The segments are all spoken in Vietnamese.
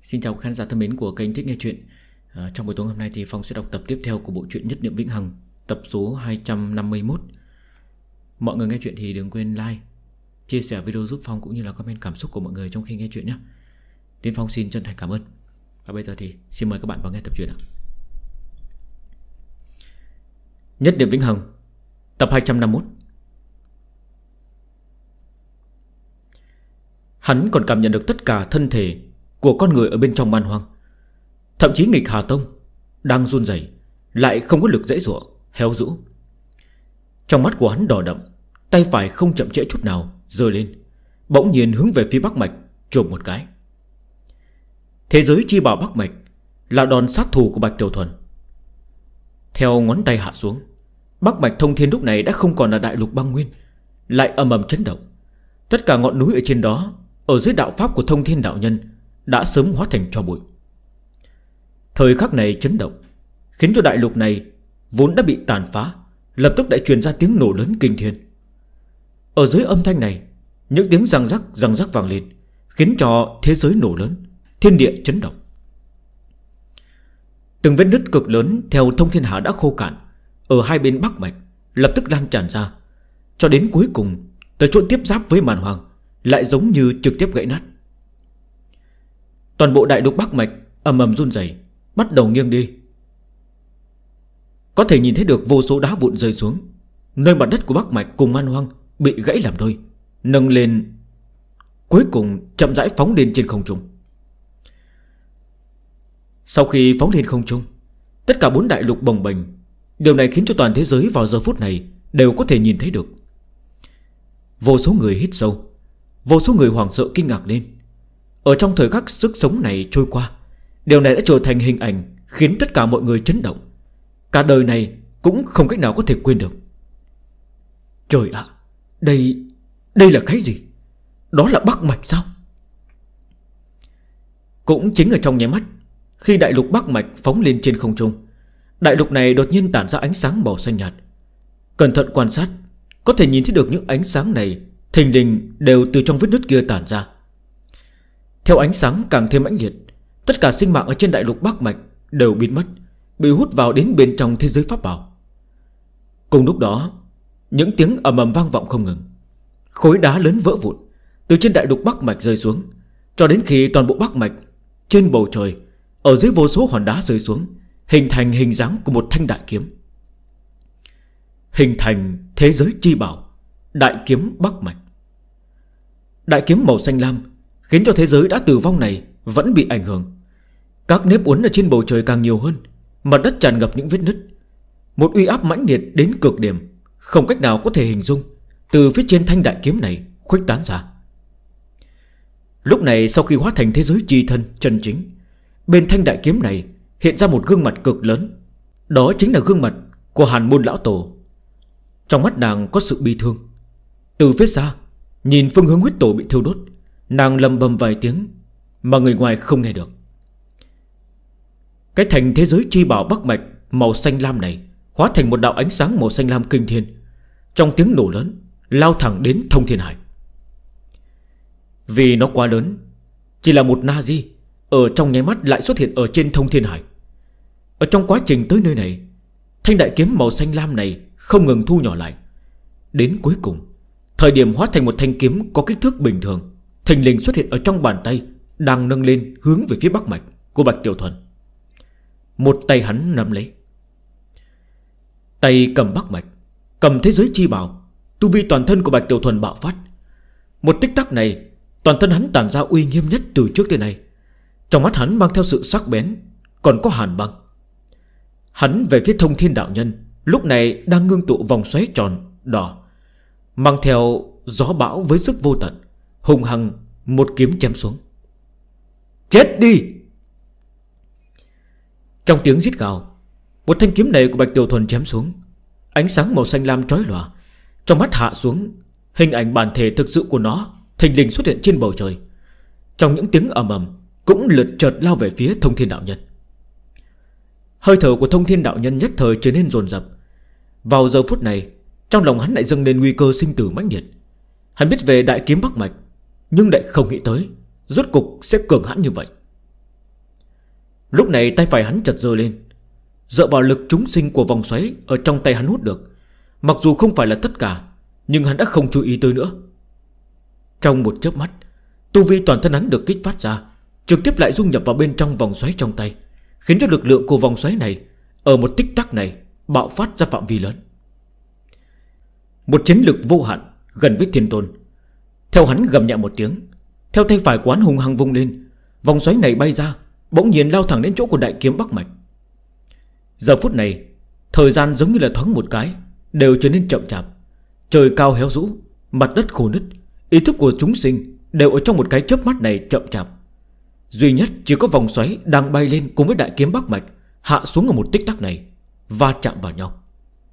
Xin chào khán giả thân mến của kênh Thích Nghe Chuyện. Trong buổi tối hôm nay thì Phong sẽ đọc tập tiếp theo của bộ truyện Nhất Niệm Vĩnh Hằng, tập số 251. Mọi người nghe chuyện thì đừng quên like, chia sẻ video giúp Phong cũng như là comment cảm xúc của mọi người trong khi nghe chuyện nhé. Tiên Phong xin chân thành cảm ơn. Và bây giờ thì xin mời các bạn vào nghe tập truyện ạ. Nhất Niệm Vĩnh Hằng, tập 251. Hắn còn cảm nhận được tất cả thân thể của con người ở bên trong man hoang. Thậm chí nghịch Hà Tông đang run rẩy, lại không có lực dãy dụa, héo rũ. Trong mắt của hắn đỏ đậm, tay phải không chậm trễ chút nào giơ lên, bỗng nhiên hướng về phía Bắc Mạch chộp một cái. Thế giới chi bảo Bắc Mạch là đòn sát thủ của Bạch Tiểu Thuần. Theo ngón tay hạ xuống, Bắc Mạch thông thiên lúc này đã không còn là đại lục băng nguyên, lại ầm ầm chấn động. Tất cả ngọn núi ở trên đó, ở dưới đạo pháp của thông thiên đạo nhân, đã sớm hóa thành tro bụi. Thời khắc này chấn động khiến cho đại lục này vốn đã bị tàn phá lập tức lại truyền ra tiếng nổ lớn kinh thiên. Ở dưới âm thanh này, những tiếng răng rắc vang lên, khiến cho thế giới nổ lớn, thiên địa chấn động. Từng vết nứt cực lớn theo thông thiên hà đã khô cạn ở hai bên Bắc Mạch lập tức lan tràn ra, cho đến cuối cùng tới chỗ tiếp giáp với màn hoàng lại giống như trực tiếp gãy nát. Toàn bộ đại lục Bắc Mạch ầm ầm run rẩy, bắt đầu nghiêng đi. Có thể nhìn thấy được vô số đá vụn rơi xuống, nơi mặt đất của Bắc Mạch cùng man hoang bị gãy làm đôi, nâng lên, cuối cùng chậm rãi phóng lên trên không trung. Sau khi phóng lên không trung, tất cả bốn đại lục bồng bềnh. Điều này khiến cho toàn thế giới vào giờ phút này đều có thể nhìn thấy được. Vô số người hít sâu, vô số người hoảng sợ kinh ngạc lên. Ở trong thời khắc sức sống này trôi qua, điều này đã trở thành hình ảnh khiến tất cả mọi người chấn động. Cả đời này cũng không cách nào có thể quên được. Trời ạ, đây là cái gì? Đó là Bắc Mạch sao? Cũng chính ở trong nháy mắt, khi đại lục Bắc Mạch phóng lên trên không trung, đại lục này đột nhiên tản ra ánh sáng màu xanh nhạt. Cẩn thận quan sát, có thể nhìn thấy được những ánh sáng này thình lình đều từ trong vết nứt kia tản ra. Theo ánh sáng càng thêm mãnh liệt, tất cả sinh mạng ở trên đại lục Bắc Mạch đều biến mất, bị hút vào đến bên trong thế giới pháp bảo. Cùng lúc đó, những tiếng ầm ầm vang vọng không ngừng. Khối đá lớn vỡ vụn từ trên đại lục Bắc Mạch rơi xuống, cho đến khi toàn bộ Bắc Mạch trên bầu trời, ở dưới vô số hòn đá rơi xuống, hình thành hình dáng của một thanh đại kiếm, hình thành thế giới chi bảo Đại kiếm Bắc Mạch. Đại kiếm màu xanh lam khiến cho thế giới đã tử vong này vẫn bị ảnh hưởng. Các nếp uốn ở trên bầu trời càng nhiều hơn, mặt đất tràn ngập những vết nứt. Một uy áp mãnh liệt đến cực điểm, không cách nào có thể hình dung, từ phía trên thanh đại kiếm này khuếch tán ra. Lúc này sau khi hóa thành thế giới chi thân chân chính, bên thanh đại kiếm này hiện ra một gương mặt cực lớn. Đó chính là gương mặt của Hàn Môn lão tổ. Trong mắt nàng có sự bi thương. Từ phía xa nhìn phương hướng huyết tổ bị thiêu đốt, nàng lầm bầm vài tiếng mà người ngoài không nghe được. Cái thành thế giới chi bảo Bắc Mạch màu xanh lam này hóa thành một đạo ánh sáng màu xanh lam kinh thiên, trong tiếng nổ lớn lao thẳng đến thông thiên hải. Vì nó quá lớn, chỉ là một na-di ở trong nháy mắt lại xuất hiện ở trên thông thiên hải. Ở trong quá trình tới nơi này, thanh đại kiếm màu xanh lam này không ngừng thu nhỏ lại. Đến cuối cùng, thời điểm hóa thành một thanh kiếm có kích thước bình thường, thình lình xuất hiện ở trong bàn tay, đang nâng lên hướng về phía Bắc Mạch của Bạch Tiểu Thuần. Một tay hắn nắm lấy, tay cầm Bắc Mạch, cầm thế giới chi bảo. Tu vi toàn thân của Bạch Tiểu Thuần bạo phát. Một tích tắc này, toàn thân hắn tản ra uy nghiêm nhất từ trước tới nay. Trong mắt hắn mang theo sự sắc bén, còn có hàn băng. Hắn về phía thông thiên đạo nhân, lúc này đang ngưng tụ vòng xoáy tròn đỏ, mang theo gió bão với sức vô tận, hùng hăng một kiếm chém xuống. Chết đi! Trong tiếng rít gào, một thanh kiếm này của Bạch Tiểu Thuần chém xuống, ánh sáng màu xanh lam chói lòa, trong mắt hạ xuống, hình ảnh bản thể thực sự của nó thình lình xuất hiện trên bầu trời. Trong những tiếng ầm ầm cũng lượt chợt lao về phía thông thiên đạo nhân. Hơi thở của thông thiên đạo nhân nhất thời trở nên dồn dập. Vào giờ phút này, trong lòng hắn lại dâng lên nguy cơ sinh tử mãnh liệt. Hắn biết về đại kiếm Bắc Mạch, nhưng lại không nghĩ tới rốt cục sẽ cường hãn như vậy. Lúc này tay phải hắn chợt giơ lên, dựa vào lực chúng sinh của vòng xoáy ở trong tay hắn hút được. Mặc dù không phải là tất cả, nhưng hắn đã không chú ý tới nữa. Trong một chớp mắt, tu vi toàn thân hắn được kích phát ra, trực tiếp lại dung nhập vào bên trong vòng xoáy trong tay, khiến cho lực lượng của vòng xoáy này ở một tích tắc này bạo phát ra phạm vi lớn. Một chiến lực vô hạn gần với thiên tôn. Theo hắn gầm nhẹ một tiếng, theo tay phải của hắn hùng hăng vung lên, vòng xoáy này bay ra, bỗng nhiên lao thẳng đến chỗ của đại kiếm Bắc Mạch. Giờ phút này, thời gian giống như là thoáng một cái, đều trở nên chậm chạp. Trời cao héo rũ, mặt đất khô nứt, ý thức của chúng sinh đều ở trong một cái chớp mắt này chậm chạp. Duy nhất chỉ có vòng xoáy đang bay lên cùng với đại kiếm Bắc Mạch hạ xuống ở một tích tắc này, va chạm vào nhau.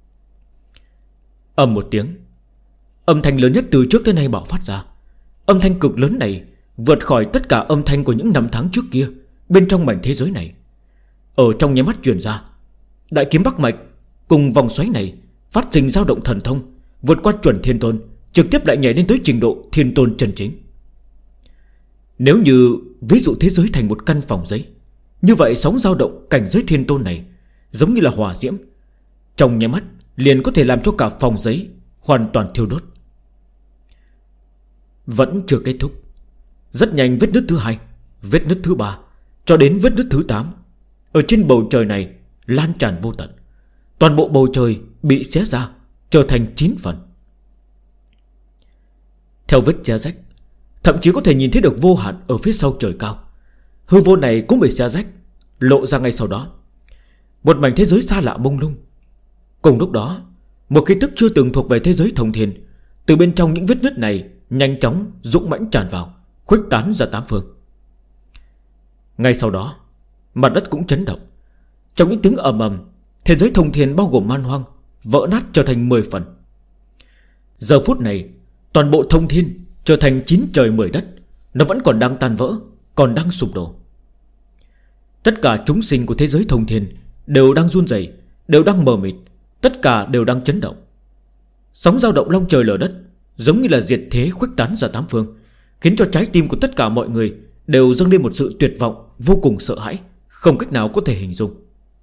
Ầm một tiếng, âm thanh lớn nhất từ trước tới nay bạo phát ra. Âm thanh cực lớn này vượt khỏi tất cả âm thanh của những năm tháng trước kia bên trong mảnh thế giới này. Ở trong nháy mắt truyền ra, đại kiếm Bắc Mạch cùng vòng xoáy này phát sinh dao động thần thông, vượt qua chuẩn thiên tôn, trực tiếp lại nhảy lên tới trình độ thiên tôn chân chính. Nếu như ví dụ thế giới thành một căn phòng giấy, như vậy sóng dao động cảnh giới thiên tôn này giống như là hỏa diễm, trong nháy mắt liền có thể làm cho cả phòng giấy hoàn toàn thiêu đốt. Vẫn chưa kết thúc. Rất nhanh vết nứt thứ 2, vết nứt thứ 3, cho đến vết nứt thứ 8 ở trên bầu trời này lan tràn vô tận. Toàn bộ bầu trời bị xé ra, trở thành 9 phần. Theo vết xé rách, thậm chí có thể nhìn thấy được vô hạn ở phía sau trời cao. Hư vô này cũng bị xé rách, lộ ra ngay sau đó một mảnh thế giới xa lạ mông lung. Cùng lúc đó, một khí tức chưa từng thuộc về thế giới thông thiên từ bên trong những vết nứt này nhanh chóng dũng mãnh tràn vào, khuếch tán ra 8 phương. Ngay sau đó, mặt đất cũng chấn động. Trong những tiếng ầm ầm, thế giới thông thiên bao gồm man hoang vỡ nát trở thành 10 phần. Giờ phút này, toàn bộ thông thiên trở thành 9 trời 10 đất. Nó vẫn còn đang tan vỡ, còn đang sụp đổ. Tất cả chúng sinh của thế giới thông thiên đều đang run rẩy, đều đang mờ mịt, tất cả đều đang chấn động. Sóng dao động long trời lở đất, giống như là diệt thế khuếch tán ra 8 phương, khiến cho trái tim của tất cả mọi người đều dâng lên một sự tuyệt vọng vô cùng sợ hãi, không cách nào có thể hình dung.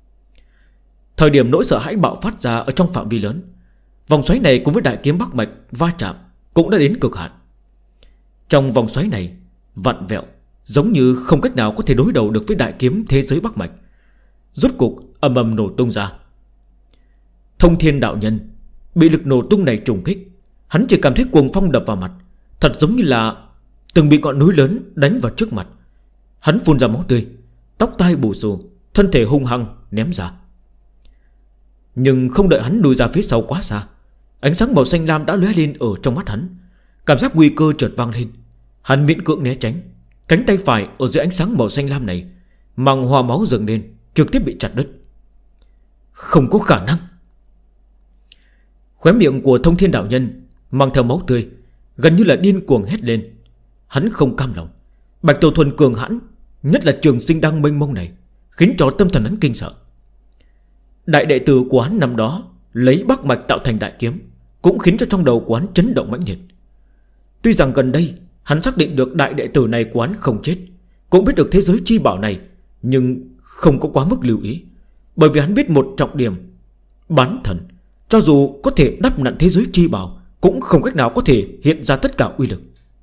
Thời điểm nỗi sợ hãi bạo phát ra ở trong phạm vi lớn, vòng xoáy này cùng với đại kiếm Bắc Mạch va chạm cũng đã đến cực hạn. Trong vòng xoáy này vặn vẹo, giống như không cách nào có thể đối đầu được với đại kiếm thế giới Bắc Mạch. Rốt cục ầm ầm nổ tung ra. Thông thiên đạo nhân bị lực nổ tung này trùng kích, hắn chỉ cảm thấy cuồng phong đập vào mặt, thật giống như là từng bị ngọn núi lớn đánh vào trước mặt. Hắn phun ra máu tươi, tóc tai bù xù, thân thể hung hăng ném ra. Nhưng không đợi hắn lùi ra phía sau quá xa, ánh sáng màu xanh lam đã lóe lên ở trong mắt hắn. Cảm giác nguy cơ chợt vang lên. Hắn miễn cưỡng né tránh. Cánh tay phải ở dưới ánh sáng màu xanh lam này màng hoa máu dâng lên, trực tiếp bị chặt đứt. Không có khả năng. Khóe miệng của thông thiên đạo nhân mang theo máu tươi, gần như là điên cuồng hét lên. Hắn không cam lòng. Bạch Tiểu Thuần cường hãn, nhất là trường sinh đăng mênh mông này, khiến cho tâm thần hắn kinh sợ. Đại đệ tử của hắn năm đó lấy Bắc Mạch tạo thành đại kiếm, cũng khiến cho trong đầu của hắn chấn động mãnh liệt. Tuy rằng gần đây hắn xác định được đại đệ tử này của hắn không chết, cũng biết được thế giới chi bảo này, nhưng không có quá mức lưu ý. Bởi vì hắn biết một trọng điểm: bán thần cho dù có thể đắp nặn thế giới chi bảo, cũng không cách nào có thể hiện ra tất cả uy lực.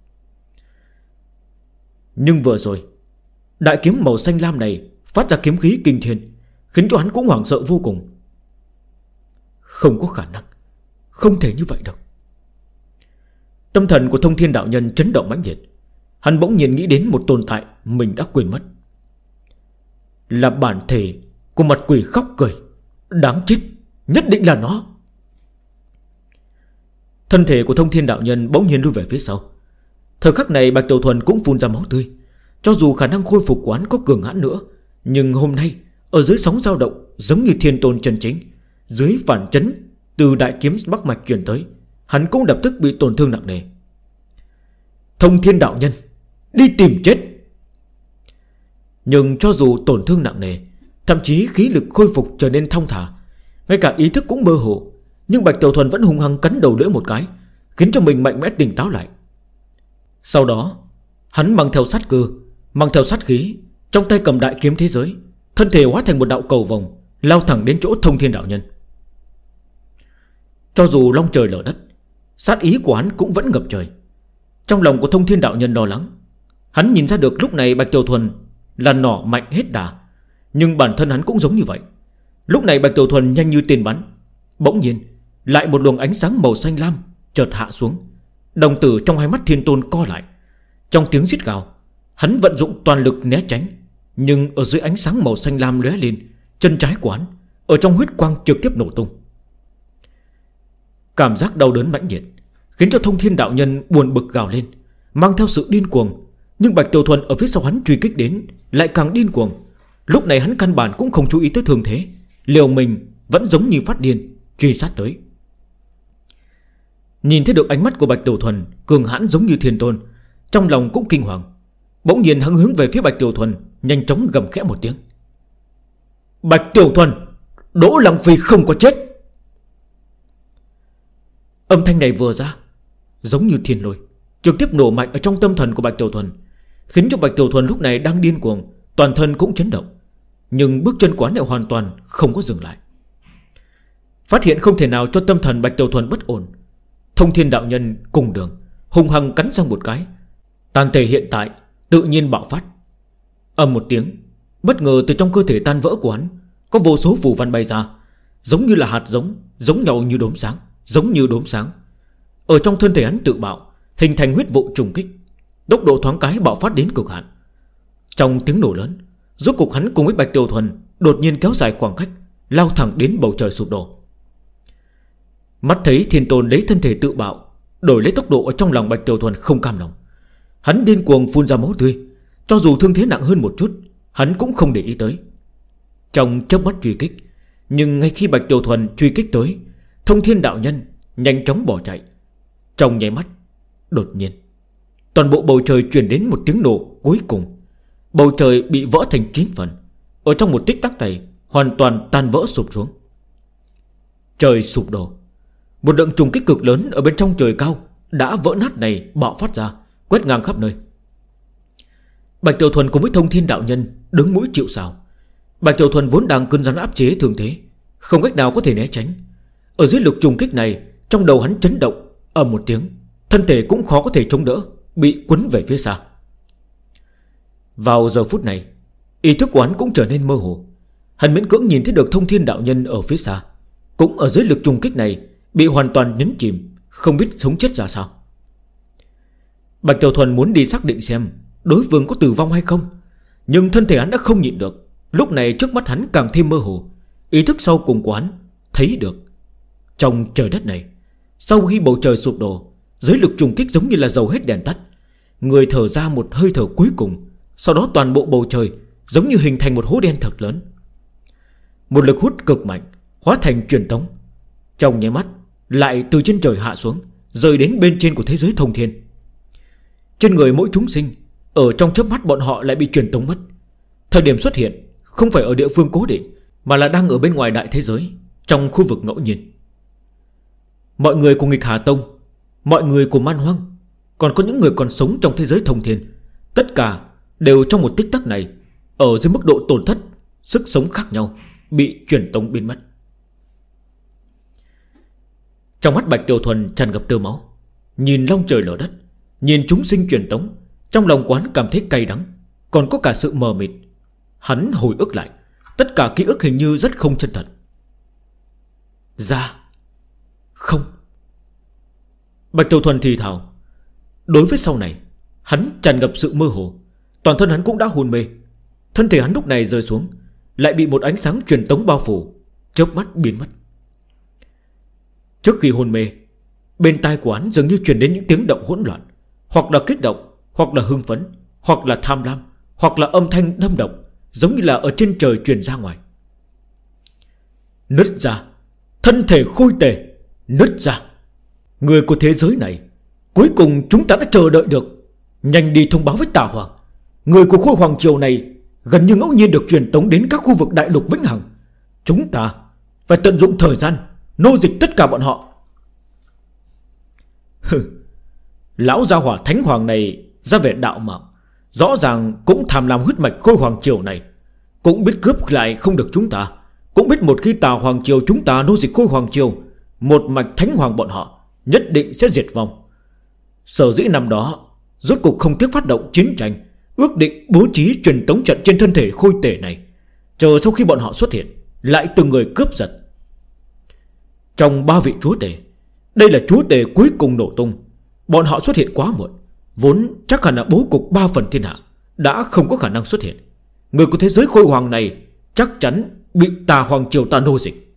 Nhưng vừa rồi, đại kiếm màu xanh lam này phát ra kiếm khí kinh thiên, khiến cho hắn cũng hoảng sợ vô cùng. Không có khả năng, không thể như vậy đâu. Tâm thần của thông thiên đạo nhân chấn động mãnh liệt. Hắn bỗng nhiên nghĩ đến một tồn tại mình đã quên mất, là bản thể của mặt quỷ khóc cười. Đáng chết, nhất định là nó. Thân thể của thông thiên đạo nhân bỗng nhiên lui về phía sau. Thời khắc này Bạch Tiểu Thuần cũng phun ra máu tươi. Cho dù khả năng khôi phục của hắn có cường hãn nữa, nhưng hôm nay ở dưới sóng dao động giống như thiên tôn chân chính, dưới phản chấn từ đại kiếm Bắc Mạch truyền tới, hắn cũng lập tức bị tổn thương nặng nề. Thông thiên đạo nhân, đi tìm chết. Nhưng cho dù tổn thương nặng nề, thậm chí khí lực khôi phục trở nên thong thả, ngay cả ý thức cũng mơ hồ, nhưng Bạch Tiểu Thuần vẫn hung hăng cắn đầu lưỡi một cái, khiến cho mình mạnh mẽ tỉnh táo lại. Sau đó hắn mang theo sát cơ, mang theo sát khí, trong tay cầm đại kiếm thế giới, thân thể hóa thành một đạo cầu vồng, lao thẳng đến chỗ Thông Thiên đạo nhân. Cho dù long trời lở đất, sát ý của hắn cũng vẫn ngập trời. Trong lòng của Thông Thiên đạo nhân lo lắng. Hắn nhìn ra được lúc này Bạch Tiểu Thuần là nỏ mạnh hết đà, nhưng bản thân hắn cũng giống như vậy. Lúc này Bạch Tiểu Thuần nhanh như tên bắn. Bỗng nhiên lại một luồng ánh sáng màu xanh lam chợt hạ xuống. Đồng tử trong hai mắt Thiên Tôn co lại. Trong tiếng rít gào, hắn vận dụng toàn lực né tránh, nhưng ở dưới ánh sáng màu xanh lam lóe lên, chân trái của hắn ở trong huyết quang trực tiếp nổ tung. Cảm giác đau đớn mãnh liệt khiến cho Thông Thiên đạo nhân buồn bực gào lên, mang theo sự điên cuồng. Nhưng Bạch Tiểu Thuần ở phía sau hắn truy kích đến lại càng điên cuồng. Lúc này hắn căn bản cũng không chú ý tới thương thế, liều mình vẫn giống như phát điên truy sát tới. Nhìn thấy được ánh mắt của Bạch Tiểu Thuần cường hãn giống như Thiên Tôn, trong lòng cũng kinh hoàng. Bỗng nhiên hắn hướng về phía Bạch Tiểu Thuần, nhanh chóng gầm khẽ một tiếng: Bạch Tiểu Thuần, Đỗ Lăng Phi không có chết. Âm thanh này vừa ra, giống như thiên lôi trực tiếp nổ mạnh ở trong tâm thần của Bạch Tiểu Thuần, khiến cho Bạch Tiểu Thuần lúc này đang điên cuồng, toàn thân cũng chấn động. Nhưng bước chân quán lại hoàn toàn không có dừng lại. Phát hiện không thể nào cho tâm thần Bạch Tiểu Thuần bất ổn, Thông Thiên đạo nhân cùng đường hung hăng cắn răng một cái, tàn thể hiện tại tự nhiên bạo phát. Ầm một tiếng, bất ngờ từ trong cơ thể tan vỡ của hắn có vô số phù văn bay ra, giống như là hạt giống, giống nhau như đốm sáng, giống như đốm sáng. Ở trong thân thể hắn tự bạo, hình thành huyết vụ trùng kích, tốc độ thoáng cái bạo phát đến cực hạn. Trong tiếng nổ lớn, rốt cục hắn cùng với Bạch Tiểu Thuần đột nhiên kéo dài khoảng cách, lao thẳng đến bầu trời sụp đổ. Mắt thấy Thiên Tôn lấy thân thể tự bạo đổi lấy tốc độ ở trong lòng Bạch Tiểu Thuần không cam lòng. Hắn điên cuồng phun ra máu tươi, cho dù thương thế nặng hơn một chút, hắn cũng không để ý tới. Trong chớp mắt truy kích, nhưng ngay khi Bạch Tiểu Thuần truy kích tới, Thông Thiên đạo nhân nhanh chóng bỏ chạy. Trong nháy mắt, đột nhiên toàn bộ bầu trời truyền đến một tiếng nổ cuối cùng. Bầu trời bị vỡ thành 9 phần. Ở trong một tích tắc này hoàn toàn tan vỡ sụp xuống. Trời sụp đổ. Một lượng trùng kích cực lớn ở bên trong trời cao đã vỡ nát này bạo phát ra, quét ngang khắp nơi. Bạch Tiểu Thuần cùng với Thông Thiên đạo nhân đứng mũi chịu sào. Bạch Tiểu Thuần vốn đang cứng rắn áp chế thường thế, không cách nào có thể né tránh. Ở dưới lực trùng kích này, trong đầu hắn chấn động, ầm một tiếng, thân thể cũng khó có thể chống đỡ, bị quấn về phía xa. Vào giờ phút này, ý thức của hắn cũng trở nên mơ hồ. Hắn miễn cưỡng nhìn thấy được Thông Thiên đạo nhân ở phía xa, cũng ở dưới lực trùng kích này bị hoàn toàn nhấn chìm, không biết sống chết ra sao. Bạch Tiểu Thuần muốn đi xác định xem đối phương có tử vong hay không, nhưng thân thể hắn đã không nhịn được. Lúc này trước mắt hắn càng thêm mơ hồ. Ý thức sau cùng của hắn thấy được, trong trời đất này, sau khi bầu trời sụp đổ, dưới lực trùng kích giống như là dầu hết đèn tắt, người thở ra một hơi thở cuối cùng. Sau đó toàn bộ bầu trời giống như hình thành một hố đen thật lớn. Một lực hút cực mạnh hóa thành truyền tống, trong nháy mắt lại từ trên trời hạ xuống, rơi đến bên trên của thế giới thông thiên. Trên người mỗi chúng sinh, ở trong chớp mắt bọn họ lại bị truyền tống mất. Thời điểm xuất hiện không phải ở địa phương cố định, mà là đang ở bên ngoài đại thế giới, trong khu vực ngẫu nhiên. Mọi người của Nghịch Hà Tông, mọi người của Man Hoang, còn có những người còn sống trong thế giới thông thiên, tất cả đều trong một tích tắc này, ở dưới mức độ tổn thất, sức sống khác nhau, bị truyền tống biến mất. Trong mắt Bạch Tiểu Thuần tràn ngập tơ máu, nhìn long trời lở đất, nhìn chúng sinh truyền tống, trong lòng quán cảm thấy cay đắng, còn có cả sự mờ mịt. Hắn hồi ức lại, tất cả ký ức hình như rất không chân thật. Ra không. Bạch Tiểu Thuần thì thào. Đối với sau này, hắn tràn ngập sự mơ hồ, toàn thân hắn cũng đã hôn mê. Thân thể hắn lúc này rơi xuống, lại bị một ánh sáng truyền tống bao phủ, chớp mắt biến mất. Trước khi hôn mê, bên tai của hắn dường như truyền đến những tiếng động hỗn loạn, hoặc là kích động, hoặc là hưng phấn, hoặc là tham lam, hoặc là âm thanh đâm động, giống như là ở trên trời truyền ra ngoài. Nứt ra, thân thể khôi tề, nứt ra. Người của thế giới này, cuối cùng chúng ta đã chờ đợi được. Nhanh đi thông báo với Tà Hoàng. Người của Khôi Hoàng Triều này gần như ngẫu nhiên được truyền tống đến các khu vực đại lục vĩnh hằng. Chúng ta phải tận dụng thời gian nô dịch tất cả bọn họ. Lão gia hỏa Thánh Hoàng này ra vẻ đạo mạo, rõ ràng cũng tham lam huyết mạch Khôi Hoàng Triều này. cũng biết cướp lại không được chúng ta, cũng biết một khi Tào Hoàng Triều chúng ta nô dịch Khôi Hoàng Triều, một mạch Thánh Hoàng bọn họ nhất định sẽ diệt vong. Sở dĩ năm đó rốt cuộc không tiếc phát động chiến tranh, ước định bố trí truyền tống trận trên thân thể Khôi Tể này, chờ sau khi bọn họ xuất hiện lại từng người cướp giật. Trong 3 vị chúa tể, đây là chúa tể cuối cùng nổ tung. Bọn họ xuất hiện quá muộn, vốn chắc hẳn là bố cục 3 phần thiên hạ đã không có khả năng xuất hiện. Người của thế giới Khôi Hoàng này chắc chắn bị Tà Hoàng Triều ta nô dịch.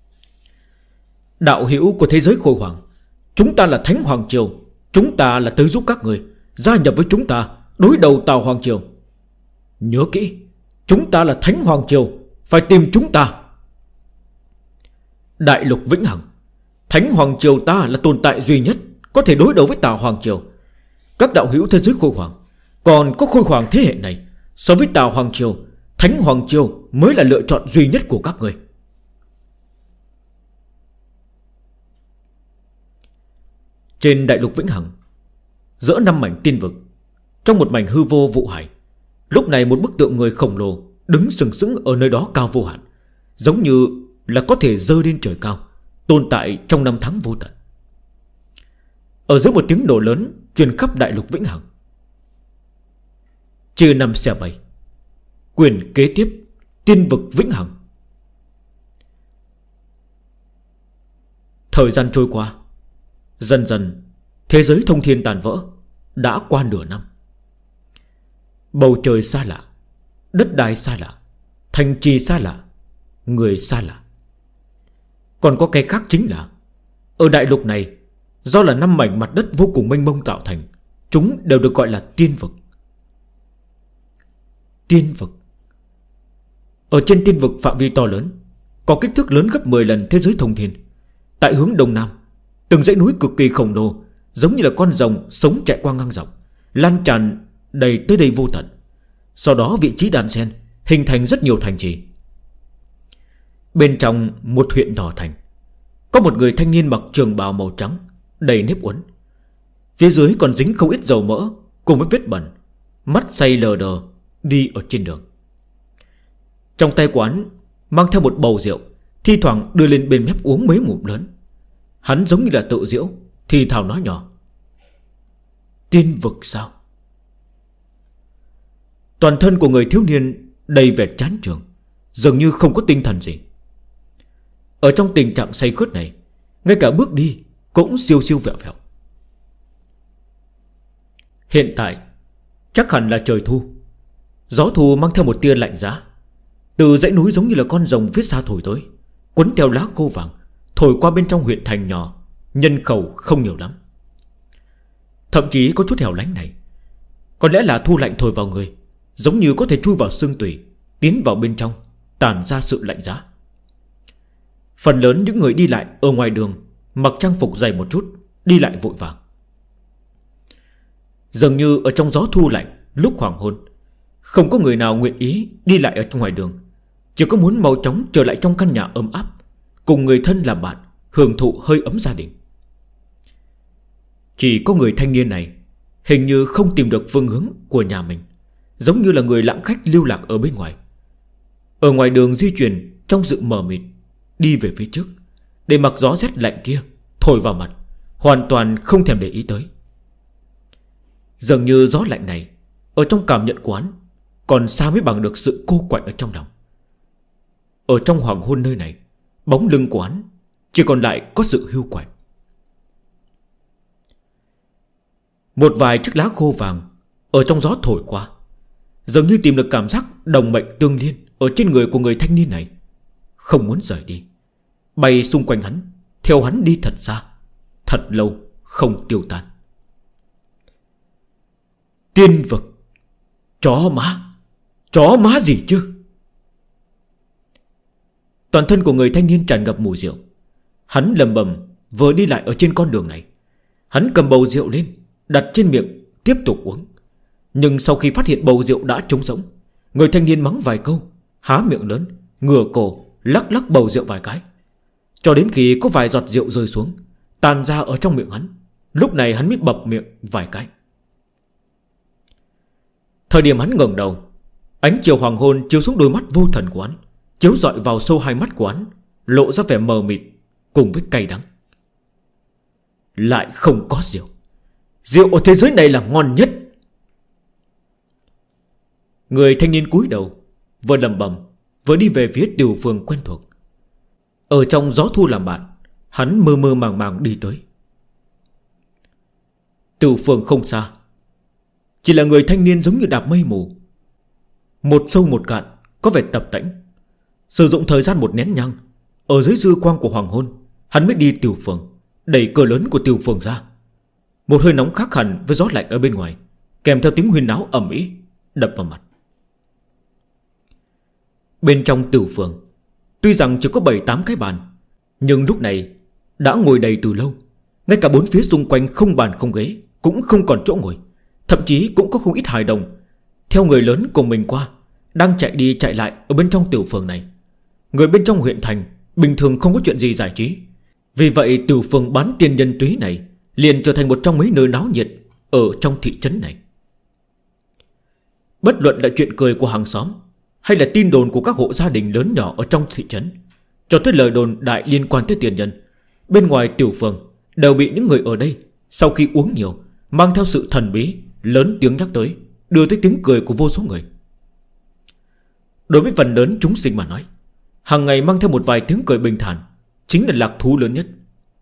Đạo hữu của thế giới Khôi Hoàng, chúng ta là Thánh Hoàng Triều, chúng ta là tới giúp các người gia nhập với chúng ta đối đầu Tào Hoàng Triều. Nhớ kỹ, chúng ta là Thánh Hoàng Triều, phải tìm chúng ta. Đại lục vĩnh hằng, Thánh Hoàng Triều ta là tồn tại duy nhất có thể đối đầu với Tào Hoàng Triều. Các đạo hữu thế giới Khôi Hoàng, còn có Khôi Hoàng thế hệ này, so với Tào Hoàng Triều, Thánh Hoàng Triều mới là lựa chọn duy nhất của các người. Trên đại lục vĩnh hằng, giữa 5 mảnh tiên vực, trong một mảnh hư vô vụ hải, lúc này một bức tượng người khổng lồ đứng sừng sững ở nơi đó cao vô hạn, giống như là có thể dơ lên trời cao, tồn tại trong năm tháng vô tận. Ở giữa một tiếng nổ lớn truyền khắp đại lục vĩnh hằng. Chia 5 xe bay. Quyền kế tiếp tiên vực vĩnh hằng. Thời gian trôi qua, dần dần thế giới thông thiên tàn vỡ. Đã qua nửa năm. Bầu trời xa lạ, đất đai xa lạ, thành trì xa lạ, người xa lạ. Còn có cái khác chính là ở đại lục này, do là 5 mảnh mặt đất vô cùng mênh mông tạo thành, chúng đều được gọi là tiên vực. Tiên vực. Ở trên tiên vực phạm vi to lớn, có kích thước lớn gấp 10 lần thế giới thông thiên. Tại hướng đông nam, từng dãy núi cực kỳ khổng lồ, giống như là con rồng sống chạy qua ngang dọc, lan tràn đầy tới đây vô tận. Sau đó vị trí đàn sen hình thành rất nhiều thành trì. Bên trong một huyện nhỏ thành, có một người thanh niên mặc trường bào màu trắng, đầy nếp uốn. Phía dưới còn dính không ít dầu mỡ cùng với vết bẩn, mắt say lờ đờ đi ở trên đường. Trong tay quán mang theo một bầu rượu, thi thoảng đưa lên bên mép uống mấy ngụm lớn. Hắn giống như là tự diễu, thì thào nói nhỏ: tiên vực sao? Toàn thân của người thiếu niên đầy vẻ chán chường, dường như không có tinh thần gì. Ở trong tình trạng say khướt này, ngay cả bước đi cũng siêu siêu vẹo vẹo. Hiện tại chắc hẳn là trời thu. Gió thu mang theo một tia lạnh giá, từ dãy núi giống như là con rồng phía xa thổi tới, cuốn theo lá khô vàng, thổi qua bên trong huyện thành nhỏ, nhân khẩu không nhiều lắm. Thậm chí có chút hẻo lánh này, có lẽ là thu lạnh thổi vào người, giống như có thể chui vào xương tủy, tiến vào bên trong, tản ra sự lạnh giá. Phần lớn những người đi lại ở ngoài đường mặc trang phục dày một chút, đi lại vội vàng. Dường như ở trong gió thu lạnh lúc hoàng hôn, không có người nào nguyện ý đi lại ở trong ngoài đường, chỉ có muốn mau chóng trở lại trong căn nhà ấm áp, cùng người thân làm bạn, hưởng thụ hơi ấm gia đình. Chỉ có người thanh niên này hình như không tìm được phương hướng của nhà mình, giống như là người lãng khách lưu lạc ở bên ngoài. Ở ngoài đường di chuyển trong sự mờ mịt, đi về phía trước, để mặc gió rét lạnh kia thổi vào mặt, hoàn toàn không thèm để ý tới. Dường như gió lạnh này ở trong cảm nhận của hắn còn xa mới bằng được sự cô quạnh ở trong lòng. Ở trong hoàng hôn nơi này, bóng lưng của hắn chỉ còn lại có sự hưu quạnh. Một vài chiếc lá khô vàng ở trong gió thổi qua, dường như tìm được cảm giác đồng mệnh tương liên ở trên người của người thanh niên này, không muốn rời đi, bay xung quanh hắn, theo hắn đi thật xa, thật lâu không tiêu tan. Tiên vực. Chó má gì chứ? Toàn thân của người thanh niên tràn ngập mùi rượu. Hắn lầm bầm vừa đi lại ở trên con đường này. Hắn cầm bầu rượu lên, đặt trên miệng, tiếp tục uống. Nhưng sau khi phát hiện bầu rượu đã trống rỗng, người thanh niên mắng vài câu, há miệng lớn, ngửa cổ, lắc lắc bầu rượu vài cái, cho đến khi có vài giọt rượu rơi xuống, tan ra ở trong miệng hắn. Lúc này hắn mới bập miệng vài cái. Thời điểm hắn ngẩng đầu, Ánh chiều hoàng hôn chiếu xuống đôi mắt vô thần của hắn, chiếu rọi vào sâu hai mắt của hắn, lộ ra vẻ mờ mịt cùng với cay đắng. Lại không có rượu. Rượu ở thế giới này là ngon nhất. Người thanh niên cúi đầu, vừa lẩm bẩm vừa đi về phía Tiểu Phường quen thuộc. Ở trong gió thu làm bạn, hắn mơ mơ màng màng đi tới. Tiểu Phường không xa, chỉ là người thanh niên giống như đạp mây mù, một sâu một cạn, có vẻ tập tễnh. Sử dụng thời gian một nén nhang, ở dưới dư quang của hoàng hôn, hắn mới đi Tiểu Phường, đẩy cửa lớn của Tiểu Phường ra. Một hơi nóng khác hẳn với gió lạnh ở bên ngoài, kèm theo tiếng huyên náo ầm ĩ đập vào mặt. Bên trong Tiểu Phường, tuy rằng chỉ có 7-8 cái bàn, nhưng lúc này đã ngồi đầy từ lâu. Ngay cả bốn phía xung quanh không bàn không ghế, cũng không còn chỗ ngồi. Thậm chí cũng có không ít hài đồng theo người lớn cùng mình qua, đang chạy đi chạy lại ở bên trong Tiểu Phường này. Người bên trong huyện thành bình thường không có chuyện gì giải trí, vì vậy Tiểu Phường bán tiên nhân túy này liền trở thành một trong mấy nơi náo nhiệt ở trong thị trấn này. Bất luận là chuyện cười của hàng xóm, hay là tin đồn của các hộ gia đình lớn nhỏ ở trong thị trấn, cho tới lời đồn đại liên quan tới tiền nhân, bên ngoài Tiểu Phường đều bị những người ở đây sau khi uống nhiều, mang theo sự thần bí, lớn tiếng nhắc tới, đưa tới tiếng cười của vô số người. Đối với phần lớn chúng sinh mà nói, hàng ngày mang theo một vài tiếng cười bình thản chính là lạc thú lớn nhất.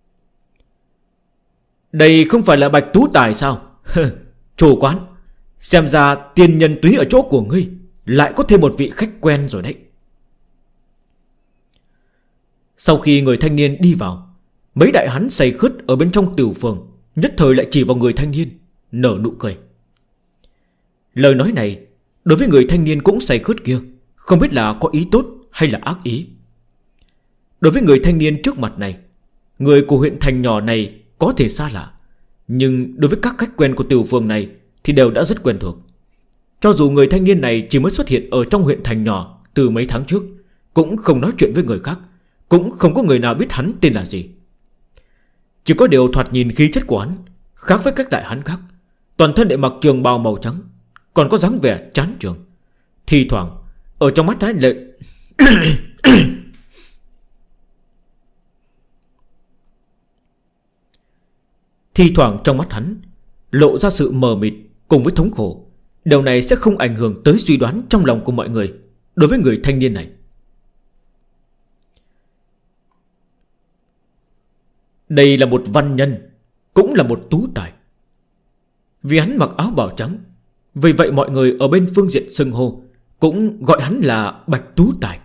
Đây không phải là Bạch Tú Tài sao? Chủ quán, xem ra tiên nhân túy ở chỗ của ngươi lại có thêm một vị khách quen rồi đấy. Sau khi người thanh niên đi vào, mấy đại hán say khướt ở bên trong Tiểu Phường nhất thời lại chỉ vào người thanh niên, nở nụ cười. Lời nói này đối với người thanh niên cũng say khướt kia, không biết là có ý tốt hay là ác ý. Đối với người thanh niên trước mặt này, người của huyện thành nhỏ này có thể xa lạ, nhưng đối với các khách quen của Tiểu Phường này thì đều đã rất quen thuộc. Cho dù người thanh niên này chỉ mới xuất hiện ở trong huyện thành nhỏ từ mấy tháng trước, cũng không nói chuyện với người khác, cũng không có người nào biết hắn tên là gì. Chỉ có điều thoạt nhìn khí chất của hắn khác với các đại hán khác, toàn thân để mặc trường bào màu trắng, còn có dáng vẻ chán trường. Thì thoảng ở trong mắt hắn lệ thì thoảng trong mắt hắn lộ ra sự mờ mịt cùng với thống khổ. Điều này sẽ không ảnh hưởng tới suy đoán trong lòng của mọi người đối với người thanh niên này. Đây là một văn nhân, cũng là một tú tài. Vì hắn mặc áo bào trắng, vì vậy mọi người ở bên phương diện xưng hô cũng gọi hắn là Bạch Tú Tài.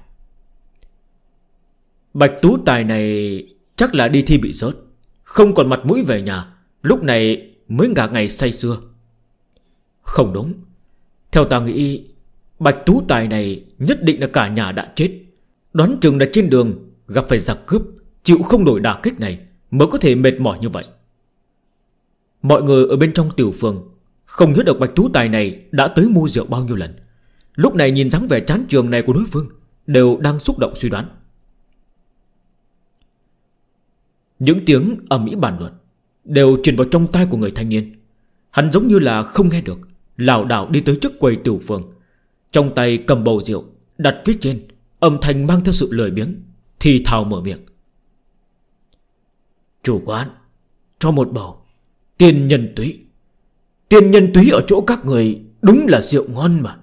Bạch Tú Tài này chắc là đi thi bị rớt, không còn mặt mũi về nhà, lúc này mới ngả ngày say sưa. Không đúng, theo ta nghĩ Bạch Tú Tài này nhất định là cả nhà đã chết. Đoán chừng là trên đường gặp phải giặc cướp, chịu không nổi đả kích này mới có thể mệt mỏi như vậy. Mọi người ở bên trong Tiểu Phường không nhớ được Bạch Tú Tài này đã tới mua rượu bao nhiêu lần. Lúc này nhìn dáng vẻ chán trường này của đối phương, đều đang xúc động suy đoán. Những tiếng ầm ĩ bàn luận đều truyền vào trong tai của người thanh niên. Hắn giống như là không nghe được, lảo đảo đi tới trước quầy Tiểu Phường, trong tay cầm bầu rượu đặt phía trên, âm thanh mang theo sự lười biếng, thì thào mở miệng. Chủ quán, cho một bầu tiên nhân túy. Tiên nhân túy ở chỗ các người đúng là rượu ngon mà.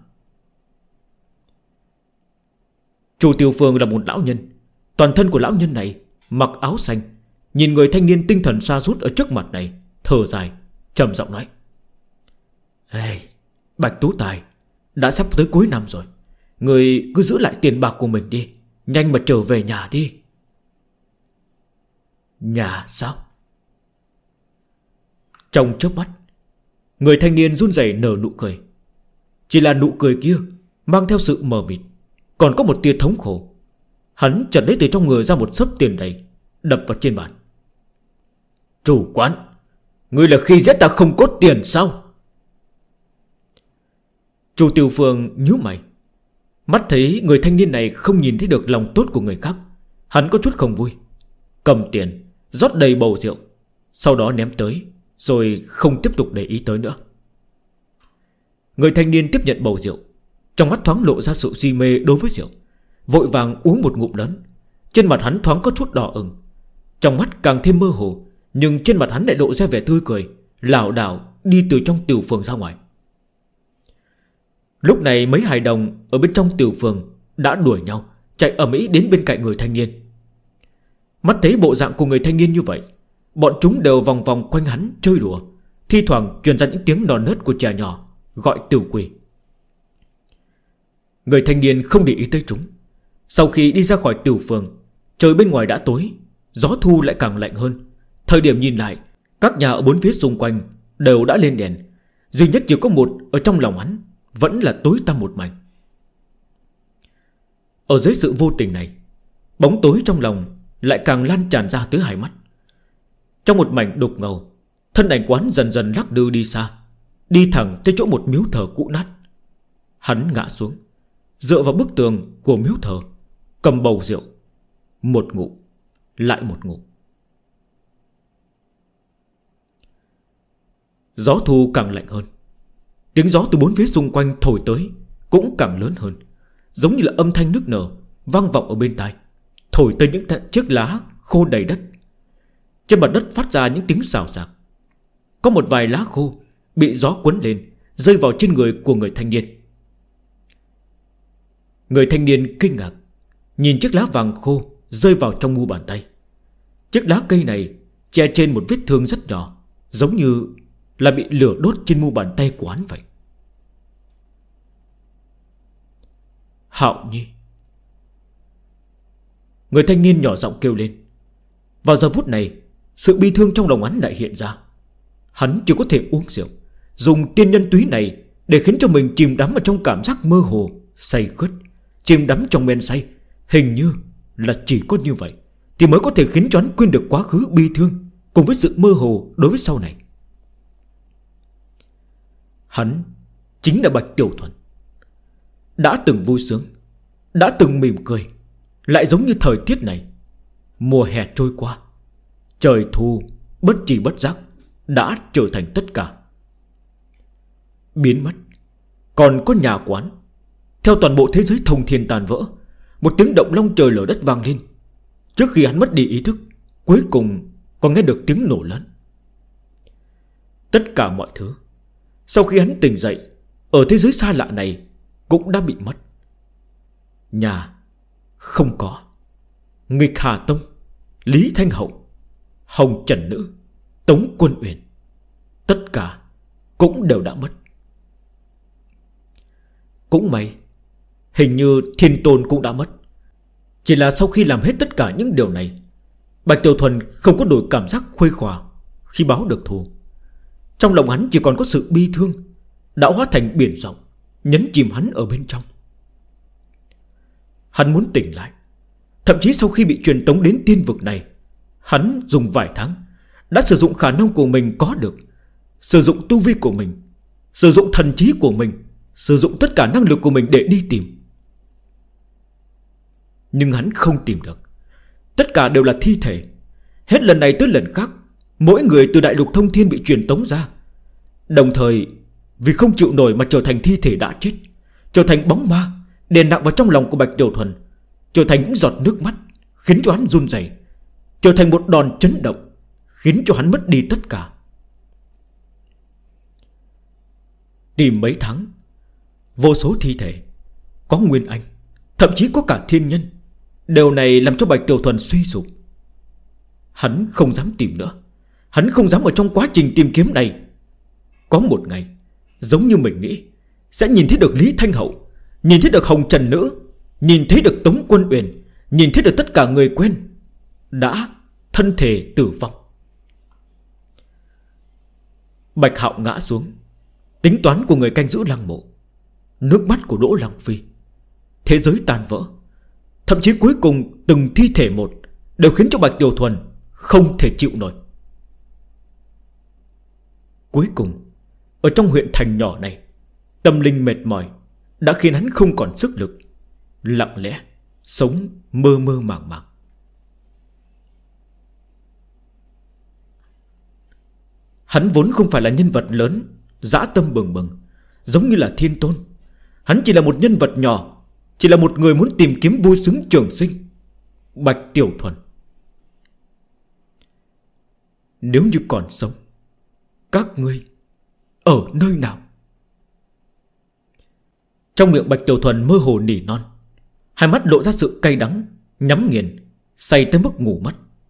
Chủ Tiểu Phường là một lão nhân. Toàn thân của lão nhân này mặc áo xanh, nhìn người thanh niên tinh thần sa sút ở trước mặt này, thở dài, trầm giọng nói. Hey, Bạch Tú Tài, đã sắp tới cuối năm rồi, người cứ giữ lại tiền bạc của mình đi, nhanh mà trở về nhà đi. Nhà sao? Trong chớp mắt, người thanh niên run rẩy nở nụ cười. Chỉ là nụ cười kia mang theo sự mờ mịt, còn có một tia thống khổ. Hắn chợt lấy từ trong người ra một xấp tiền đầy, đập vào trên bàn. Chủ quán, ngươi là khi giết ta không có tiền sao? Chủ Tiểu Phường nhíu mày, mắt thấy người thanh niên này không nhìn thấy được lòng tốt của người khác, hắn có chút không vui, cầm tiền rót đầy bầu rượu, sau đó ném tới, rồi không tiếp tục để ý tới nữa. Người thanh niên tiếp nhận bầu rượu, Trong mắt thoáng lộ ra sự si mê đối với rượu, vội vàng uống một ngụm lớn. Trên mặt hắn thoáng có chút đỏ ửng, trong mắt càng thêm mơ hồ, nhưng trên mặt hắn lại lộ ra vẻ tươi cười, lảo đảo đi từ trong tiểu phường ra ngoài. Lúc này mấy hài đồng ở bên trong tiểu phường đã đuổi nhau, chạy ầm ĩ đến bên cạnh người thanh niên. Mắt thấy bộ dạng của người thanh niên như vậy, bọn chúng đều vòng vòng quanh hắn chơi đùa, thi thoảng truyền ra những tiếng non nớt của trẻ nhỏ, gọi tiểu quỷ. Người thanh niên không để ý tới chúng. Sau khi đi ra khỏi tiểu phường, trời bên ngoài đã tối, gió thu lại càng lạnh hơn. Thời điểm nhìn lại, các nhà ở bốn phía xung quanh đều đã lên đèn, duy nhất chỉ có một ở trong lòng hắn vẫn là tối tăm một mảnh. Ở dưới sự vô tình này, bóng tối trong lòng lại càng lan tràn ra tới hai mắt. Trong một mảnh đục ngầu, thân ảnh quán dần dần lắc lư đi xa, đi thẳng tới chỗ một miếu thờ cũ nát. Hắn ngã xuống, dựa vào bức tường của miếu thờ, cầm bầu rượu, một ngụm lại một ngụm. Gió thu càng lạnh hơn, tiếng gió từ bốn phía xung quanh thổi tới cũng càng lớn hơn, giống như là âm thanh nức nở vang vọng ở bên tai, thổi tới những chiếc lá khô đầy đất. Trên mặt đất phát ra những tiếng xào xạc. Có một vài lá khô bị gió cuốn lên, rơi vào trên người của người thanh niên. Người thanh niên kinh ngạc nhìn chiếc lá vàng khô rơi vào trong mu bàn tay. Chiếc lá cây này che trên một vết thương rất nhỏ, giống như là bị lửa đốt trên mu bàn tay của hắn vậy. Hạo Nhi. Người thanh niên nhỏ giọng kêu lên. Vào giờ phút này, sự bi thương trong lòng hắn lại hiện ra. Hắn chỉ có thể uống rượu, dùng tiên nhân túy này để khiến cho mình chìm đắm ở trong cảm giác mơ hồ, say khướt, chìm đắm trong men say. Hình như là chỉ có như vậy thì mới có thể khiến cho hắn quên được quá khứ bi thương cùng với sự mơ hồ đối với sau này. Hắn chính là Bạch Tiểu Thuần. Đã từng vui sướng, đã từng mỉm cười, lại giống như thời tiết này. Mùa hè trôi qua, trời thu bất tri bất giác đã trở thành tất cả. Biến mất. Còn có nhà quán. Theo toàn bộ thế giới thông thiên tàn vỡ, một tiếng động long trời lở đất vang lên. Trước khi hắn mất đi ý thức, cuối cùng còn nghe được tiếng nổ lớn. Tất cả mọi thứ sau khi hắn tỉnh dậy ở thế giới xa lạ này cũng đã bị mất. Nhà không có, Nghịch Hà Tông, Lý Thanh Hậu, Hồng Trần Nữ, Tống Quân Uyển, tất cả cũng đều đã mất. Cũng may, hình như Thiên Tôn cũng đã mất. Chỉ là sau khi làm hết tất cả những điều này, Bạch Tiểu Thuần không có nổi cảm giác khuây khỏa khi báo được thù. Trong lòng hắn chỉ còn có sự bi thương đã hóa thành biển rộng, nhấn chìm hắn ở bên trong. Hắn muốn tỉnh lại. Thậm chí sau khi bị truyền tống đến tiên vực này, hắn dùng vài tháng đã sử dụng khả năng của mình có được, sử dụng tu vi của mình, sử dụng thần trí của mình, sử dụng tất cả năng lực của mình để đi tìm. Nhưng hắn không tìm được. Tất cả đều là thi thể. Hết lần này tới lần khác, mỗi người từ đại lục thông thiên bị truyền tống ra, đồng thời vì không chịu nổi mà trở thành thi thể đã chết, trở thành bóng ma đè nặng vào trong lòng của Bạch Tiểu Thuần, trở thành những giọt nước mắt khiến cho hắn run rẩy, trở thành một đòn chấn động khiến cho hắn mất đi tất cả. Tìm mấy tháng, vô số thi thể, có Nguyên Anh, thậm chí có cả thiên nhân. Điều này làm cho Bạch Tiểu Thuần suy sụp. Hắn không dám tìm nữa. Hắn không dám ở trong quá trình tìm kiếm này. Có một ngày, giống như mình nghĩ, sẽ nhìn thấy được Lý Thanh Hậu, nhìn thấy được Hồng Trần Nữ, nhìn thấy được Tống Quân Uyển, nhìn thấy được tất cả người quen đã thân thể tử vong. Bạch Hạo ngã xuống. Tính toán của người canh giữ lăng mộ, nước mắt của Đỗ Lăng Phi, thế giới tan vỡ. Thậm chí cuối cùng từng thi thể một đều khiến cho Bạch Tiểu Thuần không thể chịu nổi. Cuối cùng, ở trong huyện thành nhỏ này, tâm linh mệt mỏi đã khiến hắn không còn sức lực, lặng lẽ sống mơ mơ màng màng. Hắn vốn không phải là nhân vật lớn, dã tâm bừng bừng giống như là Thiên Tôn. Hắn chỉ là một nhân vật nhỏ, chỉ là một người muốn tìm kiếm vui sướng trường sinh. Bạch Tiểu Thuần, nếu như còn sống, các ngươi ở nơi nào? Trong miệng Bạch Tiểu Thuần mơ hồ nỉ non, hai mắt lộ ra sự cay đắng, nhắm nghiền, say tới mức ngủ mất.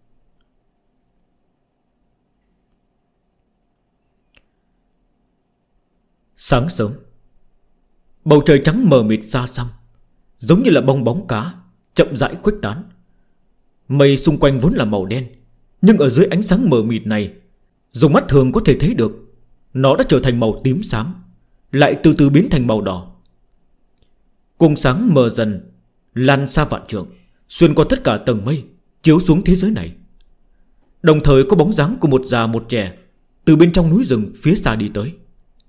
Sáng sớm, bầu trời trắng mờ mịt xa xăm, giống như là bong bóng cá chậm rãi khuếch tán. Mây xung quanh vốn là màu đen, nhưng ở dưới ánh sáng mờ mịt này, dùng mắt thường có thể thấy được nó đã trở thành màu tím xám, lại từ từ biến thành màu đỏ. Cung sáng mờ dần lan xa vạn trượng, xuyên qua tất cả tầng mây, chiếu xuống thế giới này. Đồng thời có bóng dáng của một già một trẻ từ bên trong núi rừng phía xa đi tới.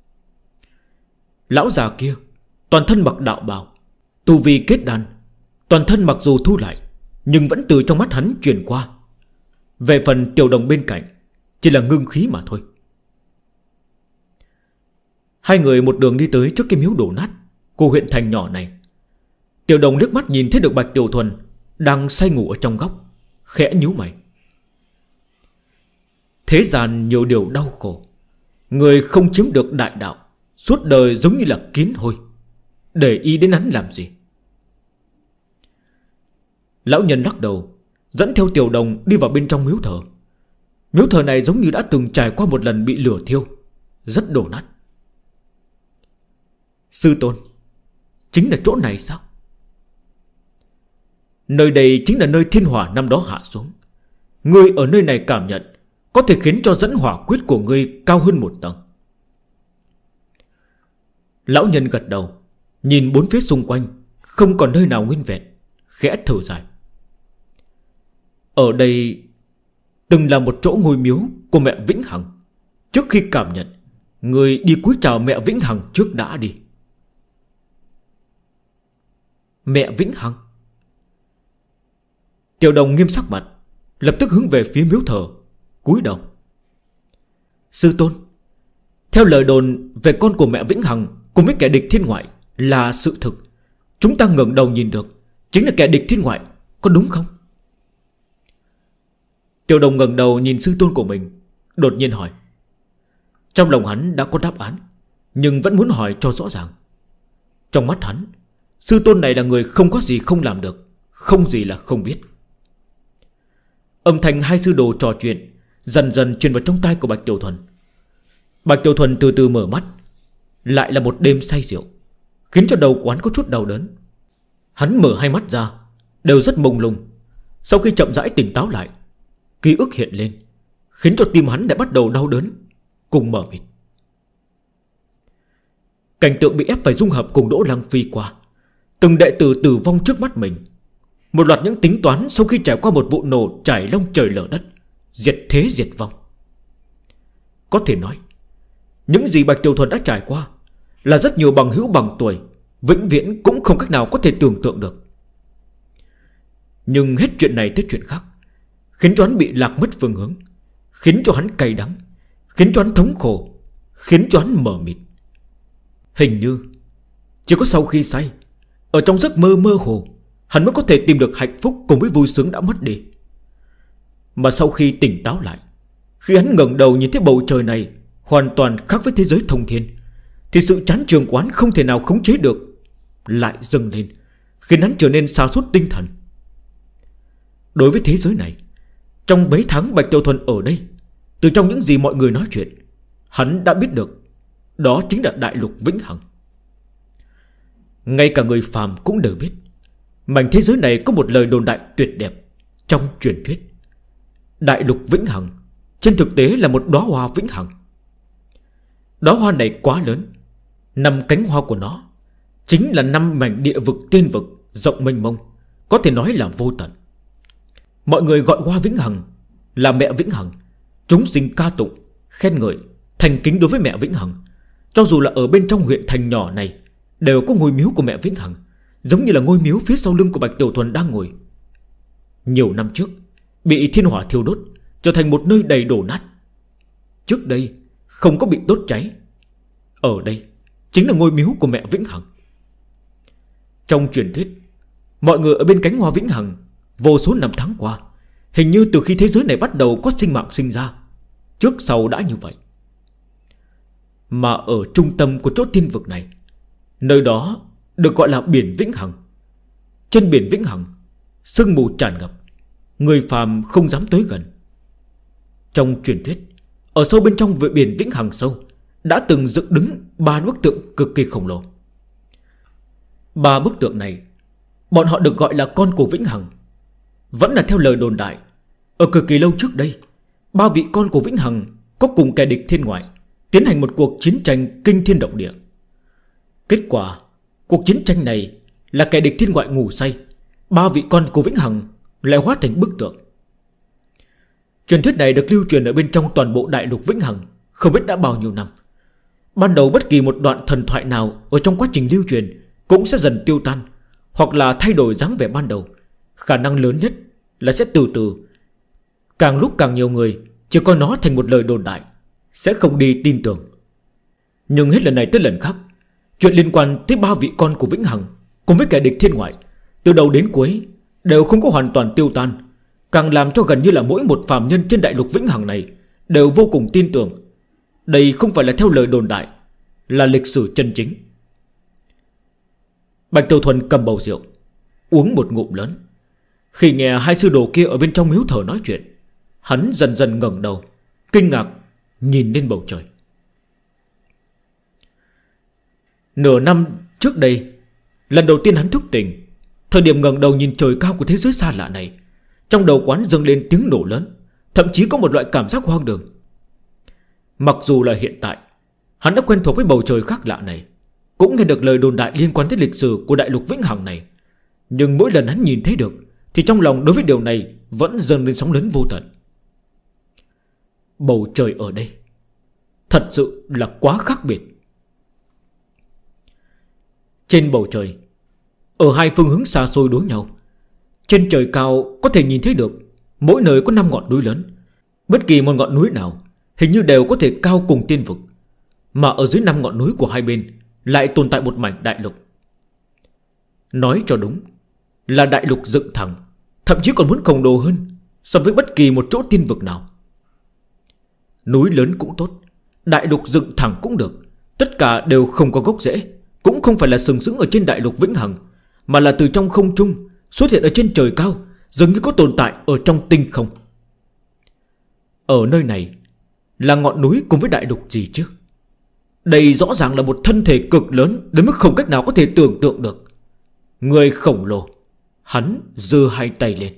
Lão già kia toàn thân mặc đạo bào, tu vi kết đan, toàn thân mặc dù thu lại, nhưng vẫn từ trong mắt hắn truyền qua. Về phần Tiểu Đồng bên cạnh, chỉ là ngưng khí mà thôi. Hai người một đường đi tới trước cái miếu đổ nát của huyện thành nhỏ này. Tiểu Đồng liếc mắt nhìn thấy được Bạch Tiểu Thuần đang say ngủ ở trong góc, khẽ nhíu mày. Thế gian nhiều điều đau khổ, người không chiếm được đại đạo, suốt đời giống như là kiến hôi, để ý đến hắn làm gì? Lão nhân lắc đầu, dẫn theo Tiểu Đồng đi vào bên trong miếu thờ. Miếu thờ này giống như đã từng trải qua một lần bị lửa thiêu, rất đổ nát. Sư tôn, chính là chỗ này sao? Nơi đây chính là nơi thiên hỏa năm đó hạ xuống. Ngươi ở nơi này cảm nhận có thể khiến cho dẫn hỏa quyết của ngươi cao hơn một tầng. Lão nhân gật đầu, nhìn bốn phía xung quanh, không còn nơi nào nguyên vẹn, khẽ thở dài. Ở đây từng là một chỗ ngôi miếu của mẹ Vĩnh Hằng. Trước khi cảm nhận, người đi cúi chào mẹ Vĩnh Hằng trước đã đi. Mẹ Vĩnh Hằng? Tiểu Đồng nghiêm sắc mặt, lập tức hướng về phía miếu thờ, cúi đầu. Sư tôn, theo lời đồn về con của mẹ Vĩnh Hằng cùng với kẻ địch thiên ngoại là sự thực. Chúng ta ngẩng đầu nhìn được chính là kẻ địch thiên ngoại, có đúng không? Tiểu Đồng ngẩng đầu nhìn sư tôn của mình, đột nhiên hỏi. Trong lòng hắn đã có đáp án, nhưng vẫn muốn hỏi cho rõ ràng. Trong mắt hắn, sư tôn này là người không có gì không làm được, không gì là không biết. Âm thanh hai sư đồ trò chuyện dần dần truyền vào trong tai của Bạch Tiểu Thuần. Bạch Tiểu Thuần từ từ mở mắt. Lại là một đêm say rượu, khiến cho đầu của hắn có chút đau đớn. Hắn mở hai mắt ra, đều rất mông lung. Sau khi chậm rãi tỉnh táo lại, ký ức hiện lên, khiến cho tim hắn đã bắt đầu đau đớn, cùng mở mịt. Cảnh tượng bị ép phải dung hợp cùng Đỗ Lăng Phi qua, từng đệ tử tử vong trước mắt mình. Một loạt những tính toán sau khi trải qua một vụ nổ trải long trời lở đất, diệt thế diệt vong. Có thể nói, những gì Bạch Tiểu Thuần đã trải qua là rất nhiều bằng hữu bằng tuổi vĩnh viễn cũng không cách nào có thể tưởng tượng được. Nhưng hết chuyện này tới chuyện khác, khiến cho hắn bị lạc mất phương hướng, khiến cho hắn cay đắng, khiến cho hắn thống khổ, khiến cho hắn mờ mịt. Hình như chỉ có sau khi say, ở trong giấc mơ mơ hồ, hắn mới có thể tìm được hạnh phúc cùng với vui sướng đã mất đi. Mà sau khi tỉnh táo lại, khi hắn ngẩng đầu nhìn thấy bầu trời này hoàn toàn khác với thế giới thông thiên, thì sự chán trường của hắn không thể nào khống chế được lại dâng lên, khiến hắn trở nên sa sút tinh thần. Đối với thế giới này, trong mấy tháng Bạch Tiểu Thuần ở đây, từ trong những gì mọi người nói chuyện, hắn đã biết được đó chính là đại lục vĩnh hằng. Ngay cả người phàm cũng đều biết mảnh thế giới này có một lời đồn đại tuyệt đẹp trong truyền thuyết. Đại lục vĩnh hằng trên thực tế là một đóa hoa vĩnh hằng. Đóa hoa này quá lớn, 5 cánh hoa của nó chính là 5 mảnh địa vực tiên vực rộng mênh mông, có thể nói là vô tận. Mọi người gọi hoa vĩnh hằng là mẹ vĩnh hằng, chúng sinh ca tụng, khen ngợi, thành kính đối với mẹ vĩnh hằng. Cho dù là ở bên trong huyện thành nhỏ này, đều có ngôi miếu của mẹ vĩnh hằng, giống như là ngôi miếu phía sau lưng của Bạch Tiểu Thuần đang ngồi. Nhiều năm trước bị thiên hỏa thiêu đốt, trở thành một nơi đầy đổ nát. Trước đây không có bị đốt cháy. Ở đây chính là ngôi miếu của mẹ vĩnh hằng. Trong truyền thuyết, mọi người ở bên cánh hoa vĩnh hằng vô số năm tháng qua, hình như từ khi thế giới này bắt đầu có sinh mạng sinh ra, trước sau đã như vậy. Mà ở trung tâm của chỗ thiên vực này, nơi đó được gọi là biển vĩnh hằng. Trên biển vĩnh hằng, sương mù tràn ngập, người phàm không dám tới gần. Trong truyền thuyết, ở sâu bên trong biển vĩnh hằng sâu đã từng dựng đứng 3 bức tượng cực kỳ khổng lồ. 3 bức tượng này, bọn họ được gọi là con của vĩnh hằng. Vẫn là theo lời đồn đại, ở cực kỳ lâu trước đây, 3 vị con của vĩnh hằng có cùng kẻ địch thiên ngoại tiến hành một cuộc chiến tranh kinh thiên động địa. Kết quả, cuộc chiến tranh này là kẻ địch thiên ngoại ngủ say, 3 vị con của vĩnh hằng lại hóa thành bức tượng. Truyền thuyết này được lưu truyền ở bên trong toàn bộ đại lục vĩnh hằng không biết đã bao nhiêu năm. Ban đầu bất kỳ một đoạn thần thoại nào ở trong quá trình lưu truyền cũng sẽ dần tiêu tan, hoặc là thay đổi dáng vẻ ban đầu. Khả năng lớn nhất là sẽ từ từ, càng lúc càng nhiều người chỉ coi nó thành một lời đồn đại, sẽ không đi tin tưởng. Nhưng hết lần này tới lần khác, chuyện liên quan tới 3 vị con của vĩnh hằng cùng với kẻ địch thiên ngoại, từ đầu đến cuối đều không có hoàn toàn tiêu tan, càng làm cho gần như là mỗi một phàm nhân trên đại lục vĩnh hằng này đều vô cùng tin tưởng đây không phải là theo lời đồn đại, là lịch sử chân chính. Bạch Tiểu Thuần cầm bầu rượu, uống một ngụm lớn. Khi nghe hai sư đồ kia ở bên trong miếu thờ nói chuyện, hắn dần dần ngẩng đầu, kinh ngạc nhìn lên bầu trời. Nửa năm trước đây, lần đầu tiên hắn thức tỉnh, thời điểm ngẩng đầu nhìn trời cao của thế giới xa lạ này, trong đầu quán dâng lên tiếng nổ lớn, thậm chí có một loại cảm giác hoang đường. Mặc dù là hiện tại hắn đã quen thuộc với bầu trời khác lạ này, cũng nghe được lời đồn đại liên quan tới lịch sử của đại lục vĩnh hằng này, nhưng mỗi lần hắn nhìn thấy được thì trong lòng đối với điều này vẫn dâng lên sóng lớn vô tận. Bầu trời ở đây thật sự là quá khác biệt. Trên bầu trời, ở hai phương hướng xa xôi đối nhau, trên trời cao có thể nhìn thấy được mỗi nơi có 5 ngọn núi lớn. Bất kỳ một ngọn núi nào hình như đều có thể cao cùng tiên vực, mà ở dưới 5 ngọn núi của hai bên lại tồn tại một mảnh đại lục. Nói cho đúng là đại lục dựng thẳng, thậm chí còn muốn khổng lồ hơn so với bất kỳ một chỗ tiên vực nào. Núi lớn cũng tốt, đại lục dựng thẳng cũng được, tất cả đều không có gốc rễ, cũng không phải là sừng sững ở trên đại lục vĩnh hằng, mà là từ trong không trung xuất hiện ở trên trời cao, dường như có tồn tại ở trong tinh không. Ở nơi này là ngọn núi cùng với đại lục gì chứ? Đây rõ ràng là một thân thể cực lớn đến mức không cách nào có thể tưởng tượng được. Người khổng lồ. Hắn giơ hai tay lên.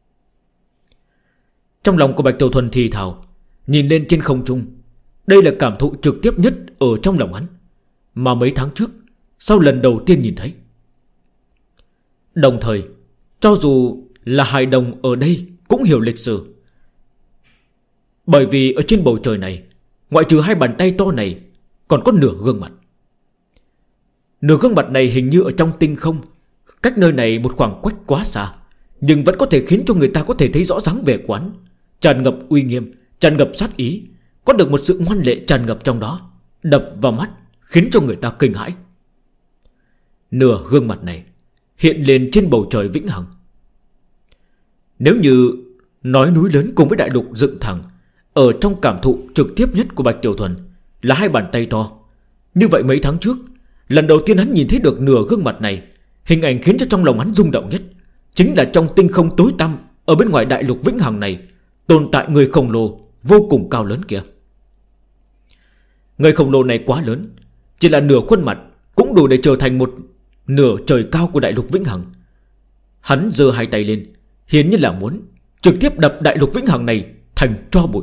Trong lòng của Bạch Tiểu Thuần thì thào, nhìn lên trên không trung. Đây là cảm thụ trực tiếp nhất ở trong lòng hắn, mà mấy tháng trước sau lần đầu tiên nhìn thấy. Đồng thời, cho dù là hài đồng ở đây cũng hiểu lịch sử, bởi vì ở trên bầu trời này, ngoại trừ hai bàn tay to này, còn có nửa gương mặt. Nửa gương mặt này hình như ở trong tinh không, cách nơi này một khoảng cách quá xa, nhưng vẫn có thể khiến cho người ta có thể thấy rõ dáng vẻ quán, tràn ngập uy nghiêm, tràn ngập sát ý, có được một sự ngoan lệ tràn ngập trong đó, đập vào mắt, khiến cho người ta kinh hãi. Nửa gương mặt này hiện lên trên bầu trời vĩnh hằng. Nếu như nói núi lớn cùng với đại lục dựng thẳng, ở trong cảm thụ trực tiếp nhất của Bạch Tiểu Thuần là hai bàn tay to, như vậy mấy tháng trước, lần đầu tiên hắn nhìn thấy được nửa gương mặt này, hình ảnh khiến cho trong lòng hắn rung động nhất chính là trong tinh không tối tăm ở bên ngoài đại lục vĩnh hằng này tồn tại người khổng lồ vô cùng cao lớn kia. Người khổng lồ này quá lớn, chỉ là nửa khuôn mặt cũng đủ để trở thành một nửa trời cao của đại lục vĩnh hằng. Hắn giơ hai tay lên, hiển nhiên là muốn trực tiếp đập đại lục vĩnh hằng này thành tro bụi.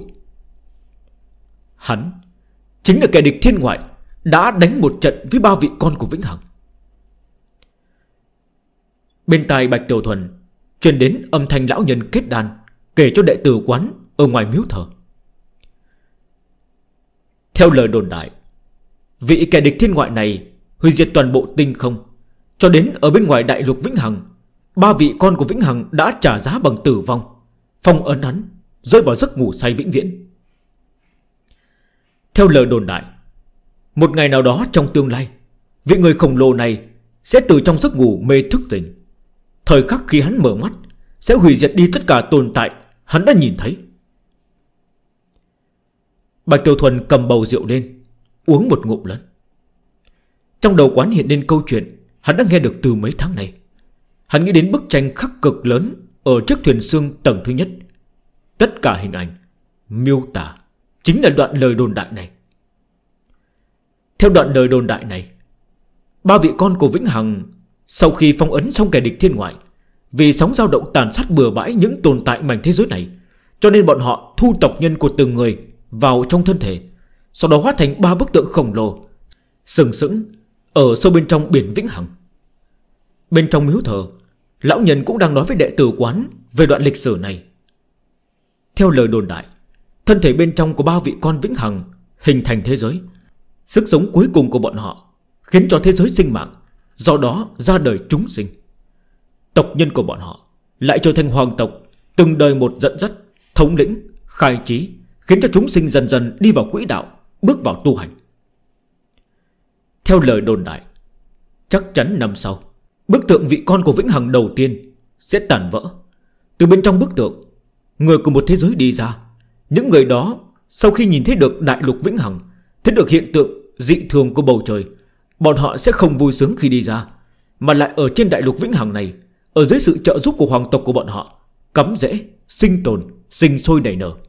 Hắn chính là kẻ địch thiên ngoại đã đánh một trận với ba vị con của vĩnh hằng. Bên tai Bạch Tiểu Thuần truyền đến âm thanh lão nhân kết đàn kể cho đệ tử quán ở ngoài miếu thờ. Theo lời đồn đại, vị kẻ địch thiên ngoại này hủy diệt toàn bộ tinh không, cho đến ở bên ngoài đại lục vĩnh hằng, ba vị con của vĩnh hằng đã trả giá bằng tử vong, phong ấn hắn rơi vào giấc ngủ say vĩnh viễn. Theo lời đồn đại, một ngày nào đó trong tương lai, vị người khổng lồ này sẽ từ trong giấc ngủ mê thức tỉnh. Thời khắc khi hắn mở mắt sẽ hủy diệt đi tất cả tồn tại hắn đã nhìn thấy. Bạch Tiểu Thuần cầm bầu rượu lên, uống một ngụm lớn. Trong đầu quán hiện lên câu chuyện hắn đã nghe được từ mấy tháng này. Hắn nghĩ đến bức tranh khắc cực lớn ở chiếc thuyền xương tầng thứ nhất. Tất cả hình ảnh miêu tả chính là đoạn lời đồn đại này. Theo đoạn lời đồn đại này, 3 vị con của Vĩnh Hằng sau khi phong ấn xong kẻ địch thiên ngoại, vì sóng dao động tàn sát bừa bãi những tồn tại mảnh thế giới này, cho nên bọn họ thu tộc nhân của từng người vào trong thân thể, sau đó hóa thành 3 bức tượng khổng lồ sừng sững ở sâu bên trong biển Vĩnh Hằng. Bên trong miếu thờ, lão nhân cũng đang nói với đệ tử quán về đoạn lịch sử này. Theo lời đồn đại, thân thể bên trong của 3 vị con Vĩnh Hằng hình thành thế giới. Sức sống cuối cùng của bọn họ khiến cho thế giới sinh mạng, do đó ra đời chúng sinh. Tộc nhân của bọn họ lại trở thành hoàng tộc, từng đời một dẫn dắt, thống lĩnh, khai trí, khiến cho chúng sinh dần dần đi vào quỹ đạo, bước vào tu hành. Theo lời đồn đại, chắc chắn năm sau, bức tượng vị con của Vĩnh Hằng đầu tiên sẽ tàn vỡ. Từ bên trong bức tượng, người của một thế giới đi ra. Những người đó sau khi nhìn thấy được đại lục Vĩnh Hằng, thấy được hiện tượng dị thường của bầu trời, bọn họ sẽ không vui sướng khi đi ra, mà lại ở trên đại lục Vĩnh Hằng này, ở dưới sự trợ giúp của hoàng tộc của bọn họ, cắm rễ, sinh tồn, sinh sôi nảy nở.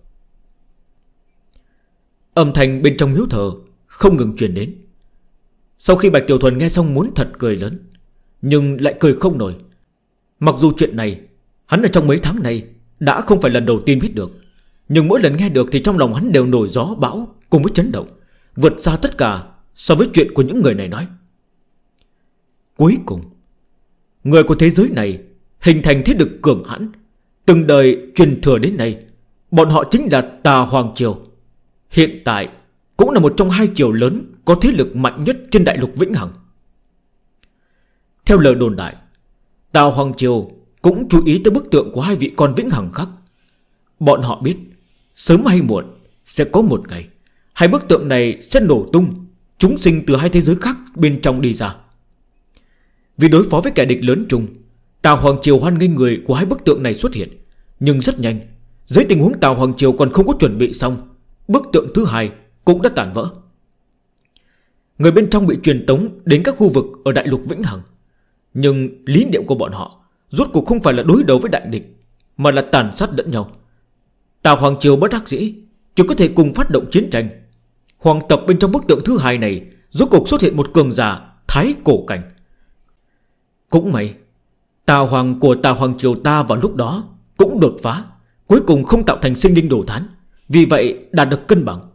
Âm thanh bên trong miếu thờ không ngừng truyền đến. Sau khi Bạch Tiểu Thuần nghe xong muốn thật cười lớn, nhưng lại cười không nổi. Mặc dù chuyện này hắn ở trong mấy tháng này đã không phải lần đầu tiên biết được, nhưng mỗi lần nghe được thì trong lòng hắn đều nổi gió bão cùng với chấn động, vượt xa tất cả so với chuyện của những người này nói. Cuối cùng, người của thế giới này hình thành thế lực cường hãn, từng đời truyền thừa đến nay. Bọn họ chính là Tà Hoàng Triều, hiện tại cũng là một trong 2 triều lớn có thế lực mạnh nhất trên đại lục Vĩnh Hằng. Theo lời đồn đại, Tà Hoàng Triều cũng chú ý tới bức tượng của 2 vị con Vĩnh Hằng khác. Bọn họ biết sớm hay muộn sẽ có một ngày 2 bức tượng này sẽ nổ tung, chúng sinh từ 2 thế giới khác bên trong đi ra. Vì đối phó với kẻ địch lớn chung, Tà Hoàng Triều hoan nghênh người của 2 bức tượng này xuất hiện. Nhưng rất nhanh, dưới tình huống Tà Hoàng Triều còn không có chuẩn bị xong, bức tượng thứ 2 cũng đã tàn vỡ. Người bên trong bị truyền tống đến các khu vực ở đại lục Vĩnh Hằng. Nhưng lý niệm của bọn họ rốt cuộc không phải là đối đầu với đại địch, mà là tàn sát lẫn nhau. Tà Hoàng Triều bất đắc dĩ chỉ có thể cùng phát động chiến tranh. Hoàng tộc bên trong bức tượng thứ 2 này rốt cuộc xuất hiện một cường giả thái cổ cảnh. Cũng may Tà Hoàng của Tà Hoàng Triều ta vào lúc đó cũng đột phá, cuối cùng không tạo thành sinh linh đồ thán, vì vậy đạt được cân bằng.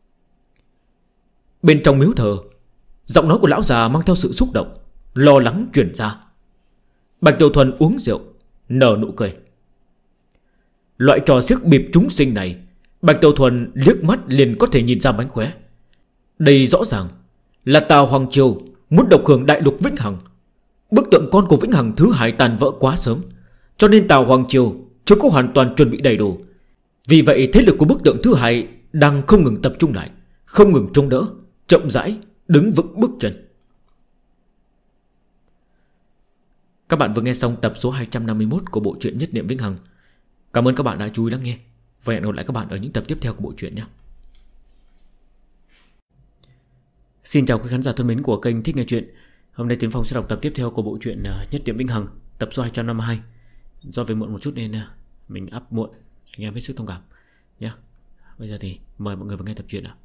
Bên trong miếu thờ, giọng nói của lão già mang theo sự xúc động, lo lắng truyền ra. Bạch Tiểu Thuần uống rượu, nở nụ cười. Loại trò xiếc bịp chúng sinh này, Bạch Tiểu Thuần liếc mắt liền có thể nhìn ra mánh khóe. Đây rõ ràng là Tà Hoàng Triều muốn độc hưởng đại lục Vĩnh Hằng. Bức tượng con của Vĩnh Hằng thứ 2 tàn vỡ quá sớm, cho nên Tà Hoàng Triều chưa có hoàn toàn chuẩn bị đầy đủ. Vì vậy thế lực của bức tượng thứ 2 đang không ngừng tập trung lại, không ngừng chống đỡ, chậm rãi đứng vững bước chân. Các bạn vừa nghe xong tập số 251 của bộ truyện Nhất Niệm Vĩnh Hằng. Cảm ơn các bạn đã chú ý lắng nghe, và hẹn gặp lại các bạn ở những tập tiếp theo của bộ truyện nhé. Xin chào quý khán giả thân mến của kênh Thích Nghe Chuyện. Hôm nay Tiến Phong sẽ đọc tập tiếp theo của bộ truyện Nhất Niệm Vĩnh Hằng, tập số 252. Do về muộn một chút nên mình up muộn, anh em hết sức thông cảm nhé. Bây giờ thì mời mọi người vào nghe tập truyện nào.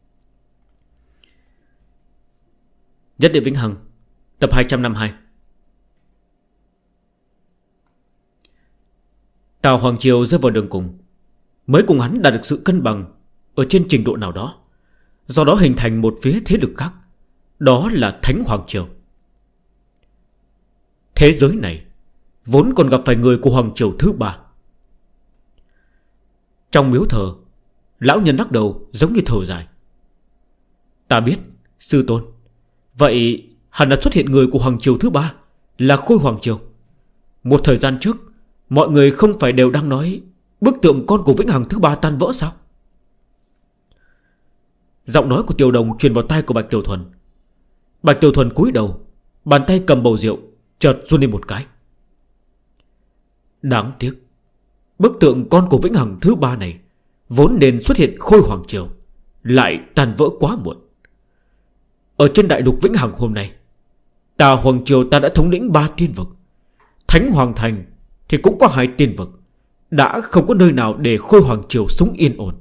Nhất Niệm Vĩnh Hằng, tập 252. Tào Hoàng Triều rơi vào đường cùng, mới cùng hắn đạt được sự cân bằng ở trên trình độ nào đó, do đó hình thành một phía thế lực khác, đó là Thánh Hoàng Triều. Thế giới này vốn còn gặp phải người của Hoàng Triều thứ 3. Trong miếu thờ, lão nhân lắc đầu giống như thở dài. Ta biết, sư tôn. Vậy hẳn là xuất hiện người của Hoàng Triều thứ 3, là Khôi Hoàng Triều. Một thời gian trước, mọi người không phải đều đang nói bức tượng con của Vĩnh Hằng thứ 3 tan vỡ sao? Giọng nói của Tiểu Đồng truyền vào tai của Bạch Tiểu Thuần. Bạch Tiểu Thuần cúi đầu, Bàn tay cầm bầu rượu chợt run lên một cái. Đáng tiếc, bức tượng con của Vĩnh Hằng thứ 3 này vốn nên xuất hiện Khôi Hoàng Triều lại tan vỡ quá muộn. Ở trên đại lục Vĩnh Hằng hôm nay, Tà Hoàng Triều ta đã thống lĩnh 3 tiên vực. Thánh Hoàng Thành thì cũng có 2 tiên vực. Đã không có nơi nào để Khôi Hoàng Triều sống yên ổn.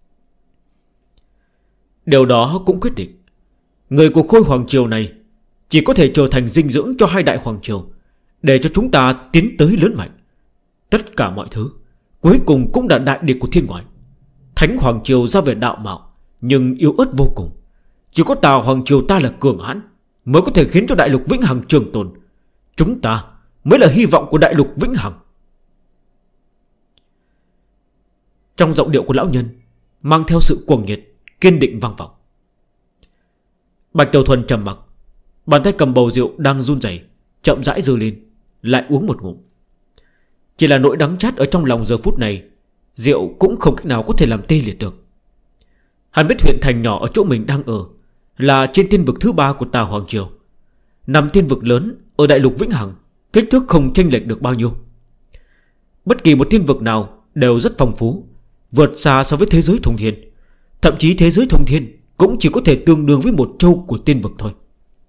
Điều đó cũng quyết định người của Khôi Hoàng Triều này chỉ có thể trở thành dinh dưỡng cho 2 đại Hoàng Triều, để cho chúng ta tiến tới lớn mạnh. Tất cả mọi thứ cuối cùng cũng là đại địch của thiên ngoại. Thánh Hoàng Triều ra về đạo mạo nhưng yếu ớt vô cùng. Chỉ có Tà Hoàng Triều ta là cường hãn mới có thể khiến cho đại lục Vĩnh Hằng trường tồn. Chúng ta mới là hy vọng của đại lục Vĩnh Hằng. Trong giọng điệu của lão nhân mang theo sự cuồng nhiệt, kiên định vang vọng. Bạch Tiểu Thuần trầm mặc, bàn tay cầm bầu rượu đang run rẩy chậm rãi giơ lên, lại uống một ngụm. Chỉ là nỗi đắng chát ở trong lòng giờ phút này, rượu cũng không cách nào có thể làm tê liệt được. Hắn biết huyện thành nhỏ ở chỗ mình đang ở là trên tiên vực thứ 3 của Tà Hoàng Triều. 5 tiên vực lớn ở đại lục Vĩnh Hằng, kích thước không chênh lệch được bao nhiêu. Bất kỳ một tiên vực nào đều rất phong phú, vượt xa so với thế giới thông thiên. Thậm chí thế giới thông thiên cũng chỉ có thể tương đương với một châu của tiên vực thôi.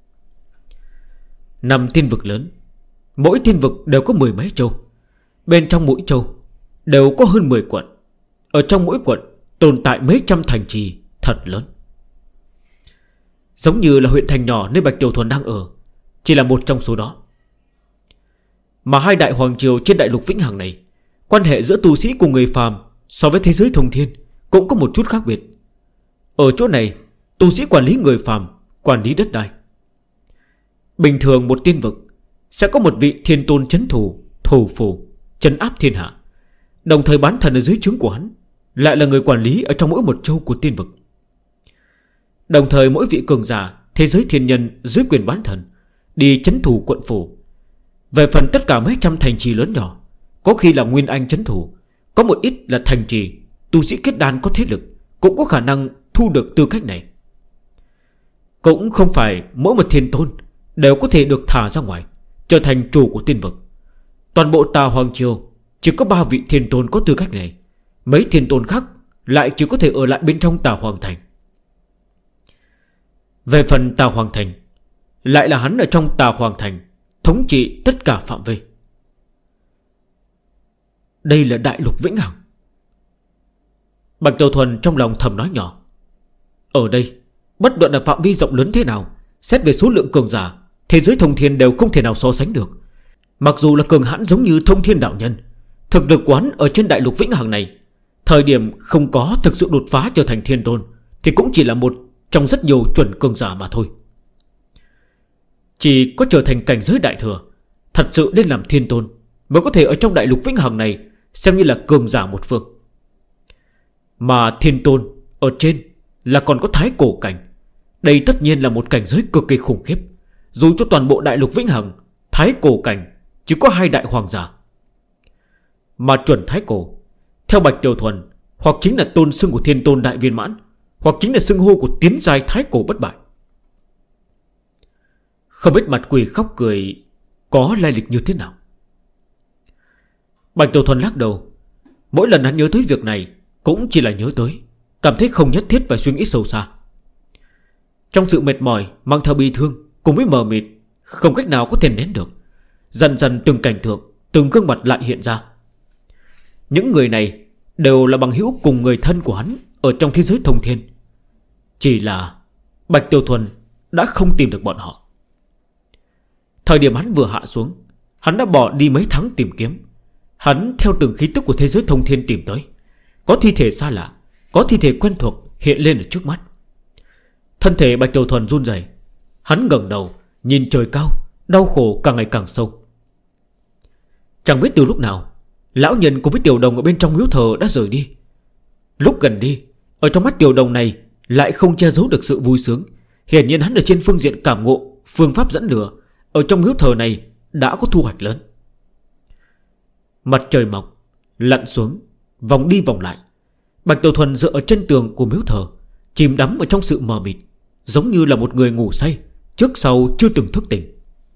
5 tiên vực lớn, mỗi tiên vực đều có 10 mấy châu. Bên trong mỗi châu đều có hơn 10 quận. Ở trong mỗi quận tồn tại mấy trăm thành trì thật lớn. Giống như là huyện thành nhỏ nơi Bạch Tiểu Thuần đang ở, chỉ là một trong số đó. Mà 2 đại Hoàng Triều trên đại lục Vĩnh Hằng này, quan hệ giữa tu sĩ cùng người phàm so với thế giới thông thiên cũng có một chút khác biệt. Ở chỗ này, tu sĩ quản lý người phàm, quản lý đất đai. Bình thường một tiên vực sẽ có một vị thiên tôn trấn thủ, thủ phủ, trấn áp thiên hạ. Đồng thời bán thần ở dưới trướng của hắn lại là người quản lý ở trong mỗi một châu của tiên vực. Đồng thời mỗi vị cường giả thế giới thiên nhân dưới quyền bán thần đi trấn thủ quận phủ. Về phần tất cả mấy trăm thành trì lớn nhỏ, có khi là Nguyên Anh trấn thủ, có một ít là thành trì tu sĩ kết đan có thế lực cũng có khả năng thu được tư cách này. Cũng không phải mỗi một thiên tôn đều có thể được thả ra ngoài trở thành chủ của tiên vực. Toàn bộ Tà Hoàng Triều chỉ có 3 vị thiên tôn có tư cách này. Mấy thiên tôn khác lại chỉ có thể ở lại bên trong Tà Hoàng Thành. Về phần Tà Hoàng Thành, lại là hắn ở trong Tà Hoàng Thành thống trị tất cả phạm vi. Đây là đại lục Vĩnh Hằng. Bạch Tiểu Thuần trong lòng thầm nói nhỏ. Ở đây, bất luận là phạm vi rộng lớn thế nào, xét về số lượng cường giả, thế giới thông thiên đều không thể nào so sánh được. Mặc dù là cường hãn giống như thông thiên đạo nhân, thực lực quán ở trên đại lục Vĩnh Hằng này, thời điểm không có thực sự đột phá trở thành thiên tôn, thì cũng chỉ là một trong rất nhiều chuẩn cường giả mà thôi. Chỉ có trở thành cảnh giới đại thừa, thật sự nên làm thiên tôn, mới có thể ở trong đại lục Vĩnh Hằng này xem như là cường giả một phương. Mà thiên tôn ở trên là còn có thái cổ cảnh. Đây tất nhiên là một cảnh giới cực kỳ khủng khiếp. Dù cho toàn bộ đại lục Vĩnh Hằng, thái cổ cảnh chỉ có 2 đại hoàng giả. Mà chuẩn thái cổ, theo Bạch Tiểu Thuần, hoặc chính là tôn xưng của thiên tôn đại viên mãn, hoặc chính là xưng hô của tiến giai thái cổ bất bại. Không biết mặt quỷ khóc cười có lai lịch như thế nào. Bạch Tiểu Thuần lắc đầu. Mỗi lần hắn nhớ tới việc này cũng chỉ là nhớ tới, cảm thấy không nhất thiết phải suy nghĩ sâu xa. Trong sự mệt mỏi mang theo bi thương cùng với mờ mịt, không cách nào có thể nén được. Dần dần từng cảnh tượng, từng gương mặt lại hiện ra. Những người này đều là bằng hữu cùng người thân của hắn ở trong thế giới thông thiên. Chỉ là Bạch Tiểu Thuần đã không tìm được bọn họ. Thời điểm hắn vừa hạ xuống, hắn đã bỏ đi mấy tháng tìm kiếm. Hắn theo từng khí tức của thế giới thông thiên tìm tới. Có thi thể xa lạ, có thi thể quen thuộc hiện lên ở trước mắt. Thân thể Bạch Tiểu Thuần run rẩy. Hắn ngẩng đầu nhìn trời cao, đau khổ càng ngày càng sâu. Chẳng biết từ lúc nào, lão nhân cùng với tiểu đồng ở bên trong miếu thờ đã rời đi. Lúc gần đi, ở trong mắt tiểu đồng này lại không che giấu được sự vui sướng. Hiển nhiên hắn ở trên phương diện cảm ngộ, phương pháp dẫn lửa, ở trong miếu thờ này đã có thu hoạch lớn. Mặt trời mọc, lặn xuống, vòng đi vòng lại. Bạch Tiểu Thuần dựa ở chân tường của miếu thờ, chìm đắm ở trong sự mờ mịt, giống như là một người ngủ say, trước sau chưa từng thức tỉnh.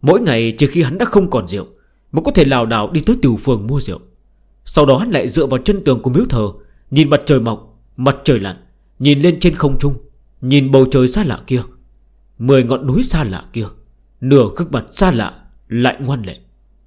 Mỗi ngày trừ khi hắn đã không còn rượu mới có thể lảo đảo đi tới tiểu phường mua rượu. Sau đó hắn lại dựa vào chân tường của miếu thờ, nhìn mặt trời mọc, mặt trời lặn, nhìn lên trên không trung, nhìn bầu trời xa lạ kia, 10 ngọn núi xa lạ kia, nửa gương mặt xa lạ lại ngoan lệ.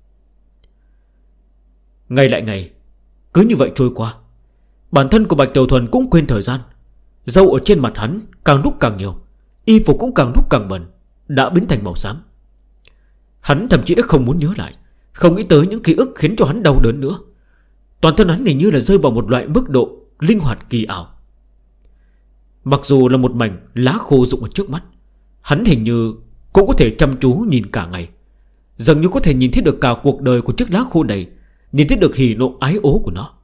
Ngày lại ngày, cứ như vậy trôi qua. Bản thân của Bạch Tiểu Thuần cũng quên thời gian. Râu ở trên mặt hắn càng lúc càng nhiều, y phục cũng càng lúc càng bẩn, đã biến thành màu xám. Hắn thậm chí đã không muốn nhớ lại, không nghĩ tới những ký ức khiến cho hắn đau đớn nữa. Toàn thân hắn hình như là rơi vào một loại mức độ linh hoạt kỳ ảo. Mặc dù là một mảnh lá khô rụng ở trước mắt, hắn hình như cũng có thể chăm chú nhìn cả ngày, dường như có thể nhìn thấy được cả cuộc đời của chiếc lá khô này, nhìn thấy được hỉ nộ ái ố của nó.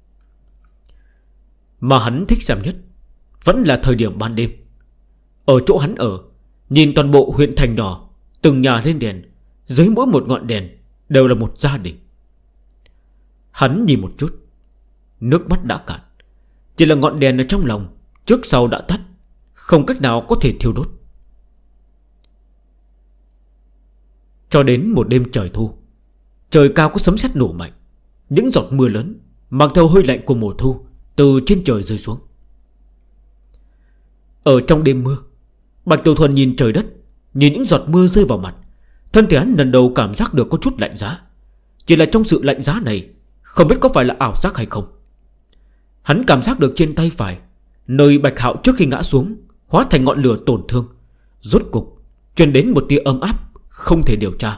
Mà hắn thích xem nhất vẫn là thời điểm ban đêm. Ở chỗ hắn ở, nhìn toàn bộ huyện thành nhỏ, từng nhà lên đèn, dưới mỗi một ngọn đèn đều là một gia đình. Hắn nhìn một chút, nước mắt đã cạn. Chỉ là ngọn đèn ở trong lòng trước sau đã tắt, không cách nào có thể thiêu đốt. Cho đến một đêm trời thu, trời cao có sấm sét nổ mạnh, những giọt mưa lớn mang theo hơi lạnh của mùa thu từ trên trời rơi xuống. Ở trong đêm mưa, Bạch Tiểu Thuần nhìn trời đất, nhìn những giọt mưa rơi vào mặt, thân thể hắn lần đầu cảm giác được có chút lạnh giá. Chỉ là trong sự lạnh giá này, không biết có phải là ảo giác hay không, hắn cảm giác được trên tay phải, nơi Bạch Hạo trước khi ngã xuống hóa thành ngọn lửa tổn thương, rốt cục truyền đến một tia ấm áp không thể điều tra.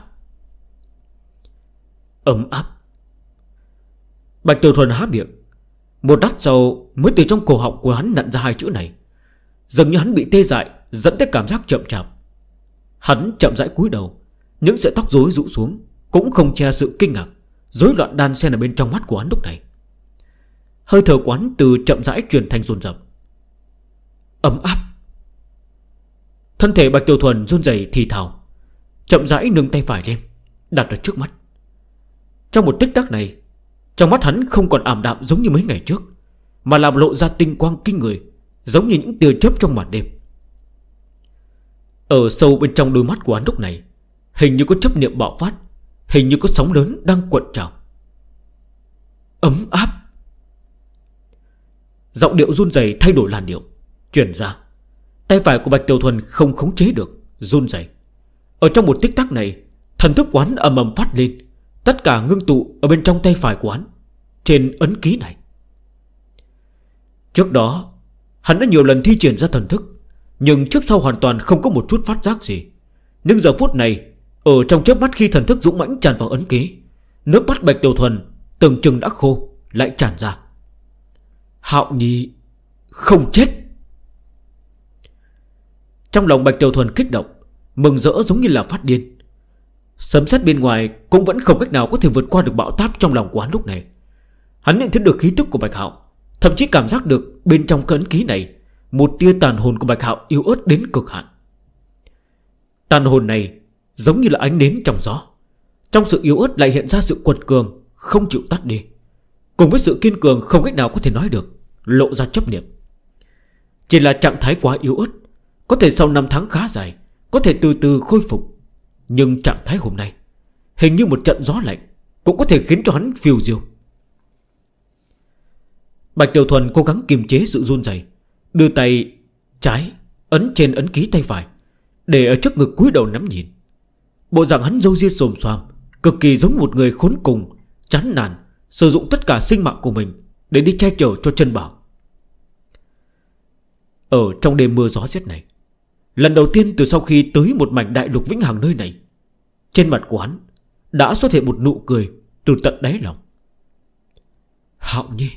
Ấm áp. Bạch Tiểu Thuần há miệng, một lát sau mới từ trong cổ họng của hắn nặn ra hai chữ này. Dường như hắn bị tê dại, dẫn tới cảm giác chậm chạp. Hắn chậm rãi cúi đầu, những sợi tóc rối rũ xuống, cũng không che sự kinh ngạc, rối loạn đan xen ở bên trong mắt của hắn lúc này. Hơi thở của hắn từ chậm rãi chuyển thành dồn dập. Ấm áp. Thân thể Bạch Tiểu Thuần run rẩy thì thào, chậm rãi nâng tay phải lên, đặt ở trước mắt. Trong một tích tắc này, trong mắt hắn không còn ảm đạm giống như mấy ngày trước, mà làm lộ ra tinh quang kinh người, giống như những tia chớp trong màn đêm. Ở sâu bên trong đôi mắt của hắn lúc này, hình như có chấp niệm bạo phát, hình như có sóng lớn đang cuộn trào. Ấm áp. Giọng điệu run rẩy thay đổi làn điệu, truyền ra. Tay phải của Bạch Tiểu Thuần không khống chế được, run rẩy. Ở trong một tích tắc này, thần thức của hắn ầm ầm phát lên, tất cả ngưng tụ ở bên trong tay phải của hắn, trên ấn ký này. Trước đó hắn đã nhiều lần thi triển ra thần thức, nhưng trước sau hoàn toàn không có một chút phát giác gì. Nhưng giờ phút này, ở trong chớp mắt khi thần thức dũng mãnh tràn vào ấn ký, nước mắt Bạch Tiểu Thuần tưởng chừng đã khô lại tràn ra. Hạo Nhi không chết. Trong lòng Bạch Tiểu Thuần kích động, mừng rỡ giống như là phát điên. Sấm sét bên ngoài cũng vẫn không cách nào có thể vượt qua được bão táp trong lòng của hắn lúc này. Hắn nhận thấy được khí tức của Bạch Hạo, thậm chí cảm giác được bên trong cái ấn ký này một tia tàn hồn của Bạch Hạo yếu ớt đến cực hạn. Tàn hồn này giống như là ánh nến trong gió, trong sự yếu ớt lại hiện ra sự quật cường không chịu tắt đi, cùng với sự kiên cường không cách nào có thể nói được, lộ ra chấp niệm. Chỉ là trạng thái quá yếu ớt, có thể sau 5 tháng khá dài có thể từ từ khôi phục, nhưng trạng thái hôm nay hình như một trận gió lạnh cũng có thể khiến cho hắn phiêu diêu. Bạch Tiểu Thuần cố gắng kiềm chế sự run rẩy, đưa tay trái ấn trên ấn ký tay phải, để ở trước ngực cúi đầu nắm nhìn. Bộ dạng hắn râu ria xồm xoàm, cực kỳ giống một người khốn cùng, chán nản, sử dụng tất cả sinh mạng của mình để đi che chở cho chân bảo. Ở trong đêm mưa gió rét này, lần đầu tiên từ sau khi tới một mảnh đại lục vĩnh hằng nơi này, trên mặt của hắn đã xuất hiện một nụ cười từ tận đáy lòng. Hạo Nhi.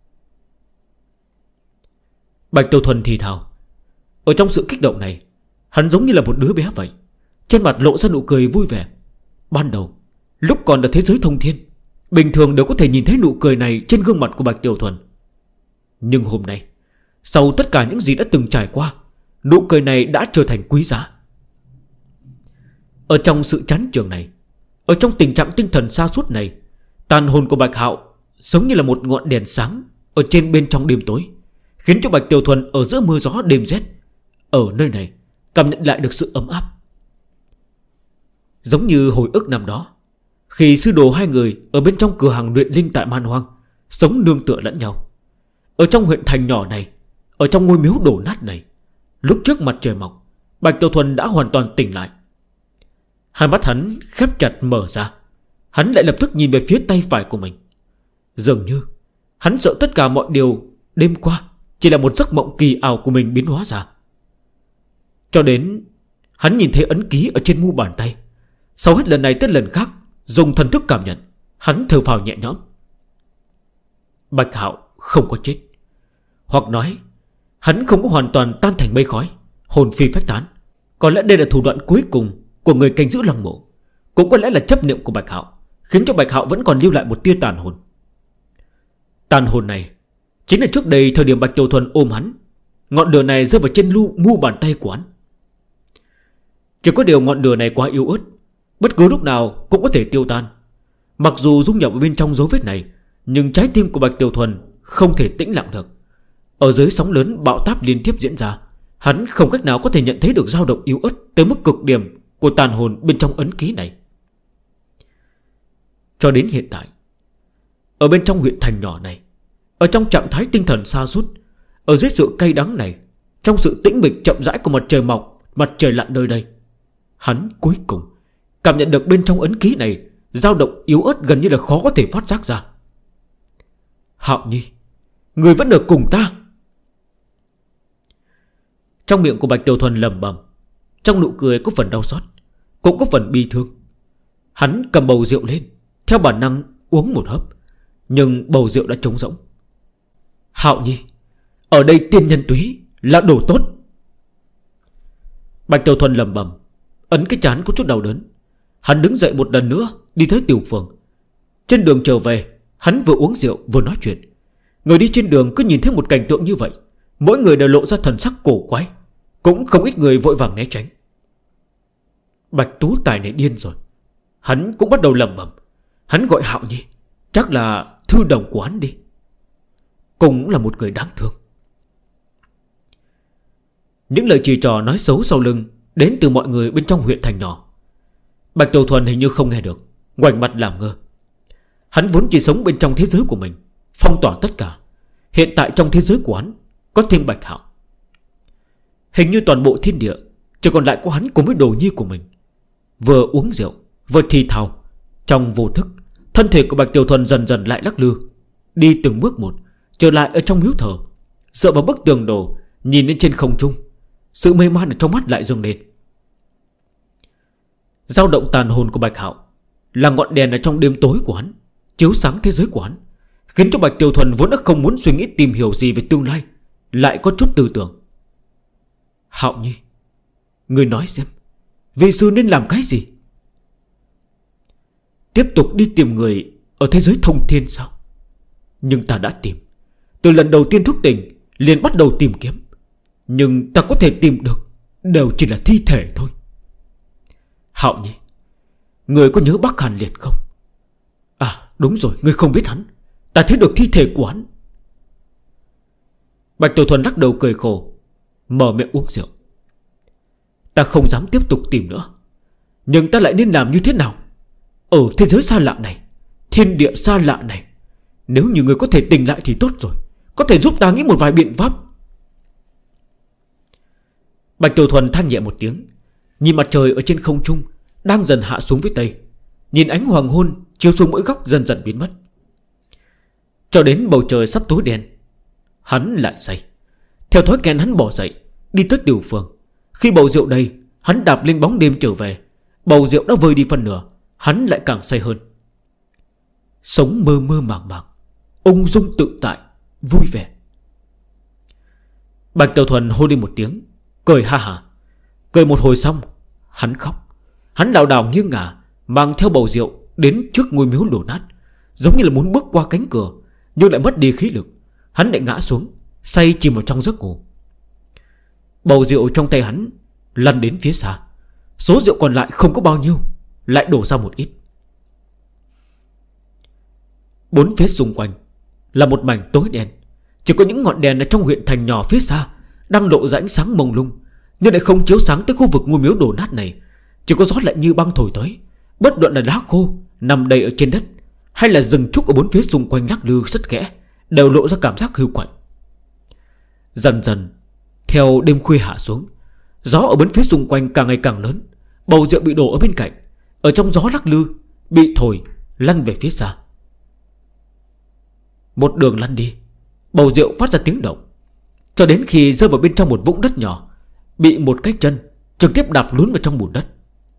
Bạch Tiểu Thuần thì thào. Ở trong sự kích động này, hắn giống như là một đứa bé vậy, trên mặt lộ ra nụ cười vui vẻ. Ban đầu, lúc còn ở thế giới thông thiên, bình thường đều có thể nhìn thấy nụ cười này trên gương mặt của Bạch Tiểu Thuần. Nhưng hôm nay, sau tất cả những gì đã từng trải qua, nụ cười này đã trở thành quý giá. Ở trong sự chán chường này, ở trong tình trạng tinh thần sa sút này, tàn hồn của Bạch Hạo giống như là một ngọn đèn sáng ở trên bên trong đêm tối, khiến cho Bạch Tiểu Thuần ở giữa mưa gió đêm rét, ở nơi này cảm nhận lại được sự ấm áp. Giống như hồi ức năm đó, khi sư đồ hai người ở bên trong cửa hàng luyện linh tại Man Hoang sống nương tựa lẫn nhau. Ở trong huyện thành nhỏ này, ở trong ngôi miếu đổ nát này, lúc trước mặt trời mọc, Bạch Tiểu Thuần đã hoàn toàn tỉnh lại. Hai mắt hắn khép chặt mở ra. Hắn lại lập tức nhìn về phía tay phải của mình. Dường như hắn sợ tất cả mọi điều đêm qua chỉ là một giấc mộng kỳ ảo của mình biến hóa ra. Cho đến hắn nhìn thấy ấn ký ở trên mu bàn tay. Sau hết lần này tới lần khác dùng thần thức cảm nhận, hắn thở phào nhẹ nhõm. Bạch Hạo không có chết, hoặc nói hắn không có hoàn toàn tan thành mây khói, hồn phi phách tán. Có lẽ đây là thủ đoạn cuối cùng của người canh giữ lăng mộ. Cũng có lẽ là chấp niệm của Bạch Hạo khiến cho Bạch Hạo vẫn còn lưu lại một tia tàn hồn. Tàn hồn này chính là trước đây thời điểm Bạch Tiểu Thuần ôm hắn, ngọn lửa này rơi vào trên mu bàn tay của hắn. Chỉ có điều ngọn lửa này quá yếu ớt, bất cứ lúc nào cũng có thể tiêu tan. Mặc dù dung nhập ở bên trong dấu vết này, nhưng trái tim của Bạch Tiểu Thuần không thể tĩnh lặng được. Ở dưới sóng lớn bão táp liên tiếp diễn ra, hắn không cách nào có thể nhận thấy được dao động yếu ớt tới mức cực điểm của tàn hồn bên trong ấn ký này. Cho đến hiện tại, ở bên trong huyện thành nhỏ này, ở trong trạng thái tinh thần sa sút, ở dưới sự cay đắng này, trong sự tĩnh mịch chậm rãi của mặt trời mọc, mặt trời lặn nơi đây, hắn cuối cùng cảm nhận được bên trong ấn ký này dao động yếu ớt gần như là khó có thể phát giác ra. Hạo Nhi, người vẫn ở cùng ta. Trong miệng của Bạch Tiểu Thuần lẩm bẩm, trong nụ cười có phần đau xót, cũng có phần bi thương. Hắn cầm bầu rượu lên, theo bản năng uống một hớp, nhưng bầu rượu đã trống rỗng. Hạo Nhi, ở đây tiên nhân túy là đồ tốt. Bạch Tiểu Thuần lẩm bẩm, ấn cái trán có chút đau đớn. Hắn đứng dậy một lần nữa, đi tới tiểu phường. Trên đường trở về, hắn vừa uống rượu vừa nói chuyện. Người đi trên đường cứ nhìn thấy một cảnh tượng như vậy, mỗi người đều lộ ra thần sắc cổ quái, cũng không ít người vội vàng né tránh. Bạch Tú Tài này điên rồi. Hắn cũng bắt đầu lẩm bẩm. Hắn gọi Hạo Nhi chắc là thư đồng của hắn đi. Cũng là một người đáng thương. Những lời chỉ trò nói xấu sau lưng đến từ mọi người bên trong huyện thành nhỏ. Bạch Tiểu Thuần hình như không nghe được, ngoảnh mặt làm ngơ. Hắn vốn chỉ sống bên trong thế giới của mình, phong tỏa tất cả. Hiện tại trong thế giới của hắn có thêm Bạch Hạo. Hình như toàn bộ thiên địa chỉ còn lại có hắn cùng với đồ nhi của mình. Vừa uống rượu vừa thì thào, trong vô thức, thân thể của Bạch Tiểu Thuần dần dần lại lắc lư, đi từng bước một, trở lại ở trong miếu thờ, dựa vào bức tường đổ, nhìn lên trên không trung. Sự mê man ở trong mắt lại dâng lên. Dao động tàn hồn của Bạch Hạo là ngọn đèn ở trong đêm tối của hắn, chiếu sáng thế giới của hắn, khiến cho Bạch Tiểu Thuần vốn đã không muốn suy nghĩ tìm hiểu gì về tương lai, lại có chút tư tưởng. Hạo Nhi, người nói xem, vị sư nên làm cái gì? Tiếp tục đi tìm người ở thế giới thông thiên sao? Nhưng ta đã tìm. Từ lần đầu tiên thức tỉnh liền bắt đầu tìm kiếm, nhưng ta có thể tìm được đều chỉ là thi thể thôi. Hạo Nhi, người có nhớ Bắc Hàn Liệt không? À đúng rồi, người không biết hắn. Ta thấy được thi thể của hắn. Bạch Tiểu Thuần lắc đầu cười khổ, mở miệng uống rượu. Ta không dám tiếp tục tìm nữa, nhưng ta lại nên làm như thế nào? Ở thế giới xa lạ này, thiên địa xa lạ này, nếu như người có thể tỉnh lại thì tốt rồi, có thể giúp ta nghĩ một vài biện pháp. Bạch Tiểu Thuần than nhẹ một tiếng, nhìn mặt trời ở trên không trung đang dần hạ xuống với tây, nhìn ánh hoàng hôn chiếu xuống mỗi góc dần dần biến mất. Cho đến bầu trời sắp tối đen, hắn lại say. Theo thói quen hắn bỏ dậy, đi tới tiểu phường. Khi bầu rượu đầy, hắn đạp lên bóng đêm trở về. Bầu rượu đã vơi đi phân nửa, hắn lại càng say hơn. Sống mơ mơ màng màng, ung dung tự tại, vui vẻ. Bạch Tiểu Thuần hô lên một tiếng, cười ha hả. Cười một hồi xong, hắn khóc. Hắn lảo đảo nghiêng ngả, mang theo bầu rượu đến trước ngôi miếu đổ nát, giống như là muốn bước qua cánh cửa, nhưng lại mất đi khí lực. Hắn lại ngã xuống, say chìm vào trong giấc ngủ. Bầu rượu trong tay hắn lăn đến phía xa. Số rượu còn lại không có bao nhiêu, lại đổ ra một ít. Bốn phía xung quanh là một mảnh tối đen. Chỉ có những ngọn đèn ở trong huyện thành nhỏ phía xa đang lộ ra ánh sáng mông lung, nhưng lại không chiếu sáng tới khu vực ngôi miếu đổ nát này. chỉ có gió lạnh như băng thổi tới. Bất luận là đá khô nằm đầy ở trên đất hay là rừng trúc ở bốn phía xung quanh lắc lư rất khẽ, đều lộ ra cảm giác hưu quạnh. Dần dần theo đêm khuya hạ xuống, gió ở bốn phía xung quanh càng ngày càng lớn. Bầu rượu bị đổ ở bên cạnh, ở trong gió lắc lư, bị thổi lăn về phía xa. Một đường lăn đi, bầu rượu phát ra tiếng động, cho đến khi rơi vào bên trong một vũng đất nhỏ, bị một cái chân trực tiếp đạp lún vào trong bùn đất.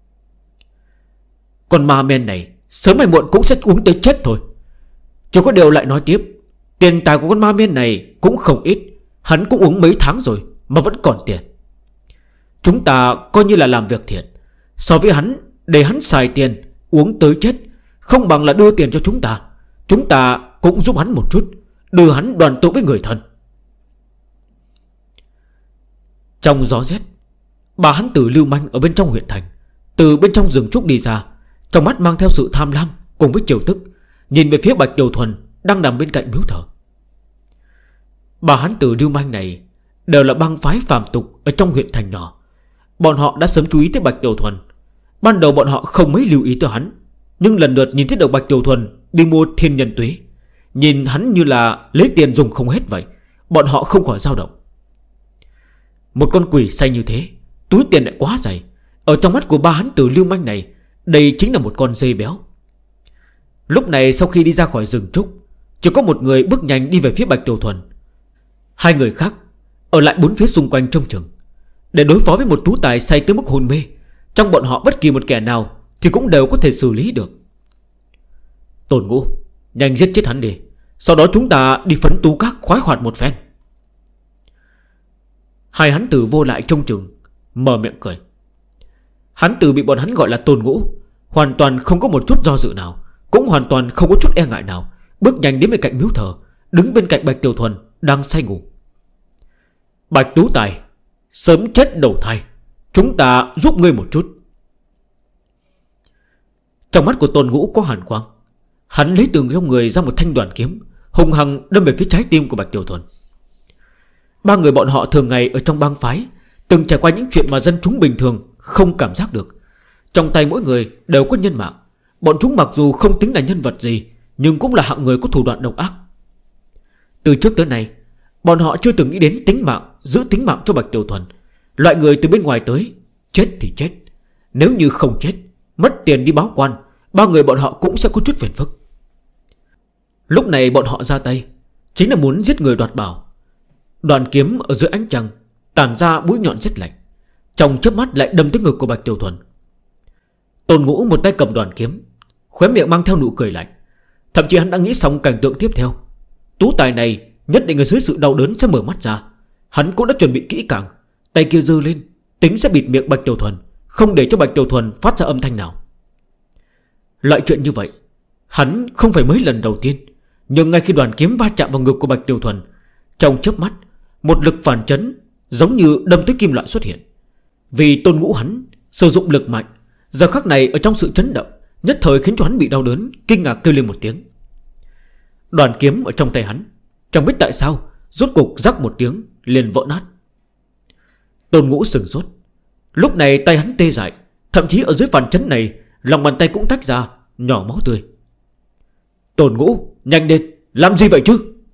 Con ma men này sớm hay muộn cũng sẽ uống tới chết thôi. Chỉ có điều lại nói tiếp, tiền tài của con ma men này cũng không ít. Hắn cũng uống mấy tháng rồi mà vẫn còn tiền. Chúng ta coi như là làm việc thiện. So với hắn, để hắn xài tiền uống tới chết, không bằng là đưa tiền cho chúng ta. Chúng ta cũng giúp hắn một chút, đưa hắn đoàn tụ với người thân. Trong gió rét, bà hắn tử lưu manh ở bên trong huyện thành, từ bên trong rừng trúc đi ra, trong mắt mang theo sự tham lam cùng với chiều tức, nhìn về phía Bạch Tiểu Thuần đang nằm bên cạnh miếu thờ. Bà hắn tử lưu manh này đều là bang phái phàm tục ở trong huyện thành nhỏ. Bọn họ đã sớm chú ý tới Bạch Tiểu Thuần. Ban đầu bọn họ không mấy lưu ý tới hắn, nhưng lần lượt nhìn thấy được Bạch Tiểu Thuần đi mua thiên nhân tuế, nhìn hắn như là lấy tiền dùng không hết vậy, bọn họ không khỏi dao động. Một con quỷ say như thế, túi tiền lại quá dày, ở trong mắt của ba hắn tử lưu manh này, đây chính là một con dê béo. Lúc này sau khi đi ra khỏi rừng trúc, chỉ có một người bước nhanh đi về phía Bạch Tiểu Thuần. Hai người khác ở lại bốn phía xung quanh trông chừng. Để đối phó với một tú tài say tới mức hôn mê, trong bọn họ bất kỳ một kẻ nào thì cũng đều có thể xử lý được. Tôn Ngũ, nhanh giết chết hắn đi, sau đó chúng ta đi phấn tú các khoái hoạt một phen. Hai hắn tử vô lại trông chừng, mở miệng cười. Hắn tử bị bọn hắn gọi là Tôn Ngũ, hoàn toàn không có một chút do dự nào, cũng hoàn toàn không có chút e ngại nào, bước nhanh đến bên cạnh miếu thờ, đứng bên cạnh Bạch Tiểu Thuần đang say ngủ. Bạch tú tài, sớm chết đầu thai, chúng ta giúp ngươi một chút. Trong mắt của Tôn Ngũ có hàn quang. Hắn lấy từ trong người ra một thanh đoàn kiếm, hung hăng đâm về phía trái tim của Bạch Tiểu Thuần. Ba người bọn họ thường ngày ở trong bang phái, từng trải qua những chuyện mà dân chúng bình thường không cảm giác được. Trong tay mỗi người đều có nhân mạng. Bọn chúng mặc dù không tính là nhân vật gì, nhưng cũng là hạng người có thủ đoạn độc ác. Từ trước tới nay, bọn họ chưa từng nghĩ đến tính mạng, giữ tính mạng cho Bạch Tiểu Thuần. Loại người từ bên ngoài tới, chết thì chết, nếu như không chết, mất tiền đi báo quan, ba người bọn họ cũng sẽ có chút phiền phức. Lúc này bọn họ ra tay chính là muốn giết người đoạt bảo. Đoàn kiếm ở dưới ánh trăng tản ra mũi nhọn rất lạnh, trong chớp mắt lại đâm tới ngực của Bạch Tiểu Thuần. Tôn Ngũ một tay cầm đoàn kiếm, khóe miệng mang theo nụ cười lạnh. Thậm chí hắn đã nghĩ xong cảnh tượng tiếp theo. Tú tài này nhất định ở dưới sự đau đớn sẽ mở mắt ra. Hắn cũng đã chuẩn bị kỹ càng, tay kia giơ lên, tính sẽ bịt miệng Bạch Tiểu Thuần, không để cho Bạch Tiểu Thuần phát ra âm thanh nào. Loại chuyện như vậy hắn không phải mới lần đầu tiên. Nhưng ngay khi đoàn kiếm va chạm vào ngực của Bạch Tiểu Thuần, trong chớp mắt, một lực phản chấn giống như đâm tới kim loại xuất hiện. Vì Tôn Ngũ hắn sử dụng lực mạnh, giờ khắc này ở trong sự chấn động, nhất thời khiến cho hắn bị đau đớn, kinh ngạc kêu lên một tiếng. Đoàn kiếm ở trong tay hắn, chẳng biết tại sao rốt cục rắc một tiếng liền vỡ nát. Tôn Ngũ sừng sốt. Lúc này tay hắn tê dại, thậm chí ở dưới phản chấn này, lòng bàn tay cũng tách ra, nhỏ máu tươi. Tôn Ngũ, nhanh lên, làm gì vậy chứ?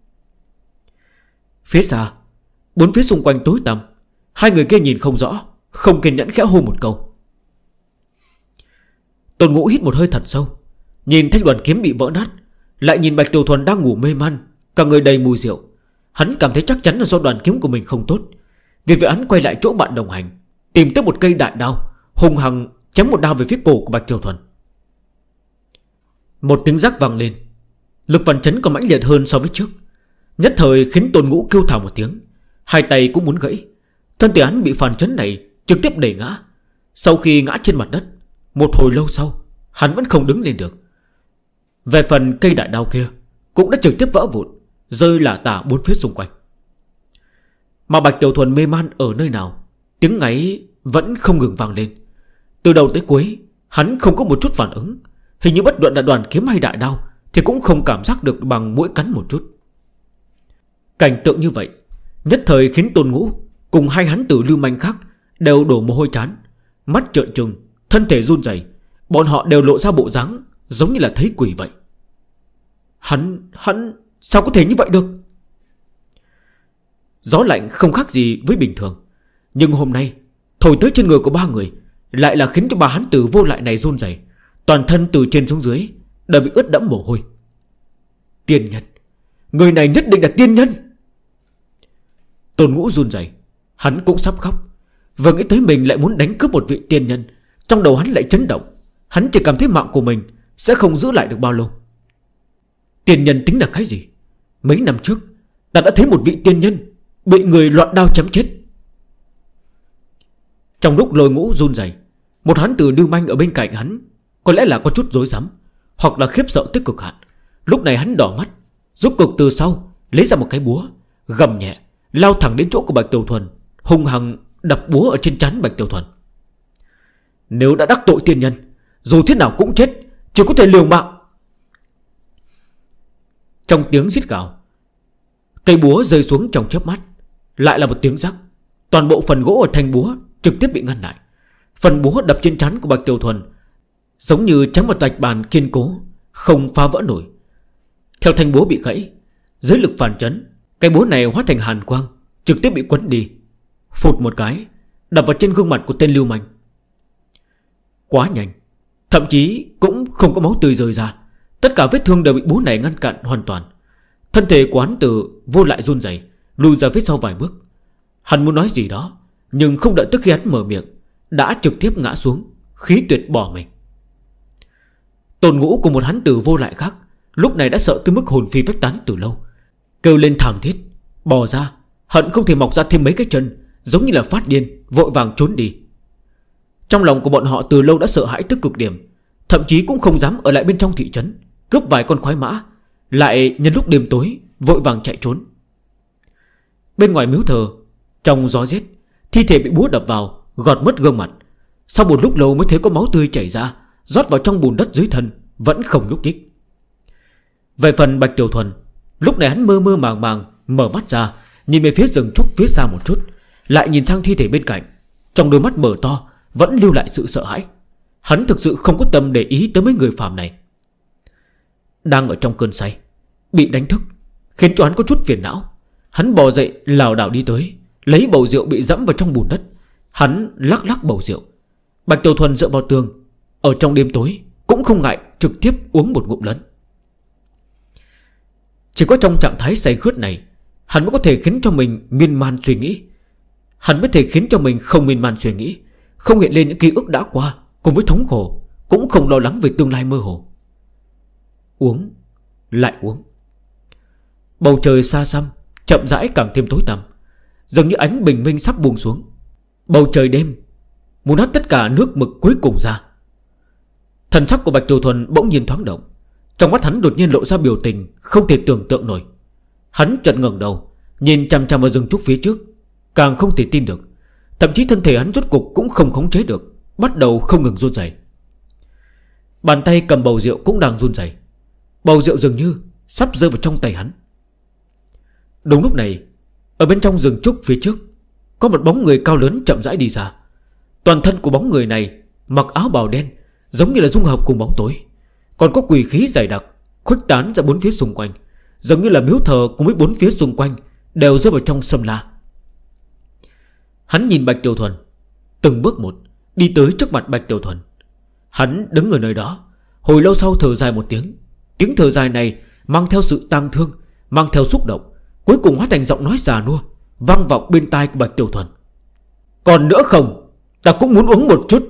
Phía xa, bốn phía xung quanh tối tăm, hai người kia nhìn không rõ, không kiên nhẫn khẽ hô một câu. Tôn Ngũ hít một hơi thật sâu, nhìn thanh đoàn kiếm bị vỡ nát, lại nhìn Bạch Tiểu Thuần đang ngủ mê man, cả người đầy mùi rượu. Hắn cảm thấy chắc chắn là do đoàn kiếm của mình không tốt. Vì vậy hắn quay lại chỗ bạn đồng hành, tìm tới một cây đại đao, hung hăng chém một đao về phía cổ của Bạch Tiểu Thuần. Một tiếng rắc vang lên, lực phản chấn còn mãnh liệt hơn so với trước, nhất thời khiến Tôn Ngũ kêu thào một tiếng, hai tay cũng muốn gãy. Thân thể hắn bị phản chấn này trực tiếp đẩy ngã. Sau khi ngã trên mặt đất, một hồi lâu sau, hắn vẫn không đứng lên được. Về phần cây đại đao kia cũng đã trực tiếp vỡ vụn, rơi lả tả bốn phía xung quanh. Mà Bạch Tiểu Thuần mê man ở nơi nào, tiếng ngáy vẫn không ngừng vang lên. Từ đầu tới cuối hắn không có một chút phản ứng. Hình như bất luận là đoàn kiếm hay đại đao thì cũng không cảm giác được bằng mũi cắn một chút. Cảnh tượng như vậy nhất thời khiến Tôn Ngũ cùng hai hắn tử lưu manh khác đều đổ mồ hôi trán, mắt trợn trừng, thân thể run rẩy, bọn họ đều lộ ra bộ dáng giống như là thấy quỷ vậy. Hắn sao có thể như vậy được? Gió lạnh không khác gì với bình thường, nhưng hôm nay thổi tới trên người của ba người lại là khiến cho ba hán tử vô lại này run rẩy, toàn thân từ trên xuống dưới đều bị ướt đẫm mồ hôi. Tiên nhân, người này nhất định là tiên nhân. Tôn Ngũ run rẩy, hắn cũng sắp khóc. Vừa nghĩ tới mình lại muốn đánh cướp một vị tiên nhân, trong đầu hắn lại chấn động. Hắn chỉ cảm thấy mạng của mình sẽ không giữ lại được bao lâu. Tiên nhân tính là cái gì? Mấy năm trước ta đã thấy một vị tiên nhân bị người loạn đao chém chết. Trong lúc Lôi Ngũ run rẩy, một hán tử lưu manh ở bên cạnh hắn có lẽ là có chút rối rắm, hoặc là khiếp sợ tới cực hạn. Lúc này hắn đỏ mắt, rốt cuộc từ sau lấy ra một cái búa, gầm nhẹ lao thẳng đến chỗ của Bạch Tiểu Thuần, hung hăng đập búa ở trên trán Bạch Tiểu Thuần. Nếu đã đắc tội tiên nhân, dù thế nào cũng chết, chỉ có thể liều mạng. Trong tiếng rít gào, cây búa rơi xuống trong chớp mắt, lại là một tiếng rắc. Toàn bộ phần gỗ ở thanh búa trực tiếp bị ngăn lại. Phần búa đập trên trán của Bạch Tiểu Thuần giống như chém một tạch bàn kiên cố, không phá vỡ nổi. Theo thanh búa bị gãy, dưới lực phản chấn, cái búa này hóa thành hàn quang, trực tiếp bị quấn đi, phụt một cái đập vào trên gương mặt của tên lưu manh. Quá nhanh, thậm chí cũng không có máu tươi rơi ra. Tất cả vết thương đều bị búa này ngăn cản hoàn toàn. Thân thể của hắn từ vô lại run rẩy, lùi ra phía sau vài bước. Hắn muốn nói gì đó, nhưng không đợi tức khi hắn mở miệng đã trực tiếp ngã xuống, khí tuyệt bỏ mình. Tôn Ngũ của một hắn tử vô lại khác lúc này đã sợ tới mức hồn phi phách tán từ lâu, kêu lên thảm thiết, bò ra, hận không thể mọc ra thêm mấy cái chân, giống như là phát điên, vội vàng trốn đi. Trong lòng của bọn họ từ lâu đã sợ hãi tới cực điểm, thậm chí cũng không dám ở lại bên trong thị trấn, cướp vài con khoái mã, lại nhân lúc đêm tối vội vàng chạy trốn. Bên ngoài miếu thờ, trong gió rét, thi thể bị búa đập vào gọt mất gương mặt. Sau một lúc lâu mới thấy có máu tươi chảy ra, rót vào trong bùn đất dưới thân, vẫn không nhúc nhích. Về phần Bạch Tiểu Thuần, lúc này hắn mơ mơ màng màng mở mắt ra, nhìn về phía rừng trúc phía xa một chút, lại nhìn sang thi thể bên cạnh. Trong đôi mắt mở to vẫn lưu lại sự sợ hãi. Hắn thực sự không có tâm để ý tới mấy người phàm này. Đang ở trong cơn say, bị đánh thức, khiến cho hắn có chút phiền não. Hắn bò dậy lảo đảo đi tới, lấy bầu rượu bị dẫm vào trong bùn đất. Hắn lắc lắc bầu rượu. Bạch Tiểu Thuần dựa vào tường, ở trong đêm tối cũng không ngại trực tiếp uống một ngụm lớn. Chỉ có trong trạng thái say khướt này, hắn mới có thể khiến cho mình miên man suy nghĩ. Hắn mới thể khiến cho mình không miên man suy nghĩ, không hiện lên những ký ức đã qua cùng với thống khổ, cũng không lo lắng về tương lai mơ hồ. Uống, lại uống. Bầu trời xa xăm chậm rãi càng thêm tối tăm, dường như ánh bình minh sắp buông xuống. Bầu trời đêm muốn hắt tất cả nước mực cuối cùng ra. Thần sắc của Bạch Tiểu Thuần bỗng nhiên thoáng động, trong mắt hắn đột nhiên lộ ra biểu tình không thể tưởng tượng nổi. Hắn chợt ngẩng đầu, nhìn chằm chằm vào rừng trúc phía trước, càng không thể tin được. Thậm chí thân thể hắn rốt cục cũng không khống chế được, bắt đầu không ngừng run rẩy. Bàn tay cầm bầu rượu cũng đang run rẩy. Bầu rượu dường như sắp rơi vào trong tay hắn. Đúng lúc này, ở bên trong rừng trúc phía trước có một bóng người cao lớn chậm rãi đi ra. Toàn thân của bóng người này mặc áo bào đen, giống như là dung hợp cùng bóng tối, còn có quỷ khí dày đặc khuếch tán ra bốn phía xung quanh, giống như là miếu thờ cùng với bốn phía xung quanh đều rơi vào trong sâm la. Hắn nhìn Bạch Tiểu Thuần, từng bước một đi tới trước mặt Bạch Tiểu Thuần. Hắn đứng ở nơi đó, hồi lâu sau thở dài một tiếng. Tiếng thở dài này mang theo sự tang thương, mang theo xúc động, cuối cùng hóa thành giọng nói già nua vang vọng bên tai của Bạch Tiểu Thuần. Còn nữa không, ta cũng muốn uống một chút.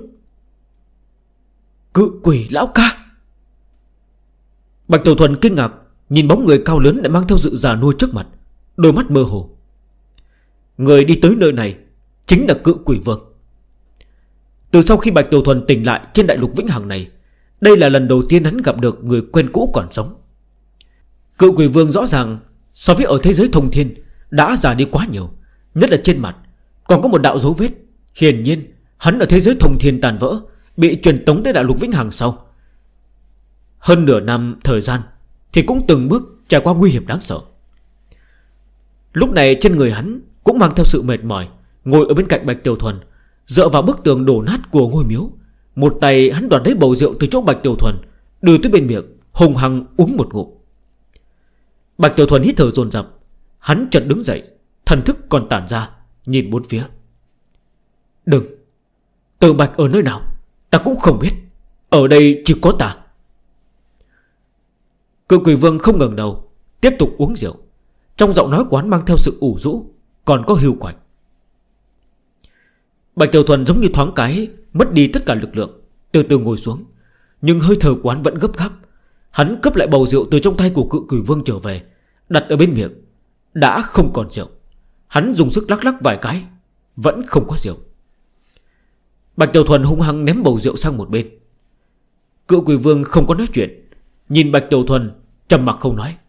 Cự quỷ lão ca. Bạch Tiểu Thuần kinh ngạc nhìn bóng người cao lớn lại mang theo sự già nua trước mặt, đôi mắt mơ hồ. Người đi tới nơi này chính là Cự Quỷ Vương. Từ sau khi Bạch Tiểu Thuần tỉnh lại trên đại lục vĩnh hằng này, đây là lần đầu tiên hắn gặp được người quen cũ còn sống. Cự Quỷ Vương rõ ràng so với ở thế giới thông thiên đã già đi quá nhiều, nhất là trên mặt còn có một đạo dấu vết. Hiển nhiên hắn ở thế giới thông thiên tàn vỡ, bị truyền tống tới đại lục vĩnh hằng sau. Hơn nửa năm thời gian thì cũng từng bước trải qua nguy hiểm đáng sợ. Lúc này trên người hắn cũng mang theo sự mệt mỏi, ngồi ở bên cạnh Bạch Tiểu Thuần, dựa vào bức tường đổ nát của ngôi miếu, Một tay hắn đoạt lấy bầu rượu từ chỗ Bạch Tiểu Thuần, đưa tới bên miệng, hùng hăng uống một ngụm. Bạch Tiểu Thuần hít thở dồn dập. Hắn chợt đứng dậy, thần thức còn tản ra, nhìn bốn phía. Đừng, Từ Bạch ở nơi nào ta cũng không biết. Ở đây chỉ có ta. Cự Quỷ Vương không ngẩng đầu, tiếp tục uống rượu. Trong giọng nói quán mang theo sự ủ rũ, còn có hiu quạnh. Bạch Tiểu Thuần giống như thoáng cái mất đi tất cả lực lượng, từ từ ngồi xuống. Nhưng hơi thở quán vẫn gấp gáp. Hắn cấp lại bầu rượu từ trong tay của Cự Quỷ Vương trở về, đặt ở bên miệng. Đã không còn rượu. Hắn dùng sức lắc lắc vài cái, vẫn không có rượu. Bạch Tiểu Thuần hung hăng ném bầu rượu sang một bên. Cự Quỷ Vương không có nói chuyện, nhìn Bạch Tiểu Thuần trầm mặc không nói.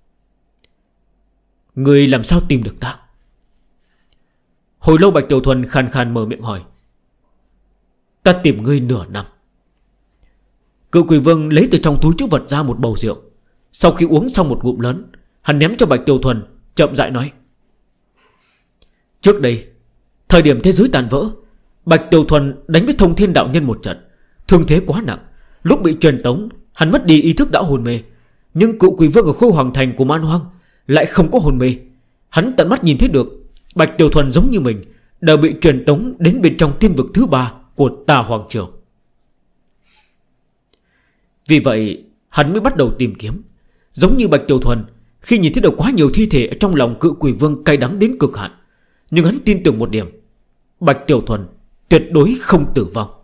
Người làm sao tìm được ta? Hồi lâu Bạch Tiểu Thuần khàn khàn mở miệng hỏi. Ta tìm ngươi nửa năm. Cự Quỷ Vương lấy từ trong túi trữ vật ra một bầu rượu. Sau khi uống xong một ngụm lớn, hắn ném cho Bạch Tiểu Thuần, chậm rãi nói. Trước đây, thời điểm thế giới tàn vỡ, Bạch Tiểu Thuần đánh với Thông Thiên đạo nhân một trận, thương thế quá nặng. Lúc bị truyền tống, hắn mất đi ý thức đã hôn mê. Nhưng Cự Quỷ Vương ở Khôi Hoàng Thành của Man Hoang lại không có hôn mê. Hắn tận mắt nhìn thấy được Bạch Tiểu Thuần giống như mình đều bị truyền tống đến bên trong tiên vực thứ 3 của Tà Hoàng Triều. Vì vậy hắn mới bắt đầu tìm kiếm. Giống như Bạch Tiểu Thuần, khi nhìn thấy được quá nhiều thi thể trong lòng Cự Quỷ Vương cay đắng đến cực hạn. Nhưng hắn tin tưởng một điểm, Bạch Tiểu Thuần tuyệt đối không tử vong.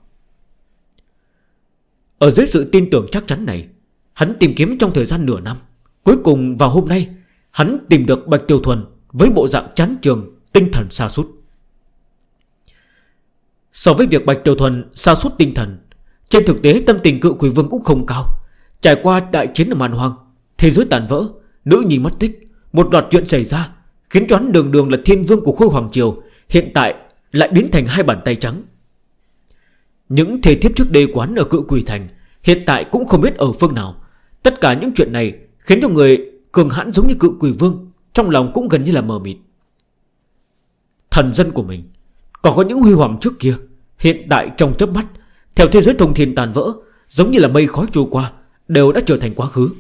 Ở dưới sự tin tưởng chắc chắn này, hắn tìm kiếm trong thời gian nửa năm. Cuối cùng vào hôm nay, hắn tìm được Bạch Tiểu Thuần với bộ dạng chán chường, tinh thần sa sút. So với việc Bạch Tiểu Thuần sa sút tinh thần, trên thực tế tâm tình Cự Quỷ Vương cũng không cao. Trải qua đại chiến ở Man Hoang, thế giới tàn vỡ, nữ nhi mất tích, một loạt chuyện xảy ra, khiến cho hắn đường đường là thiên vương của Khôi Hoàng Triều hiện tại lại biến thành hai bàn tay trắng. Những thể thiếp trước đây quán ở Cự Quỷ Thành hiện tại cũng không biết ở phương nào. Tất cả những chuyện này khiến cho người cường hãn giống như Cự Quỷ Vương trong lòng cũng gần như là mờ mịt. Thần dân của mình còn có những huy hoàng trước kia, hiện tại trong chớp mắt, theo thế giới thông thiên tàn vỡ, giống như là mây khói trôi qua, đều đã trở thành quá khứ.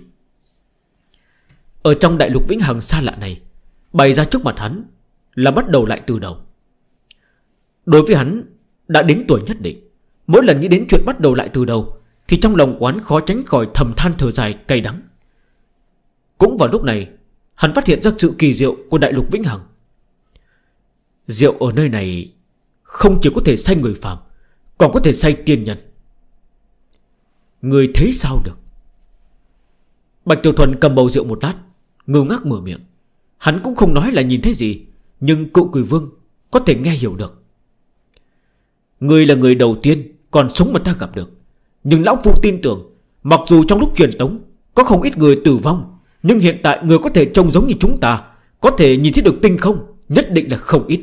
Ở trong đại lục vĩnh hằng xa lạ này, bày ra trước mặt hắn là bắt đầu lại từ đầu. Đối với hắn đã đến tuổi nhất định, mỗi lần nghĩ đến chuyện bắt đầu lại từ đầu thì trong lòng quán khó tránh khỏi thầm than thở dài cay đắng. Cũng vào lúc này, hắn phát hiện ra sự kỳ diệu của đại lục vĩnh hằng. Rượu ở nơi này không chỉ có thể say người phàm, còn có thể say tiên nhân. Người thấy sao được? Bạch Tiểu Thuần cầm bầu rượu một lát, ngơ ngác mở miệng. Hắn cũng không nói là nhìn thấy gì, nhưng Cự Quỷ Vương có thể nghe hiểu được. Người là người đầu tiên còn sống mà ta gặp được. Nhưng lão phu tin tưởng, mặc dù trong lúc truyền tống có không ít người tử vong, nhưng hiện tại người có thể trông giống như chúng ta, có thể nhìn thấy được tinh không, nhất định là không ít.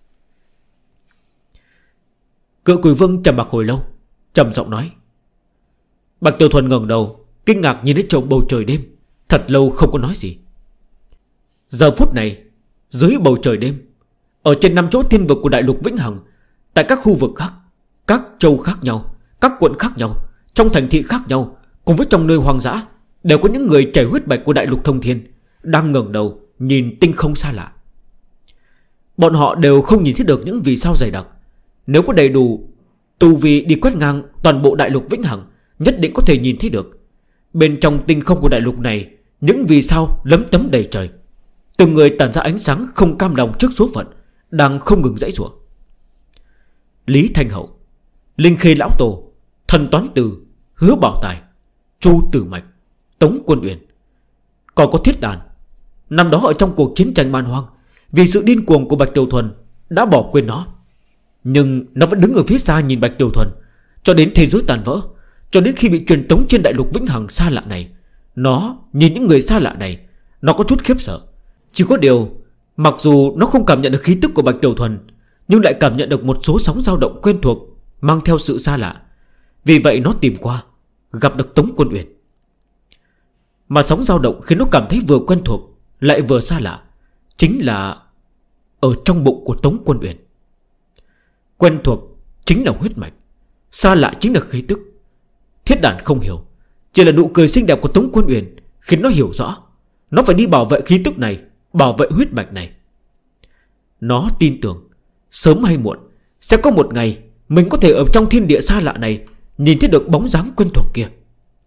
Cự Quỷ Vương trầm mặc hồi lâu, trầm giọng nói. Bạch Tiểu Thuần ngẩng đầu, kinh ngạc nhìn đến trong bầu trời đêm, thật lâu không có nói gì. Giờ phút này, dưới bầu trời đêm, ở trên 5 chỗ thiên vực của đại lục vĩnh hằng, tại các khu vực khác, các châu khác nhau, các quận khác nhau, trong thành thị khác nhau, cùng với trong nơi hoang dã, đều có những người chảy huyết bạch của đại lục thông thiên đang ngẩng đầu nhìn tinh không xa lạ. Bọn họ đều không nhìn thấy được những vì sao dày đặc. Nếu có đầy đủ tu vi đi quét ngang toàn bộ đại lục vĩnh hằng, nhất định có thể nhìn thấy được. Bên trong tinh không của đại lục này, những vì sao lấm tấm đầy trời. Từng người tản ra ánh sáng không cam lòng trước số phận, đang không ngừng giãy giụa. Lý Thanh Hậu, Linh Khê Lão Tổ, Thần Toán Từ, Hứa Bảo Tài, Chu Tử Mạch, Tống Quân Uyển, còn có Thiết Đàn. Năm đó ở trong cuộc chiến tranh Man Hoang, vì sự điên cuồng của Bạch Tiểu Thuần đã bỏ quên nó, nhưng nó vẫn đứng ở phía xa nhìn Bạch Tiểu Thuần cho đến thế giới tàn vỡ, cho đến khi bị truyền tống trên đại lục vĩnh hằng xa lạ này. Nó nhìn những người xa lạ này, nó có chút khiếp sợ. Chỉ có điều, mặc dù nó không cảm nhận được khí tức của Bạch Tiểu Thuần, nhưng lại cảm nhận được một số sóng dao động quen thuộc, mang theo sự xa lạ. Vì vậy nó tìm qua, gặp được Tống Quân Uyển. Mà sóng dao động khiến nó cảm thấy vừa quen thuộc lại vừa xa lạ, chính là ở trong bụng của Tống Quân Uyển. Quen thuộc chính là huyết mạch, xa lạ chính là khí tức. Thiết Đàn không hiểu, chỉ là nụ cười xinh đẹp của Tống Quân Uyển khiến nó hiểu rõ nó phải đi bảo vệ khí tức này, bảo vệ huyết mạch này. Nó tin tưởng sớm hay muộn sẽ có một ngày mình có thể ở trong thiên địa xa lạ này nhìn thấy được bóng dáng quen thuộc kia.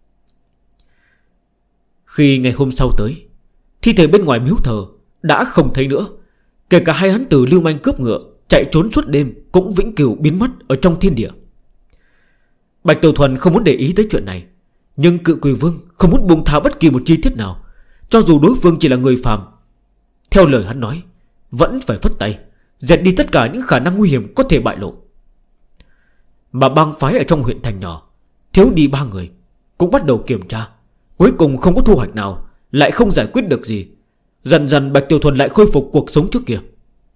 Khi ngày hôm sau tới, thi thể bên ngoài miếu thờ đã không thấy nữa. Kể cả hai hán tử lưu manh cướp ngựa chạy trốn suốt đêm cũng vĩnh cửu biến mất ở trong thiên địa. Bạch Tiểu Thuần không muốn để ý tới chuyện này, nhưng Cự Quỷ Vương không muốn buông tha bất kỳ một chi tiết nào, cho dù đối phương chỉ là người phàm. Theo lời hắn nói, vẫn phải phất tay dẹp đi tất cả những khả năng nguy hiểm có thể bại lộ. Mà bang phái ở trong huyện thành nhỏ thiếu đi 3 người cũng bắt đầu kiểm tra. Cuối cùng không có thu hoạch nào, lại không giải quyết được gì. Dần dần Bạch Tiểu Thuần lại khôi phục cuộc sống trước kia.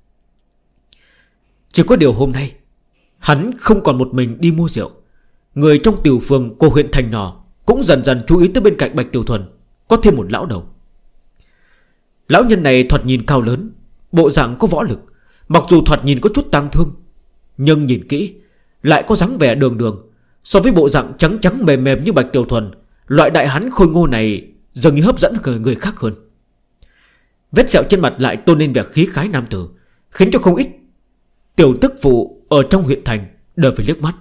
Chỉ có điều hôm nay hắn không còn một mình đi mua rượu. Người trong tiểu phường của huyện thành nhỏ cũng dần dần chú ý tới bên cạnh Bạch Tiểu Thuần có thêm một lão đầu. Lão nhân này thoạt nhìn cao lớn, bộ dạng có võ lực, mặc dù thoạt nhìn có chút tang thương, nhưng nhìn kỹ lại có dáng vẻ đường đường. So với bộ dạng trắng trắng mềm mềm như Bạch Tiểu Thuần, loại đại hán khôi ngô này dường như hấp dẫn người khác hơn. Vết sẹo trên mặt lại tôn lên vẻ khí khái nam tử, khiến cho không ít tiểu tức phụ ở trong huyện thành đều phải liếc mắt.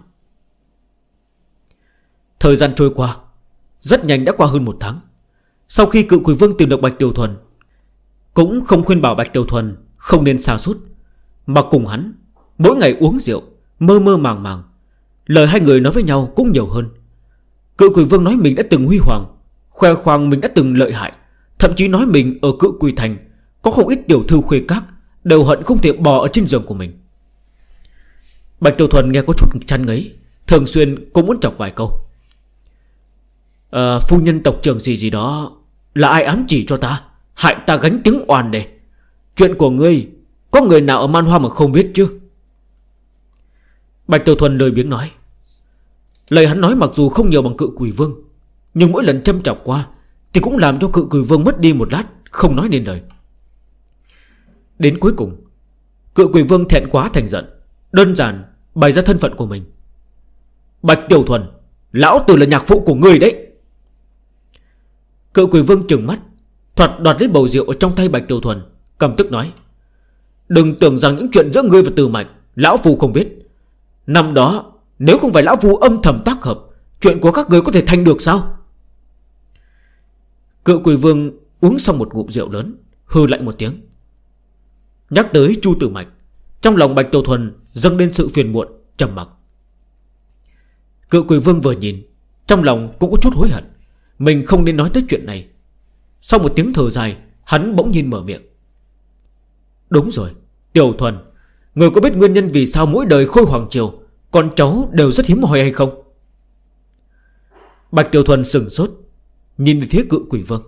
Thời gian trôi qua rất nhanh, đã qua hơn 1 tháng. Sau khi Cự Quỷ Vương tìm được Bạch Tiểu Thuần, cũng không khuyên bảo Bạch Tiểu Thuần không nên sa sút, mà cùng hắn mỗi ngày uống rượu, mơ mơ màng màng. Lời hai người nói với nhau cũng nhiều hơn. Cự Quỷ Vương nói mình đã từng huy hoàng, khoe khoang mình đã từng lợi hại, thậm chí nói mình ở Cự Quỷ Thành có không ít tiểu thư khuê các đều hận không thể bò ở trên giường của mình. Bạch Tiểu Thuần nghe có chút chán ngấy, thường xuyên cũng muốn chọc vài câu. Phu nhân tộc trưởng gì đó, là ai ám chỉ cho ta, hại ta gánh tiếng oan đây. Chuyện của ngươi có người nào ở Man Hoa mà không biết chứ? Bạch Tiểu Thuần lười biếng nói. Lời hắn nói mặc dù không nhiều bằng Cự Quỷ Vương, nhưng mỗi lần châm chọc qua thì cũng làm cho Cự Quỷ Vương mất đi một lát, không nói nên lời. Đến cuối cùng Cự Quỷ Vương thẹn quá thành giận, đơn giản bày ra thân phận của mình. Bạch Tiểu Thuần, lão tử là nhạc phụ của ngươi đấy. Cự Quỷ Vương trừng mắt, đoạt lấy bầu rượu ở trong tay Bạch Tiểu Thuần, căm tức nói. Đừng tưởng rằng những chuyện giữa ngươi và Từ Mạch lão phu không biết. Năm đó nếu không phải lão phu âm thầm tác hợp, chuyện của các ngươi có thể thành được sao? Cự Quỷ Vương uống xong một ngụm rượu lớn, hừ lạnh một tiếng. Nhắc tới Chu Tử Mạch, trong lòng Bạch Tiểu Thuần dâng lên sự phiền muộn, trầm mặc. Cự Quỷ Vương vừa nhìn, trong lòng cũng có chút hối hận, mình không nên nói tới chuyện này. Sau một tiếng thở dài, hắn bỗng nhiên mở miệng. Đúng rồi, Tiểu Thuần, người có biết nguyên nhân vì sao mỗi đời Khôi Hoàng Triều con cháu đều rất hiếm hoi hay không? Bạch Tiểu Thuần sừng sốt, nhìn về phía Cự Quỷ Vương.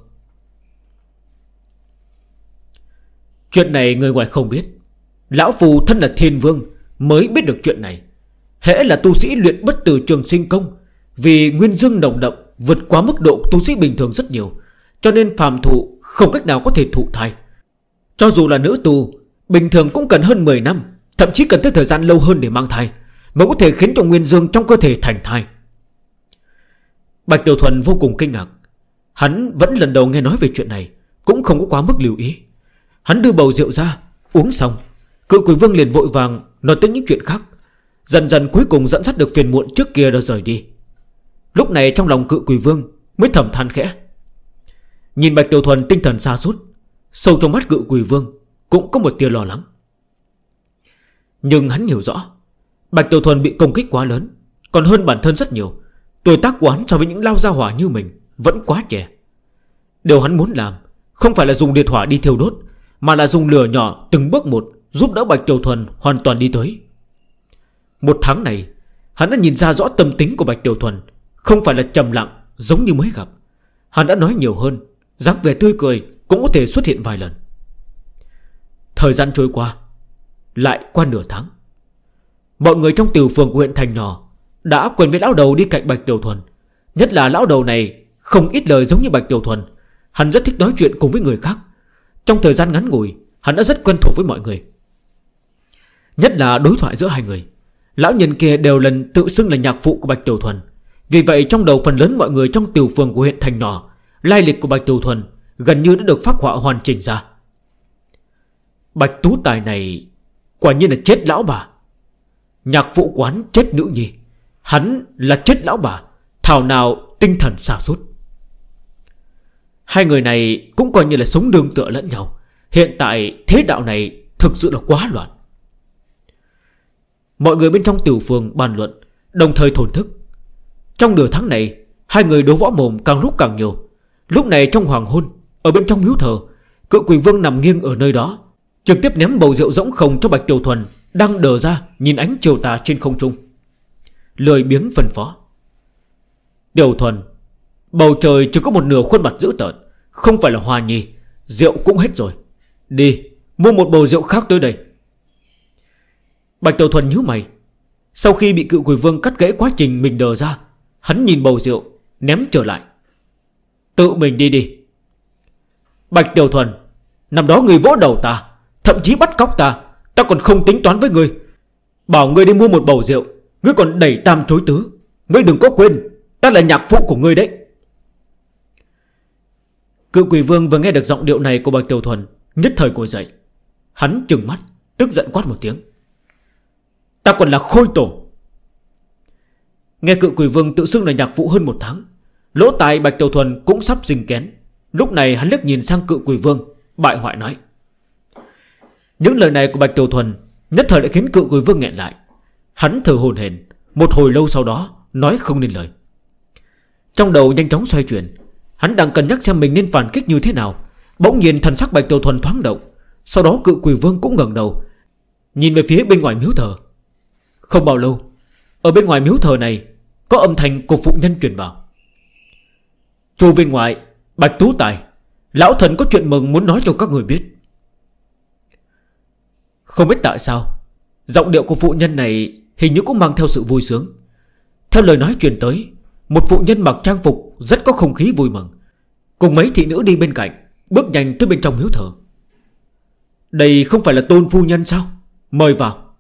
Chuyện này người ngoài không biết, lão phù thân là Thiên Vương mới biết được chuyện này. Hễ là tu sĩ luyện bất tử trường sinh công, vì nguyên dương nồng đậm vượt quá mức độ tu sĩ bình thường rất nhiều, cho nên phàm thụ không cách nào có thể thụ thai. Cho dù là nữ tu, bình thường cũng cần hơn 10 năm, thậm chí cần tới thời gian lâu hơn để mang thai, mới có thể khiến cho nguyên dương trong cơ thể thành thai. Bạch Tiểu Thuần vô cùng kinh ngạc. Hắn vẫn lần đầu nghe nói về chuyện này, cũng không có quá mức lưu ý. Hắn đưa bầu rượu ra, uống xong, Cự Quỷ Vương liền vội vàng nói tới những chuyện khác. Dần dần cuối cùng dẫn dắt được phiền muộn trước kia đã rời đi. Lúc này trong lòng Cự Quỷ Vương mới thầm than khẽ. Nhìn Bạch Tiểu Thuần tinh thần sa sút, sâu trong mắt Cự Quỷ Vương cũng có một tia lo lắng. Nhưng hắn hiểu rõ Bạch Tiểu Thuần bị công kích quá lớn, còn hơn bản thân rất nhiều. Tuổi tác của hắn so với những lao gia hỏa như mình vẫn quá trẻ. Điều hắn muốn làm không phải là dùng liệt hỏa đi thiêu đốt, mà là dùng lửa nhỏ từng bước một giúp đỡ Bạch Tiểu Thuần hoàn toàn đi tới. Một tháng này hắn đã nhìn ra rõ tâm tính của Bạch Tiểu Thuần không phải là trầm lặng giống như mới gặp. Hắn đã nói nhiều hơn, dáng vẻ tươi cười cũng có thể xuất hiện vài lần. Thời gian trôi qua, lại qua nửa tháng. Mọi người trong tiểu phường của huyện thành nhỏ đã quen với lão đầu đi cạnh Bạch Tiểu Thuần. Nhất là lão đầu này không ít lời giống như Bạch Tiểu Thuần. Hắn rất thích nói chuyện cùng với người khác. Trong thời gian ngắn ngủi, hắn đã rất quen thuộc với mọi người. Nhất là đối thoại giữa hai người. Lão nhân kia đều lần tự xưng là nhạc phụ của Bạch Tiểu Thuần. Vì vậy trong đầu phần lớn mọi người trong tiểu phường của huyện thành nhỏ, lai lịch của Bạch Tiểu Thuần gần như đã được phác họa hoàn chỉnh ra. Bạch Tú Tài này quả nhiên là chết lão bà. Nhạc phụ quán chết nữ nhi, hắn là chết lão bà, thảo nào tinh thần sa sút. Hai người này cũng coi như là sống đương tựa lẫn nhau. Hiện tại thế đạo này thực sự là quá loạn. Mọi người bên trong tiểu phường bàn luận, đồng thời thổn thức. Trong nửa tháng này, hai người đấu võ mồm càng lúc càng nhiều. Lúc này trong hoàng hôn, ở bên trong miếu thờ, Cự Quỷ Vương nằm nghiêng ở nơi đó, trực tiếp ném bầu rượu rỗng không cho Bạch Tiểu Thuần đang đờ ra nhìn ánh chiều tà trên không trung. Lười biếng phân phó: Tiểu Thuần, bầu trời chỉ có một nửa khuôn mặt dữ tợn, không phải là Hoa Nhi, rượu cũng hết rồi. Đi, mua một bầu rượu khác tới đây. Bạch Tiểu Thuần nhíu mày. Sau khi bị Cự Quỷ Vương cắt gãy quá trình mình đờ ra, hắn nhìn bầu rượu ném trở lại. Tự mình đi đi. Bạch Tiểu Thuần, năm đó người vỗ đầu ta, thậm chí bắt cóc ta, ta còn không tính toán với ngươi. Bảo ngươi đi mua một bầu rượu, ngươi còn đẩy tam chối tứ. Ngươi đừng có quên, ta là nhạc phụ của ngươi đấy. Cự Quỷ Vương vừa nghe được giọng điệu này của Bạch Tiểu Thuần, nhất thời ngồi dậy. Hắn trừng mắt, tức giận quát một tiếng: Ta còn là khôi tổ. Nghe Cự Quỷ Vương tự xưng là nhạc phụ hơn một tháng, lỗ tai Bạch Tiểu Thuần cũng sắp sinh kén. Lúc này hắn liếc nhìn sang Cự Quỷ Vương, bại hoại nói. Những lời này của Bạch Tiểu Thuần nhất thời đã khiến Cự Quỷ Vương nghẹn lại. Hắn thở hổn hển, một hồi lâu sau đó nói không nên lời. Trong đầu nhanh chóng xoay chuyển, hắn đang cân nhắc xem mình nên phản kích như thế nào. Bỗng nhiên thần sắc Bạch Tiểu Thuần thoáng động. Sau đó Cự Quỷ Vương cũng ngẩng đầu, nhìn về phía bên ngoài miếu thờ. Không bao lâu, ở bên ngoài miếu thờ này có âm thanh của phụ nhân truyền vào. Chu viên ngoại, Bạch Tú Tài, lão thần có chuyện mừng muốn nói cho các người biết. Không biết tại sao, giọng điệu của phụ nhân này hình như cũng mang theo sự vui sướng. Theo lời nói truyền tới, một phụ nhân mặc trang phục rất có không khí vui mừng, cùng mấy thị nữ đi bên cạnh, bước nhanh tới bên trong miếu thờ. Đây không phải là Tôn phu nhân sao? Mời vào.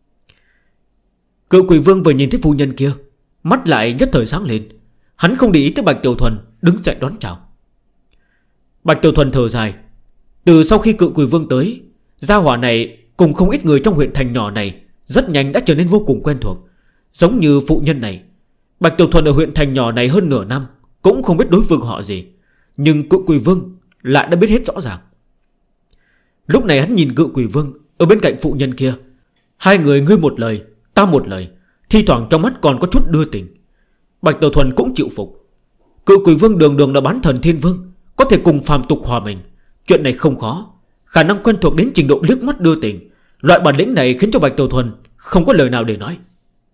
Cự Quỷ Vương vừa nhìn thấy phu nhân kia, mắt lại nhất thời sáng lên. Hắn không để ý tới Bạch Tiểu Thuần, đứng dậy đón chào. Bạch Tiểu Thuần thở dài. Từ sau khi Cự Quỷ Vương tới, gia hỏa này cùng không ít người trong huyện thành nhỏ này rất nhanh đã trở nên vô cùng quen thuộc. Giống như phụ nhân này, Bạch Tiểu Thuần ở huyện thành nhỏ này hơn nửa năm cũng không biết đối phương họ gì, nhưng Cự Quỷ Vương lại đã biết hết rõ ràng. Lúc này hắn nhìn Cự Quỷ Vương ở bên cạnh phụ nhân kia, hai người ngươi một lời ta một lời, thi thoảng trong mắt còn có chút đưa tình. Bạch Tiểu Thuần cũng chịu phục. Cự Quỷ Vương đường đường là bán thần thiên vương, có thể cùng phàm tục hòa mình, chuyện này không khó. Khả năng quen thuộc đến trình độ liếc mắt đưa tình, loại bản lĩnh này khiến cho Bạch Tiểu Thuần không có lời nào để nói.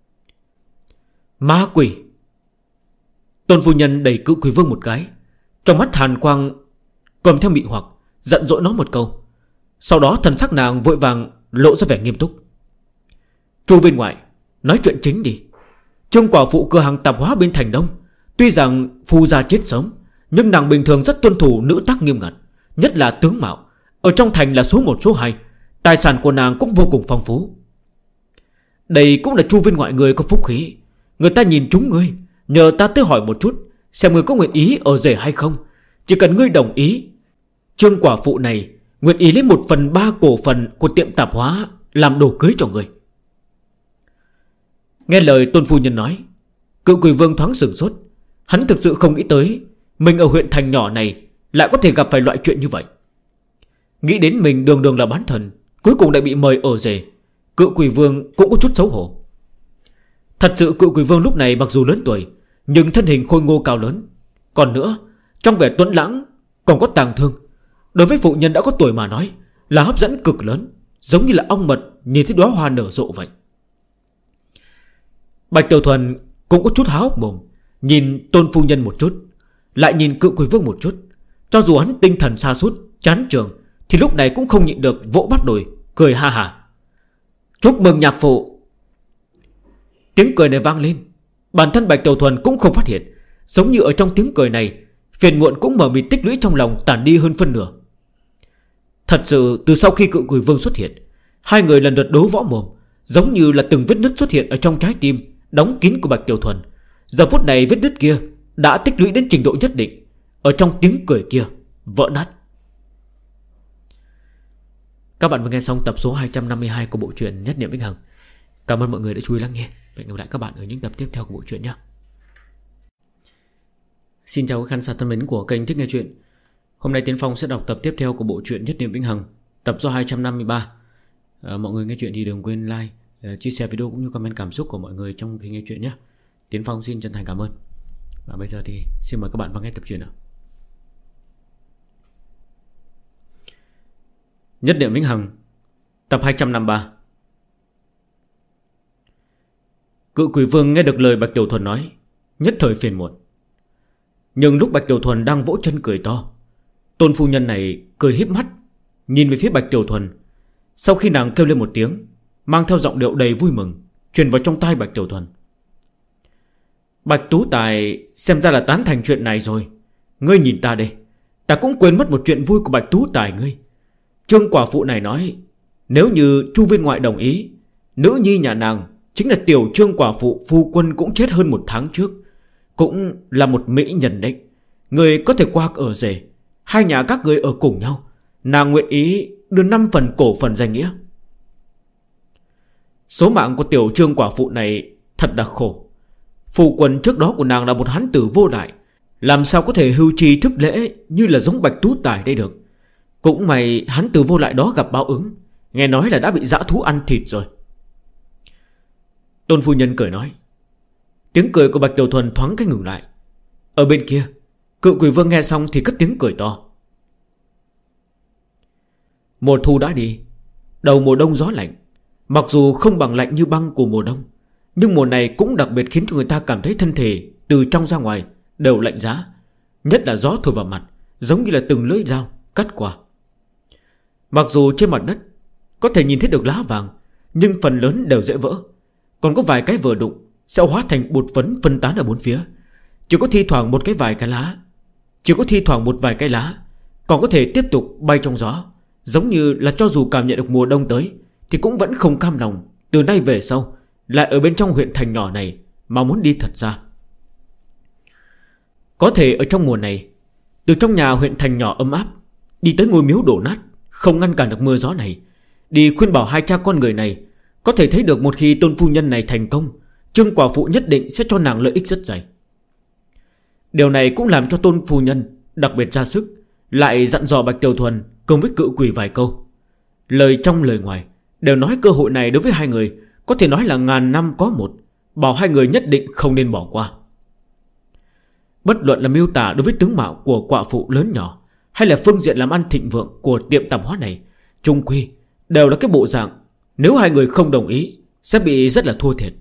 Ma quỷ. Tôn phu nhân đẩy Cự Quỷ Vương một cái, trong mắt hàn quang cầm theo mị hoặc, giận dỗi nói một câu. Sau đó thần sắc nàng vội vàng lộ ra vẻ nghiêm túc. Chu viên ngoại, nói chuyện chính đi. Trương quả phụ cửa hàng tạp hóa bên thành Đông, tuy rằng phu gia chết sớm, nhưng nàng bình thường rất tuân thủ nữ tắc nghiêm ngặt, nhất là tướng mạo, ở trong thành là số 1 số 2. Tài sản của nàng cũng vô cùng phong phú. Đây cũng là Chu viên ngoại người có phúc khí. Người ta nhìn chúng ngươi, nhờ ta tới hỏi một chút, xem ngươi có nguyện ý ở rể hay không. Chỉ cần ngươi đồng ý, Trương quả phụ này nguyện ý lấy 1/3 cổ phần của tiệm tạp hóa làm đồ cưới cho ngươi. Nghe lời Tôn phu nhân nói, Cự Quỷ Vương thoáng sửng sốt. Hắn thực sự không nghĩ tới mình ở huyện thành nhỏ này lại có thể gặp phải loại chuyện như vậy. Nghĩ đến mình đường đường là bán thần, cuối cùng lại bị mời ở rể, Cự Quỷ Vương cũng có chút xấu hổ. Thật sự Cự Quỷ Vương lúc này mặc dù lớn tuổi, nhưng thân hình khôi ngô cao lớn. Còn nữa, trong vẻ tuấn lãng còn có tàng thương. Đối với phụ nhân đã có tuổi mà nói là hấp dẫn cực lớn, giống như là ong mật nhìn thấy đóa hoa nở rộ vậy. Bạch Tiểu Thuần cũng có chút há hốc mồm, nhìn Tôn phu nhân một chút, lại nhìn Cự Quỷ Vương một chút. Cho dù hắn tinh thần sa sút chán trường, thì lúc này cũng không nhịn được vỗ bắt đùi, cười ha ha. Chúc mừng nhạc phụ. Tiếng cười này vang lên, bản thân Bạch Tiểu Thuần cũng không phát hiện. Giống như ở trong tiếng cười này, phiền muộn cũng mở mịt tích lũy trong lòng tản đi hơn phân nửa. Thật sự từ sau khi Cự Quỷ Vương xuất hiện, hai người lần lượt đấu võ mồm, giống như là từng vết nứt xuất hiện ở trong trái tim đóng kín của Bạch Tiểu Thuần. Giờ phút này vết nứt kia đã tích lũy đến trình độ nhất định. Ở trong tiếng cười kia vỡ nát. Các bạn vừa nghe xong tập số 252 của bộ truyện Nhất Niệm Vĩnh Hằng. Cảm ơn mọi người đã chú ý lắng nghe. Hẹn gặp lại các bạn ở những tập tiếp theo của bộ truyện nhé. Xin chào các khán giả thân mến của kênh Thích Nghe Chuyện. Hôm nay Tiến Phong sẽ đọc tập tiếp theo của bộ truyện Nhất Niệm Vĩnh Hằng, tập số 253. Mọi người nghe chuyện thì đừng quên like, chia sẻ video cũng như comment cảm xúc của mọi người trong khi nghe chuyện nhé. Tiến Phong xin chân thành cảm ơn. Và bây giờ thì xin mời các bạn vào nghe tập truyện nào. Nhất Niệm Vĩnh Hằng, tập 253. Cự Quỷ Vương nghe được lời Bạch Tiểu Thuần nói, nhất thời phiền muộn. Nhưng lúc Bạch Tiểu Thuần đang vỗ chân cười to, Tôn phu nhân này cười híp mắt nhìn về phía Bạch Tiểu Thuần. Sau khi nàng kêu lên một tiếng, mang theo giọng điệu đầy vui mừng, truyền vào trong tai Bạch Tiểu Thuần. Bạch Tú Tài xem ra là tán thành chuyện này rồi. Ngươi nhìn ta đây, ta cũng quên mất một chuyện vui của Bạch Tú Tài ngươi. Trương quả phụ này nói, nếu như Chu viên ngoại đồng ý, nữ nhi nhà nàng chính là tiểu Trương quả phụ phu quân cũng chết hơn 1 tháng trước, cũng là một mỹ nhân đấy. Người có thể qua ở rể, hai nhà các người ở cùng nhau. Nàng nguyện ý đưa 5 phần cổ phần danh nghĩa. Số mạng của tiểu Trương quả phụ này thật là khổ. Phu quân trước đó của nàng là một hán tử vô đại, làm sao có thể hưu trì thức lễ như là giống Bạch Tú Tài đây được. Cũng may hán tử vô lại đó gặp báo ứng, nghe nói là đã bị dã thú ăn thịt rồi. Tôn phu nhân cười nói. Tiếng cười của Bạch Tiểu Thuần thoáng cái ngừng lại. Ở bên kia, Cự Quỷ Vương nghe xong thì cất tiếng cười to. Mùa thu đã đi, đầu mùa đông gió lạnh. Mặc dù không bằng lạnh như băng của mùa đông, nhưng mùa này cũng đặc biệt khiến cho người ta cảm thấy thân thể từ trong ra ngoài đều lạnh giá. Nhất là gió thổi vào mặt, giống như là từng lưỡi dao cắt qua. Mặc dù trên mặt đất có thể nhìn thấy được lá vàng, nhưng phần lớn đều dễ vỡ. Còn có vài cái vừa đụng sẽ hóa thành bột phấn phân tán ở bốn phía. Chỉ có thi thoảng một vài cái lá còn có thể tiếp tục bay trong gió. Giống như là cho dù cảm nhận được mùa đông tới thì cũng vẫn không cam lòng từ nay về sau lại ở bên trong huyện thành nhỏ này mà muốn đi thật ra. Có thể ở trong mùa này, từ trong nhà huyện thành nhỏ ấm áp đi tới ngôi miếu đổ nát, không ngăn cản được mưa gió này, đi khuyên bảo hai cha con người này. Có thể thấy được một khi Tôn phu nhân này thành công, Trương quả phụ nhất định sẽ cho nàng lợi ích rất dày. Điều này cũng làm cho Tôn phu nhân đặc biệt ra sức, lại dặn dò Bạch Tiểu Thuần cùng với Cự Quỷ vài câu. Lời trong lời ngoài đều nói cơ hội này đối với hai người có thể nói là ngàn năm có một, bảo hai người nhất định không nên bỏ qua. Bất luận là miêu tả đối với tướng mạo của quả phụ lớn nhỏ, hay là phương diện làm ăn thịnh vượng của tiệm tạp hóa này, chung quy đều là cái bộ dạng nếu hai người không đồng ý sẽ bị rất là thua thiệt.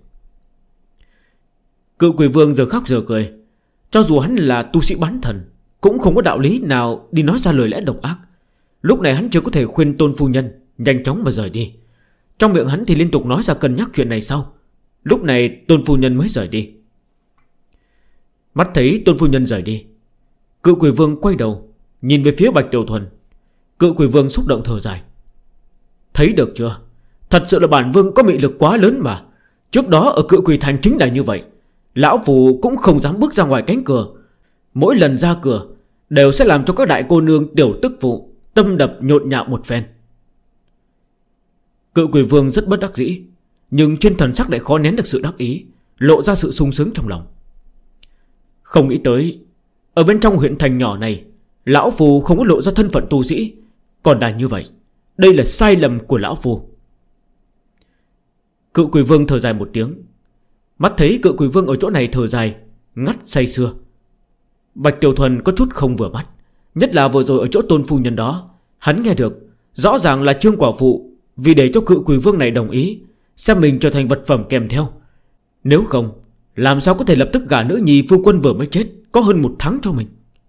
Cự Quỷ Vương giờ khóc giờ cười. Cho dù hắn là tu sĩ bán thần, cũng không có đạo lý nào đi nói ra lời lẽ độc ác. Lúc này hắn chưa có thể khuyên Tôn phu nhân nhanh chóng mà rời đi. Trong miệng hắn thì liên tục nói ra cân nhắc chuyện này sau. Lúc này Tôn phu nhân mới rời đi. Mắt thấy Tôn phu nhân rời đi, Cự Quỷ Vương quay đầu nhìn về phía Bạch Tiểu Thuần. Cự Quỷ Vương xúc động thở dài. Thấy được chưa, thật sự là bản vương có mị lực quá lớn mà. Trước đó ở Cự Quỷ Thành chính là như vậy. Lão phù cũng không dám bước ra ngoài cánh cửa. Mỗi lần ra cửa đều sẽ làm cho các đại cô nương tiểu tức phụ tâm đập nhộn nhạo một phen. Cự Quỷ Vương rất bất đắc dĩ, nhưng trên thần sắc lại khó nén được sự đắc ý, lộ ra sự sung sướng trong lòng. Không nghĩ tới ở bên trong huyện thành nhỏ này, lão phù không có lộ ra thân phận tu sĩ. Còn là như vậy, đây là sai lầm của lão phù. Cự Quỷ Vương thở dài một tiếng. Mắt thấy Cự Quỷ Vương ở chỗ này thở dài ngắt say sưa, Bạch Tiểu Thuần có chút không vừa mắt. Nhất là vừa rồi ở chỗ Tôn phu nhân đó, hắn nghe được rõ ràng là Trương quả phụ vì để cho Cự Quỷ Vương này đồng ý, xem mình trở thành vật phẩm kèm theo. Nếu không, làm sao có thể lập tức gả nữ nhi phu quân vừa mới chết có hơn 1 tháng cho mình.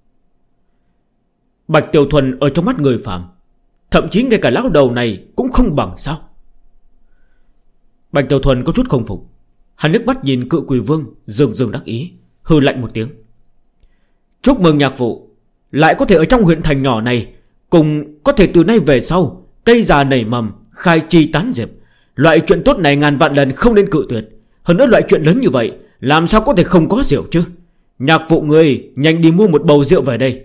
Bạch Tiểu Thuần ở trong mắt người phàm, thậm chí ngay cả lão đầu này cũng không bằng sao. Bạch Tiểu Thuần có chút không phục. Hắn nước mắt nhìn Cự Quỷ Vương dường đắc ý, hừ lạnh một tiếng. Chúc mừng nhạc phụ, lại có thể ở trong huyện thành nhỏ này, cùng có thể từ nay về sau cây già nảy mầm, khai chi tán diệp, Loại chuyện tốt này ngàn vạn lần không nên cự tuyệt. Hơn nữa loại chuyện lớn như vậy làm sao có thể không có rượu chứ. Nhạc phụ người nhanh đi mua một bầu rượu về đây.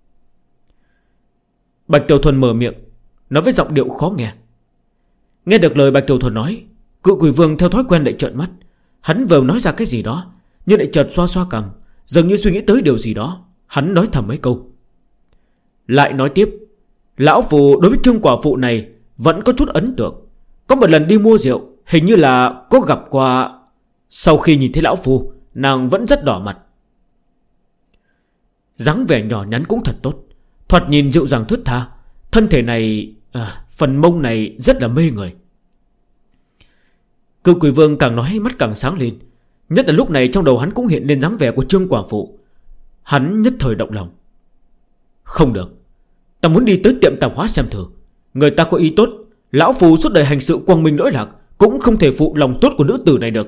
Bạch Tiểu Thuần mở miệng, nói với giọng điệu khó nghe. Nghe được lời Bạch Tiểu Thuần nói, Cự Quỷ Vương theo thói quen lại trợn mắt. Hắn vừa nói ra cái gì đó, nhưng lại chợt xoa xoa cằm, dường như suy nghĩ tới điều gì đó. Hắn nói thầm mấy câu. Lại nói tiếp, lão phù đối với Trương quả phụ này vẫn có chút ấn tượng. Có một lần đi mua rượu, hình như là có gặp qua. Sau khi nhìn thấy lão phù, nàng vẫn rất đỏ mặt. dáng vẻ nhỏ nhắn cũng thật tốt, thoạt nhìn dịu dàng thướt tha. Thân thể này phần mông này rất là mê người. Cự Quỷ Vương càng nói mắt càng sáng lên. Nhất là lúc này trong đầu hắn cũng hiện lên dáng vẻ của Trương quả phụ. Hắn nhất thời động lòng. Không được, ta muốn đi tới tiệm tạp hóa xem thử. Người ta có ý tốt, lão phù suốt đời hành sự quang minh lỗi lạc, cũng không thể phụ lòng tốt của nữ tử này được.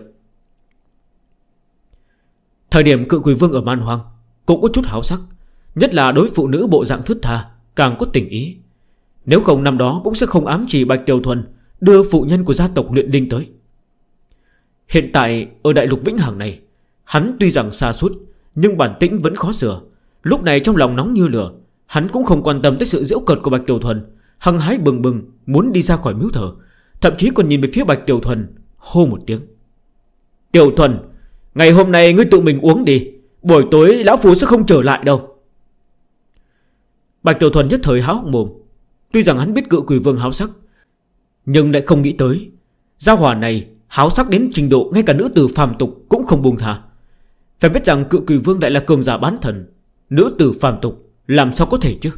Thời điểm Cự Quỷ Vương ở Man Hoang cũng có chút háo sắc, nhất là đối phụ nữ bộ dạng thướt tha càng có tình ý. Nếu không năm đó cũng sẽ không ám chỉ Bạch Tiểu Thuần đưa phụ nhân của gia tộc luyện linh tới. Hiện tại ở đại lục Vĩnh Hằng này, hắn tuy rằng xa suốt, nhưng bản tĩnh vẫn khó sửa. Lúc này trong lòng nóng như lửa, hắn cũng không quan tâm tới sự giễu cợt của Bạch Tiểu Thuần, hăng hái bừng bừng muốn đi ra khỏi miếu thờ. Thậm chí còn nhìn về phía Bạch Tiểu Thuần, hô một tiếng: Tiểu Thuần, ngày hôm nay ngươi tự mình uống đi, buổi tối lão phù sẽ không trở lại đâu. Bạch Tiểu Thuần nhất thời há hốc mồm. Tuy rằng hắn biết Cự Quỷ Vương háo sắc, nhưng lại không nghĩ tới gia hỏa này háo sắc đến trình độ ngay cả nữ tử phàm tục cũng không buông tha. Phải biết rằng Cự Quỷ Vương lại là cường giả bán thần, nữ tử phàm tục làm sao có thể chứ.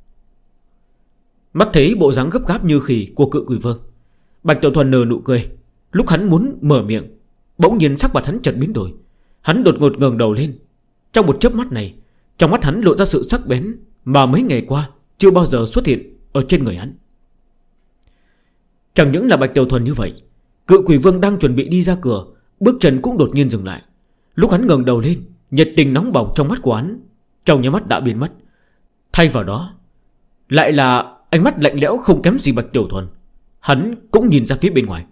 Mắt thấy bộ dáng gấp gáp như khỉ của Cự Quỷ Vương, Bạch Tiểu Thuần nở nụ cười. Lúc hắn muốn mở miệng, bỗng nhiên sắc mặt hắn chợt biến đổi. Hắn đột ngột ngẩng đầu lên. Trong một chớp mắt này, trong mắt hắn lộ ra sự sắc bén mà mấy ngày qua chưa bao giờ xuất hiện ở trên người hắn. Chẳng những là Bạch Tiểu Thuần như vậy, Cự Quỷ Vương đang chuẩn bị đi ra cửa, bước chân cũng đột nhiên dừng lại. Lúc hắn ngẩng đầu lên, nhiệt tình nóng bỏng trong mắt của hắn trong nháy mắt đã biến mất. Thay vào đó lại là ánh mắt lạnh lẽo không kém gì Bạch Tiểu Thuần. Hắn cũng nhìn ra phía bên ngoài.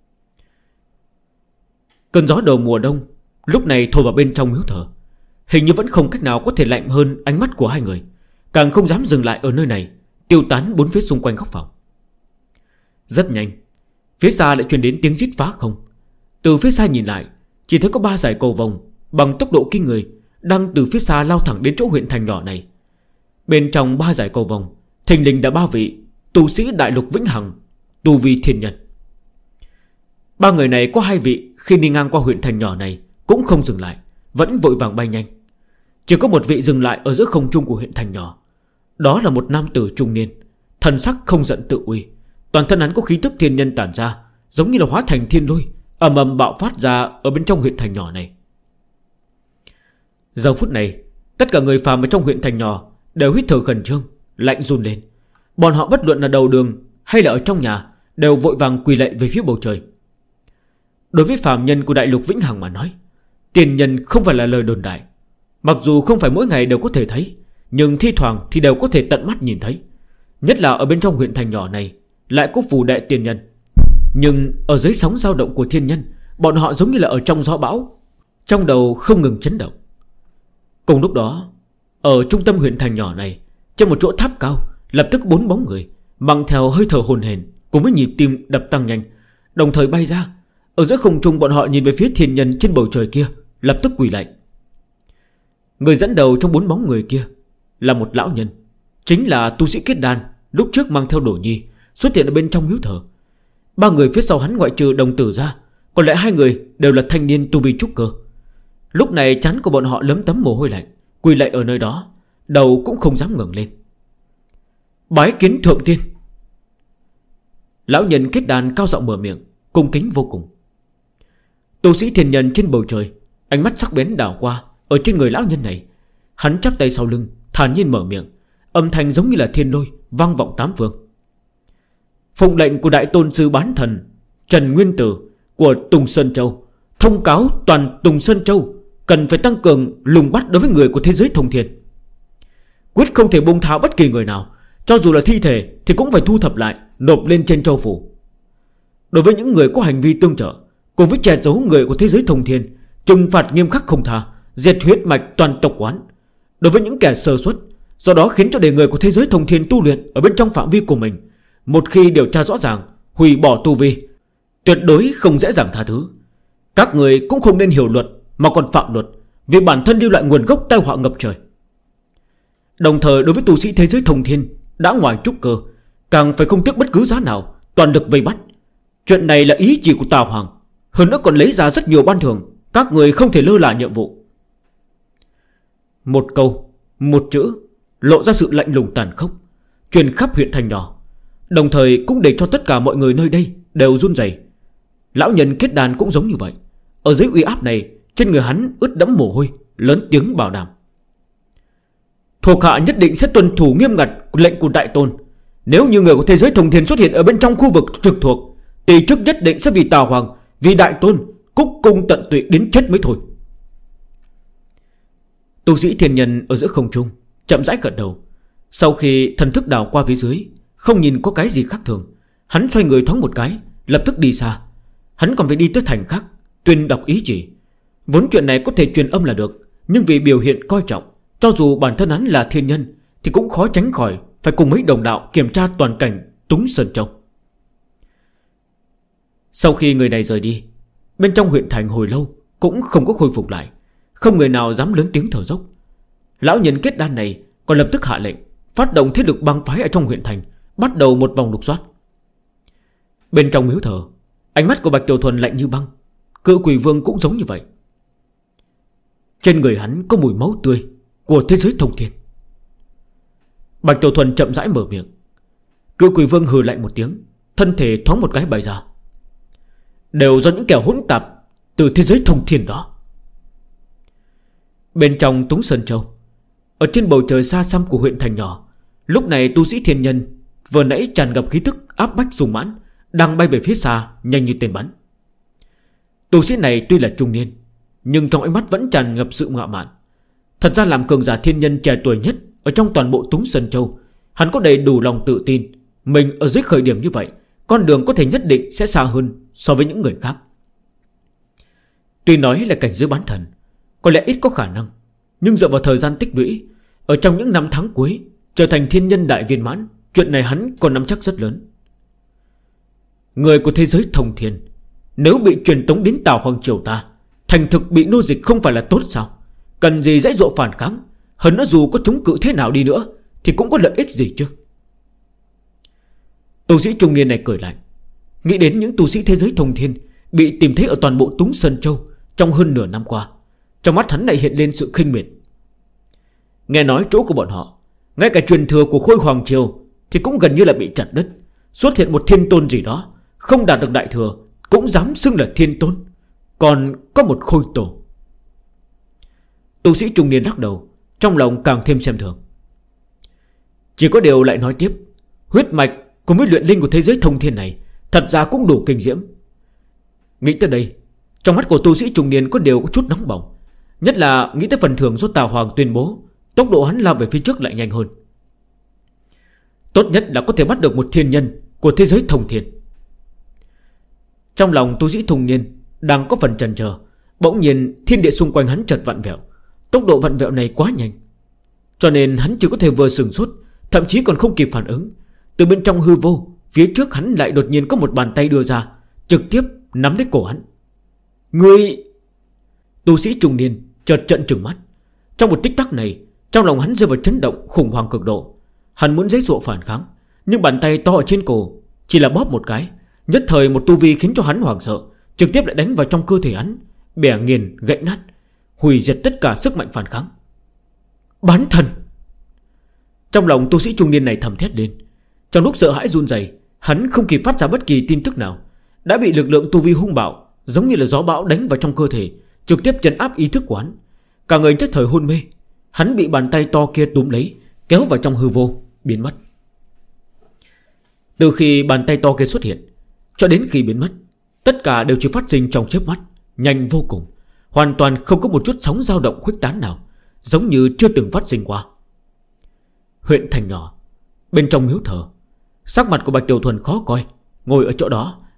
Cơn gió đầu mùa đông lúc này thổi vào bên trong miếu thờ, hình như vẫn không cách nào có thể lạnh hơn ánh mắt của hai người. Càng không dám dừng lại ở nơi này, tiêu tán bốn phía xung quanh góc phòng. Rất nhanh, phía xa lại truyền đến tiếng rít phá không. Từ phía xa nhìn lại, chỉ thấy có 3 dải cầu vồng bằng tốc độ kinh người đang từ phía xa lao thẳng đến chỗ huyện thành nhỏ này. Bên trong 3 dải cầu vồng thình lình đã 3 vị tu sĩ đại lục Vĩnh Hằng, tu vi thiên nhân. 3 người này có 2 vị khi đi ngang qua huyện thành nhỏ này cũng không dừng lại, vẫn vội vàng bay nhanh. Chỉ có một vị dừng lại ở giữa không trung của huyện thành nhỏ. Đó là một nam tử trung niên, thần sắc không giận tự uy. Toàn thân hắn có khí tức thiên nhân tản ra, giống như là hóa thành thiên lôi ầm ầm bạo phát ra ở bên trong huyện thành nhỏ này. Giờ phút này, tất cả người phàm ở trong huyện thành nhỏ đều hít thở khẩn trương, lạnh run lên. Bọn họ bất luận là đầu đường hay là ở trong nhà đều vội vàng quỳ lạy về phía bầu trời. Đối với phàm nhân của đại lục Vĩnh Hằng mà nói, tiền nhân không phải là lời đồn đại. Mặc dù không phải mỗi ngày đều có thể thấy, nhưng thi thoảng thì đều có thể tận mắt nhìn thấy. Nhất là ở bên trong huyện thành nhỏ này lại có phù đệ tiền nhân. Nhưng ở dưới sóng dao động của thiên nhân, bọn họ giống như là ở trong gió bão, trong đầu không ngừng chấn động. Cùng lúc đó, ở trung tâm huyện thành nhỏ này, trên một chỗ tháp cao, lập tức 4 bóng người mang theo hơi thở hồn hển cùng với nhịp tim đập tăng nhanh, đồng thời bay ra. Ở giữa không trung bọn họ nhìn về phía thiên nhân trên bầu trời kia, lập tức quỳ lạy. Người dẫn đầu trong 4 bóng người kia là một lão nhân, chính là tu sĩ Kết Đan lúc trước mang theo Đồ Nhi xuất hiện ở bên trong miếu thờ. 3 người phía sau hắn ngoại trừ đồng tử ra, còn lại 2 người đều là thanh niên tu vi trúc cơ. Lúc này trán của bọn họ lấm tấm mồ hôi lạnh, quỳ lạy ở nơi đó, đầu cũng không dám ngẩng lên. Bái kiến thượng tiên. Lão nhân Kết Đan cao giọng mở miệng, cung kính vô cùng. Tu sĩ thiên nhân trên bầu trời ánh mắt sắc bén đảo qua ở trên người lão nhân này. Hắn chắp tay sau lưng, thản nhiên mở miệng, âm thanh giống như là thiên lôi vang vọng 8 phương. Phụng lệnh của đại tôn sư bán thần Trần Nguyên Tử của Tùng Sơn Châu, thông cáo toàn Tùng Sơn Châu cần phải tăng cường lùng bắt đối với người của thế giới thông thiên. Quyết không thể buông tha bất kỳ người nào, cho dù là thi thể thì cũng phải thu thập lại, nộp lên trên châu phủ. Đối với những người có hành vi tương trợ, cùng với che giấu người của thế giới thông thiên, trừng phạt nghiêm khắc không tha, diệt huyết mạch toàn tộc quán. Đối với những kẻ sơ suất, do đó khiến cho để người của thế giới thông thiên tu luyện ở bên trong phạm vi của mình, một khi điều tra rõ ràng, hủy bỏ tu vi, tuyệt đối không dễ dàng tha thứ. Các người cũng không nên hiểu luật mà còn phạm luật, vì bản thân lưu lại nguồn gốc tai họa ngập trời. Đồng thời đối với tu sĩ thế giới thông thiên đã ngoài trúc cơ, càng phải không tiếc bất cứ giá nào, toàn lực vây bắt. Chuyện này là ý chỉ của Tào Hoàng, hơn nữa còn lấy ra rất nhiều ban thưởng. Các người không thể lơ là nhiệm vụ. Một câu, một chữ lộ ra sự lạnh lùng tàn khốc, truyền khắp huyện thành nhỏ, đồng thời cũng để cho tất cả mọi người nơi đây đều run rẩy. Lão nhân kết đàn cũng giống như vậy. Ở dưới uy áp này, trên người hắn ướt đẫm mồ hôi, lớn tiếng bảo đảm: thuộc hạ nhất định sẽ tuân thủ nghiêm ngặt lệnh của đại tôn. Nếu như người của thế giới thông thiên xuất hiện ở bên trong khu vực trực thuộc, tỷ chức nhất định sẽ vì Tào Hoàng, vì đại tôn cúc cung tận tụy đến chết mới thôi. Tu sĩ thiên nhân ở giữa không trung chậm rãi gật đầu. Sau khi thần thức đảo qua phía dưới, không nhìn có cái gì khác thường, hắn xoay người thoáng một cái, lập tức đi xa. Hắn còn phải đi tới thành khác, tuyên đọc ý chỉ. Vốn chuyện này có thể truyền âm là được, nhưng vì biểu hiện coi trọng, cho dù bản thân hắn là thiên nhân thì cũng khó tránh khỏi phải cùng mấy đồng đạo kiểm tra toàn cảnh Túng Sơn Châu. Sau khi người này rời đi, bên trong huyện thành hồi lâu cũng không có khôi phục lại, không người nào dám lớn tiếng thở dốc. Lão nhân kết đan này còn lập tức hạ lệnh phát động thế lực bang phái ở trong huyện thành, bắt đầu một vòng lục soát. Bên trong miếu thờ, ánh mắt của Bạch Tiểu Thuần lạnh như băng. Cự Quỷ Vương cũng giống như vậy. Trên người hắn có mùi máu tươi của thế giới thông thiên. Bạch Tiểu Thuần chậm rãi mở miệng. Cự Quỷ Vương hừ lạnh một tiếng, thân thể thoáng một cái bay ra. Đều do những kẻ hỗn tạp từ thế giới thông thiên đó. Bên trong Túng Sơn Châu, ở trên bầu trời xa xăm của huyện thành nhỏ, lúc này tu sĩ thiên nhân vừa nãy tràn ngập khí tức áp bách sung mãn, đang bay về phía xa nhanh như tên bắn. Tu sĩ này tuy là trung niên, nhưng trong ánh mắt vẫn tràn ngập sự ngạo mạn. Thật ra làm cường giả thiên nhân trẻ tuổi nhất ở trong toàn bộ Túng Sơn Châu, hắn có đầy đủ lòng tự tin mình ở dưới khởi điểm như vậy, con đường có thể nhất định sẽ xa hơn so với những người khác. Tuy nói là cảnh giới bán thần, có lẽ ít có khả năng, nhưng dựa vào thời gian tích lũy, ở trong những năm tháng cuối trở thành thiên nhân đại viên mãn, chuyện này hắn còn nắm chắc rất lớn. Người của thế giới thông thiên nếu bị truyền tống đến Tào Hoàng triều ta, thành thực bị nô dịch không phải là tốt sao? Cần gì dãy dụa phản kháng? Hơn nữa dù có chống cự thế nào đi nữa thì cũng có lợi ích gì chứ? Tu sĩ trung niên này cười lạnh, nghĩ đến những tu sĩ thế giới thông thiên bị tìm thấy ở toàn bộ Túng Sơn Châu trong hơn nửa năm qua. Trong mắt hắn lại hiện lên sự khinh miệt. Nghe nói chỗ của bọn họ, ngay cả truyền thừa của Khôi Hoàng triều thì cũng gần như là bị chặt đứt. Xuất hiện một thiên tôn gì đó, không đạt được đại thừa cũng dám xưng là thiên tôn, còn có một khôi tổ. Tu sĩ trung niên lắc đầu, trong lòng càng thêm xem thường. Chỉ có điều lại nói tiếp, huyết mạch cùng với luyện linh của thế giới thông thiên này thật ra cũng đủ kinh diễm. Nghĩ tới đây, trong mắt của tu sĩ trung niên có điều có chút nóng bỏng, nhất là nghĩ tới phần thưởng do Tào Hoàng tuyên bố, tốc độ hắn lao về phía trước lại nhanh hơn. Tốt nhất là có thể bắt được một thiên nhân của thế giới thông thiên. Trong lòng tu sĩ trung niên đang có phần chần chờ, bỗng nhiên thiên địa xung quanh hắn chợt vặn vẹo. Tốc độ vặn vẹo này quá nhanh, cho nên hắn chỉ có thể vừa sửng sốt, thậm chí còn không kịp phản ứng. Từ bên trong hư vô, phía trước hắn lại đột nhiên có một bàn tay đưa ra, trực tiếp nắm lấy cổ hắn. Ngươi! Tu sĩ trung niên chợt trợn trừng mắt. Trong một tích tắc này, trong lòng hắn rơi vào chấn động khủng hoảng cực độ. Hắn muốn giãy giụa phản kháng, nhưng bàn tay to ở trên cổ chỉ là bóp một cái, nhất thời một tu vi khiến cho hắn hoảng sợ, trực tiếp lại đánh vào trong cơ thể hắn, bẻ nghiền gãy nát, hủy diệt tất cả sức mạnh phản kháng. Bán thần! Trong lòng tu sĩ trung niên này thầm thét lên. Trong lúc sợ hãi run rẩy, hắn không kịp phát ra bất kỳ tin tức nào, đã bị lực lượng tu vi hung bạo giống như là gió bão đánh vào trong cơ thể, trực tiếp trấn áp ý thức của hắn. Cả người nhất thời hôn mê. Hắn bị bàn tay to kia túm lấy, kéo vào trong hư vô, biến mất. Từ khi bàn tay to kia xuất hiện cho đến khi biến mất, tất cả đều chỉ phát sinh trong chớp mắt, nhanh vô cùng, hoàn toàn không có một chút sóng dao động khuếch tán nào, giống như chưa từng phát sinh qua. Huyện thành nhỏ, bên trong miếu thờ, sắc mặt của Bạch Tiểu Thuần khó coi, ngồi ở chỗ đó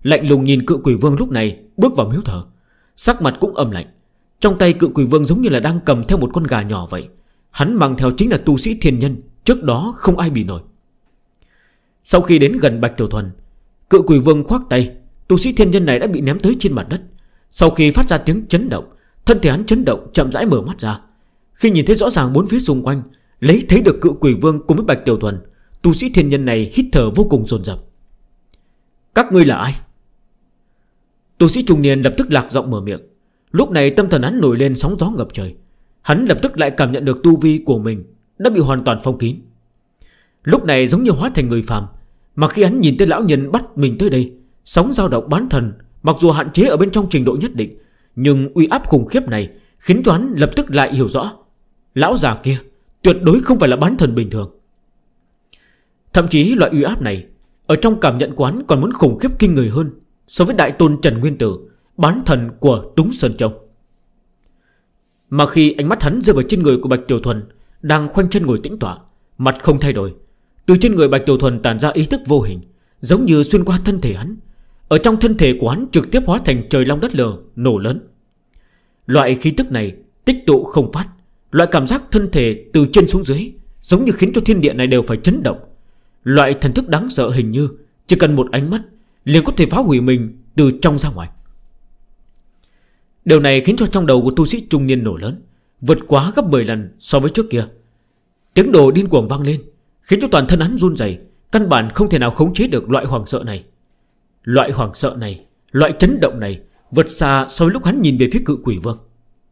lạnh lùng nhìn Cự Quỷ Vương lúc này bước vào miếu thờ, sắc mặt cũng âm lạnh. Trong tay Cự Quỷ Vương giống như là đang cầm theo một con gà nhỏ vậy. Hắn mang theo chính là tu sĩ thiên nhân, trước đó không ai bị nổi. Sau khi đến gần Bạch Tiểu Thuần, Cự Quỷ Vương khoác tay, tu sĩ thiên nhân này đã bị ném tới trên mặt đất. Sau khi phát ra tiếng chấn động, thân thể hắn chấn động chậm rãi mở mắt ra. Khi nhìn thấy rõ ràng bốn phía xung quanh, lấy thấy được Cự Quỷ Vương cùng với Bạch Tiểu Thuần, tu sĩ thiên nhân này hít thở vô cùng dồn dập. Các ngươi là ai? Tu sĩ trung niên lập tức lạc giọng mở miệng. Lúc này tâm thần hắn nổi lên sóng gió ngập trời. Hắn lập tức lại cảm nhận được tu vi của mình đã bị hoàn toàn phong kín. Lúc này giống như hóa thành người phàm. Mà khi hắn nhìn thấy lão nhân bắt mình tới đây, sóng dao động bán thần mặc dù hạn chế ở bên trong trình độ nhất định, nhưng uy áp khủng khiếp này khiến cho hắn lập tức lại hiểu rõ, lão già kia tuyệt đối không phải là bán thần bình thường. Thậm chí loại uy áp này ở trong cảm nhận của hắn còn muốn khủng khiếp kinh người hơn so với đại tôn Trần Nguyên Tử, bán thần của Túng Sơn Châu. Mà khi ánh mắt hắn rơi vào trên người của Bạch Tiểu Thuần đang khoanh chân ngồi tĩnh tọa, mặt không thay đổi, từ trên người Bạch Tiểu Thuần tản ra ý thức vô hình, giống như xuyên qua thân thể hắn. Ở trong thân thể của hắn trực tiếp hóa thành trời long đất lở, nổ lớn. Loại khí tức này tích tụ không phát, loại cảm giác thân thể từ trên xuống dưới giống như khiến cho thiên địa này đều phải chấn động. Loại thần thức đáng sợ hình như chỉ cần một ánh mắt liền có thể phá hủy mình từ trong ra ngoài. Điều này khiến cho trong đầu của tu sĩ trung niên nổ lớn, vượt quá gấp 10 lần so với trước kia. Tiếng đồ điên cuồng vang lên, khiến cho toàn thân hắn run rẩy, căn bản không thể nào khống chế được loại hoảng sợ này. Loại hoảng sợ này, loại chấn động này vượt xa so với lúc hắn nhìn về phía Cự Quỷ Vương.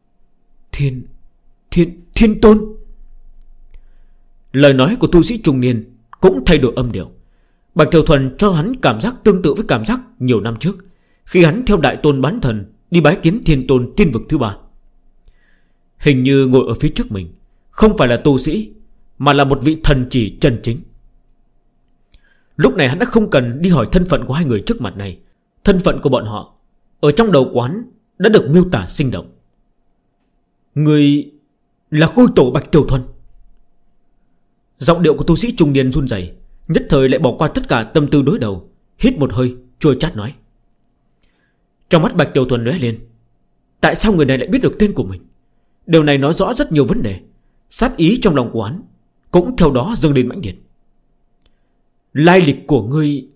Thiên tôn. Lời nói của tu sĩ trung niên cũng thay đổi âm điệu. Bạch Tiểu Thuần cho hắn cảm giác tương tự với cảm giác nhiều năm trước, khi hắn theo đại tôn bán thần đi bái kiến thiên tôn tiên vực thứ 3. Hình như ngồi ở phía trước mình không phải là tu sĩ, mà là một vị thần chỉ chân chính. Lúc này hắn đã không cần đi hỏi thân phận của hai người trước mặt này. Thân phận của bọn họ ở trong đầu quán đã được miêu tả sinh động. Người là Khôi Tổ Bạch Tiểu Thuần. Giọng điệu của tu sĩ trung niên run rẩy, nhất thời lại bỏ qua tất cả tâm tư đối đầu, hít một hơi chua chát nói. Trong mắt Bạch Tiểu Thuần lóe lên, tại sao người này lại biết được tên của mình? Điều này nói rõ rất nhiều vấn đề. Sát ý trong lòng của hắn cũng theo đó dâng lên mãnh liệt. Lai lịch của ngươi.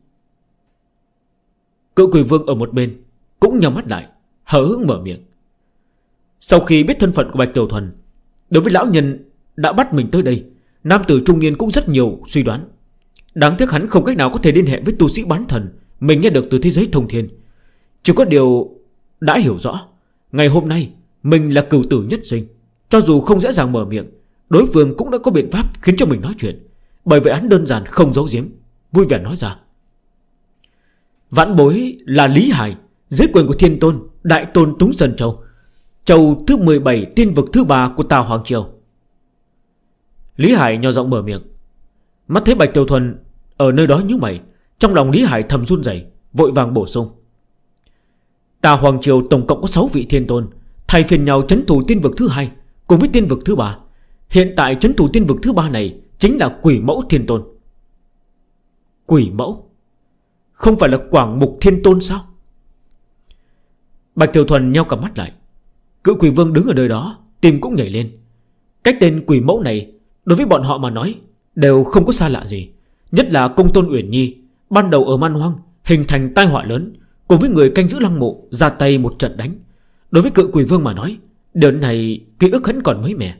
Cự Quỷ Vương ở một bên cũng nhắm mắt lại, hờ hững mở miệng. Sau khi biết thân phận của Bạch Tiểu Thuần, đối với lão nhân đã bắt mình tới đây, nam tử trung niên cũng rất nhiều suy đoán. Đáng tiếc hắn không cách nào có thể liên hệ với tu sĩ bán thần mình nghe được từ thế giới thông thiên. Chỉ có điều đã hiểu rõ, ngày hôm nay mình là cửu tử nhất sinh. Cho dù không dễ dàng mở miệng, đối phương cũng đã có biện pháp khiến cho mình nói chuyện. Bởi vậy hắn đơn giản không giấu giếm, vui vẻ nói ra. Vãn bối là Lý Hải, dưới quyền của thiên tôn đại tôn Túng Sơn Châu, châu thứ 17 tiên vực thứ 3 của Tào Hoàng Triều. Lý Hải nhỏ giọng mở miệng. Mắt thấy Bạch Tiểu Thuần ở nơi đó nhíu mày, trong lòng Lý Hải thầm run rẩy, vội vàng bổ sung. Tào Hoàng Triều tổng cộng có 6 vị thiên tôn, thay phiên nhau trấn thủ tiên vực thứ 2 cùng với tiên vực thứ 3. Hiện tại trấn thủ tiên vực thứ 3 này chính là Quỷ Mẫu Thiên Tôn. Quỷ Mẫu? Không phải là Quảng Mục Thiên Tôn sao? Bạch Tiểu Thuần nheo cặp mắt lại. Cự Quỷ Vương đứng ở nơi đó, tim cũng nhảy lên. Cách tên Quỷ Mẫu này đối với bọn họ mà nói đều không có xa lạ gì. Nhất là Công Tôn Uyển Nhi ban đầu ở Man Hoang hình thành tai họa lớn, cùng với người canh giữ lăng mộ ra tay một trận đánh. Đối với Cự Quỷ Vương mà nói, điều này ký ức hắn còn mới mẻ.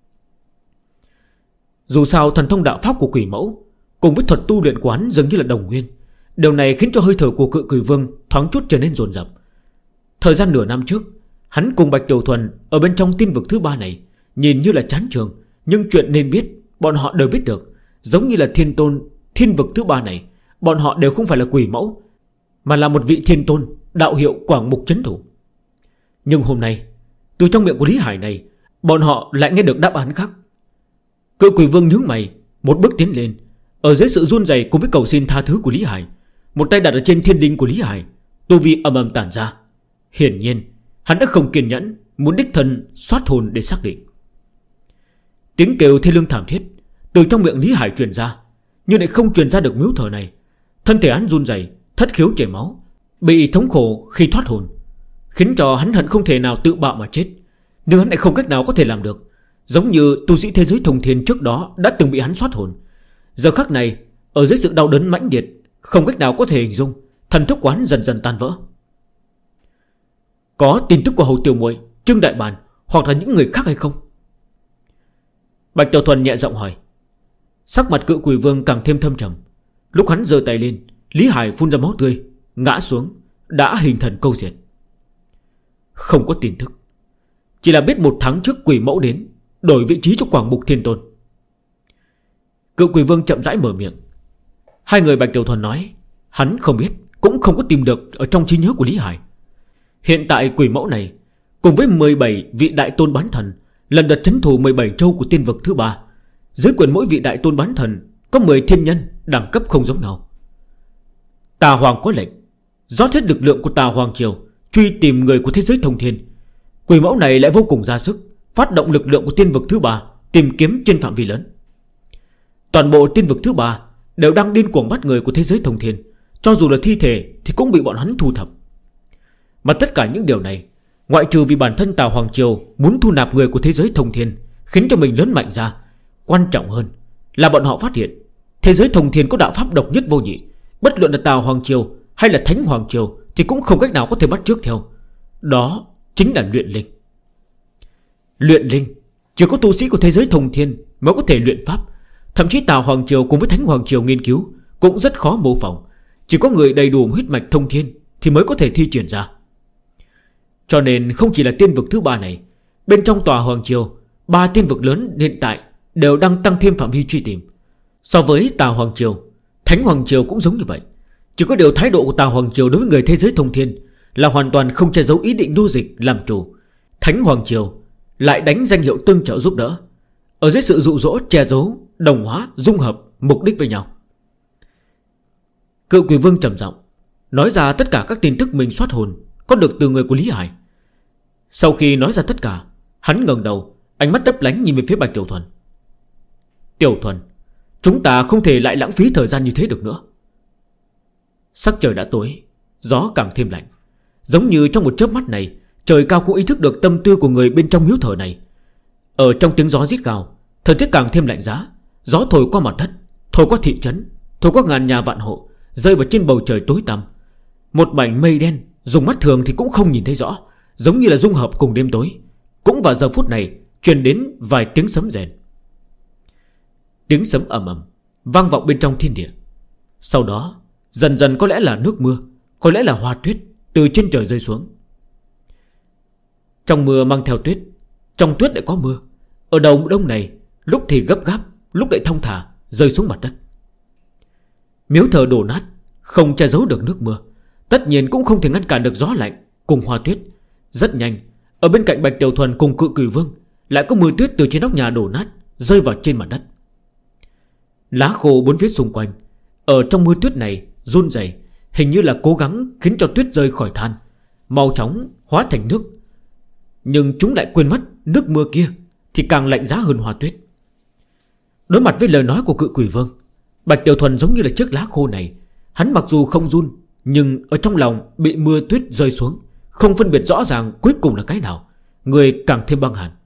Dù sao thần thông đạo pháp của Quỷ Mẫu cùng với thuật tu luyện của hắn dường như là đồng nguyên. Điều này khiến cho hơi thở của Cự Quỷ Vương thoáng chút trở nên dồn dập. Thời gian nửa năm trước, hắn cùng Bạch Tiểu Thuần ở bên trong tiên vực thứ 3 này nhìn như là chán trường, nhưng chuyện nên biết bọn họ đều biết được. Giống như là thiên tôn thiên vực thứ 3 này, bọn họ đều không phải là Quỷ Mẫu, mà là một vị thiên tôn đạo hiệu Quảng Mục Trấn Thủ. Nhưng hôm nay, từ trong miệng của Lý Hải này, bọn họ lại nghe được đáp án khác. Cự Quỷ Vương nhướng mày, một bước tiến lên, ở dưới sự run rẩy cùng với cầu xin tha thứ của Lý Hải, một tay đặt ở trên thiên đinh của Lý Hải, tu vi ầm ầm tản ra. Hiển nhiên hắn đã không kiên nhẫn, muốn đích thân soát hồn để xác định. Tiếng kêu thê lương thảm thiết từ trong miệng Lý Hải truyền ra, nhưng lại không truyền ra được miếu thờ này. Thân thể hắn run rẩy, thất khiếu chảy máu, bị thống khổ khi thoát hồn, khiến cho hắn hận không thể nào tự bạo mà chết. Nhưng hắn lại không cách nào có thể làm được. Giống như tu sĩ thế giới thông thiên trước đó đã từng bị hắn thoát hồn. Giờ khắc này, ở dưới sự đau đớn mãnh liệt, không cách nào có thể hình dung, thần thức quán dần dần tan vỡ. Có tin tức của Hầu Tiểu Muội, Trương Đại Bàn hoặc là những người khác hay không? Bạch Tiểu Thuần nhẹ giọng hỏi. Sắc mặt Cự Quỷ Vương càng thêm thâm trầm. Lúc hắn giơ tay lên, Lý Hải phun ra máu tươi, ngã xuống, đã hình thần câu diệt. Không có tin tức, chỉ là biết 1 tháng trước Quỷ Mẫu đến đổi vị trí cho Quảng Mục Thiên Tôn. Cự Quỷ Vương chậm rãi mở miệng. Hai người Bạch Tiểu Thuần nói hắn không biết, cũng không có tìm được ở trong trí nhớ của Lý Hải. Hiện tại Quỷ Mẫu này cùng với 17 vị đại tôn bán thần lần lượt trấn thủ 17 châu của tiên vực thứ 3. Dưới quyền mỗi vị đại tôn bán thần có 10 thiên nhân đẳng cấp không giống nhau. Tà Hoàng có lệnh rót hết lực lượng của Tà Hoàng Triều truy tìm người của thế giới thông thiên. Quỷ Mẫu này lại vô cùng ra sức phát động lực lượng của tiên vực thứ 3 tìm kiếm trên phạm vi lớn. Toàn bộ tiên vực thứ 3 đều đang điên cuồng bắt người của thế giới thông thiên. Cho dù là thi thể thì cũng bị bọn hắn thu thập. Mà tất cả những điều này, ngoại trừ vì bản thân Tà Hoàng Triều muốn thu nạp người của thế giới thông thiên, khiến cho mình lớn mạnh ra, quan trọng hơn là bọn họ phát hiện thế giới thông thiên có đạo pháp độc nhất vô nhị. Bất luận là Tà Hoàng Triều hay là Thánh Hoàng Triều thì cũng không cách nào có thể bắt chước theo. Đó chính là luyện linh. Luyện linh chỉ có tu sĩ của thế giới thông thiên mới có thể luyện pháp. Thậm chí Tà Hoàng Triều cùng với Thánh Hoàng Triều nghiên cứu cũng rất khó mô phỏng. Chỉ có người đầy đủ huyết mạch thông thiên thì mới có thể thi triển ra. Cho nên không chỉ là tiên vực thứ 3 này, bên trong Tòa Hoàng Triều 3 tiên vực lớn hiện tại đều đang tăng thêm phạm vi truy tìm. So với Tà Hoàng Triều, Thánh Hoàng Triều cũng giống như vậy. Chỉ có điều thái độ của Tà Hoàng Triều đối với người thế giới thông thiên là hoàn toàn không che giấu ý định nô dịch làm chủ. Thánh Hoàng Triều lại đánh danh hiệu tương trợ giúp đỡ, ở dưới sự dụ dỗ che giấu, đồng hóa, dung hợp mục đích với nhau. Cự Quỷ Vương trầm giọng nói ra tất cả các tin tức mình soát hồn có được từ người của Lý Hải. Sau khi nói ra tất cả, hắn ngẩng đầu, ánh mắt lấp lánh nhìn về phía Bạch Tiểu Thuần. Tiểu Thuần, chúng ta không thể lại lãng phí thời gian như thế được nữa. Sắc trời đã tối, gió càng thêm lạnh. Giống như trong một chớp mắt này, trời cao cũng ý thức được tâm tư của người bên trong miếu thờ này. Ở trong tiếng gió rít gào, thời tiết càng thêm lạnh giá. Gió thổi qua mặt đất, thổi qua thị trấn, thổi qua ngàn nhà vạn hộ, rơi vào trên bầu trời tối tăm. Một mảnh mây đen dùng mắt thường thì cũng không nhìn thấy rõ, giống như là dung hợp cùng đêm tối. Cũng vào giờ phút này truyền đến vài tiếng sấm rền. Tiếng sấm ầm ầm vang vọng bên trong thiên địa. Sau đó dần dần có lẽ là nước mưa, có lẽ là hoa tuyết từ trên trời rơi xuống. Trong mưa mang theo tuyết, trong tuyết lại có mưa. Ở đầu đông này, lúc thì gấp gáp, lúc lại thong thả rơi xuống mặt đất. Miếu thờ đổ nát, không che giấu được nước mưa, tất nhiên cũng không thể ngăn cản được gió lạnh cùng hoa tuyết. Rất nhanh, ở bên cạnh Bạch Tiểu Thuần cùng Cự Quỷ Vương lại có mưa tuyết từ trên nóc nhà đổ nát rơi vào trên mặt đất. Lá khô bốn phía xung quanh ở trong mưa tuyết này run rẩy, hình như là cố gắng khiến cho tuyết rơi khỏi than, mau chóng hóa thành nước. Nhưng chúng lại quên mất nước mưa kia thì càng lạnh giá hơn hoa tuyết. Đối mặt với lời nói của Cự Quỷ Vương, Bạch Tiểu Thuần giống như là chiếc lá khô này. Hắn mặc dù không run, nhưng ở trong lòng bị mưa tuyết rơi xuống, không phân biệt rõ ràng cuối cùng là cái nào. Người càng thêm băng hàn.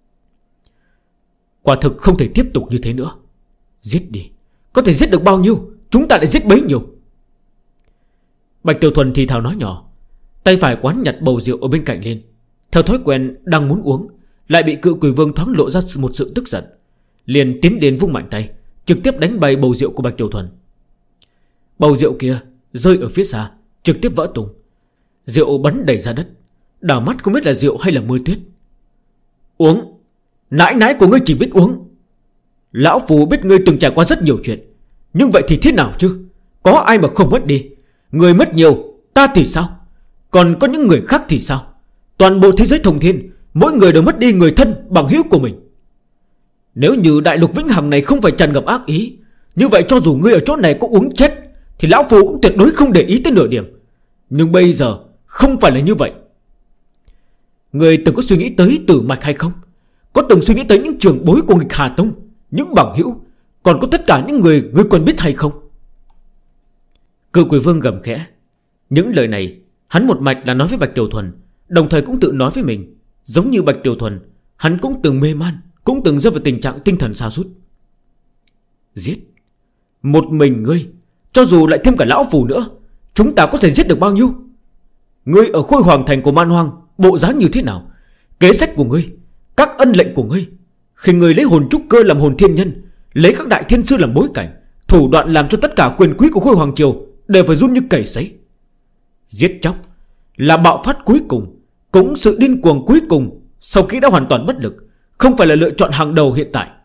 Quả thực không thể tiếp tục như thế nữa. Giết đi, có thể giết được bao nhiêu chúng ta lại giết bấy nhiêu. Bạch Tiểu Thuần thì thào nói nhỏ, tay phải quán nhặt bầu rượu ở bên cạnh lên. Theo thói quen đang muốn uống, lại bị Cự Quỷ Vương thoáng lộ ra một sự tức giận, liền tiến đến vung mạnh tay, trực tiếp đánh bay bầu rượu của Bạch Tiểu Thuần. Bầu rượu kia rơi ở phía xa, trực tiếp vỡ tung. Rượu bắn đầy ra đất, đảo mắt không biết là rượu hay là mưa tuyết. Uống, nãi nãi của ngươi chỉ biết uống. Lão Phù biết ngươi từng trải qua rất nhiều chuyện, nhưng vậy thì thế nào chứ? Có ai mà không mất đi? Người mất nhiều, ta thì sao? Còn có những người khác thì sao? Toàn bộ thế giới thông thiên, mỗi người đều mất đi người thân bằng hữu của mình. Nếu như đại lục vĩnh hằng này không phải tràn ngập ác ý, như vậy cho dù ngươi ở chỗ này có uống chết thì lão Phù cũng tuyệt đối không để ý tới nửa điểm. Nhưng bây giờ không phải là như vậy. Ngươi từng có suy nghĩ tới Tử Mạch hay không? Có từng suy nghĩ tới những trưởng bối của nghịch Hà Tông, những bằng hữu, còn có tất cả những người ngươi quen biết hay không? Cự Quỷ Vương gầm khẽ, Những lời này hắn một mạch là nói với Bạch Tiểu Thuần, đồng thời cũng tự nói với mình. Giống như Bạch Tiểu Thuần, hắn cũng từng mê man, cũng từng rơi vào tình trạng tinh thần sa sút. Giết một mình ngươi, cho dù lại thêm cả lão phù nữa, chúng ta có thể giết được bao nhiêu? Ngươi ở Khôi Hoàng Thành của Man Hoang bộ dáng như thế nào? Kế sách của ngươi, các ân lệnh của ngươi, khi ngươi lấy hồn trúc cơ làm hồn thiên nhân, lấy các đại thiên sư làm bối cảnh, thủ đoạn làm cho tất cả quyền quý của Khôi Hoàng Triều đều phải run như cầy sấy. Giết chóc là bạo phát cuối cùng, cũng sự điên cuồng cuối cùng sau khi đã hoàn toàn bất lực, không phải là lựa chọn hàng đầu hiện tại.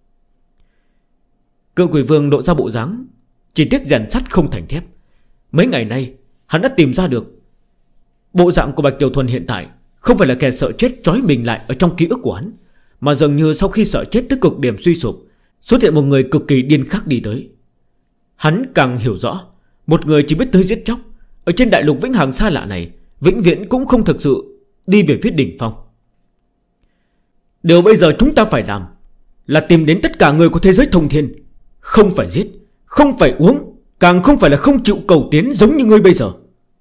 Cự Quỷ Vương độ ra bộ dáng chỉ tiếc rèn sắt không thành thép. Mấy ngày nay hắn đã tìm ra được bộ dạng của Bạch Tiểu Thuần hiện tại không phải là kẻ sợ chết trói mình lại ở trong ký ức của hắn, mà dường như sau khi sợ chết tới cực điểm suy sụp, xuất hiện một người cực kỳ điên khác đi tới. Hắn càng hiểu rõ, một người chỉ biết tới giết chóc ở trên đại lục vĩnh hằng xa lạ này vĩnh viễn cũng không thực sự đi về phía đỉnh phong. Điều bây giờ chúng ta phải làm là tìm đến tất cả người của thế giới thông thiên, không phải giết, không phải uống, càng không phải là không chịu cầu tiến giống như ngươi bây giờ.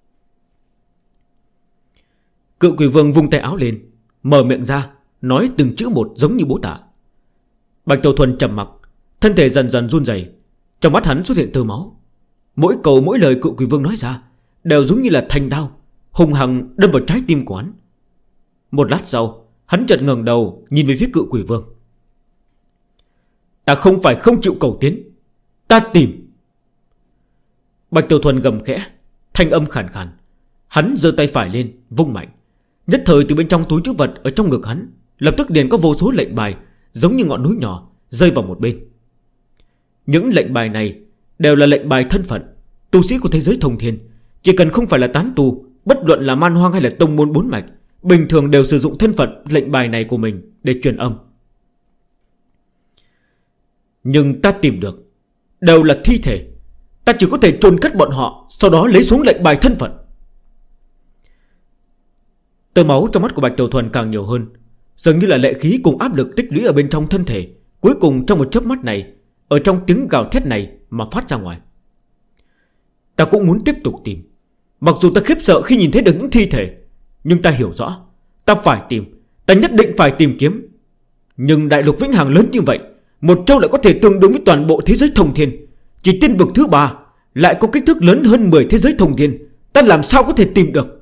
Cự Quỷ Vương vung tay áo lên, mở miệng ra, nói từng chữ một giống như bố tạ. Bạch Tiểu Thuần trầm mặc, thân thể dần dần run rẩy, trong mắt hắn xuất hiện tơ máu. Mỗi câu mỗi lời Cự Quỷ Vương nói ra đều giống như là thanh đao hung hăng đâm vào trái tim của hắn. Một lát sau, hắn chợt ngẩng đầu nhìn về phía Cự Quỷ Vương. Ta không phải không chịu cầu tiến, ta tìm. Bạch Tiểu Thuần gầm khẽ, thanh âm khàn khàn. Hắn giơ tay phải lên, vung mạnh. Nhất thời từ bên trong túi trữ vật ở trong ngực hắn lập tức liền có vô số lệnh bài giống như ngọn núi nhỏ rơi vào một bên. Những lệnh bài này đều là lệnh bài thân phận. Tu sĩ của thế giới thông thiên chỉ cần không phải là tán tu, bất luận là man hoang hay là tông môn bốn mạch, bình thường đều sử dụng thân phận lệnh bài này của mình để truyền âm. Nhưng ta tìm được đều là thi thể, ta chỉ có thể chôn cất bọn họ, sau đó lấy xuống lệnh bài thân phận. Tơ máu trong mắt của Bạch Tiểu Thuần càng nhiều hơn, dường như là lệ khí cùng áp lực tích lũy ở bên trong thân thể, cuối cùng trong một chớp mắt này, ở trong tiếng gào thét này mà phát ra ngoài. Ta cũng muốn tiếp tục tìm, mặc dù ta khiếp sợ khi nhìn thấy được những thi thể, nhưng ta hiểu rõ ta phải tìm, ta nhất định phải tìm kiếm. Nhưng đại lục vĩnh hằng lớn như vậy, một châu lại có thể tương đương với toàn bộ thế giới thông thiên. Chỉ tiên vực thứ 3 lại có kích thước lớn hơn 10 thế giới thông thiên, ta làm sao có thể tìm được?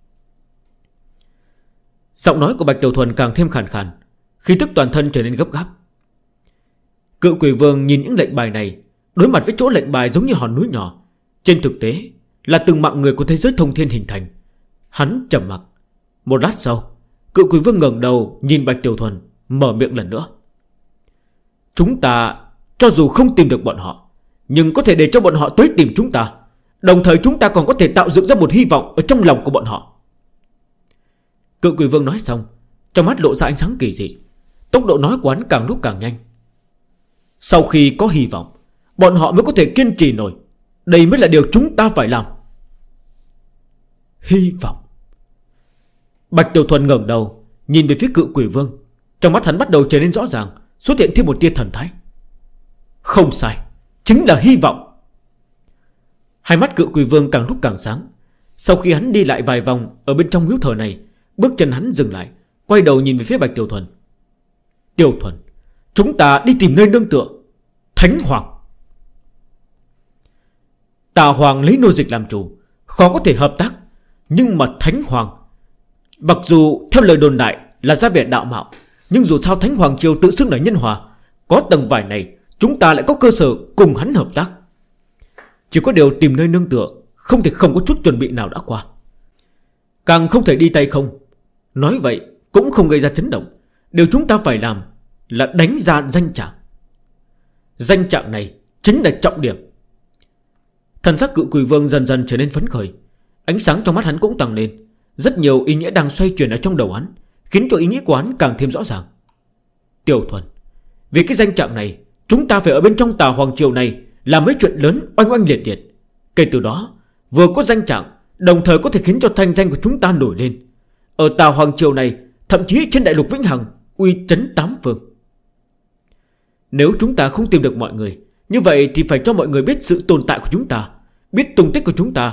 Giọng nói của Bạch Tiểu Thuần càng thêm khàn khàn, khí tức toàn thân trở nên gấp gáp. Cự Quỷ Vương nhìn những lệnh bài này, đối mặt với chỗ lệnh bài giống như hòn núi nhỏ, trên thực tế là từng mạng người của thế giới thông thiên hình thành. Hắn trầm mặc. Một lát sau, Cự Quỷ Vương ngẩng đầu nhìn Bạch Tiểu Thuần, mở miệng lần nữa. Chúng ta cho dù không tìm được bọn họ, nhưng có thể để cho bọn họ tới tìm chúng ta. Đồng thời chúng ta còn có thể tạo dựng ra một hy vọng ở trong lòng của bọn họ. Cự Quỷ Vương nói xong, trong mắt lộ ra ánh sáng kỳ dị. Tốc độ nói của hắn càng lúc càng nhanh. Sau khi có hy vọng, bọn họ mới có thể kiên trì nổi. Đây mới là điều chúng ta phải làm. Hy vọng. Bạch Tiểu Thuần ngẩng đầu nhìn về phía Cự Quỷ Vương. Trong mắt hắn bắt đầu trở nên rõ ràng, xuất hiện thêm một tia thần thái. Không sai, chính là hy vọng. Hai mắt Cự Quỷ Vương càng lúc càng sáng. Sau khi hắn đi lại vài vòng ở bên trong miếu thờ này, bước chân hắn dừng lại, quay đầu nhìn về phía Bạch Tiểu Thuần. Tiểu Thuần, chúng ta đi tìm nơi nương tựa. Thánh Hoàng. Tà Hoàng lấy nô dịch làm chủ, khó có thể hợp tác. Nhưng mà Thánh Hoàng, mặc dù theo lời đồn đại là ra vẻ đạo mạo, nhưng dù sao Thánh Hoàng Triều tự xưng là nhân hòa, có tầng vải này chúng ta lại có cơ sở cùng hắn hợp tác. Chỉ có điều tìm nơi nương tựa không thể không có chút chuẩn bị nào đã qua, càng không thể đi tay không. Nói vậy cũng không gây ra chấn động. Điều chúng ta phải làm là đánh ra danh trạng. Danh trạng này chính là trọng điểm. Thần sắc Cự Quỷ Vương dần dần trở nên phấn khởi, ánh sáng trong mắt hắn cũng tăng lên. Rất nhiều ý nghĩa đang xoay chuyển ở trong đầu hắn, khiến cho ý nghĩa của hắn càng thêm rõ ràng. Tiểu Thuần, vì cái danh trạng này, chúng ta phải ở bên trong Tà Hoàng Triều này làm mấy chuyện lớn oanh oanh liệt liệt. Kể từ đó, vừa có danh trạng, đồng thời có thể khiến cho thanh danh của chúng ta nổi lên. Ở Tà Hoàng Triều này, thậm chí trên đại lục vĩnh hằng, uy chấn tám phương. Nếu chúng ta không tìm được mọi người, như vậy thì phải cho mọi người biết sự tồn tại của chúng ta, biết tung tích của chúng ta.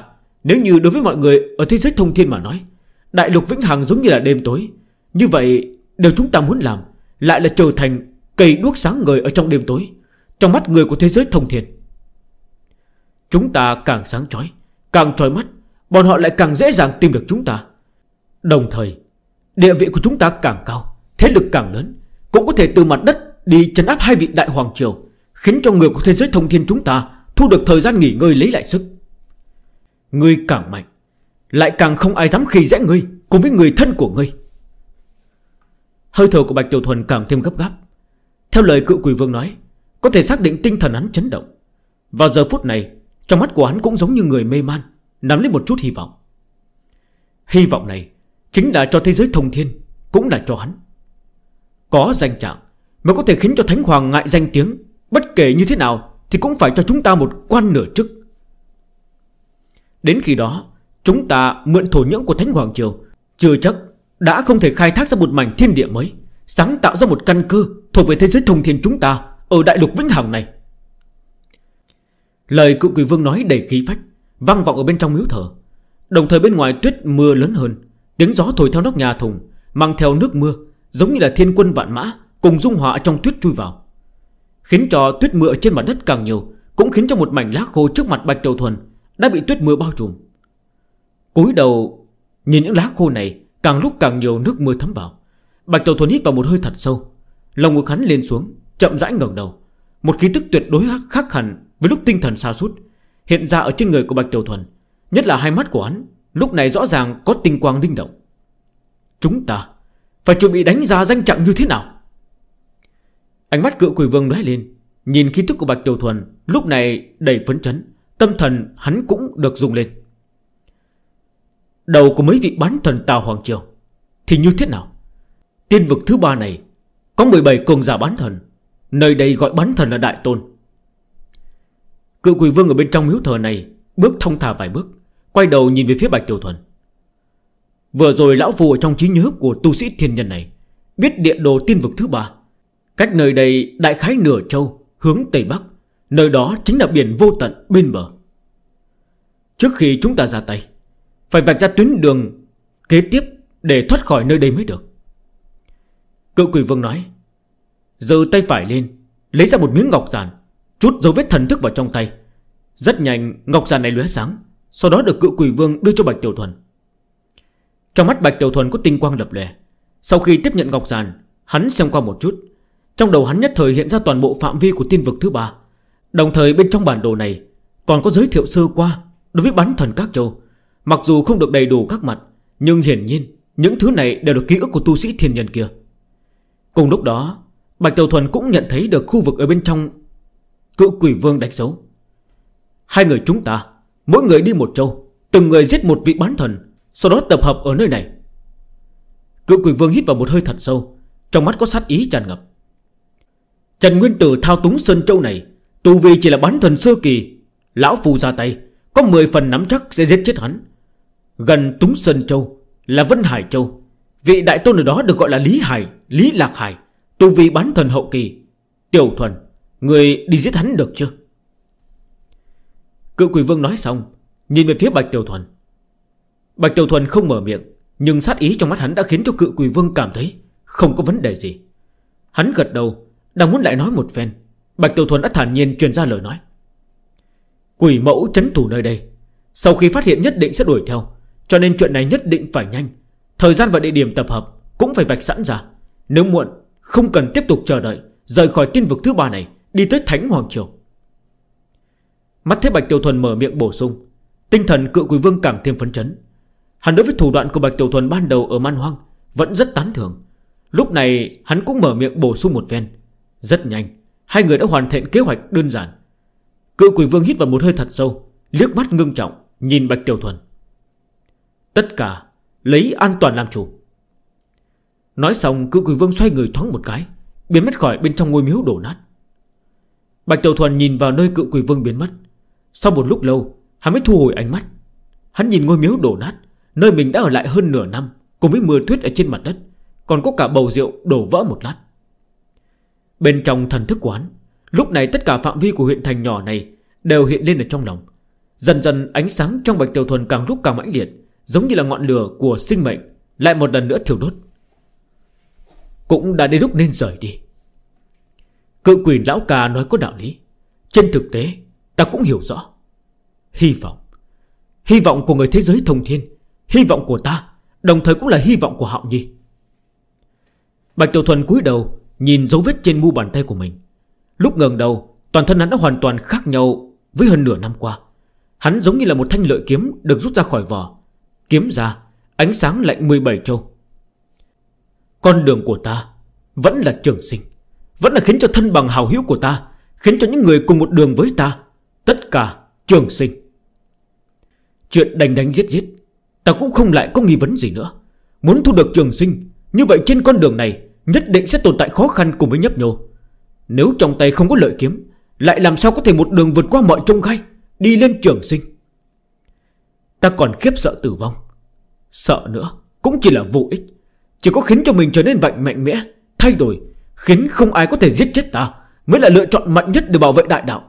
Nếu như đối với mọi người ở thế giới thông thiên mà nói, đại lục vĩnh hằng giống như là đêm tối, như vậy điều chúng ta muốn làm lại là trở thành cây đuốc sáng ngời ở trong đêm tối, trong mắt người của thế giới thông thiên. Chúng ta càng sáng chói, càng chói mắt, bọn họ lại càng dễ dàng tìm được chúng ta. Đồng thời địa vị của chúng ta càng cao, thế lực càng lớn, cũng có thể từ mặt đất đi trấn áp hai vị đại hoàng triều, khiến cho người của thế giới thông thiên chúng ta thu được thời gian nghỉ ngơi lấy lại sức. Ngươi càng mạnh, lại càng không ai dám khi dễ ngươi cùng với người thân của ngươi. Hơi thở của Bạch Tiểu Thuần càng thêm gấp gáp. Theo lời Cự Quỷ Vương nói, có thể xác định tinh thần hắn chấn động. Vào giờ phút này, trong mắt của hắn cũng giống như người mê man, nắm lấy một chút hy vọng. Hy vọng này chính là cho thế giới thông thiên, cũng là cho hắn. Có danh trạng mới có thể khiến cho Thánh Hoàng ngại danh tiếng. Bất kể như thế nào thì cũng phải cho chúng ta một quan nửa chức. Đến khi đó, chúng ta mượn thổ nhưỡng của Thánh Hoàng Triều, chưa chắc đã không thể khai thác ra một mảnh thiên địa mới, sáng tạo ra một căn cơ thuộc về thế giới thông thiên chúng ta ở đại lục vĩnh hằng này. Lời Cự Quỷ Vương nói đầy khí phách, vang vọng ở bên trong miếu thờ. Đồng thời bên ngoài tuyết mưa lớn hơn, tiếng gió thổi theo nóc nhà thùng, mang theo nước mưa, giống như là thiên quân vạn mã cùng dung hòa trong tuyết chui vào, khiến cho tuyết mưa trên mặt đất càng nhiều, cũng khiến cho một mảnh lá khô trước mặt Bạch Tiểu Thuần đã bị tuyết mưa bao trùm. Cúi đầu nhìn những lá khô này, càng lúc càng nhiều nước mưa thấm vào. Bạch Tiểu Thuần hít vào một hơi thật sâu, lòng ngực hắn lên xuống, chậm rãi ngẩng đầu. Một khí tức tuyệt đối khác hẳn với lúc tinh thần sa sút hiện ra ở trên người của Bạch Tiểu Thuần. Nhất là hai mắt của hắn lúc này rõ ràng có tinh quang linh động. Chúng ta phải chuẩn bị đánh giá danh trạng như thế nào? Ánh mắt Cự Quỷ Vương lóe lên, nhìn khí tức của Bạch Tiểu Thuần lúc này đầy phấn chấn, tâm thần hắn cũng được rung lên. Đầu của mấy vị bán thần Tào Hoàng Triều thì như thế nào? Tiên vực thứ 3 này có 17 cường giả bán thần, nơi đây gọi bán thần là Đại Tôn. Cự Quỷ Vương ở bên trong miếu thờ này bước thong thả vài bước, quay đầu nhìn về phía Bạch Tiểu Thuần. Vừa rồi lão phù ở trong trí nhớ của tu sĩ thiên nhân này biết địa đồ tiên vực thứ 3, cách nơi đây đại khái nửa châu hướng Tây Bắc, nơi đó chính là biển vô tận bên bờ. Trước khi chúng ta ra tay, phải vạch ra tuyến đường kế tiếp để thoát khỏi nơi đây mới được. Cự Quỷ Vương nói, giơ tay phải lên, lấy ra một miếng ngọc giản, chút dấu vết thần thức vào trong tay. Rất nhanh ngọc giản này lóe sáng, sau đó được Cự Quỷ Vương đưa cho Bạch Tiểu Thuần. Trong mắt Bạch Tiểu Thuần có tinh quang lập lòe. Sau khi tiếp nhận ngọc giản, hắn xem qua một chút, trong đầu hắn nhất thời hiện ra toàn bộ phạm vi của tiên vực thứ 3. Đồng thời bên trong bản đồ này còn có giới thiệu sơ qua đối với bán thần các châu. Mặc dù không được đầy đủ các mặt, nhưng hiển nhiên những thứ này đều là ký ức của tu sĩ thiên nhân kia. Cùng lúc đó, Bạch Tiểu Thuần cũng nhận thấy được khu vực ở bên trong Cự Quỷ Vương đánh dấu. Hai người chúng ta mỗi người đi một châu, từng người giết một vị bán thần, sau đó tập hợp ở nơi này. Cự Quỷ Vương hít vào một hơi thật sâu, trong mắt có sát ý tràn ngập. Trần Nguyên Tử thao túng Sơn Châu này, tu vi chỉ là bán thần sơ kỳ, lão phù ra tay có 10 phần nắm chắc sẽ giết chết hắn. Gần túng Sơn Châu là Vân Hải Châu, vị đại tôn ở đó được gọi là Lý Lạc Hải, tu vi bán thần hậu kỳ. Tiểu Thuần, người đi giết hắn được chưa? Cự Quỷ Vương nói xong, nhìn về phía Bạch Tiểu Thuần. Bạch Tiểu Thuần không mở miệng, nhưng sát ý trong mắt hắn đã khiến cho Cự Quỷ Vương cảm thấy không có vấn đề gì. Hắn gật đầu, đang muốn lại nói một phen, Bạch Tiểu Thuần đã thản nhiên truyền ra lời nói. Quỷ mẫu trấn thủ nơi đây, sau khi phát hiện nhất định sẽ đuổi theo, cho nên chuyện này nhất định phải nhanh. Thời gian và địa điểm tập hợp cũng phải vạch sẵn ra. Nếu muộn, không cần tiếp tục chờ đợi, rời khỏi tiên vực thứ 3 này, đi tới Thánh Hoàng Triều. Mắt thấy Bạch Tiểu Thuần mở miệng bổ sung, tinh thần Cự Quỷ Vương càng thêm phấn chấn. Hắn đối với thủ đoạn của Bạch Tiểu Thuần ban đầu ở Man Hoang vẫn rất tán thưởng. Lúc này hắn cũng mở miệng bổ sung một phen. Rất nhanh, hai người đã hoàn thiện kế hoạch đơn giản. Cự Quỷ Vương hít vào một hơi thật sâu, liếc mắt ngưng trọng nhìn Bạch Tiểu Thuần. Tất cả lấy an toàn làm chủ. Nói xong, Cự Quỷ Vương xoay người thoáng một cái, biến mất khỏi bên trong ngôi miếu đổ nát. Bạch Tiểu Thuần nhìn vào nơi Cự Quỷ Vương biến mất. Sau một lúc lâu, hắn mới thu hồi ánh mắt. Hắn nhìn ngôi miếu đổ nát, nơi mình đã ở lại hơn nửa năm, cùng với mưa tuyết ở trên mặt đất, còn có cả bầu rượu đổ vỡ một lát. Bên trong thần thức của hắn, lúc này tất cả phạm vi của huyện thành nhỏ này đều hiện lên ở trong lòng. Dần dần ánh sáng trong Bạch Tiểu Thuần càng lúc càng mãnh liệt, giống như là ngọn lửa của sinh mệnh lại một lần nữa thiêu đốt. Cũng đã đến lúc nên rời đi. Cự quỷ lão ca nói có đạo lý. Trên thực tế ta cũng hiểu rõ. Hy vọng của người thế giới thông thiên, hy vọng của ta, đồng thời cũng là hy vọng của Hạo Nhi. Bạch Tiểu Thuần cúi đầu nhìn dấu vết trên mu bàn tay của mình. Lúc ngẩng đầu, toàn thân hắn đã hoàn toàn khác nhau với hơn nửa năm qua. Hắn giống như là một thanh lợi kiếm được rút ra khỏi vỏ. Kiếm ra, ánh sáng lạnh 17 châu. Con đường của ta vẫn là trường sinh, vẫn là khiến cho thân bằng hào hữu của ta, khiến cho những người cùng một đường với ta, tất cả trường sinh. Chuyện đánh đánh giết giết ta cũng không lại có nghi vấn gì nữa. Muốn thu được trường sinh, như vậy trên con đường này nhất định sẽ tồn tại khó khăn cùng với nhấp nhô. Nếu trong tay không có lợi kiếm, lại làm sao có thể một đường vượt qua mọi chông gai, đi lên trường sinh. Ta còn khiếp sợ tử vong. Sợ nữa cũng chỉ là vô ích, chỉ có khiến cho mình trở nên mạnh mẽ, thay đổi, khiến không ai có thể giết chết ta, mới là lựa chọn mạnh nhất để bảo vệ đại đạo.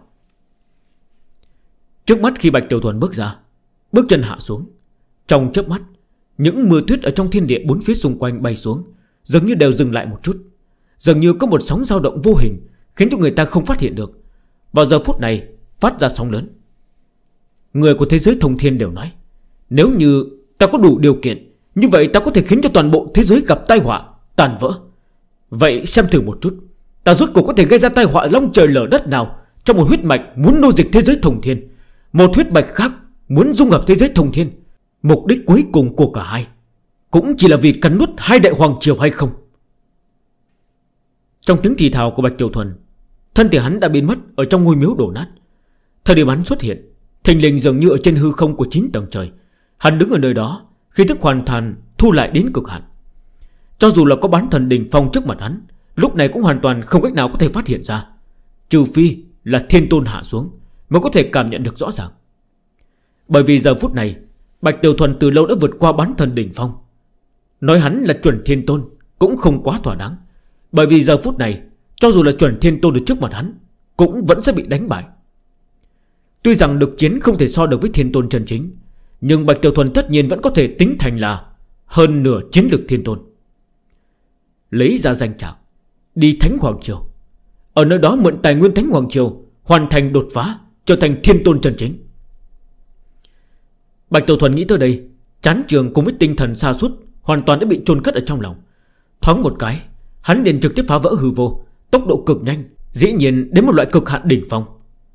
Trước mắt khi Bạch Tiểu Thuần bước ra, bước chân hạ xuống, trong chớp mắt, những mưa tuyết ở trong thiên địa bốn phía xung quanh bay xuống, dường như đều dừng lại một chút. Dường như có một sóng dao động vô hình, khiến cho người ta không phát hiện được. Vào giờ phút này phát ra sóng lớn. Người của thế giới thông thiên đều nói, nếu như ta có đủ điều kiện, như vậy ta có thể khiến cho toàn bộ thế giới gặp tai họa, tàn vỡ. Vậy xem thử một chút, ta rốt cuộc có thể gây ra tai họa long trời lở đất nào trong một huyết mạch muốn nô dịch thế giới thông thiên, một huyết mạch khác muốn dung hợp thế giới thông thiên. Mục đích cuối cùng của cả hai cũng chỉ là vì cắn nuốt hai đại hoàng triều hay không? Trong tiếng thì thào của Bạch Tiểu Thuần, thân thể hắn đã biến mất ở trong ngôi miếu đổ nát. Thời điểm hắn xuất hiện, thình lình dường như ở trên hư không của 9 tầng trời. Hắn đứng ở nơi đó, khí tức hoàn toàn thu lại đến cực hạn. Cho dù là có bán thần đỉnh phong trước mặt hắn, lúc này cũng hoàn toàn không cách nào có thể phát hiện ra, trừ phi là thiên tôn hạ xuống mới có thể cảm nhận được rõ ràng. Bởi vì giờ phút này Bạch Tiểu Thuần từ lâu đã vượt qua bán thần đỉnh phong. Nói hắn là chuẩn thiên tôn cũng không quá thỏa đáng, bởi vì giờ phút này cho dù là chuẩn thiên tôn ở trước mặt hắn cũng vẫn sẽ bị đánh bại. Tuy rằng được chiến không thể so được với thiên tôn chân chính, nhưng Bạch Tiểu Thuần tất nhiên vẫn có thể tính thành là hơn nửa chiến lực thiên tôn. Lấy ra danh trảo, đi Thánh Hoàng Triều, ở nơi đó mượn tài nguyên Thánh Hoàng Triều, hoàn thành đột phá, trở thành thiên tôn chân chính. Bạch Tiểu Thuần nghĩ tới đây, chán trường cùng với tinh thần sa sút hoàn toàn đã bị chôn cất ở trong lòng. Thoáng một cái, hắn liền trực tiếp phá vỡ hư vô, tốc độ cực nhanh, dĩ nhiên đến một loại cực hạn đỉnh phong.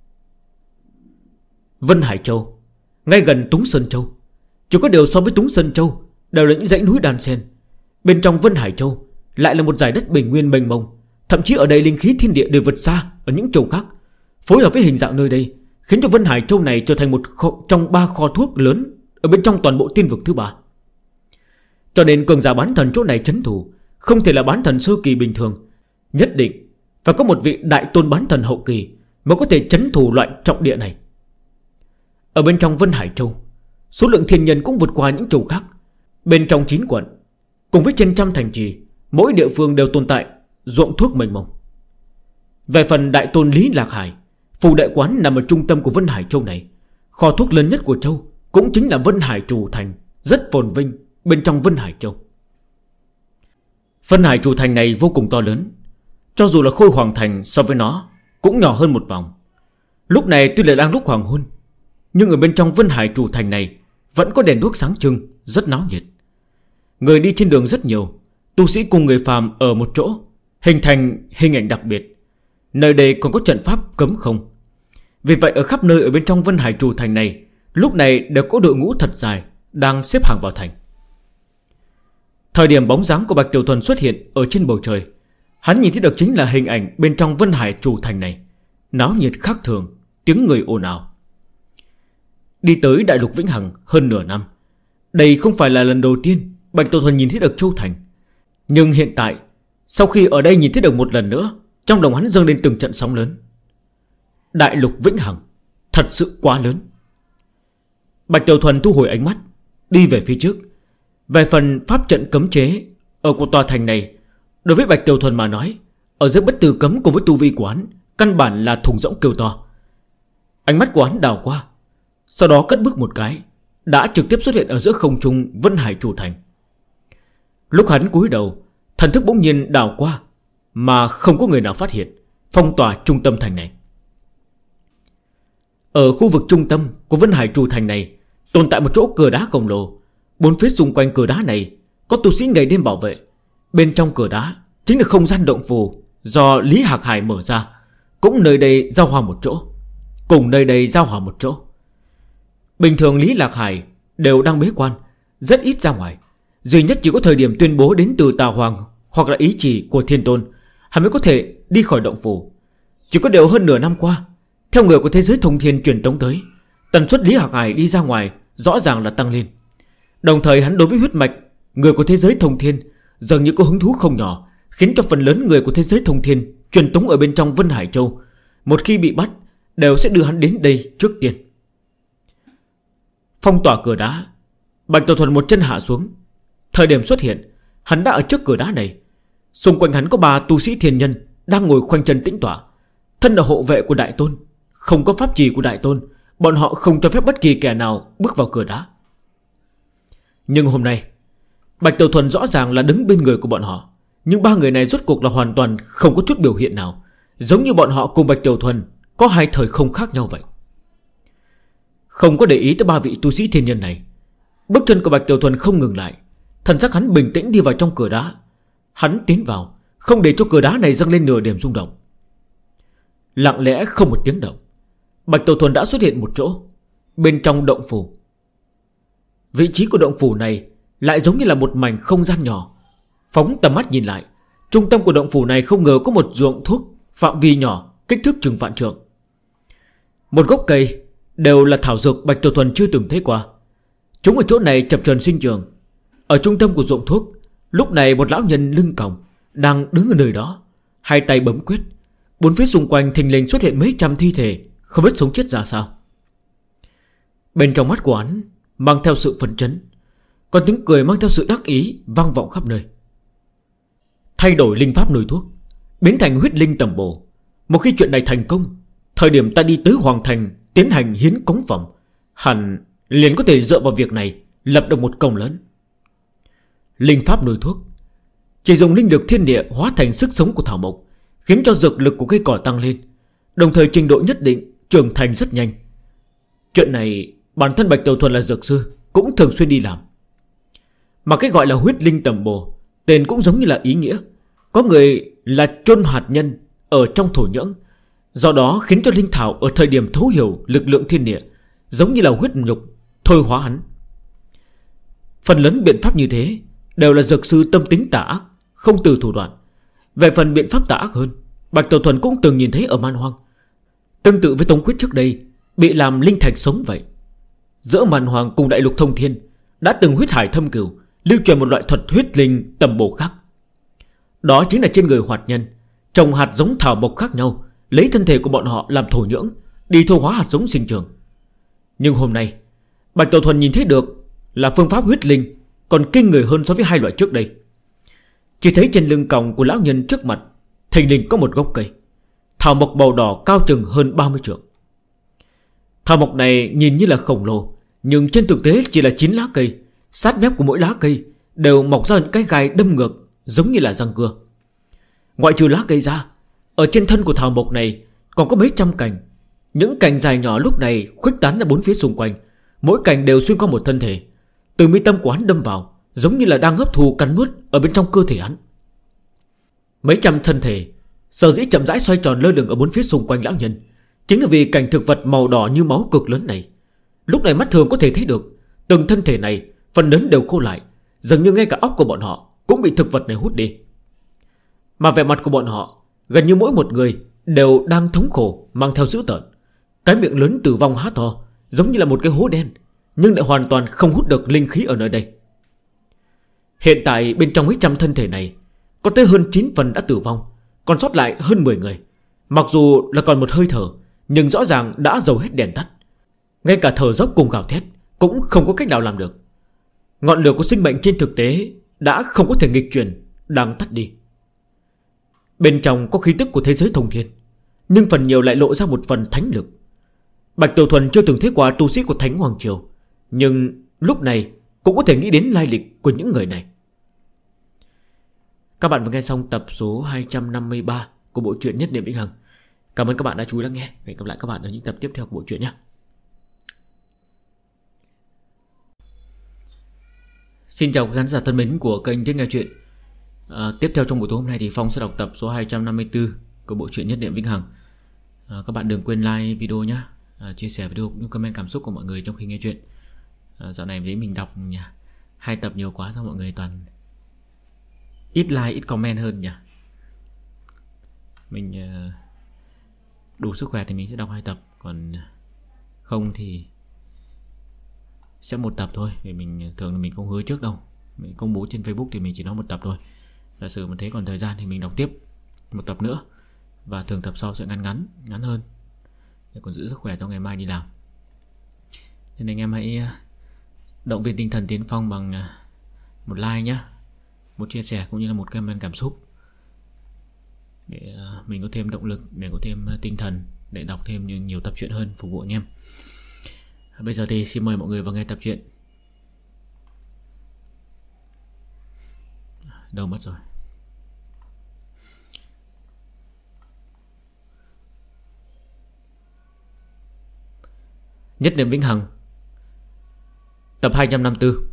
Vân Hải Châu, ngay gần Túng Sơn Châu. Chỉ có điều so với Túng Sơn Châu đều là những dãy núi đan xen, bên trong Vân Hải Châu lại là một dải đất bình nguyên mênh mông. Thậm chí ở đây linh khí thiên địa đều vượt xa ở những châu khác. Phối hợp với hình dạng nơi đây, khiến cho Vân Hải Châu này trở thành một trong 3 kho thuốc lớn ở bên trong toàn bộ tiên vực thứ 3. Cho nên cường giả bán thần chỗ này trấn thủ không thể là bán thần sơ kỳ bình thường, nhất định phải có một vị đại tôn bán thần hậu kỳ mới có thể trấn thủ loại trọng địa này. Ở bên trong Vân Hải Châu, số lượng thiên nhân cũng vượt qua những châu khác. Bên trong 9 quận, cùng với trên trăm thành trì, mỗi địa phương đều tồn tại ruộng thuốc mênh mông. Về phần đại tôn Lý Lạc Hải, phù đệ quán nằm ở trung tâm của Vân Hải Châu này. Kho thuốc lớn nhất của châu cũng chính là Vân Hải Trù Thành, rất phồn vinh bên trong Vân Hải Châu. Vân Hải Trù Thành này vô cùng to lớn, cho dù là Khôi Hoàng Thành so với nó cũng nhỏ hơn một vòng. Lúc này tuy là đang lúc hoàng hôn, nhưng ở bên trong Vân Hải Trù Thành này vẫn có đèn đuốc sáng trưng, rất náo nhiệt. Người đi trên đường rất nhiều, tu sĩ cùng người phàm ở một chỗ, hình thành hình ảnh đặc biệt. Nơi đây còn có trận pháp cấm không. Vì vậy ở khắp nơi ở bên trong Vân Hải Trù Thành này lúc này đều có đội ngũ thật dài đang xếp hàng vào thành. Thời điểm bóng dáng của Bạch Tiểu Thuần xuất hiện ở trên bầu trời, hắn nhìn thấy được chính là hình ảnh bên trong Vân Hải Trù Thành này, náo nhiệt khác thường, tiếng người ồn ào. Đi tới Đại Lục Vĩnh Hằng hơn nửa năm, đây không phải là lần đầu tiên Bạch Tiểu Thuần nhìn thấy được Châu Thành. Nhưng hiện tại, sau khi ở đây nhìn thấy được một lần nữa, trong lòng hắn dâng lên từng trận sóng lớn. Đại Lục Vĩnh Hằng thật sự quá lớn. Bạch Tiểu Thuần thu hồi ánh mắt, đi về phía trước. Về phần pháp trận cấm chế ở của tòa thành này, đối với Bạch Tiểu Thuần mà nói, ở dưới bất tử cấm cùng với tu vi của hắn, căn bản là thùng rỗng kêu to. Ánh mắt của hắn đảo qua, Sau đó cất bước một cái, đã trực tiếp xuất hiện ở giữa không trung Vân Hải Chủ Thành. Lúc hắn cúi đầu, thần thức bỗng nhiên đảo qua, mà không có người nào phát hiện, phong tỏa trung tâm thành này. Ở khu vực trung tâm của Vân Hải Chủ Thành này tồn tại một chỗ cửa đá khổng lồ. Bốn phía xung quanh cửa đá này có tu sĩ ngày đêm bảo vệ. Bên trong cửa đá chính là không gian động phù do Lý Hạc Hải mở ra, cũng nơi đây giao hòa một chỗ, cùng nơi đây giao hòa một chỗ. Bình thường Lý Lạc Hải đều đang bế quan, rất ít ra ngoài. Duy nhất chỉ có thời điểm tuyên bố đến từ Tà Hoàng hoặc là ý chỉ của Thiên Tôn, hắn mới có thể đi khỏi động phủ. Chỉ có điều hơn nửa năm qua, theo người của thế giới thông thiên truyền tống tới, tần suất Lý Hạc Hải đi ra ngoài rõ ràng là tăng lên. Đồng thời hắn đối với huyết mạch người của thế giới thông thiên dường như có hứng thú không nhỏ, khiến cho phần lớn người của thế giới thông thiên truyền tống ở bên trong Vân Hải Châu, một khi bị bắt đều sẽ đưa hắn đến đây trước tiên. Phong tỏa cửa đá, Bạch Tiểu Thuần một chân hạ xuống. Thời điểm xuất hiện, hắn đã ở trước cửa đá này. Xung quanh hắn có 3 tu sĩ thiên nhân đang ngồi khoanh chân tĩnh tọa. Thân là hộ vệ của Đại Tôn, không có pháp trì của Đại Tôn, bọn họ không cho phép bất kỳ kẻ nào bước vào cửa đá. Nhưng hôm nay Bạch Tiểu Thuần rõ ràng là đứng bên người của bọn họ, nhưng 3 người này rốt cuộc là hoàn toàn không có chút biểu hiện nào, giống như bọn họ cùng Bạch Tiểu Thuần có 2 thời không khác nhau vậy. Không có để ý tới 3 vị tu sĩ thiên nhân này, bước chân của Bạch Tiểu Thuần không ngừng lại. Thần sắc hắn bình tĩnh đi vào trong cửa đá. Hắn tiến vào, không để cho cửa đá này dâng lên nửa điểm rung động. Lặng lẽ không một tiếng động, Bạch Tiểu Thuần đã xuất hiện một chỗ bên trong động phủ. Vị trí của động phủ này lại giống như là một mảnh không gian nhỏ. Phóng tầm mắt nhìn lại, trung tâm của động phủ này không ngờ có một ruộng thuốc phạm vi nhỏ, kích thước chừng vạn trượng. Một gốc cây đều là thảo dược Bạch Tiểu Thuần chưa từng thấy qua. Chúng ở chỗ này chập chờn sinh trưởng. Ở trung tâm của ruộng thuốc, lúc này một lão nhân lưng còng đang đứng ở nơi đó, hai tay bấm quyết. Bốn phía xung quanh thình lình xuất hiện mấy trăm thi thể, không biết sống chết ra sao. Bên trong mắt của hắn mang theo sự phấn chấn, còn tiếng cười mang theo sự đắc ý vang vọng khắp nơi. Thay đổi linh pháp nuôi thuốc, biến thành huyết linh tầm bổ. Một khi chuyện này thành công, thời điểm ta đi tới Hoàng Thành tiến hành hiến cống phẩm, hẳn liền có thể dựa vào việc này lập được một công lớn. Linh pháp nuôi thuốc chỉ dùng linh lực thiên địa hóa thành sức sống của thảo mộc, khiến cho dược lực của cây cỏ tăng lên, đồng thời trình độ nhất định trưởng thành rất nhanh. Chuyện này bản thân Bạch Tiểu Thuần là dược sư cũng thường xuyên đi làm. Mà cái gọi là huyết linh tầm bổ, tên cũng giống như là ý nghĩa. Có người là chôn hạt nhân ở trong thổ nhưỡng, do đó khiến cho linh thảo ở thời điểm thấu hiểu lực lượng thiên địa, giống như là huyết nhục thôi hóa hắn. Phần lớn biện pháp như thế đều là dược sư tâm tính tà ác, không từ thủ đoạn. Về phần biện pháp tà ác hơn, Bạch Tiểu Thuần cũng từng nhìn thấy ở Man Hoang. Tương tự với Tống Quyết trước đây bị làm linh thạch sống vậy. Giữa Man Hoang cùng Đại Lục Thông Thiên đã từng huyết hải thâm cửu, lưu truyền một loại thuật huyết linh tầm bổ khác. Đó chính là trên người hoạt nhân trồng hạt giống thảo mộc khác nhau, lấy thân thể của bọn họ làm thổ nhưỡng, đi thô hóa hạt giống sinh trưởng. Nhưng hôm nay Bạch Tiểu Thuần nhìn thấy được là phương pháp huyết linh còn kinh người hơn so với 2 loại trước đây. Chỉ thấy trên lưng còng của lão nhân trước mặt thình lình có một gốc cây thảo mộc màu đỏ cao chừng hơn 30 trượng. Thảo mộc này nhìn như là khổng lồ, nhưng trên thực tế chỉ là 9 lá cây. Sát mép của mỗi lá cây đều mọc ra những cái gai đâm ngược, giống như là răng cưa. Ngoại trừ lá cây ra, ở trên thân của thảo mộc này còn có mấy trăm cành. Những cành dài nhỏ lúc này khuếch tán ra bốn phía xung quanh, mỗi cành đều xuyên qua một thân thể. Từ mi tâm của hắn đâm vào, giống như là đang hấp thụ cắn nuốt ở bên trong cơ thể hắn. Mấy trăm thân thể sở dĩ chậm rãi xoay tròn lơ lửng ở bốn phía xung quanh lão nhân, chính là vì cành thực vật màu đỏ như máu cực lớn này. Lúc này mắt thường có thể thấy được từng thân thể này phần lớn đều khô lại, dường như ngay cả óc của bọn họ cũng bị thực vật này hút đi. Mà vẻ mặt của bọn họ gần như mỗi một người đều đang thống khổ, mang theo dữ tợn. Cái miệng lớn tử vong há to, giống như là một cái hố đen, nhưng lại hoàn toàn không hút được linh khí ở nơi đây. Hiện tại bên trong mấy trăm thân thể này có tới hơn 9 phần đã tử vong, còn sót lại hơn 10 người. Mặc dù là còn một hơi thở, nhưng rõ ràng đã dầu hết đèn tắt. Ngay cả thở dốc cùng gào thét cũng không có cách nào làm được. Ngọn lửa của sinh mệnh trên thực tế đã không có thể nghịch chuyển, đang tắt đi. Bên trong có khí tức của thế giới thông thiên, nhưng phần nhiều lại lộ ra một phần thánh lực. Bạch Tiểu Thuần chưa từng thấy qua tu sĩ của Thánh Hoàng Triều, nhưng lúc này cũng có thể nghĩ đến lai lịch của những người này. Các bạn vừa nghe xong tập số 253 của bộ truyện Nhất Niệm Vĩnh Hằng. Cảm ơn các bạn đã chú ý lắng nghe. Hẹn gặp lại các bạn ở những tập tiếp theo của bộ truyện nhé. Xin chào các khán giả thân mến của kênh Thích Nghe Chuyện. Tiếp theo trong buổi tối hôm nay thì Phong sẽ đọc tập số 254 của bộ truyện Nhất Niệm Vĩnh Hằng. Các bạn đừng quên like video nhé, chia sẻ video cũng như comment cảm xúc của mọi người trong khi nghe chuyện. Dạo này thấy mình đọc 2 tập nhiều quá, sao mọi người toàn ít like ít comment hơn nhỉ. Mình đủ sức khỏe thì mình sẽ đọc 2 tập, còn không thì sẽ 1 tập thôi. Vì mình thường là mình không hứa trước đâu, mình công bố trên Facebook thì mình chỉ nói 1 tập thôi. Giả sử mà thấy còn thời gian thì mình đọc tiếp 1 tập nữa, và thường tập sau sẽ ngắn hơn để còn giữ sức khỏe cho ngày mai đi làm. Nên anh em hãy động viên tinh thần Tiến Phong bằng một like nhé, một chia sẻ cũng như là một comment cảm xúc, để mình có thêm động lực, để có thêm tinh thần để đọc thêm nhiều tập truyện hơn phục vụ anh em. Bây giờ thì xin mời mọi người vào nghe tập truyện. Đâu mất rồi. Nhất Niệm Vĩnh Hằng, tập 254.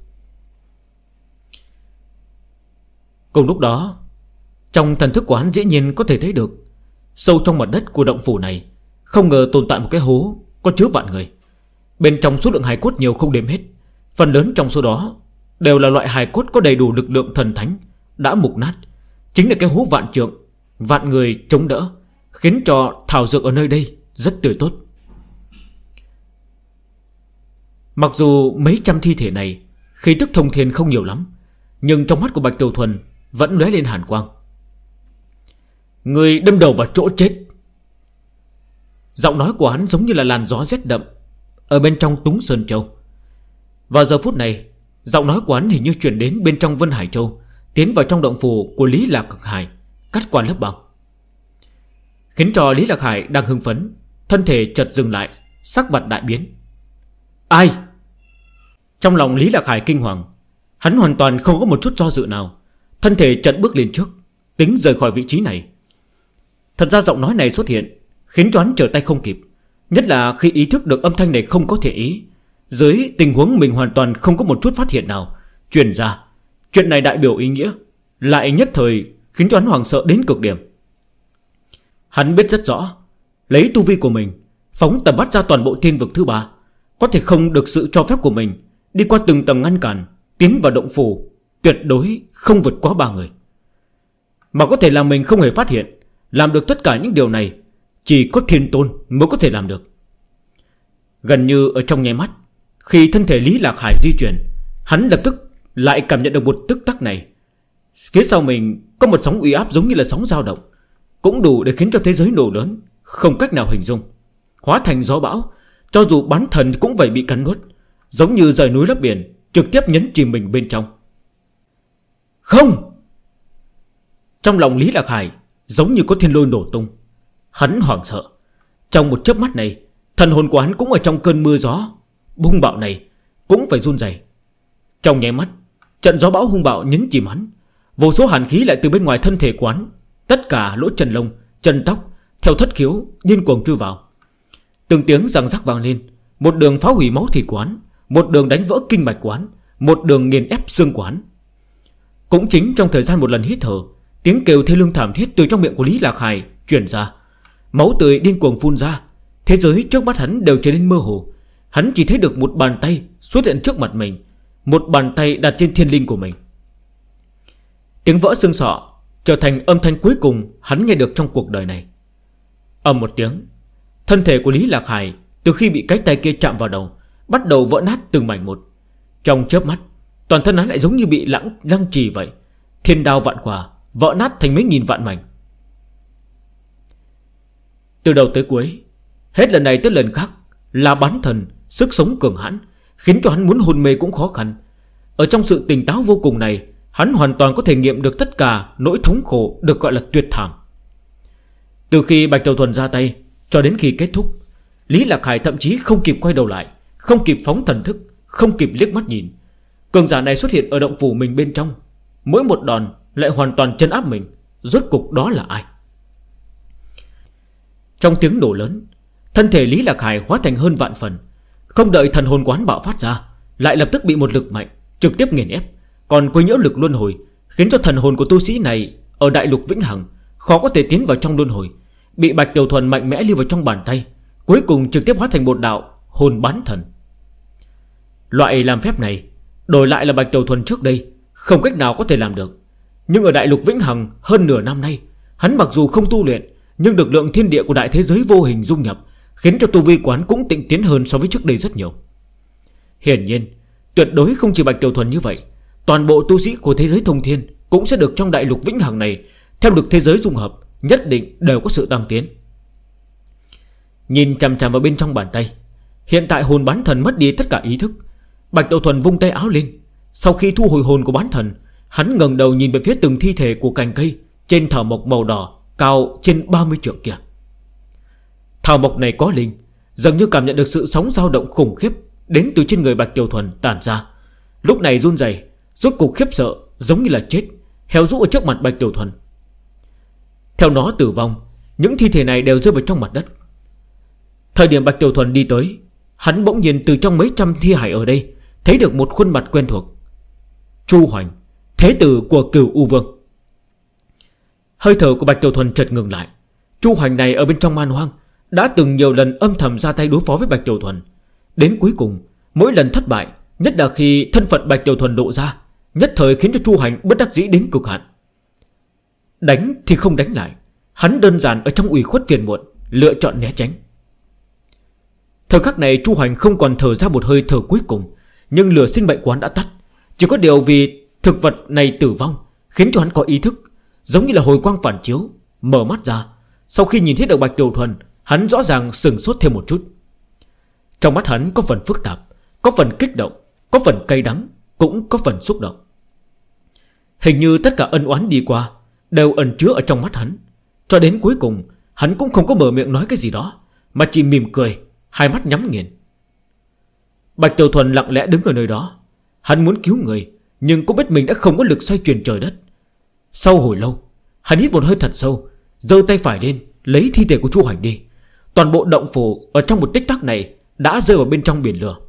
Cùng lúc đó, trong thần thức của hắn dĩ nhiên có thể thấy được, sâu trong mặt đất của động phủ này không ngờ tồn tại một cái hố có chứa vạn người. Bên trong số lượng hài cốt nhiều không đếm hết, phần lớn trong số đó đều là loại hài cốt có đầy đủ lực lượng thần thánh, đã mục nát. Chính là cái hố vạn trượng, vạn người chống đỡ, khiến cho thảo dược ở nơi đây rất tươi tốt. Mặc dù mấy trăm thi thể này khí tức thông thiên không nhiều lắm, nhưng trong mắt của Bạch Tiểu Thuần vẫn lóe lên hàn quang. Người đâm đầu vào chỗ chết. Giọng nói của hắn giống như là làn gió rét đậm ở bên trong Túng Sơn Châu. Vào giờ phút này, giọng nói của hắn hình như chuyển đến bên trong Vân Hải Châu, tiến vào trong động phủ của Lý Lạc Hải, cắt qua lớp băng, khiến cho Lý Lạc Hải đang hưng phấn, thân thể chợt dừng lại, sắc mặt đại biến. Ai? Trong lòng Lý Lạc Hải kinh hoàng, hắn hoàn toàn không có một chút do dự nào, thân thể chợt bước lên trước, tính rời khỏi vị trí này. Thật ra giọng nói này xuất hiện khiến cho hắn trở tay không kịp, nhất là khi ý thức được âm thanh này không có thể ý. Dưới tình huống mình hoàn toàn không có một chút phát hiện nào truyền ra, chuyện này đại biểu ý nghĩa, lại nhất thời khiến cho hắn hoảng sợ đến cực điểm. Hắn biết rất rõ, lấy tu vi của mình phóng tầm mắt ra toàn bộ thiên vực thứ 3, có thể không được sự cho phép của mình đi qua từng tầng ngăn cản, tiến vào động phủ, tuyệt đối không vượt quá 3 người. Mà có thể làm mình không hề phát hiện, làm được tất cả những điều này chỉ có Thiên Tôn mới có thể làm được. Gần như ở trong nháy mắt, khi thân thể Lý Lạc Hải di chuyển, hắn lập tức lại cảm nhận được một tức tắc này. Phía sau mình có một sóng uy áp giống như là sóng dao động, cũng đủ để khiến cho thế giới nổ lớn, không cách nào hình dung, hóa thành gió bão. Cho dù bán thần cũng vậy bị cắn nuốt, giống như rời núi lấp biển, trực tiếp nhấn chìm mình bên trong. Không! Trong lòng Lý Lạc Hải giống như có thiên lôi nổ tung. Hắn hoảng sợ. Trong một chớp mắt này, thần hồn của hắn cũng ở trong cơn mưa gió hung bạo này cũng phải run rẩy. Trong nháy mắt, trận gió bão hung bạo nhấn chìm hắn. Vô số hàn khí lại từ bên ngoài thân thể của hắn, tất cả lỗ chân lông, chân tóc theo thất khiếu điên cuồng chui vào. Từng tiếng răng rắc vang lên, một đường phá hủy máu thịt của hắn, một đường đánh vỡ kinh mạch của hắn, một đường nghiền ép xương của hắn. Cũng chính trong thời gian một lần hít thở, tiếng kêu thê lương thảm thiết từ trong miệng của Lý Lạc Hải truyền ra, máu tươi điên cuồng phun ra. Thế giới trước mắt hắn đều trở nên mơ hồ. Hắn chỉ thấy được một bàn tay xuất hiện trước mặt mình, một bàn tay đặt trên thiên linh của mình. Tiếng vỡ xương sọ trở thành âm thanh cuối cùng hắn nghe được trong cuộc đời này. Ầm một tiếng, thân thể của Lý Lạc Hải từ khi bị cái tay kia chạm vào đầu bắt đầu vỡ nát từng mảnh một. Trong chớp mắt, toàn thân hắn lại giống như bị lăng trì vậy, thiên đao vạn quả vỡ nát thành mấy nghìn vạn mảnh. Từ đầu tới cuối, hết lần này tới lần khác là bán thần, sức sống cường hãn, khiến cho hắn muốn hôn mê cũng khó khăn. Ở trong sự tỉnh táo vô cùng này, hắn hoàn toàn có thể nghiệm được tất cả nỗi thống khổ được gọi là tuyệt thảm. Từ khi Bạch Tiểu Thuần ra tay cho đến khi kết thúc, Lý Lạc Hải thậm chí không kịp quay đầu lại, không kịp phóng thần thức, không kịp liếc mắt nhìn. Cường giả này xuất hiện ở động phủ mình bên trong, mỗi một đòn lại hoàn toàn chân áp mình. Rốt cục đó là ai? Trong tiếng nổ lớn, thân thể Lý Lạc Hải hóa thành hơn vạn phần. Không đợi thần hồn quán bạo phát ra, lại lập tức bị một lực mạnh trực tiếp nghiền ép, còn quấy nhiễu lực luân hồi, khiến cho thần hồn của tu sĩ này ở đại lục vĩnh hằng khó có thể tiến vào trong luân hồi. Bị Bạch Tiểu Thuần mạnh mẽ lưu vào trong bàn tay, cuối cùng trực tiếp hóa thành một đạo hồn bán thần. Loại làm phép này đổi lại là Bạch Tiểu Thuần trước đây không cách nào có thể làm được. Nhưng ở đại lục vĩnh hằng hơn nửa năm nay, hắn mặc dù không tu luyện, nhưng lực lượng thiên địa của đại thế giới vô hình dung nhập, khiến cho tu vi quán cũng tịnh tiến hơn so với trước đây rất nhiều. Hiển nhiên, tuyệt đối không chỉ Bạch Tiểu Thuần như vậy, toàn bộ tu sĩ của thế giới thông thiên cũng sẽ được trong đại lục vĩnh hằng này, theo được thế giới dung hợp, nhất định đều có sự tăng tiến. Nhìn chằm chằm vào bên trong bàn tay, hiện tại hồn bán thần mất đi tất cả ý thức. Bạch Tiểu Thuần vung tay áo lên. Sau khi thu hồi hồn của bán thần, hắn ngẩng đầu nhìn về phía từng thi thể của cành cây trên thảo mộc màu đỏ cao trên 30 trượng kia. Thảo mộc này có linh, dường như cảm nhận được sự sóng dao động khủng khiếp đến từ trên người Bạch Tiểu Thuần tản ra. Lúc này run rẩy, rốt cục khiếp sợ, giống như là chết, héo rũ ở trước mặt Bạch Tiểu Thuần. Theo nó tử vong, những thi thể này đều rơi vào trong mặt đất. Thời điểm Bạch Tiểu Thuần đi tới, hắn bỗng nhiên từ trong mấy trăm thi hài ở đây thấy được một khuôn mặt quen thuộc. Chu Hoành, thế tử của Cửu U Vương. Hơi thở của Bạch Tiểu Thuần chợt ngừng lại. Chu Hoành này ở bên trong man hoang đã từng nhiều lần âm thầm ra tay đối phó với Bạch Tiểu Thuần. Đến cuối cùng, mỗi lần thất bại, nhất là khi thân phận Bạch Tiểu Thuần lộ ra, nhất thời khiến cho Chu Hoành bất đắc dĩ đến cực hạn. Đánh thì không đánh lại, hắn đơn giản ở trong ủy khuất phiền muộn, lựa chọn né tránh. Thời khắc này Chu Hoành không còn thở ra một hơi thở cuối cùng, nhưng lửa sinh mệnh quán đã tắt. Chỉ có điều vì thực vật này tử vong, khiến cho hắn có ý thức, giống như là hồi quang phản chiếu. Mở mắt ra, sau khi nhìn thấy được Bạch Tiểu Thuần, hắn rõ ràng sừng sốt thêm một chút. Trong mắt hắn có phần phức tạp, có phần kích động, có phần cay đắng, cũng có phần xúc động. Hình như tất cả ân oán đi qua đều ẩn chứa ở trong mắt hắn. Cho đến cuối cùng, hắn cũng không có mở miệng nói cái gì đó, mà chỉ mỉm cười, hai mắt nhắm nghiền. Bạch Tiểu Thuần lặng lẽ đứng ở nơi đó. Hắn muốn cứu người, nhưng cũng biết mình đã không có lực xoay chuyển trời đất. Sau hồi lâu, hắn hít một hơi thật sâu, giơ tay phải lên, lấy thi thể của Chu Hoành đi. Toàn bộ động phủ ở trong một tích tắc này đã rơi vào bên trong biển lửa.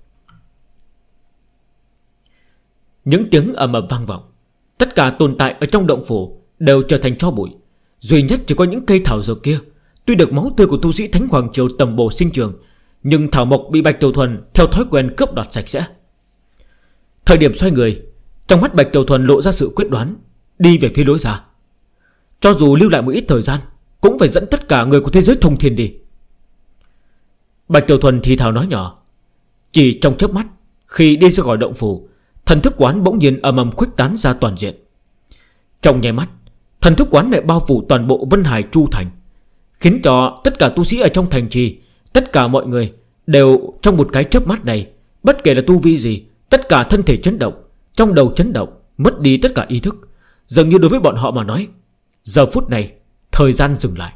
Những tiếng ầm ầm vang vọng. Tất cả tồn tại ở trong động phủ đều trở thành tro bụi. Duy nhất chỉ có những cây thảo dược kia, tuy được máu tươi của tu sĩ Thánh Hoàng Triều tầm bổ sinh trường, nhưng thảo mộc bị Bạch Tiểu Thuần theo thói quen cướp đoạt sạch sẽ. Thời điểm xoay người, trong mắt Bạch Tiểu Thuần lộ ra sự quyết đoán, đi về phía lối ra. Cho dù lưu lại một ít thời gian, cũng phải dẫn tất cả người của thế giới thông thiên đi. Bạch Tiểu Thuần thì thào nói nhỏ. Chỉ trong chớp mắt, khi đi ra khỏi động phủ, thần thức quán bỗng nhiên ầm ầm khuếch tán ra toàn diện. Trong nháy mắt, thần thức quán lại bao phủ toàn bộ Vân Hải Chu Thành, khiến cho tất cả tu sĩ ở trong thành trì, tất cả mọi người đều trong một cái chớp mắt này, bất kể là tu vi gì, tất cả thân thể chấn động, trong đầu chấn động, mất đi tất cả ý thức. Dường như đối với bọn họ mà nói, giờ phút này thời gian dừng lại.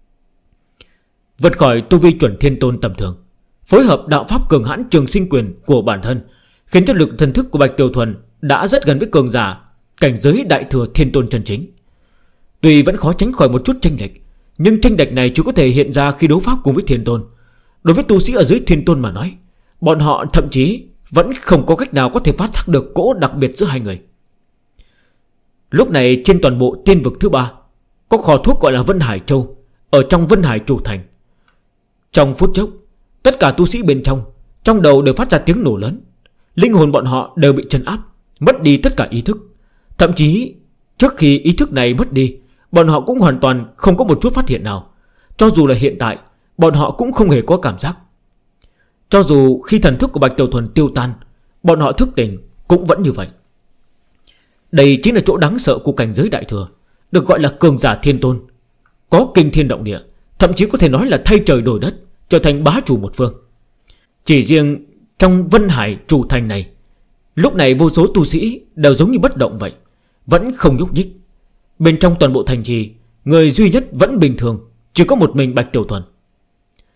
Vượt khỏi tu vi chuẩn thiên tôn tầm thường, phối hợp đạo pháp cường hãn trường sinh quyền của bản thân, khiến cho lực thần thức của Bạch Tiểu Thuần đã rất gần với cường giả cảnh giới đại thừa thiên tôn chân chính. Tuy vẫn khó tránh khỏi một chút chênh lệch, nhưng chênh lệch này chỉ có thể hiện ra khi đấu pháp cùng với thiên tôn. Đối với tu sĩ ở dưới thiên tôn mà nói, bọn họ thậm chí vẫn không có cách nào có thể phát giác được cỗ đặc biệt giữa hai người. Lúc này trên toàn bộ tiên vực thứ 3 có kho thuốc gọi là Vân Hải Châu, ở trong Vân Hải Chủ Thành. Trong phút chốc, tất cả tu sĩ bên trong đầu đều phát ra tiếng nổ lớn. Linh hồn bọn họ đều bị trấn áp, mất đi tất cả ý thức. Thậm chí trước khi ý thức này mất đi, bọn họ cũng hoàn toàn không có một chút phát hiện nào. Cho dù là hiện tại, bọn họ cũng không hề có cảm giác. Cho dù khi thần thức của Bạch Tiểu Thuần tiêu tan, bọn họ thức tỉnh cũng vẫn như vậy. Đây chính là chỗ đáng sợ của cảnh giới đại thừa, được gọi là cường giả thiên tôn, có kinh thiên động địa, thậm chí có thể nói là thay trời đổi đất, trở thành bá chủ một phương. Chỉ riêng trong Vân Hải Chủ Thành này, lúc này vô số tu sĩ đều giống như bất động vậy, vẫn không nhúc nhích. Bên trong toàn bộ thành trì, người duy nhất vẫn bình thường, chỉ có một mình Bạch Tiểu Thuần.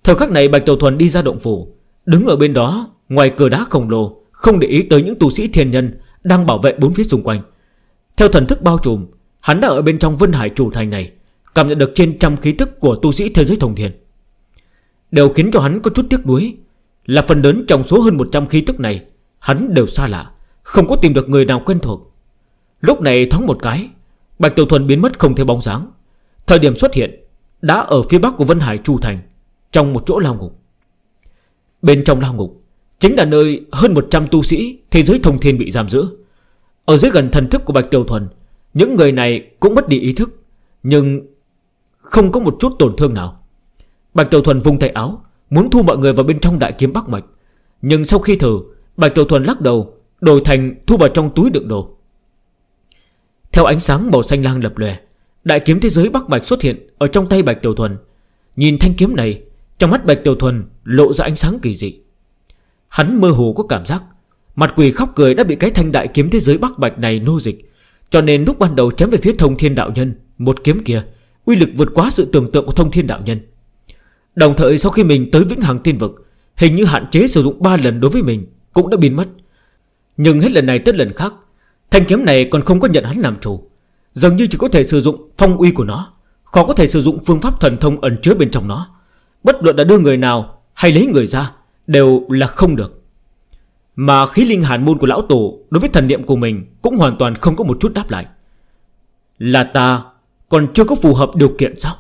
Thời khắc này Bạch Tiểu Thuần đi ra động phủ, đứng ở bên đó ngoài cửa đá khổng lồ, không để ý tới những tu sĩ thiên nhân đang bảo vệ bốn phía xung quanh. Theo thần thức bao trùm, hắn đã ở bên trong Vân Hải chủ thành này, cảm nhận được trên trăm khí tức của tu sĩ thế giới thông thiên. Điều khiến cho hắn có chút tiếc nuối là phần lớn trong số hơn 100 khí tức này, hắn đều xa lạ, không có tìm được người nào quen thuộc. Lúc này thoáng một cái, Bạch Tiểu Thuần biến mất không thấy bóng dáng. Thời điểm xuất hiện đã ở phía bắc của Vân Hải Chu Thành, trong một chỗ lao ngục. Bên trong lao ngục chính là nơi hơn 100 tu sĩ thế giới thông thiên bị giam giữ. Ở dưới gần thần thức của Bạch Tiểu Thuần, những người này cũng mất đi ý thức, nhưng không có một chút tổn thương nào. Bạch Tiểu Thuần vung tay áo, muốn thu mọi người vào bên trong đại kiếm Bắc Mạch. Nhưng sau khi thử, Bạch Tiểu Thuần lắc đầu, đổi thành thu vào trong túi đựng đồ. Theo ánh sáng màu xanh lam lập lòe, đại kiếm thế giới Bắc Mạch xuất hiện ở trong tay Bạch Tiểu Thuần. Nhìn thanh kiếm này, trong mắt Bạch Tiểu Thuần lộ ra ánh sáng kỳ dị. Hắn mơ hồ có cảm giác mặt quỷ khóc cười đã bị cái thanh đại kiếm thế giới Bắc Mạch này nô dịch, cho nên lúc ban đầu chém về phía Thông Thiên đạo nhân, một kiếm kia uy lực vượt quá sự tưởng tượng của Thông Thiên đạo nhân. Đồng thời sau khi mình tới Vĩnh Hằng Tiên Vực, hình như hạn chế sử dụng 3 lần đối với mình cũng đã biến mất. Nhưng hết lần này tới lần khác, thanh kiếm này còn không có nhận hắn làm chủ, dường như chỉ có thể sử dụng phong uy của nó, khó có thể sử dụng phương pháp thần thông ẩn chứa bên trong nó. Bất luận đã đưa người nào hay lấy người ra đều là không được. Mà khí linh hàn môn của lão tổ đối với thần niệm của mình cũng hoàn toàn không có một chút đáp lại. Là ta còn chưa có phù hợp điều kiện sao?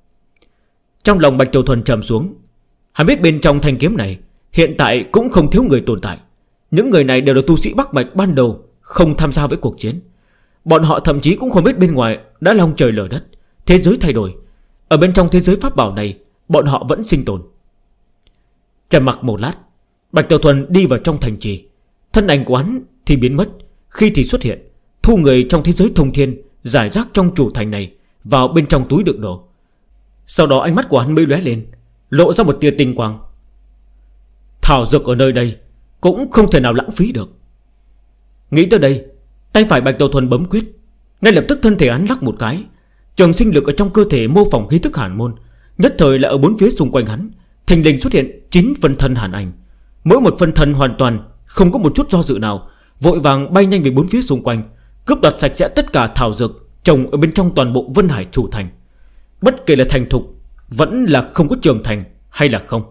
Trong lòng Bạch Tiểu Thuần trầm xuống. Hắn biết bên trong thanh kiếm này hiện tại cũng không thiếu người tồn tại. Những người này đều là tu sĩ Bắc Mạch ban đầu, không tham gia với cuộc chiến. Bọn họ thậm chí cũng không biết bên ngoài đã long trời lở đất, thế giới thay đổi. Ở bên trong thế giới pháp bảo này, bọn họ vẫn sinh tồn. Trầm mặc một lát, Bạch Tiểu Thuần đi vào trong thành trì. Thân ảnh của hắn thì biến mất, khi thì xuất hiện, thu người trong thế giới thông thiên giải rác trong chủ thành này vào bên trong túi đựng đồ. Sau đó ánh mắt của hắn mới lóe lên, lộ ra một tia tinh quang. Thảo dược ở nơi đây cũng không thể nào lãng phí được. Nghĩ tới đây, tay phải Bạch Tiểu Thuần bấm quyết. Ngay lập tức thân thể hắn lắc một cái, trường sinh lực ở trong cơ thể mô phỏng khí tức hàn môn. Nhất thời là ở bốn phía xung quanh hắn thình lình xuất hiện 9 phân thân hàn ảnh. Mỗi một phân thân hoàn toàn không có một chút do dự nào, vội vàng bay nhanh về bốn phía xung quanh, cướp đoạt sạch sẽ tất cả thảo dược trồng ở bên trong toàn bộ Vân Hải chủ thành. Bất kể là thành thục, vẫn là không có trưởng thành hay là không,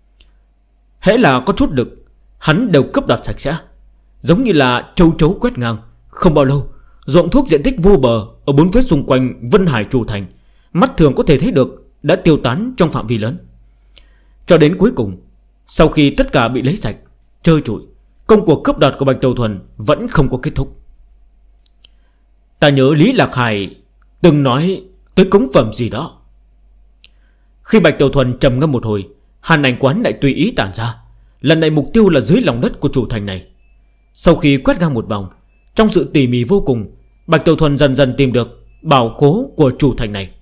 hễ là có chút lực, hắn đều cướp đoạt sạch sẽ. Giống như là châu chấu quét ngang. Không bao lâu, ruộng thuốc diện tích vô bờ ở bốn phía xung quanh Vân Hải chủ thành, mắt thường có thể thấy được, đã tiêu tán trong phạm vi lớn. Cho đến cuối cùng, sau khi tất cả bị lấy sạch, trơ trụi, công cuộc cướp đoạt của Bạch Tiểu Thuần vẫn không có kết thúc. Ta nhớ Lý Lạc Hải từng nói tới cống phẩm gì đó. Khi Bạch Tiểu Thuần trầm ngâm một hồi, hàn ảnh quán lại tùy ý tản ra. Lần này mục tiêu là dưới lòng đất của chủ thành này. Sau khi quét ngang một vòng, trong sự tỉ mỉ vô cùng, Bạch Tiểu Thuần dần dần tìm được bảo khố của chủ thành này.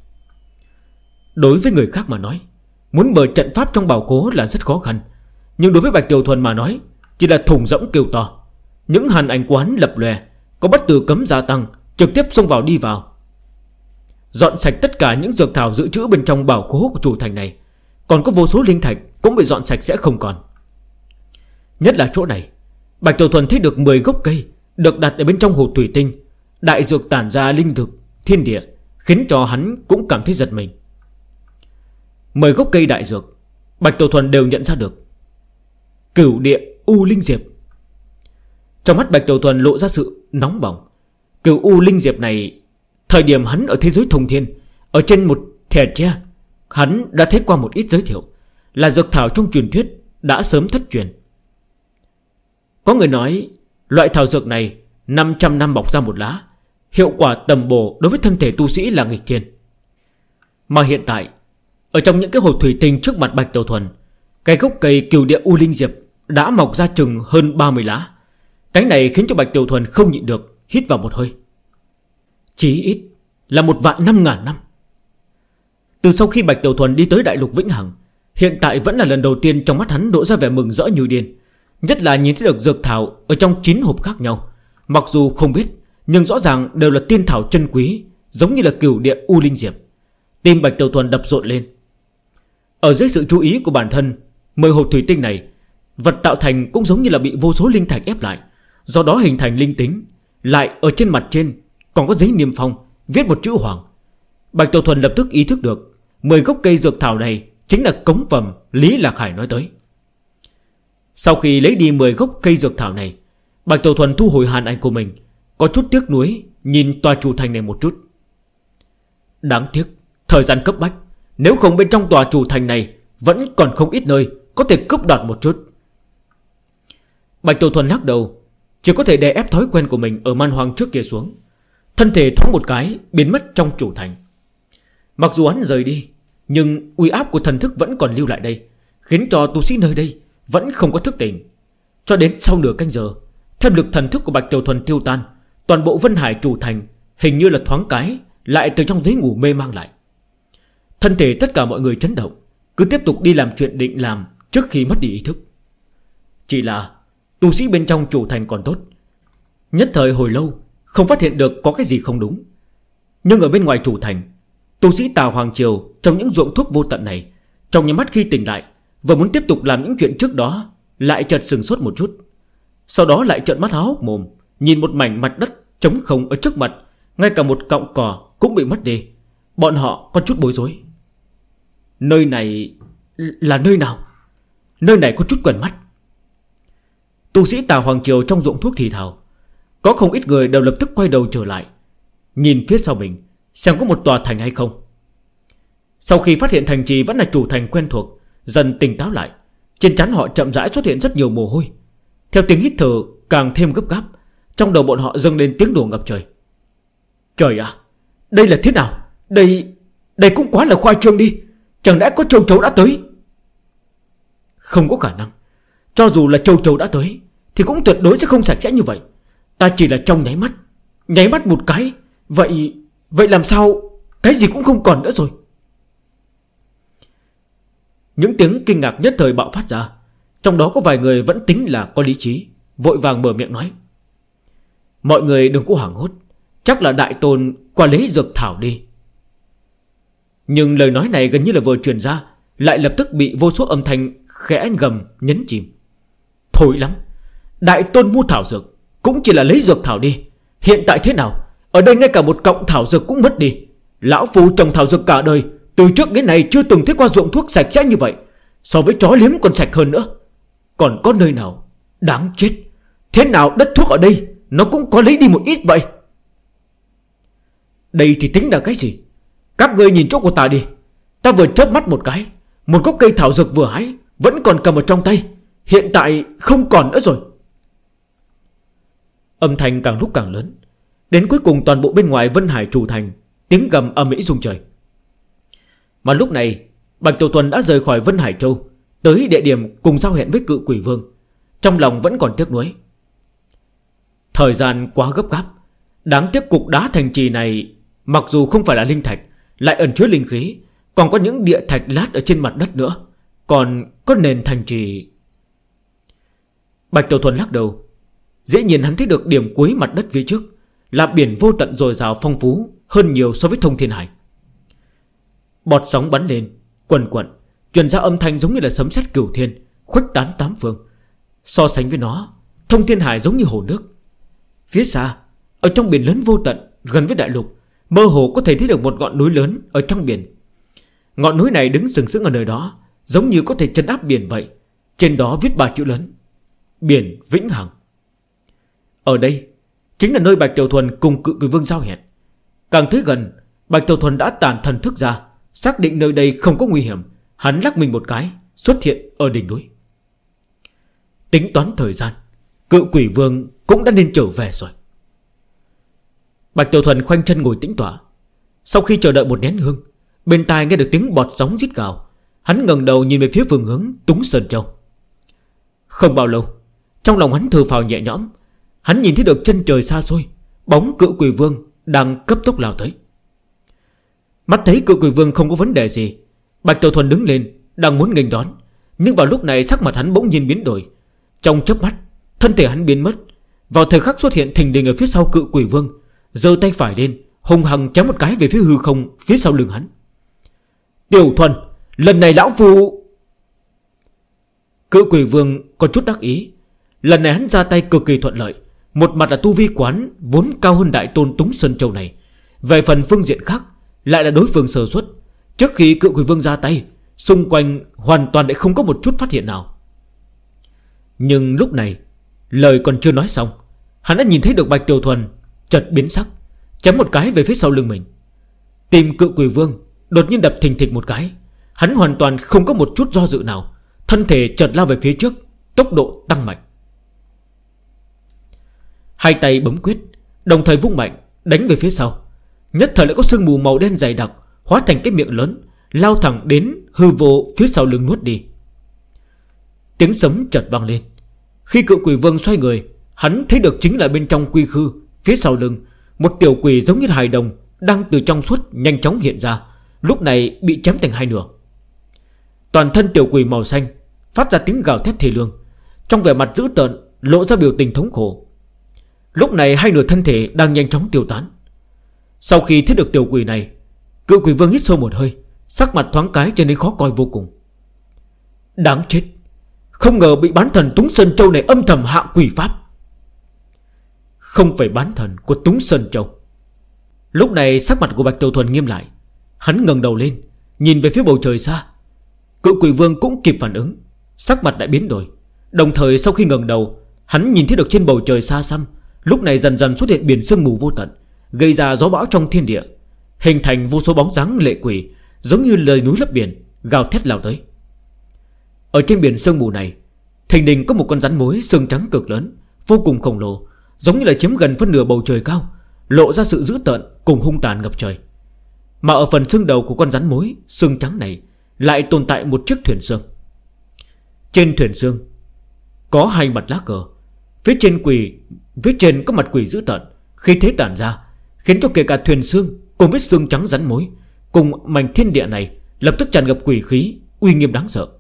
Đối với người khác mà nói, muốn mở trận pháp trong bảo khố là rất khó khăn, nhưng đối với Bạch Tiểu Thuần mà nói, chỉ là thùng rỗng kêu to. Những hàn ảnh quán lập lòe, có bất tử cấm gia tăng, trực tiếp xông vào đi vào, dọn sạch tất cả những dược thảo dự trữ bên trong bảo khố của chủ thành này. Còn có vô số linh thạch cũng bị dọn sạch sẽ không còn. Nhất là chỗ này, Bạch Tiểu Thuần thấy được 10 gốc cây được đặt ở bên trong hồ thủy tinh, đại dược tản ra linh thực thiên địa, khiến cho hắn cũng cảm thấy giật mình. 10 gốc cây đại dược, Bạch Tiểu Thuần đều nhận ra được. Cửu địa U Linh Diệp. Trong mắt Bạch Tiểu Thuần lộ ra sự nóng bỏng. Cửu U Linh Diệp này, thời điểm hắn ở thế giới thông thiên, ở trên một thẻ tre, hắn đã thấy qua một ít giới thiệu, là dược thảo trong truyền thuyết đã sớm thất truyền. Có người nói loại thảo dược này 500 năm bọc ra một lá, hiệu quả tầm bổ đối với thân thể tu sĩ là nghịch thiên. Mà hiện tại, ở trong những cái hồ thủy tinh trước mặt Bạch Tiểu Thuần, cái gốc cây Cửu địa U Linh Diệp đã mọc ra chừng hơn 30 lá. Cái này khiến cho Bạch Tiểu Thuần không nhịn được hít vào một hơi. Chí ít là 1.500.000 năm. Từ sau khi Bạch Tiểu Thuần đi tới đại lục Vĩnh Hằng, hiện tại vẫn là lần đầu tiên trong mắt hắn đổ ra vẻ mừng rỡ như điên. Nhất là nhìn thấy được dược thảo ở trong 9 hộp khác nhau. Mặc dù không biết, nhưng rõ ràng đều là tiên thảo chân quý, giống như là Cửu địa U Linh Diệp. Tim Bạch Tiểu Thuần đập rộn lên. Ở dưới sự chú ý của bản thân 10 hộp thủy tinh này, vật tạo thành cũng giống như là bị vô số linh thạch ép lại, do đó hình thành linh tính. Lại ở trên mặt trên còn có giấy niêm phong viết một chữ hoàng. Bạch Tiểu Thuần lập tức ý thức được 10 gốc cây dược thảo này chính là cống phẩm Lý Lạc Hải nói tới. Sau khi lấy đi 10 gốc cây dược thảo này, Bạch Tiểu Thuần thu hồi hàn ảnh của mình, có chút tiếc nuối nhìn tòa chủ thành này một chút. Đáng tiếc, thời gian cấp bách, nếu không bên trong tòa chủ thành này vẫn còn không ít nơi có thể cướp đoạt một chút. Bạch Tiểu Thuần lắc đầu, chỉ có thể đè ép thói quen của mình ở man hoang trước kia xuống. Thân thể thoáng một cái biến mất trong chủ thành. Mặc dù hắn rời đi, nhưng uy áp của thần thức vẫn còn lưu lại đây, khiến cho tu sĩ nơi đây vẫn không có thức tỉnh. Cho đến sau nửa canh giờ, theo lực thần thức của Bạch Tiểu Thuần tiêu tan, toàn bộ Vân Hải chủ thành hình như là thoáng cái lại từ trong giấc ngủ mê mang lại. Thân thể tất cả mọi người chấn động, cứ tiếp tục đi làm chuyện định làm trước khi mất đi ý thức. Chỉ là tu sĩ bên trong chủ thành còn tốt, nhất thời hồi lâu không phát hiện được có cái gì không đúng. Nhưng ở bên ngoài chủ thành, tu sĩ Tà Hoàng Triều trong những ruộng thuốc vô tận này, trong những mắt khi tỉnh lại vừa muốn tiếp tục làm những chuyện trước đó, lại chợt sừng sốt một chút. Sau đó lại trợn mắt há hốc mồm, nhìn một mảnh mặt đất trống không ở trước mặt, ngay cả một cọng cỏ cũng bị mất đi. Bọn họ có chút bối rối. Nơi này là nơi nào? Nơi này có chút quen mắt. Tu sĩ Tà Hoàng Triều trong ruộng thuốc thì thào. Có không ít người đều lập tức quay đầu trở lại, nhìn phía sau mình xem có một tòa thành hay không. Sau khi phát hiện thành trì vẫn là chủ thành quen thuộc, dần tỉnh táo lại, trên trán họ chậm rãi xuất hiện rất nhiều mồ hôi. Theo tiếng hít thở càng thêm gấp gáp, trong đầu bọn họ dâng lên tiếng đổ ngập trời. Trời ạ, đây là thế nào? Đây cũng quá là khoa trương đi. Chẳng lẽ có châu chấu đã tới? Không có khả năng. Cho dù là châu chấu đã tới thì cũng tuyệt đối sẽ không sạch sẽ như vậy. Ta chỉ là trong nháy mắt một cái. Vậy làm sao cái gì cũng không còn nữa rồi? Những tiếng kinh ngạc nhất thời bạo phát ra. Trong đó có vài người vẫn tính là có lý trí, vội vàng mở miệng nói. Mọi người đừng có hoảng hốt, chắc là đại tôn qua lấy dược thảo đi. Nhưng lời nói này gần như là vừa truyền ra, lại lập tức bị vô số âm thanh khẽ gầm nhấn chìm. Thôi lắm, đại tôn mua thảo dược cũng chỉ là lấy dược thảo đi. Hiện tại thế nào? Ở đây ngay cả một cọng thảo dược cũng mất đi. Lão phu trồng thảo dược cả đời, từ trước đến nay chưa từng thấy qua ruộng thuốc sạch sẽ như vậy. So với chó liếm còn sạch hơn nữa. Còn có nơi nào? Đáng chết. Thế nào đất thuốc ở đây nó cũng có lấy đi một ít vậy? Đây thì tính là cái gì? Các ngươi nhìn chỗ của ta đi. Ta vừa chớp mắt một cái, một gốc cây thảo dược vừa hái vẫn còn cầm ở trong tay, hiện tại không còn nữa rồi. Âm thanh càng lúc càng lớn, đến cuối cùng toàn bộ bên ngoài Vân Hải chủ thành tiếng gầm ầm ĩ rung trời. Mà lúc này Bạch Tiểu Thuần đã rời khỏi Vân Hải Châu, tới địa điểm cùng giao hẹn với Cự Quỷ Vương. Trong lòng vẫn còn tiếc nuối. Thời gian quá gấp gáp. Đáng tiếc cục đá thành trì này mặc dù không phải là linh thạch, lại ẩn chứa linh khí, còn có những địa thạch lát ở trên mặt đất nữa. Còn có nền thành trì. Bạch Tiểu Thuần lắc đầu. Dĩ nhiên hắn thấy được điểm cuối mặt đất phía trước là biển vô tận dồi dào phong phú hơn nhiều so với Thông Thiên Hải. Bọt sóng bắn lên quần quần, truyền ra âm thanh giống như là sấm sét cửu thiên, khuếch tán tám phương. So sánh với nó, Thông Thiên Hải giống như hồ nước. Phía xa, ở trong biển lớn vô tận gần với đại lục, mơ hồ có thể thấy được một ngọn núi lớn ở trong biển. Ngọn núi này đứng sừng sững ở nơi đó, giống như có thể trấn áp biển vậy. Trên đó viết 3 chữ lớn: Biển Vĩnh Hằng. Ở đây chính là nơi Bạch Tiểu Thuần cùng Cự Quỷ Vương giao hẹn. Càng tới gần, Bạch Tiểu Thuần đã tản thần thức ra, xác định nơi đây không có nguy hiểm. Hắn lắc mình một cái, xuất hiện ở đỉnh núi. Tính toán thời gian, Cự Quỷ Vương cũng đã nên trở về rồi. Bạch Tiểu Thuần khoanh chân ngồi tĩnh tọa. Sau khi chờ đợi một nén hương, bên tai nghe được tiếng bọt sóng rít gào. Hắn ngẩng đầu nhìn về phía phương hướng Túng Sơn Châu. Không bao lâu, trong lòng hắn thở phào nhẹ nhõm. Hắn nhìn thấy được chân trời xa xôi, bóng Cự Quỷ Vương đang cấp tốc lao tới. Mắt thấy Cự Quỷ Vương không có vấn đề gì, Bạch Tiểu Thuần đứng lên, đang muốn nghênh đón. Nhưng vào lúc này sắc mặt hắn bỗng nhiên biến đổi. Trong chớp mắt, thân thể hắn biến mất. Vào thời khắc xuất hiện thình lình ở phía sau Cự Quỷ Vương, giơ tay phải lên, hung hăng chém một cái về phía hư không phía sau lưng hắn. Tiểu Thuần, Lần này lão phu... Cự quỷ vương có chút đắc ý. Lần này hắn ra tay cực kỳ thuận lợi. Một mặt là tu vi quán vốn cao hơn đại tôn Túng Sơn Châu này. Về phần phương diện khác lại là đối phương sơ suất. Trước khi cự quỷ vương ra tay, xung quanh hoàn toàn lại không có một chút phát hiện nào. Nhưng lúc này lời còn chưa nói xong, hắn đã nhìn thấy được Bạch Tiểu Thuần chợt biến sắc, chém một cái về phía sau lưng mình. Tim cự quỷ vương đột nhiên đập thình thịch một cái. Hắn hoàn toàn không có một chút do dự nào, thân thể chợt lao về phía trước, tốc độ tăng mạnh. Hai tay bấm quyết, đồng thời vung mạnh đánh về phía sau. Nhất thời lại có sương mù màu đen dày đặc hóa thành cái miệng lớn, lao thẳng đến hư vô phía sau lưng nuốt đi. Tiếng sấm chợt vang lên. Khi cự quỷ vương xoay người, hắn thấy được chính là bên trong quy khư, phía sau lưng một tiểu quỷ giống như hài đồng đang từ trong suốt nhanh chóng hiện ra, lúc này bị chém thành hai nửa. Toàn thân tiểu quỷ màu xanh phát ra tiếng gào thét thê lương, trong vẻ mặt dữ tợn lộ ra biểu tình thống khổ. Lúc này hai nửa thân thể đang nhanh chóng tiêu tán. Sau khi thấy được tiểu quỷ này, cự quỷ vương hít sâu một hơi, sắc mặt thoáng cái trở nên khó coi vô cùng. Đáng chết, không ngờ bị bán thần Túng Sơn Châu này âm thầm hạ quỷ pháp. Không phải bán thần của Túng Sơn Châu. Lúc này sắc mặt của Bạch Tiểu Thuần nghiêm lại. Hắn ngẩng đầu lên, nhìn về phía bầu trời xa. Cự quỷ vương cũng kịp phản ứng, sắc mặt lại biến đổi. Đồng thời sau khi ngẩng đầu, hắn nhìn thấy được trên bầu trời xa xăm lúc này dần dần xuất hiện biển sương mù vô tận, gây ra gió bão trong thiên địa, hình thành vô số bóng dáng lệ quỷ, giống như lời núi lấp biển, gào thét lao tới. Ở trên biển sương mù này, thình lình có một con rắn mối xương trắng cực lớn, vô cùng khổng lồ, giống như là chiếm gần phân nửa bầu trời cao, lộ ra sự dữ tợn cùng hung tàn ngập trời. Mà ở phần xương đầu của con rắn mối xương trắng này lại tồn tại một chiếc thuyền xương. Trên thuyền xương có hai mặt lá cờ. Phía trên có mặt quỷ dữ tợn, khi thế tản ra khiến cho kể cả thuyền xương cùng với xương trắng rắn mối cùng mảnh thiên địa này lập tức tràn ngập quỷ khí, uy nghiêm đáng sợ.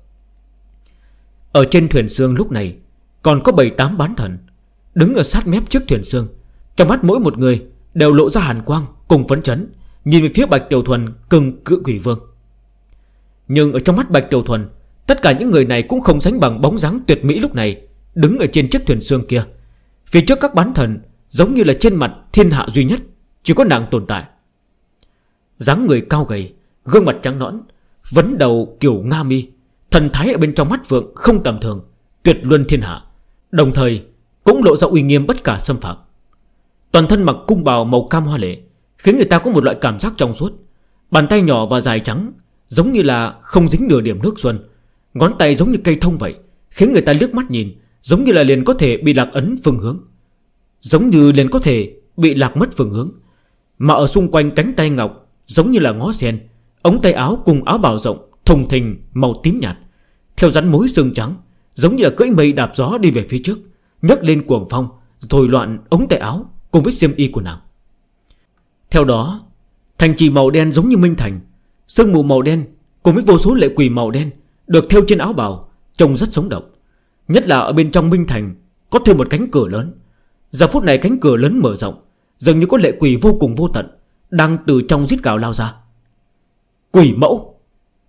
Ở trên thuyền xương lúc này còn có 7-8 bán thần đứng ở sát mép trước thuyền xương. Trong mắt mỗi một người đều lộ ra hàn quang cùng phấn chấn, nhìn về phía Bạch Tiểu Thuần cùng cự quỷ vương. Nhưng ở trong mắt Bạch Tiểu Thuần, tất cả những người này cũng không sánh bằng bóng dáng tuyệt mỹ lúc này đứng ở trên chiếc thuyền xương kia. Phía trước các bán thần giống như là trên mặt thiên hạ duy nhất chỉ có nàng tồn tại. Dáng người cao gầy, gương mặt trắng nõn, vấn đầu kiểu Nga mi, thần thái ở bên trong mắt phượng không tầm thường, tuyệt luân thiên hạ, đồng thời cũng lộ ra uy nghiêm bất khả xâm phạm. Toàn thân mặc cung bào màu cam hoa lệ, khiến người ta có một loại cảm giác trong suốt. Bàn tay nhỏ và dài trắng, giống như là không dính nửa điểm nước xuân. Ngón tay giống như cây thông vậy, khiến người ta liếc mắt nhìn giống như là liền có thể bị lạc ấn phương hướng, giống như liền có thể bị lạc mất phương hướng. Mà ở xung quanh cánh tay ngọc giống như là ngó sen, ống tay áo cùng áo bào rộng thùng thình màu tím nhạt, theo rắn mối xương trắng, giống như là cưỡi mây đạp gió đi về phía trước, nhấc lên cuồng phong, thổi loạn ống tay áo cùng với xiêm y của nàng. Theo đó, thành trì màu đen giống như minh thành, sương mù màu đen cùng với vô số lệ quỷ màu đen được thêu trên áo bào, trông rất sống động. Nhất là ở bên trong minh thành có thêm một cánh cửa lớn. Giờ phút này cánh cửa lớn mở rộng, dường như có lệ quỷ vô cùng vô tận đang từ trong rít gào lao ra. Quỷ mẫu!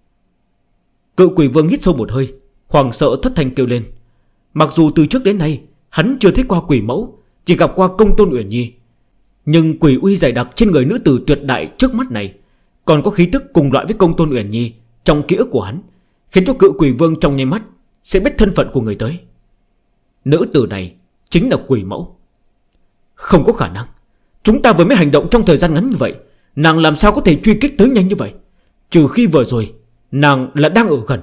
Cự quỷ vương hít sâu một hơi, hoảng sợ thất thanh kêu lên. Mặc dù từ trước đến nay hắn chưa thấy qua quỷ mẫu, chỉ gặp qua Công Tôn Uyển Nhi, nhưng quỷ uy dày đặc trên người nữ tử tuyệt đại trước mắt này còn có khí tức cùng loại với Công Tôn Uyển Nhi trong ký ức của hắn, khiến cho cự quỷ vương trong nháy mắt sẽ biết thân phận của người tới. Nữ tử này chính là quỷ mẫu. Không có khả năng, chúng ta vừa mới hành động trong thời gian ngắn như vậy, nàng làm sao có thể truy kích tới nhanh như vậy? Trừ khi vừa rồi nàng là đang ở gần.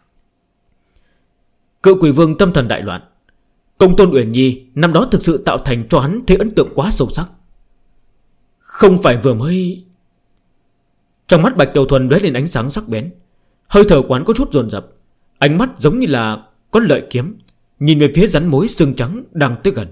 Cự quỷ vương tâm thần đại loạn. Công Tôn Uyển Nhi năm đó thực sự tạo thành cho hắn thấy ấn tượng quá sâu sắc. Không phải vừa mới... Trong mắt Bạch Tiểu Thuần lóe lên ánh sáng sắc bén, hơi thở quán có chút dồn dập, ánh mắt giống như là có lợi kiếm, nhìn về phía rắn mối xương trắng đang tới gần.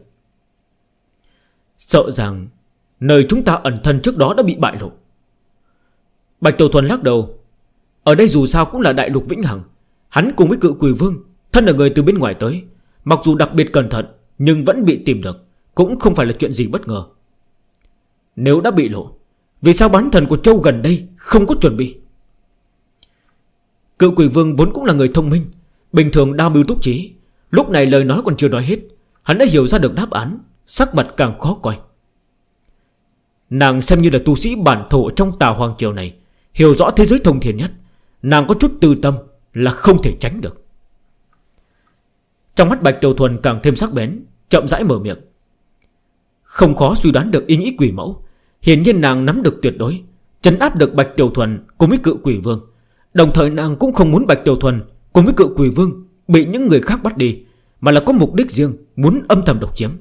Sợ rằng nơi chúng ta ẩn thân trước đó đã bị bại lộ. Bạch Tiểu Thuần lắc đầu. Ở đây dù sao cũng là đại lục vĩnh hằng, hắn cùng với cự quỷ vương thân là người từ bên ngoài tới, mặc dù đặc biệt cẩn thận nhưng vẫn bị tìm được, cũng không phải là chuyện gì bất ngờ. Nếu đã bị lộ, vì sao bán thần của Châu gần đây không có chuẩn bị? Cự quỷ vương vốn cũng là người thông minh, bình thường đa mưu túc trí. Lúc này lời nói còn chưa nói hết, hắn đã hiểu ra được đáp án, sắc mặt càng khó coi. Nàng xem như là tu sĩ bản thổ trong Tà Hoàng Triều này, hiểu rõ thế giới thông thiên nhất. Nàng có chút tư tâm là không thể tránh được. Trong mắt Bạch Tiểu Thuần càng thêm sắc bén, chậm rãi mở miệng. Không khó suy đoán được ý nghĩ quỷ mẫu. Hiển nhiên nàng nắm được tuyệt đối, trấn áp được Bạch Tiểu Thuần cùng với cự quỷ vương. Đồng thời nàng cũng không muốn Bạch Tiểu Thuần cùng với cự quỷ vương bị những người khác bắt đi, mà là có mục đích riêng, muốn âm thầm độc chiếm.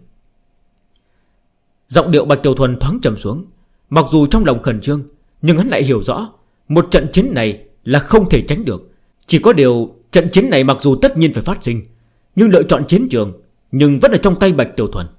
Giọng điệu Bạch Tiểu Thuần thoáng trầm xuống. Mặc dù trong lòng khẩn trương, nhưng hắn lại hiểu rõ một trận chiến này là không thể tránh được. Chỉ có điều trận chiến này mặc dù tất nhiên phải phát sinh, nhưng lựa chọn chiến trường nhưng vẫn ở trong tay Bạch Tiểu Thuần.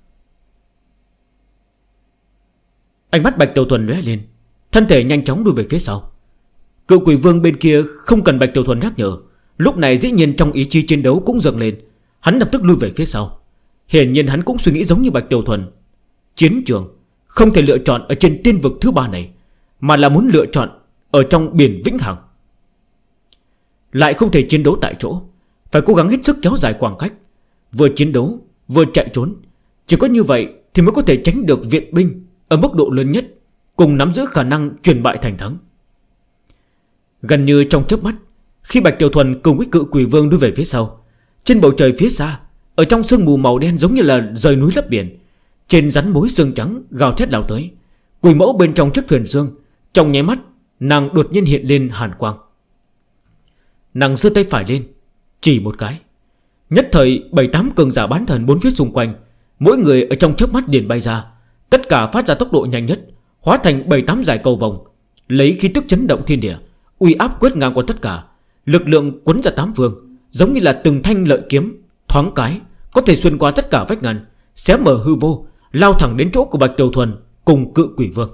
Ánh mắt Bạch Tiểu Thuần lóe lên, thân thể nhanh chóng lùi về phía sau. Cự quỷ vương bên kia không cần Bạch Tiểu Thuần nhắc nhở, lúc này dĩ nhiên trong ý chí chiến đấu cũng dâng lên. Hắn lập tức lùi về phía sau. Hiển nhiên hắn cũng suy nghĩ giống như Bạch Tiểu Thuần. Chiến trường không thể lựa chọn ở trên tiên vực thứ 3 này, mà là muốn lựa chọn ở trong biển vĩnh hằng. Lại không thể chiến đấu tại chỗ, phải cố gắng hết sức kéo dài khoảng cách, vừa chiến đấu vừa chạy trốn. Chỉ có như vậy thì mới có thể tránh được viện binh ở mức độ lớn nhất, cùng nắm giữ khả năng chuyển bại thành thắng. Gần như trong chớp mắt, khi Bạch Tiểu Thuần cùng với cự quỷ vương đưa về phía sau, trên bầu trời phía xa, ở trong sương mù màu đen giống như là rời núi lấp biển, trên rắn mối xương trắng gào thét lao tới. Quỷ mẫu bên trong chiếc thuyền xương, trong nháy mắt nàng đột nhiên hiện lên hàn quang. Nàng giơ tay phải lên, chỉ một cái, nhất thời 7-8 cường giả bán thần bốn phía xung quanh, mỗi người ở trong chớp mắt liền bay ra, tất cả phát ra tốc độ nhanh nhất, hóa thành 7-8 dải cầu vòng, lấy khí tức chấn động thiên địa, uy áp quét ngang qua tất cả. Lực lượng quấn ra 8 phương, giống như là từng thanh lợi kiếm, thoáng cái có thể xuyên qua tất cả vách ngăn, xé mở hư vô, lao thẳng đến chỗ của Bạch Tiểu Thuần cùng cự quỷ vương.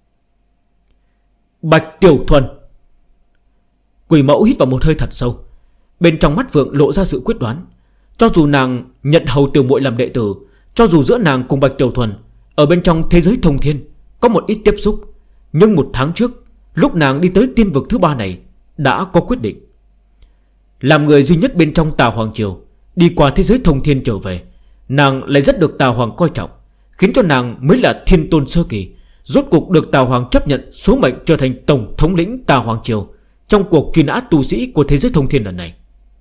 Bạch Tiểu Thuần! Quỷ mẫu hít vào một hơi thật sâu, bên trong mắt Phượng lộ ra sự quyết đoán. Cho dù nàng nhận hầu tiểu muội làm đệ tử, cho dù giữa nàng cùng Bạch Tiểu Thuần ở bên trong thế giới thông thiên có một ít tiếp xúc, nhưng 1 tháng trước, lúc nàng đi tới tiên vực thứ 3 này, đã có quyết định. Làm người duy nhất bên trong Tà Hoàng Triều đi qua thế giới thông thiên trở về, nàng lại rất được Tà Hoàng coi trọng, khiến cho nàng mới là thiên tôn sơ kỳ, rốt cuộc được Tà Hoàng chấp nhận số mệnh trở thành tổng thống lĩnh Tà Hoàng Triều trong cuộc truy nã tu sĩ của thế giới thông thiên lần này.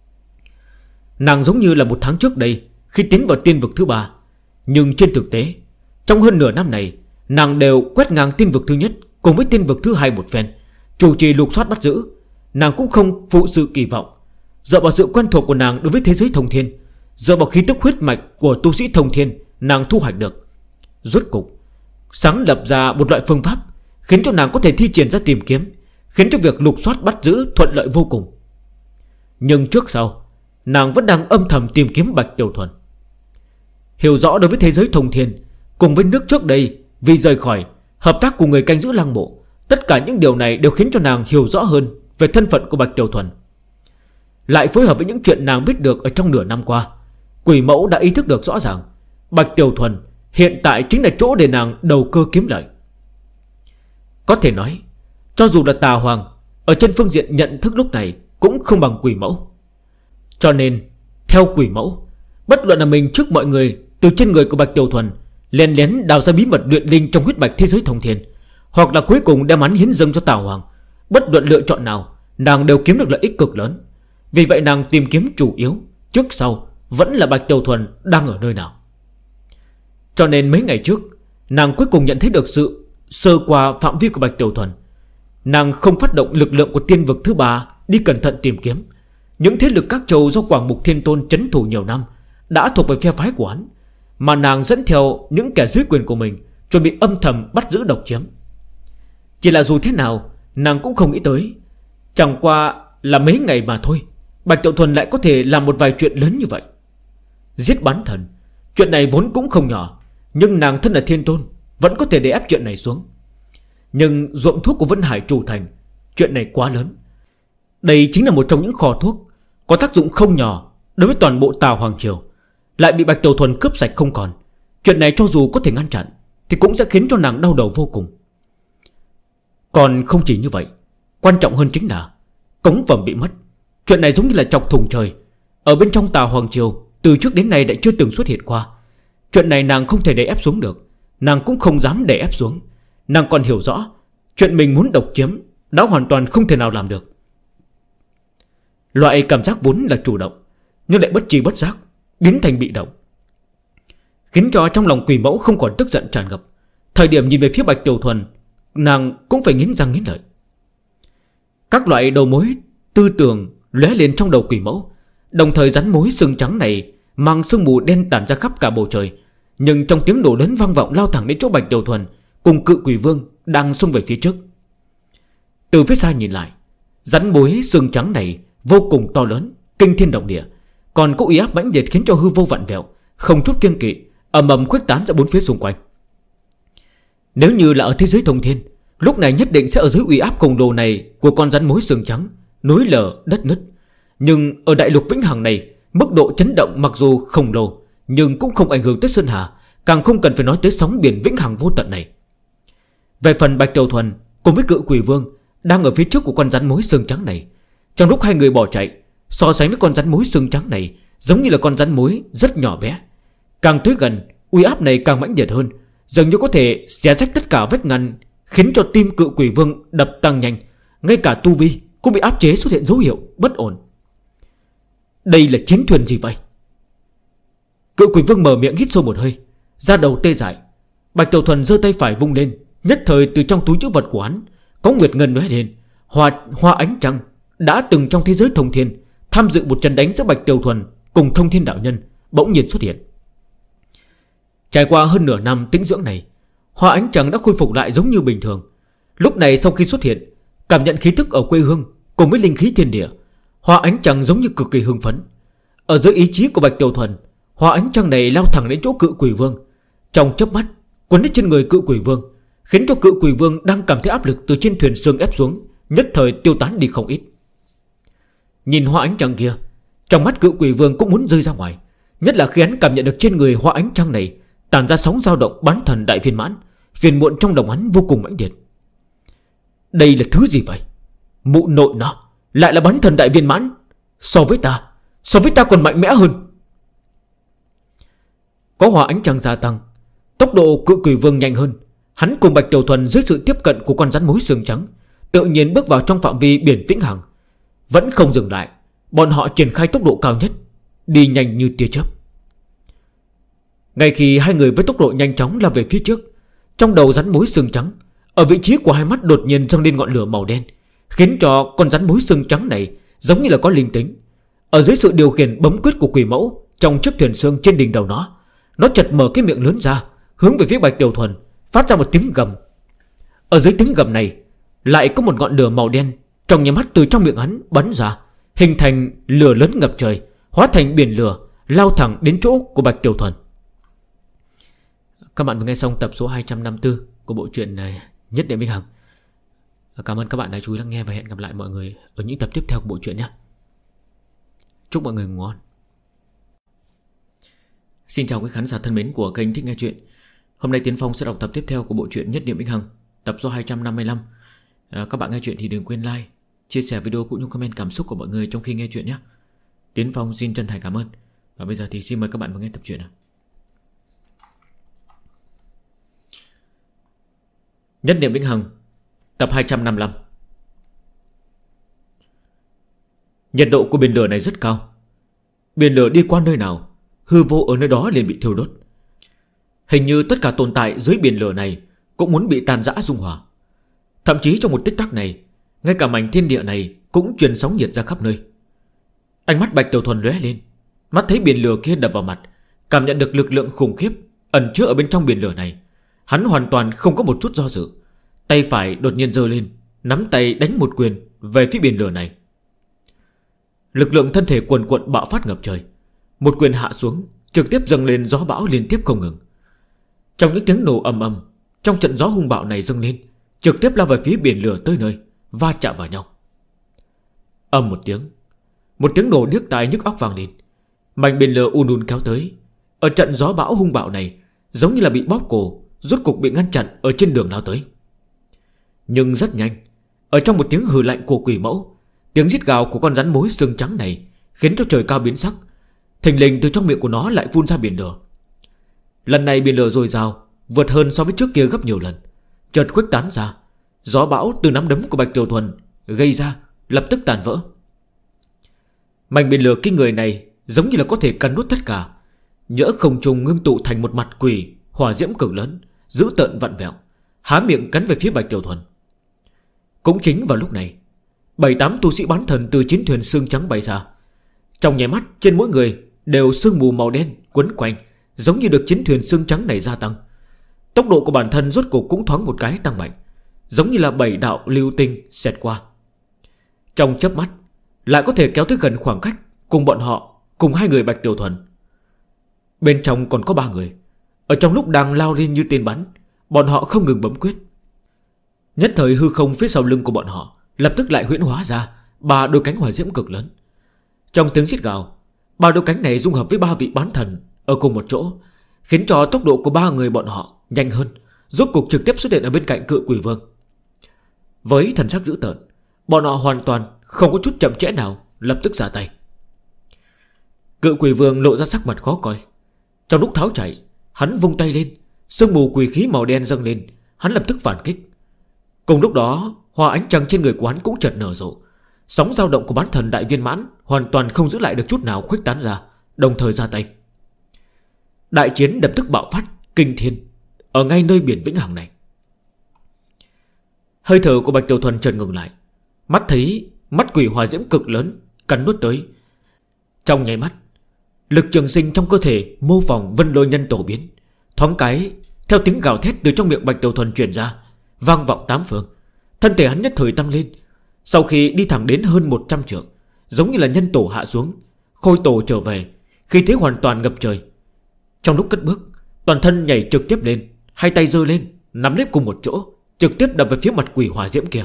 Nàng giống như là 1 tháng trước đây khi tiến vào tiên vực thứ 3, nhưng trên thực tế trong hơn nửa năm này, nàng đều quét ngang tiên vực thứ nhất cùng với tiên vực thứ 2 một phen, chủ trì lục soát bắt giữ. Nàng cũng không phụ sự kỳ vọng, dựa vào sự quen thuộc của nàng đối với thế giới thông thiên, dựa vào khí tức huyết mạch của tu sĩ thông thiên, nàng thu hoạch được. Rốt cục sáng lập ra một loại phương pháp khiến cho nàng có thể thi triển ra tìm kiếm, khiến cho việc lục soát bắt giữ thuận lợi vô cùng. Nhưng trước sau, nàng vẫn đang âm thầm tìm kiếm Bạch Tiểu Thuần. Hiểu rõ đối với thế giới thông thiên, cùng với nước trước đây vì rời khỏi, hợp tác cùng người canh giữ lăng mộ, tất cả những điều này đều khiến cho nàng hiểu rõ hơn về thân phận của Bạch Tiểu Thuần. Lại phối hợp với những chuyện nàng biết được ở trong nửa năm qua, quỷ mẫu đã ý thức được rõ ràng Bạch Tiểu Thuần hiện tại chính là chỗ để nàng đầu cơ kiếm lợi. Có thể nói, cho dù là Tà Hoàng ở trên phương diện nhận thức lúc này cũng không bằng quỷ mẫu. Cho nên theo quỷ mẫu, bất luận là mình trước mọi người từ trên người của Bạch Tiểu Thuần lén lén đào ra bí mật luyện linh trong huyết mạch thế giới thông thiên, hoặc là cuối cùng đem hắn hiến dâng cho Tà Hoàng, bất luận lựa chọn nào, nàng đều kiếm được lợi ích cực lớn. Vì vậy nàng tìm kiếm chủ yếu trước sau vẫn là Bạch Tiểu Thuần đang ở nơi nào. Cho nên mấy ngày trước, nàng cuối cùng nhận thấy được sự sơ qua phạm vi của Bạch Tiểu Thuần. Nàng không phát động lực lượng của tiên vực thứ 3 đi cẩn thận tìm kiếm. Những thế lực các châu do Quảng Mục Thiên Tôn trấn thủ nhiều năm đã thuộc về phe phái của hắn, mà nàng dẫn theo những kẻ dưới quyền của mình, chuẩn bị âm thầm bắt giữ độc chiếm. Chỉ là dù thế nào, nàng cũng không nghĩ tới, chẳng qua là mấy ngày mà thôi, Bạch Tiểu Thuần lại có thể làm một vài chuyện lớn như vậy. Giết bán thần, chuyện này vốn cũng không nhỏ, nhưng nàng thân là thiên tôn, vẫn có thể để ép chuyện này xuống. Nhưng ruộng thuốc của Vân Hải chủ thành, chuyện này quá lớn. Đây chính là một trong những kho thuốc có tác dụng không nhỏ đối với toàn bộ Tà Hoàng Triều, lại bị Bạch Tiểu Thuần cướp sạch không còn. Chuyện này cho dù có thể ngăn chặn thì cũng sẽ khiến cho nàng đau đầu vô cùng. Còn không chỉ như vậy, quan trọng hơn chính là cống phẩm bị mất, Chuyện này giống như là chọc thủng trời. Ở bên trong Tà Hoàng Triều từ trước đến nay đã chưa từng xuất hiện qua. Chuyện này nàng không thể đẩy ép xuống được. Nàng cũng không dám đẩy ép xuống. Nàng còn hiểu rõ chuyện mình muốn độc chiếm đã hoàn toàn không thể nào làm được. Loại cảm giác vốn là chủ động, nhưng lại bất tri bất giác biến thành bị động, khiến cho trong lòng Quỷ Mẫu không còn tức giận tràn ngập. Thời điểm nhìn về phía Bạch Tiểu Thuần, nàng cũng phải nghiến răng nghiến lợi. Các loại đầu mối tư tưởng lóe lên trong đầu Quỷ Mẫu. Đồng thời rắn mối xương trắng này mang sương mù đen tản ra khắp cả bầu trời. Nhưng trong tiếng nổ lớn vang vọng lao thẳng đến chỗ Bạch Tiểu Thuần cùng Cự Quỷ Vương đang xông về phía trước. Từ phía xa nhìn lại, rắn mối xương trắng này vô cùng to lớn, kinh thiên động địa, còn có uy áp mãnh liệt khiến cho hư vô vặn vẹo, không chút kiêng kỵ, ầm ầm khuếch tán ra bốn phía xung quanh. Nếu như là ở thế giới thông thiên, lúc này nhất định sẽ ở dưới uy áp khổng lồ này của con rắn mối xương trắng, núi lở đất nứt. Nhưng ở đại lục vĩnh hằng này, mức độ chấn động mặc dù khổng lồ, nhưng cũng không ảnh hưởng tới Sơn Hà, càng không cần phải nói tới sóng biển vĩnh hằng vô tận này. Về phần Bạch Tiểu Thuần cùng với Cự Quỷ Vương đang ở phía trước của con rắn mối xương trắng này, trong lúc hai người bỏ chạy, so sánh với con rắn mối xương trắng này giống như là con rắn mối rất nhỏ bé. Càng tới gần, uy áp này càng mãnh liệt hơn, dường như có thể xé rách tất cả vách ngăn, khiến cho tim Cự Quỷ Vương đập tăng nhanh. Ngay cả tu vi cũng bị áp chế, xuất hiện dấu hiệu bất ổn. Đây là chiến thuyền gì vậy? Cự Quỷ Vương mở miệng hít sâu một hơi, da đầu tê dại. Bạch Tiểu Thuần giơ tay phải vung lên, nhất thời từ trong túi trữ vật của hắn có nguyệt ngân lóe lên. Hoa ánh trăng đã từng trong thế giới thông thiên tham dự một trận đánh giữa Bạch Tiểu Thuần cùng Thông Thiên đạo nhân bỗng nhiên xuất hiện. Trải qua hơn nửa năm tĩnh dưỡng này, hoa ánh trăng đã khôi phục lại giống như bình thường. Lúc này sau khi xuất hiện, cảm nhận khí tức ở quê hương cùng với linh khí thiên địa, hoa ánh trăng giống như cực kỳ hưng phấn. Ở dưới ý chí của Bạch Tiểu Thuần, hoa ánh trăng này lao thẳng đến chỗ Cự Quỷ Vương, trong chớp mắt quấn đến trên người Cự Quỷ Vương, khiến cho Cự Quỷ Vương đang cảm thấy áp lực từ trên thuyền sương ép xuống, nhất thời tiêu tán đi không ít. Nhìn hoa ánh trăng kia, trong mắt Cự Quỷ Vương cũng muốn rơi ra ngoài, nhất là khi hắn cảm nhận được trên người hoa ánh trăng này tản ra sóng dao động bán thần đại viên mãn. Phiền muộn trong lòng hắn vô cùng mãnh liệt. Đây là thứ gì vậy? Mụ nội nó lại là bán thần đại viên mãn. So với ta còn mạnh mẽ hơn. Có hoa ánh trăng gia tăng, tốc độ Cự Quỷ Vương nhanh hơn. Hắn cùng Bạch Tiểu Thuần dưới sự tiếp cận của con rắn mối xương trắng tự nhiên bước vào trong phạm vi biển vĩnh hằng. Vẫn không dừng lại, bọn họ triển khai tốc độ cao nhất, đi nhanh như tia chớp. Ngay khi hai người với tốc độ nhanh chóng lao về phía trước, trong đầu rắn mối xương trắng, ở vị trí của hai mắt đột nhiên dâng lên ngọn lửa màu đen, khiến cho con rắn mối xương trắng này giống như là có linh tính. Ở dưới sự điều khiển bấm quyết của Quỷ Mẫu, trong chiếc thuyền sương trên đỉnh đầu nó chợt mở cái miệng lớn ra, hướng về phía Bạch Tiểu Thuần, phát ra một tiếng gầm. Ở dưới tiếng gầm này lại có một ngọn lửa màu đen trong nháy mắt từ trong miệng hắn bắn ra, hình thành lửa lớn ngập trời, hóa thành biển lửa, lao thẳng đến chỗ của Bạch Tiểu Thuần. Các bạn vừa nghe xong tập số 254 của bộ truyện này Nhất Niệm Vĩnh Hằng. Cảm ơn các bạn đã chú ý lắng nghe và hẹn gặp lại mọi người ở những tập tiếp theo của bộ truyện nhé. Chúc mọi người ngủ ngon. Xin chào quý khán giả thân mến của kênh Thích Nghe Chuyện. Hôm nay Tiến Phong sẽ đọc tập tiếp theo của bộ truyện Nhất Niệm Vĩnh Hằng, tập số 255. Các bạn nghe chuyện thì đừng quên like, chia sẻ video cũng như comment cảm xúc của mọi người trong khi nghe chuyện nhé. Tiến Phong xin chân thành cảm ơn. Và bây giờ thì xin mời các bạn vào nghe tập truyện nào. Nhất Niệm Vĩnh Hằng, tập 255. Nhiệt độ của biển lửa này rất cao. Biển lửa đi qua nơi nào, hư vô ở nơi đó liền bị thiêu đốt. Hình như tất cả tồn tại dưới biển lửa này cũng muốn bị tan rã dung hòa. Thậm chí trong một tích tắc này, ngay cả mảnh thiên địa này cũng truyền sóng nhiệt ra khắp nơi. Ánh mắt Bạch Tiểu Thuần lóe lên, mắt thấy biển lửa kia đập vào mặt, cảm nhận được lực lượng khủng khiếp ẩn chứa ở bên trong biển lửa này. Hắn hoàn toàn không có một chút do dự, tay phải đột nhiên giơ lên, nắm tay đánh một quyền về phía biển lửa này. Lực lượng thân thể cuồn cuộn bạo phát ngập trời, một quyền hạ xuống, trực tiếp dâng lên gió bão liên tiếp không ngừng. Trong những tiếng nổ ầm ầm, trong trận gió hung bạo này dâng lên, trực tiếp lao về phía biển lửa tới nơi, va chạm vào nhau. Ầm một tiếng nổ điếc tai nhức óc vang lên. Mảnh biển lửa un kéo tới. Ở trận gió bão hung bạo này, giống như là bị bóp cổ, rốt cục bị ngăn chặn ở trên đường lao tới. Nhưng rất nhanh, ở trong một tiếng hừ lạnh của Quỷ Mẫu, Tiếng rít gào của con rắn mối xương trắng này khiến cho trời cao biến sắc. Thình lình từ trong miệng của nó lại phun ra biển lửa. Lần này biển lửa dồi dào, vượt hơn so với trước kia gấp nhiều lần, chợt khuếch tán ra. Gió bão từ nắm đấm của Bạch Tiểu Thuần gây ra lập tức tàn vỡ. Mảnh biển lửa kinh người này giống như là có thể cắn nuốt tất cả. Nhỡ không trung ngưng tụ thành một mặt quỷ hỏa diễm cực lớn, dữ tợn vặn vẹo, há miệng cắn về phía Bạch Tiểu Thuần. Cũng chính vào lúc này, 7-8 tu sĩ bán thần từ chiến thuyền xương trắng bay ra. Trong nháy mắt trên mỗi người đều sương mù màu đen quấn quanh, giống như được chiến thuyền xương trắng này gia tăng. Tốc độ của bản thân rốt cuộc cũng thoáng một cái tăng mạnh, giống như là 7 đạo lưu tinh xẹt qua. Trong chớp mắt lại có thể kéo tới gần khoảng cách cùng bọn họ, cùng hai người Bạch Tiểu Thuần. Bên trong còn có 3 người. Ở trong lúc đang lao lên như tên bắn, bọn họ không ngừng bấm quyết. Nhất thời hư không phía sau lưng của bọn họ lập tức lại huyễn hóa ra 3 đôi cánh hỏa diễm cực lớn. Trong tiếng rít gào, 3 đôi cánh này dung hợp với 3 vị bán thần ở cùng một chỗ, khiến cho tốc độ của 3 người bọn họ nhanh hơn, rốt cuộc trực tiếp xuất hiện ở bên cạnh Cự Quỷ Vương. Với thần sắc dữ tợn, bọn họ hoàn toàn không có chút chậm trễ nào, lập tức ra tay. Cự Quỷ Vương lộ ra sắc mặt khó coi. Trong lúc tháo chạy, hắn vung tay lên, sương mù quỷ khí màu đen dâng lên, hắn lập tức phản kích. Cùng lúc đó, hoa ánh trăng trên người của hắn cũng chợt nở rộ. Sóng dao động của bán thần đại viên mãn hoàn toàn không giữ lại được chút nào khuếch tán ra, đồng thời ra tay. Đại chiến lập tức bạo phát kinh thiên ở ngay nơi biển vĩnh hằng này. Hơi thở của Bạch Tiểu Thuần chợt ngừng lại, mắt thấy mắt quỷ hỏa diễm cực lớn cắn nuốt tới. Trong nháy mắt, lực trường sinh trong cơ thể mô phỏng vân lôi nhân tổ biến, thoáng cái theo tiếng gào thét từ trong miệng Bạch Tiểu Thuần truyền ra, vang vọng 8 phương. Thân thể hắn nhất thời tăng lên, sau khi đi thẳng đến hơn 100 trượng, giống như là nhân tổ hạ xuống, khôi tổ trở về, khí thế hoàn toàn ngập trời. Trong lúc cất bước, toàn thân nhảy trực tiếp lên, hai tay giơ lên, nắm lấy cùng một chỗ, trực tiếp đập về phía mặt quỷ hỏa diễm kia.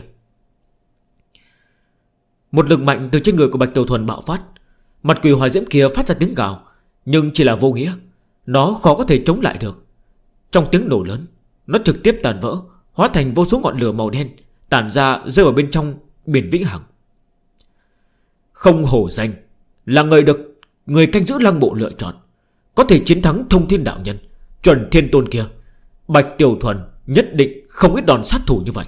Một lực mạnh từ trên người của Bạch Tiểu Thuần bạo phát. Mặt quỷ hỏa diễm kia phát ra tiếng gào, nhưng chỉ là vô nghĩa, nó khó có thể chống lại được. Trong tiếng nổ lớn, nó trực tiếp tàn vỡ, hóa thành vô số ngọn lửa màu đen tản ra rơi vào bên trong biển vĩnh hằng. Không hổ danh là người được người canh giữ lăng mộ lựa chọn, có thể chiến thắng Thông Thiên đạo nhân, chuẩn thiên tôn kia. Bạch Tiểu Thuần nhất định không ít đòn sát thủ như vậy.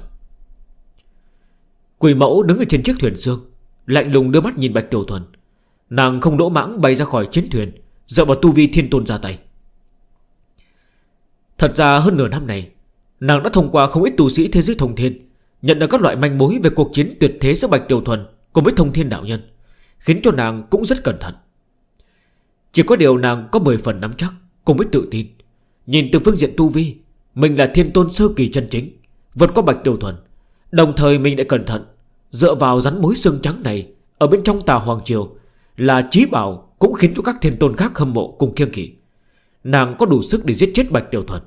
Quỷ mẫu đứng ở trên chiếc thuyền xương, lạnh lùng đưa mắt nhìn Bạch Tiểu Thuần. Nàng không đỗ mãng bay ra khỏi chiến thuyền, dựa vào tu vi thiên tôn ra tay. Thật ra hơn nửa năm này, nàng đã thông qua không ít tu sĩ thế giới thông thiên, nhận được các loại manh mối về cuộc chiến tuyệt thế giữa Bạch Tiểu Thuần cùng với Thông Thiên đạo nhân, khiến cho nàng cũng rất cẩn thận. Chỉ có điều nàng có 10 phần nắm chắc cùng với tự tin, nhìn từ phương diện tu vi, mình là thiên tôn sơ kỳ chân chính, vượt qua Bạch Tiểu Thuần. Đồng thời mình lại cẩn thận, dựa vào rắn mối xương trắng này ở bên trong Tà Hoàng Triều là chí bảo, cũng khiến cho các thiên tôn khác hâm mộ cùng kiêng kỵ. Nàng có đủ sức để giết chết Bạch Tiểu Thuần.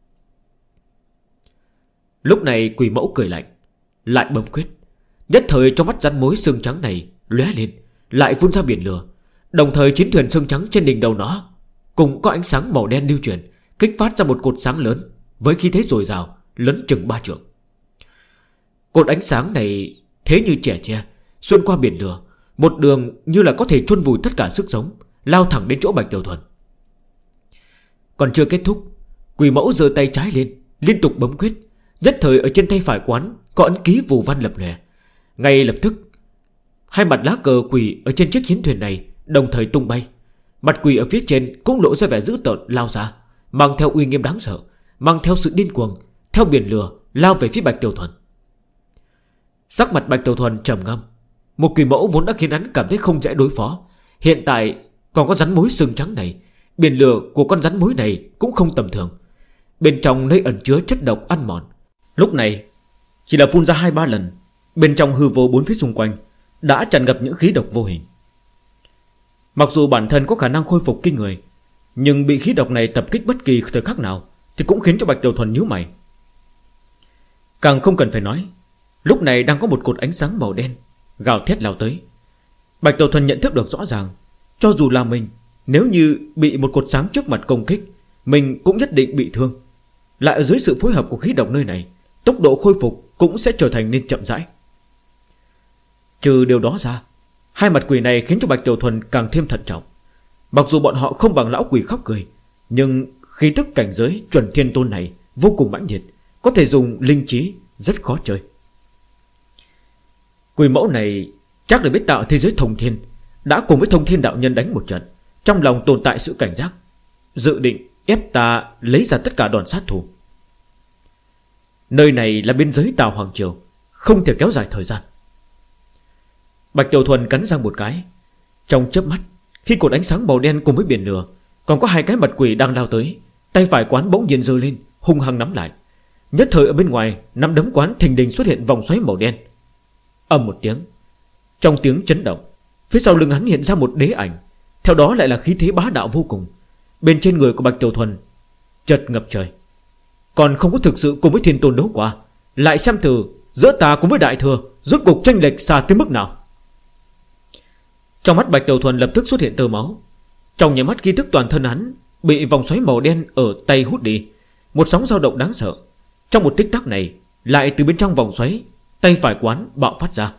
Lúc này quỷ mẫu cười lạnh, lại bấm quyết. Nhất thời trong mắt rắn mối xương trắng này lóe lên, lại phun ra biển lửa. Đồng thời chiến thuyền xương trắng trên đỉnh đầu nó cũng có ánh sáng màu đen lưu chuyển, kích phát ra một cột sáng lớn với khí thế dồi dào, lớn chừng 3 trượng. Cột ánh sáng này thế như trẻ tre, xuyên qua biển lửa, một đường như là có thể chôn vùi tất cả sức sống, lao thẳng đến chỗ Bạch Tiểu Thuần. Còn chưa kết thúc, quỷ mẫu giơ tay trái lên, liên tục bấm quyết. Nhất thời ở trên tay phải quán có ấn ký phù văn lập lòe. Ngay lập tức, hai mặt lá cờ quỷ ở trên chiếc chiến thuyền này đồng thời tung bay. Mặt quỷ ở phía trên cũng lộ ra vẻ dữ tợn lao ra, mang theo uy nghiêm đáng sợ, mang theo sự điên cuồng, theo biển lửa lao về phía Bạch Tiểu Thuần. Sắc mặt Bạch Tiểu Thuần trầm ngâm. Một quỷ mẫu vốn đã khiến hắn cảm thấy không dễ đối phó, hiện tại còn có rắn mối xương trắng này, biển lửa của con rắn mối này cũng không tầm thường. Bên trong nơi ẩn chứa chất độc ăn mòn. Lúc này chỉ là phun ra 2-3 lần, bên trong hư vô bốn phía xung quanh đã tràn ngập những khí độc vô hình. Mặc dù bản thân có khả năng khôi phục kinh người, nhưng bị khí độc này tập kích bất kỳ thời khắc nào thì cũng khiến cho Bạch Tiểu Thuần nhíu mày. Càng không cần phải nói, lúc này đang có một cột ánh sáng màu đen gào thét lao tới. Bạch Tiểu Thuần nhận thức được rõ ràng, cho dù là mình, nếu như bị một cột sáng trước mặt công kích, mình cũng nhất định bị thương. Lại ở dưới sự phối hợp của khí độc nơi này, tốc độ khôi phục cũng sẽ trở thành nên chậm rãi. Trừ điều đó ra, hai mặt quỷ này khiến cho Bạch Tiểu Thuần càng thêm thận trọng. Mặc dù bọn họ không bằng lão quỷ khóc cười, nhưng khí tức cảnh giới chuẩn thiên tôn này vô cùng mãnh liệt, có thể dùng linh trí, rất khó chơi. Quỷ mẫu này chắc là biết tạo thế giới thông thiên, đã cùng với thông thiên đạo nhân đánh một trận, trong lòng tồn tại sự cảnh giác, dự định ép ta lấy ra tất cả đòn sát thủ. Nơi này là biên giới Tào Hoàng Triều, không thể kéo dài thời gian. Bạch Tiểu Thuần cắn răng một cái. Trong chớp mắt, khi cột ánh sáng màu đen cùng với biển lửa, còn có hai cái mặt quỷ đang lao tới, tay phải quán bỗng nhiên giơ lên, hung hăng nắm lại. Nhất thời ở bên ngoài, nắm đấm quán thình lình xuất hiện vòng xoáy màu đen. Ầm một tiếng, trong tiếng chấn động, phía sau lưng hắn hiện ra một đế ảnh, theo đó lại là khí thế bá đạo vô cùng. Bên trên người của Bạch Tiểu Thuần chợt ngập trời. Còn không có thực sự cùng với thiên tôn đấu qua, lại xem thử giữa ta cùng với đại thừa rốt cuộc chênh lệch xa tới mức nào. Trong mắt Bạch Tiểu Thuần lập tức xuất hiện tơ máu. Trong nháy mắt khí tức toàn thân hắn bị vòng xoáy màu đen ở tay hút đi, một sóng dao động đáng sợ. Trong một tích tắc này, lại từ bên trong vòng xoáy, tay phải quán bạo phát ra.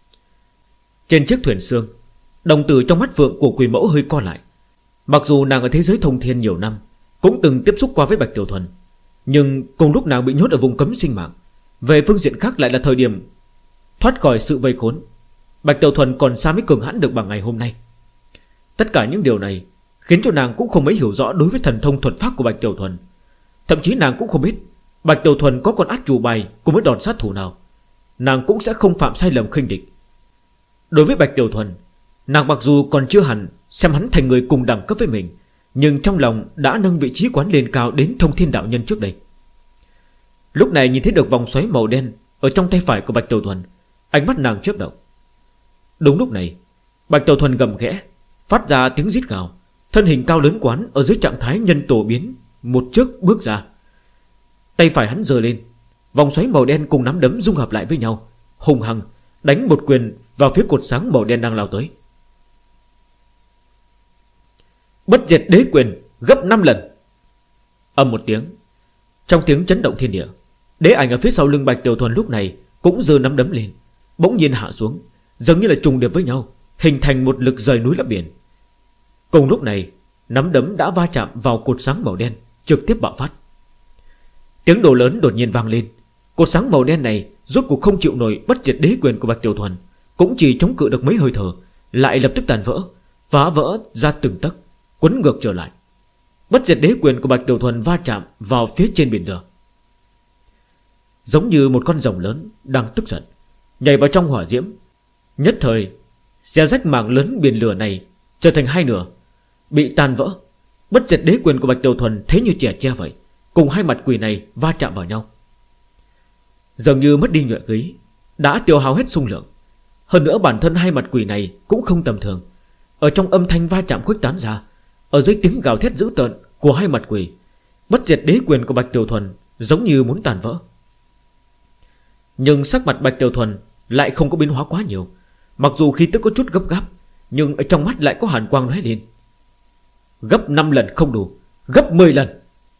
Trên chiếc thuyền xương, đồng tử trong mắt phượng của quỷ mẫu hơi co lại. Mặc dù nàng ở thế giới thông thiên nhiều năm, cũng từng tiếp xúc qua với Bạch Tiểu Thuần, nhưng cùng lúc nàng bị nhốt ở vùng cấm sinh mạng, về phương diện khác lại là thời điểm thoát khỏi sự vây khốn. Bạch Tiểu Thuần còn xa mới cường hãn được bằng ngày hôm nay. Tất cả những điều này khiến cho nàng cũng không mấy hiểu rõ đối với thần thông thuật pháp của Bạch Tiểu Thuần. Thậm chí nàng cũng không biết Bạch Tiểu Thuần có con át chủ bài cùng với đòn sát thủ nào. Nàng cũng sẽ không phạm sai lầm khinh địch. Đối với Bạch Tiểu Thuần, nàng mặc dù còn chưa hẳn xem hắn thành người cùng đẳng cấp với mình, nhưng trong lòng đã nâng vị trí quán lên cao đến thông thiên đạo nhân trước đây. Lúc này nhìn thấy được vòng xoáy màu đen ở trong tay phải của Bạch Tiểu Thuần, ánh mắt nàng chớp động. Đúng lúc này, Bạch Tiểu Thuần gầm khẽ, phát ra tiếng rít gào. Thân hình cao lớn quán ở dưới trạng thái nhân tổ biến, một bước bước ra. Tay phải hắn giơ lên, vòng xoáy màu đen cùng nắm đấm dung hợp lại với nhau, hùng hăng đánh một quyền vào phía cột sáng màu đen đang lao tới. Bất diệt đế quyền gấp 5 lần. Âm một tiếng, trong tiếng chấn động thiên địa, đế ảnh ở phía sau lưng Bạch Tiểu Thuần lúc này cũng giơ nắm đấm lên, bỗng nhiên hạ xuống, giống như là trùng điệp với nhau, hình thành một lực rời núi lấp biển. Cùng lúc này, nắm đấm đã va chạm vào cột sáng màu đen, trực tiếp bạo phát. Tiếng nổ lớn đột nhiên vang lên. Cột sáng màu đen này rốt cuộc không chịu nổi bất diệt đế quyền của Bạch Tiểu Thuần, cũng chỉ chống cự được mấy hơi thở, lại lập tức tàn vỡ, phá vỡ ra từng tấc, quấn ngược trở lại. Bất diệt đế quyền của Bạch Tiểu Thuần va chạm vào phía trên biển lửa, giống như một con rồng lớn đang tức giận nhảy vào trong hỏa diễm. Nhất thời, xé rách mảng lớn biển lửa này trở thành hai nửa, bị tan vỡ. Bất diệt đế quyền của Bạch Tiểu Thuần thế như chẻ tre vậy, cùng hai mặt quỷ này va chạm vào nhau, dường như mất đi nhuệ khí, đã tiêu hao hết xung lượng. Hơn nữa bản thân hai mặt quỷ này cũng không tầm thường. Ở trong âm thanh va chạm khuếch tán ra, ở dưới tiếng gào thét dữ tợn của hai mặt quỷ, bất diệt đế quyền của Bạch Tiểu Thuần giống như muốn tàn vỡ. Nhưng sắc mặt Bạch Tiểu Thuần lại không có biến hóa quá nhiều. Mặc dù khí tức có chút gấp gáp, nhưng ở trong mắt lại có hàn quang lóe lên. Gấp 5 lần không đủ, gấp 10 lần.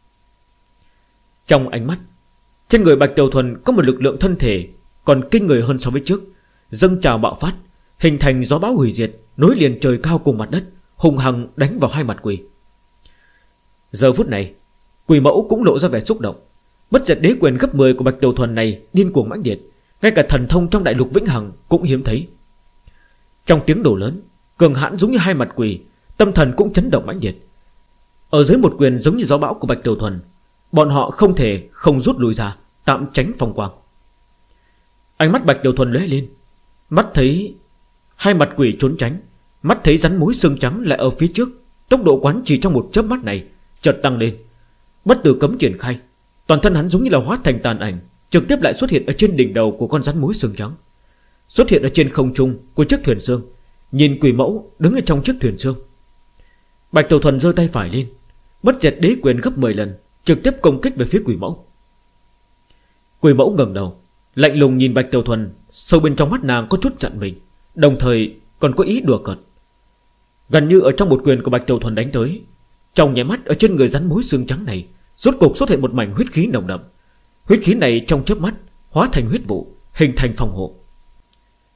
Trong ánh mắt, trên người Bạch Tiểu Thuần có một lực lượng thân thể còn kinh người hơn so với trước, dâng trào bạo phát, hình thành gió bão hủy diệt, nối liền trời cao cùng mặt đất, hùng hăng đánh vào hai mặt quỷ. Giờ phút này, quỷ mẫu cũng lộ ra vẻ xúc động. Bất diệt đế quyền gấp 10 của Bạch Tiểu Thuần này điên cuồng mãnh liệt, ngay cả thần thông trong đại lục vĩnh hằng cũng hiếm thấy. Trong tiếng nổ lớn, cường hãn giống như hai mặt quỷ, tâm thần cũng chấn động mãnh liệt. Ở dưới một quyền giống như gió bão của Bạch Tiểu Thuần, bọn họ không thể không rút lui ra, tạm tránh phong quang. Ánh mắt Bạch Tiểu Thuần lóe lên, mắt thấy hai mặt quỷ trốn tránh, mắt thấy rắn mối xương trắng lại ở phía trước. Tốc độ quán chỉ trong một chớp mắt này chợt tăng lên, bất tử cấm triển khai. Toàn thân hắn giống như là hóa thành tàn ảnh, trực tiếp lại xuất hiện ở trên đỉnh đầu của con rắn mối xương trắng, xuất hiện ở trên không trung của chiếc thuyền xương, nhìn quỷ mẫu đứng ở trong chiếc thuyền xương. Bạch Tiểu Thuần giơ tay phải lên, bất diệt đế quyền gấp 10 lần, trực tiếp công kích về phía quỷ mẫu. Quỷ mẫu ngẩng đầu, lạnh lùng nhìn Bạch Tiểu Thuần, sâu bên trong mắt nàng có chút giận mình, đồng thời còn có ý đùa cợt. Gần như ở trong một quyền của Bạch Tiểu Thuần đánh tới, trong nháy mắt ở trên người rắn mối xương trắng này rốt cục xuất hiện một mảnh huyết khí nồng đậm. Huyết khí này trong chớp mắt hóa thành huyết vụ, hình thành phòng hộ.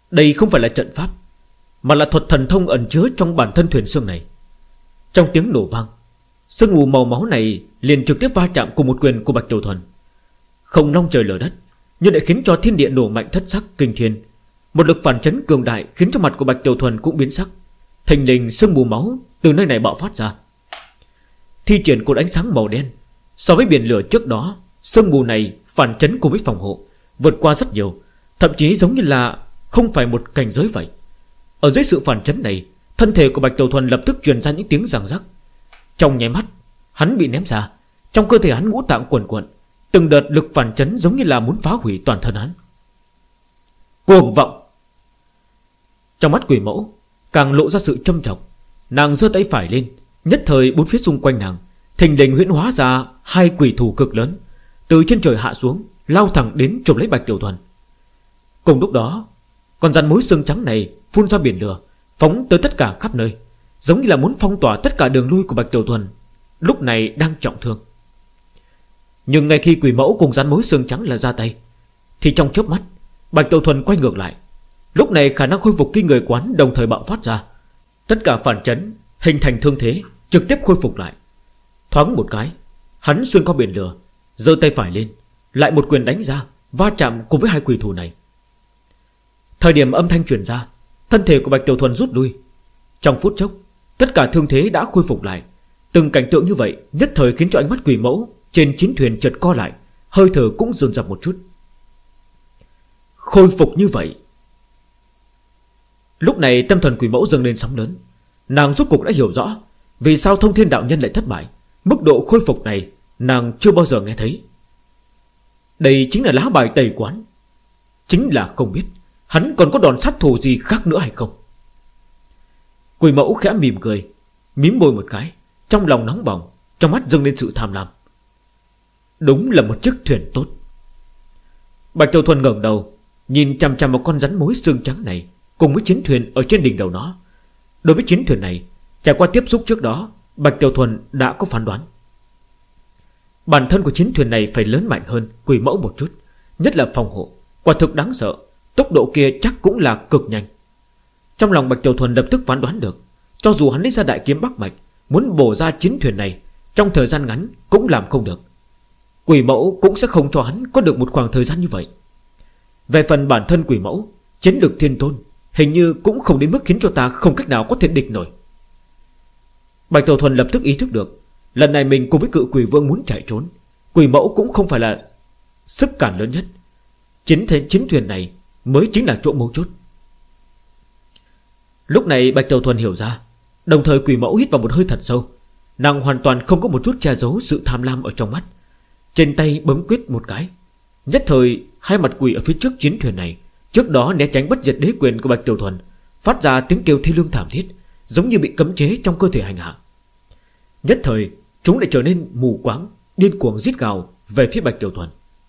Đây không phải là trận pháp, mà là thuật thần thông ẩn chứa trong bản thân thuyền xương này. Trong tiếng nổ vang, sương mù màu máu này liền trực tiếp va chạm cùng một quyền của Bạch Tiểu Thuần. Không long trời lở đất, nhưng lại khiến cho thiên địa nổ mạnh thất sắc kinh thiên. Một lực phản chấn cường đại khiến cho mặt của Bạch Tiểu Thuần cũng biến sắc. Thình lình sương mù máu từ nơi này bạo phát ra, thi triển cột ánh sáng màu đen. So với biển lửa trước đó, sương mù này phản chấn cùng với phòng hộ vượt qua rất nhiều, thậm chí giống như là không phải một cảnh giới vậy. Ở dưới sự phản chấn này, thân thể của Bạch Tiểu Thuần lập tức truyền ra những tiếng răng rắc. Trong nháy mắt, hắn bị ném ra. Trong cơ thể hắn ngũ tạng quần quận, từng đợt lực phản chấn giống như là muốn phá hủy toàn thân hắn. Cuồng vọng! Trong mắt quỷ mẫu càng lộ ra sự châm chọc. Nàng giơ tay phải lên, nhất thời bốn phía xung quanh nàng thình lình huyễn hóa ra hai quỷ thủ cực lớn, từ trên trời hạ xuống, lao thẳng đến chụp lấy Bạch Tiểu Thuần. Cùng lúc đó, con rắn mối xương trắng này phun ra biển lửa, phóng tới tất cả khắp nơi, giống như là muốn phong tỏa tất cả đường lui của Bạch Tiểu Thuần, lúc này đang trọng thương. Nhưng ngay khi quỷ mẫu cùng rắn mối xương trắng là ra tay, thì trong chớp mắt Bạch Tiểu Thuần quay ngược lại. Lúc này khả năng khôi phục kinh người quán đồng thời bạo phát ra. Tất cả phản chấn hình thành thương thế trực tiếp khôi phục lại. Thoáng một cái, hắn xuyên qua biển lửa, giơ tay phải lên, lại một quyền đánh ra, va chạm cùng với hai quỷ thủ này. Thời điểm âm thanh truyền ra, thân thể của Bạch Tiểu Thuần rút lui. Trong phút chốc, tất cả thương thế đã khôi phục lại. Từng cảnh tượng như vậy nhất thời khiến cho ánh mắt quỷ mẫu trên chiến thuyền chợt co lại, hơi thở cũng dồn dập một chút. Khôi phục như vậy. Lúc này tâm thần quỷ mẫu dâng lên sóng lớn. Nàng rốt cục đã hiểu rõ vì sao Thông Thiên đạo nhân lại thất bại. Mức độ khôi phục này nàng chưa bao giờ nghe thấy. Đây chính là lá bài tẩy quán. Chính là không biết hắn còn có đòn sát thủ gì khác nữa hay không. Quỷ mẫu khẽ mỉm cười, mím môi một cái, trong lòng nóng bỏng, trong mắt dâng lên sự tham lam. Đúng là một chiếc thuyền tốt. Bạch Tiểu Thuần ngẩng đầu, nhìn chằm chằm vào con rắn mối xương trắng này cùng với chiến thuyền ở trên đỉnh đầu nó. Đối với chiến thuyền này, trải qua tiếp xúc trước đó, Bạch Tiểu Thuần đã có phán đoán. Bản thân của chiến thuyền này phải lớn mạnh hơn quỷ mẫu một chút, nhất là phòng hộ, quả thực đáng sợ. Tốc độ kia chắc cũng là cực nhanh. Trong lòng Bạch Tiểu Thuần lập tức phán đoán được, cho dù hắn lấy ra đại kiếm Bắc Mạch, muốn bổ ra chiến thuyền này trong thời gian ngắn cũng làm không được. Quỷ mẫu cũng sẽ không cho hắn có được một khoảng thời gian như vậy. Về phần bản thân quỷ mẫu, chiến lược thiên tôn hình như cũng không đến mức khiến cho ta không cách nào có thể địch nổi. Bạch Tiểu Thuần lập tức ý thức được, lần này mình cùng với cự quỷ vương muốn chạy trốn, quỷ mẫu cũng không phải là sức cản lớn nhất. Chiến thuyền này mới chính là chỗ mấu chốt. Lúc này Bạch Tiểu Thuần hiểu ra, đồng thời quỷ mẫu hít vào một hơi thật sâu. Nàng hoàn toàn không có một chút che giấu sự tham lam ở trong mắt. Trên tay bấm quyết một cái, nhất thời hai mặt quỷ ở phía trước chiến thuyền này, trước đó né tránh bất diệt đế quyền của Bạch Tiểu Thuần, phát ra tiếng kêu thê lương thảm thiết, giống như bị cấm chế trong cơ thể hành hạ. Nhất thời chúng lại trở nên mù quáng, điên cuồng rít gào về phía Bạch Tiểu Thuần.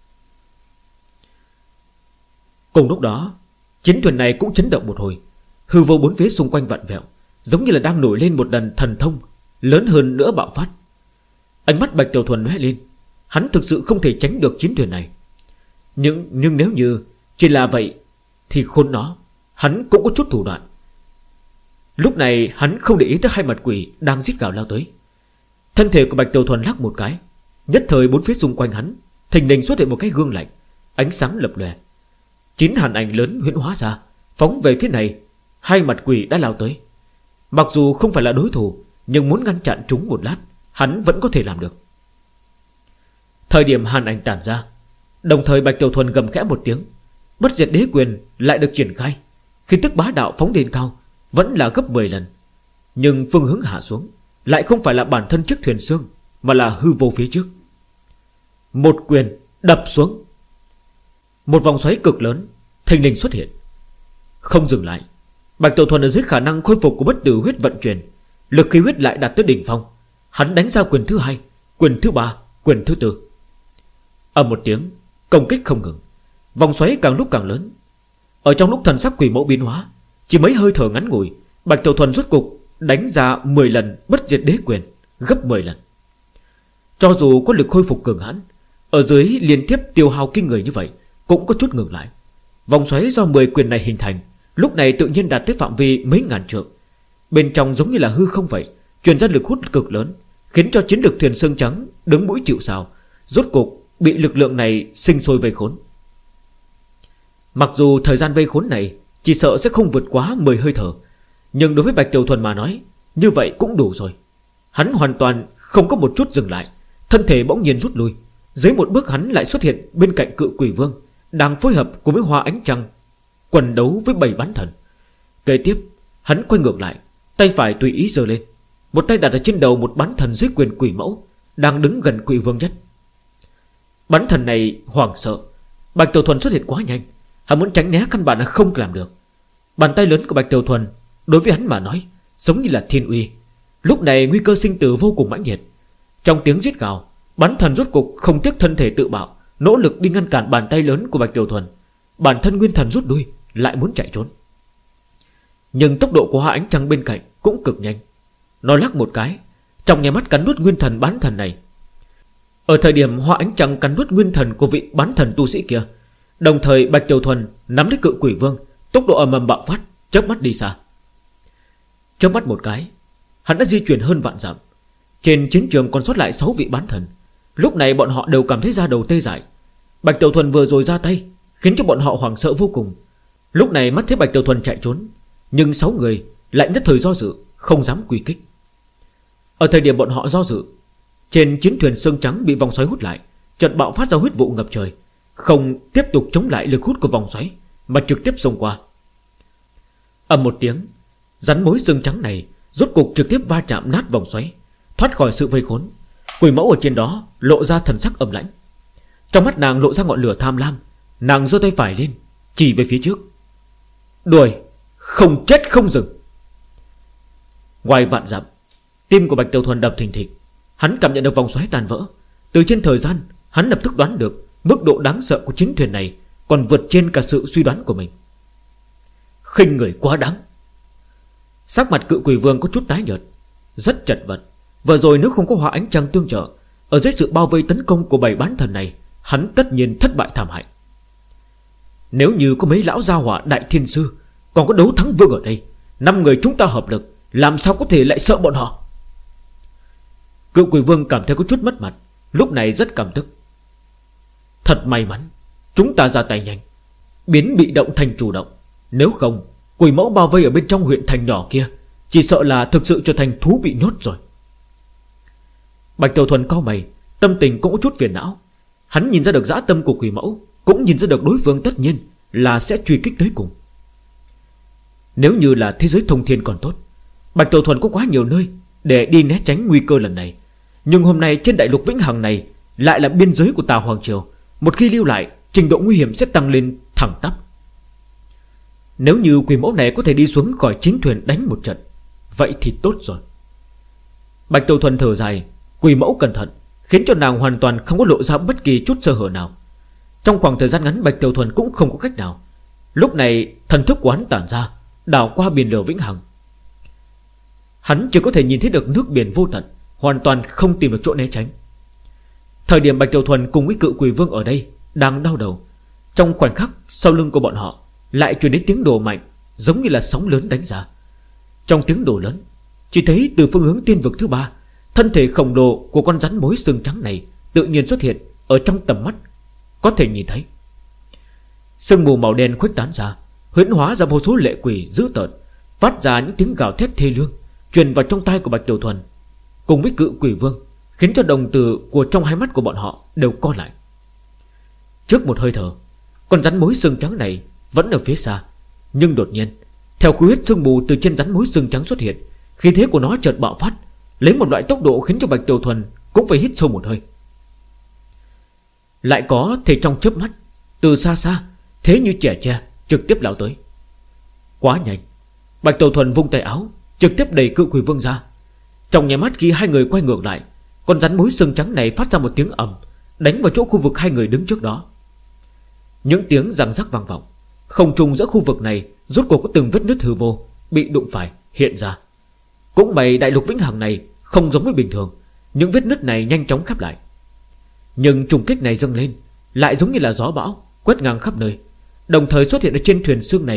Cùng lúc đó, chiến thuyền này cũng chấn động một hồi, hư vô bốn phía xung quanh vặn vẹo, giống như là đang nổi lên một đợt thần thông lớn hơn nữa bạo phát. Ánh mắt Bạch Tiểu Thuần lóe lên, hắn thực sự không thể tránh được chiến thuyền này. Nhưng nếu như chỉ là vậy thì khốn nó, hắn cũng có chút thủ đoạn. Lúc này hắn không để ý tới hai mặt quỷ đang rít gào lao tới. Thân thể của Bạch Tiểu Thuần lắc một cái, nhất thời bốn phía xung quanh hắn thình lình xuất hiện một cái gương lạnh, ánh sáng lập lòe. 9 hàn ảnh lớn huyễn hóa ra, phóng về phía này. Hai mặt quỷ đã lao tới. Mặc dù không phải là đối thủ, nhưng muốn ngăn chặn chúng một lát, hắn vẫn có thể làm được. Thời điểm hàn ảnh tản ra, đồng thời Bạch Tiểu Thuần gầm khẽ một tiếng, bất diệt đế quyền lại được triển khai. Khi tức bá đạo phóng lên cao, vẫn là gấp 10 lần. Nhưng phương hướng hạ xuống lại không phải là bản thân chiếc thuyền xương, mà là hư vô phía trước. Một quyền đập xuống. Một vòng xoáy cực lớn thình lình xuất hiện. Không dừng lại, Bạch Tiểu Thuần ở dưới khả năng khôi phục của bất tử huyết vận chuyển, lực khí huyết lại đạt tới đỉnh phong. Hắn đánh ra quyền thứ 2, quyền thứ 3, quyền thứ 4. Ầm một tiếng, công kích không ngừng. Vòng xoáy càng lúc càng lớn. Ở trong lúc thần sắc quỷ mẫu biến hóa, chỉ mấy hơi thở ngắn ngủi, Bạch Tiểu Thuần rốt cục đánh ra 10 lần bất diệt đế quyền, gấp 10 lần. Cho dù có lực khôi phục cường hãn, ở dưới liên tiếp tiêu hao kinh người như vậy, cũng có chút ngừng lại. Vòng xoáy do 10 quyền này hình thành lúc này tự nhiên đạt tới phạm vi mấy ngàn trượng. Bên trong giống như là hư không vậy, truyền ra lực hút cực lớn, khiến cho chiến lực thuyền xương trắng đứng mũi chịu sào, rốt cục bị lực lượng này sinh sôi vây khốn. Mặc dù thời gian vây khốn này chỉ sợ sẽ không vượt quá 10 hơi thở, nhưng đối với Bạch Tiểu Thuần mà nói, như vậy cũng đủ rồi. Hắn hoàn toàn không có một chút dừng lại, thân thể bỗng nhiên rút lui. Dưới một bước hắn lại xuất hiện bên cạnh Cự Quỷ Vương, đang phối hợp cùng với Hoa Ánh Trăng quần đấu với 7 bán thần. Kế tiếp hắn quay ngược lại, tay phải tùy ý giơ lên, một tay đặt ở trên đầu một bán thần dưới quyền Quỷ Mẫu đang đứng gần Quỷ Vương nhất. Bán thần này hoảng sợ, Bạch Tiểu Thuần xuất hiện quá nhanh, hắn muốn tránh né căn bản là không làm được. Bàn tay lớn của Bạch Tiểu Thuần đối với hắn mà nói giống như là thiên uy. Lúc này nguy cơ sinh tử vô cùng mãnh liệt. Trong tiếng giết gào, bán thần rốt cục không tiếc thân thể tự bạo, nỗ lực đi ngăn cản bàn tay lớn của Bạch Tiểu Thuần. Bản thân nguyên thần rút lui, lại muốn chạy trốn. Nhưng tốc độ của Hoa Ánh Trăng bên cạnh cũng cực nhanh. Nó lắc một cái, trong nháy mắt cắn nuốt nguyên thần bán thần này. Ở thời điểm Hoa Ánh Trăng cắn nuốt nguyên thần của vị bán thần tu sĩ kia, đồng thời Bạch Tiểu Thuần nắm lấy Cự Quỷ Vương, tốc độ ầm ầm bạo phát, chớp mắt đi xa. Chớp mắt một cái, hắn đã di chuyển hơn vạn dặm. Trên chiến trường còn sót lại 6 vị bán thần. Lúc này bọn họ đều cảm thấy da đầu tê dại. Bạch Tiểu Thuần vừa rồi ra tay khiến cho bọn họ hoảng sợ vô cùng. Lúc này mắt thấy Bạch Tiểu Thuần chạy trốn, nhưng 6 người lại nhất thời do dự, không dám quy kích. Ở thời điểm bọn họ do dự, trên chiến thuyền xương trắng bị vòng xoáy hút lại, chợt bạo phát ra huyết vụ ngập trời, không tiếp tục chống lại lực hút của vòng xoáy, mà trực tiếp xông qua. Ầm một tiếng, rắn mối xương trắng này rốt cục trực tiếp va chạm nát vòng xoáy, thoát khỏi sự vây khốn. Quỷ Mẫu ở trên đó lộ ra thần sắc âm lãnh, trong mắt nàng lộ ra ngọn lửa tham lam. Nàng giơ tay phải lên, chỉ về phía trước. Đuổi, không chết không dừng. Ngoài vạn dặm, tim của Bạch Tiểu Thuần đập thình thịch. Hắn cảm nhận được vòng xoáy tàn vỡ. Từ trên thời gian, hắn lập tức đoán được mức độ đáng sợ của chiến thuyền này còn vượt trên cả sự suy đoán của mình. Khinh người quá đáng. Sắc mặt Cự Quỷ Vương có chút tái nhợt, rất chật vật. Vừa rồi nếu không có Hoa Ánh Trăng tương trợ, ở dưới sự bao vây tấn công của 7 bán thần này, hắn tất nhiên thất bại thảm hại. Nếu như có mấy lão gia hỏa Đại Thiên Sư, còn có Đấu Thắng Vương ở đây, 5 người chúng ta hợp lực, làm sao có thể lại sợ bọn họ? Cự Quỷ Vương cảm thấy có chút mất mặt, lúc này rất cảm tức. Thật may mắn chúng ta ra tay nhanh, biến bị động thành chủ động. Nếu không, Quỷ Mẫu bao vây ở bên trong huyện thành nhỏ kia chỉ sợ là thực sự trở thành thú bị nhốt rồi. Bạch Tiểu Thuần cau mày, tâm tình cũng có chút phiền não. Hắn nhìn ra được dã tâm của Quỷ Mẫu, cũng nhìn ra được đối phương tất nhiên là sẽ truy kích tới cùng. Nếu như là thế giới thông thiên còn tốt, Bạch Tiểu Thuần có quá nhiều nơi để đi né tránh nguy cơ lần này. Nhưng hôm nay trên đại lục vĩnh hằng này lại là biên giới của Tà Hoàng Triều, một khi lưu lại, trình độ nguy hiểm sẽ tăng lên thẳng tắp. Nếu như Quỷ Mẫu này có thể đi xuống khỏi chiến thuyền đánh một trận, vậy thì tốt rồi. Bạch Tiểu Thuần thở dài. Quỷ Mẫu cẩn thận khiến cho nàng hoàn toàn không có lộ ra bất kỳ chút sơ hở nào. Trong khoảng thời gian ngắn, Bạch Tiểu Thuần cũng không có cách nào. Lúc này thần thức của hắn tản ra, đảo qua biển lửa vĩnh hằng. Hắn chỉ có thể nhìn thấy được nước biển vô tận, hoàn toàn không tìm được chỗ né tránh. Thời điểm Bạch Tiểu Thuần cùng với Cự Quỷ Vương ở đây đang đau đầu, trong khoảnh khắc sau lưng của bọn họ lại truyền đến tiếng đổ mạnh, giống như là sóng lớn đánh ra. Trong tiếng đổ lớn, chỉ thấy từ phương hướng tiên vực thứ 3, thân thể khổng lồ của con rắn mối xương trắng này tự nhiên xuất hiện ở trong tầm mắt, có thể nhìn thấy. Sương mù màu đen khuếch tán ra, huyễn hóa ra vô số lệ quỷ dữ tợn, phát ra những tiếng gào thét thê lương, truyền vào trong tai của Bạch Tiểu Thuần, cùng với Cự Quỷ Vương, khiến cho đồng tử của trong hai mắt của bọn họ đều co lại. Trước một hơi thở, con rắn mối xương trắng này vẫn ở phía xa, nhưng đột nhiên, theo khí huyết sương mù từ trên rắn mối xương trắng xuất hiện, khí thế của nó chợt bạo phát, lấy một loại tốc độ khiến cho Bạch Tiểu Thuần cũng phải hít sâu một hơi. Lại có thể trong chớp mắt, từ xa xa, thế như trẻ tre trực tiếp lao tới. Quá nhanh, Bạch Tiểu Thuần vung tay áo, trực tiếp đẩy Cự Quỷ Vương ra. Trong nháy mắt khi hai người quay ngược lại, con rắn mối xương trắng này phát ra một tiếng ầm, đánh vào chỗ khu vực hai người đứng trước đó. Những tiếng răng rắc vang vọng, không trung giữa khu vực này rốt cuộc có từng vết nứt hư vô bị đụng phải hiện ra. Cũng may đại lục vĩnh hằng này không giống với bình thường, những vết nứt này nhanh chóng khép lại. Nhưng trùng kích này dâng lên lại giống như là gió bão quét ngang khắp nơi, đồng thời xuất hiện ở trên thuyền xương này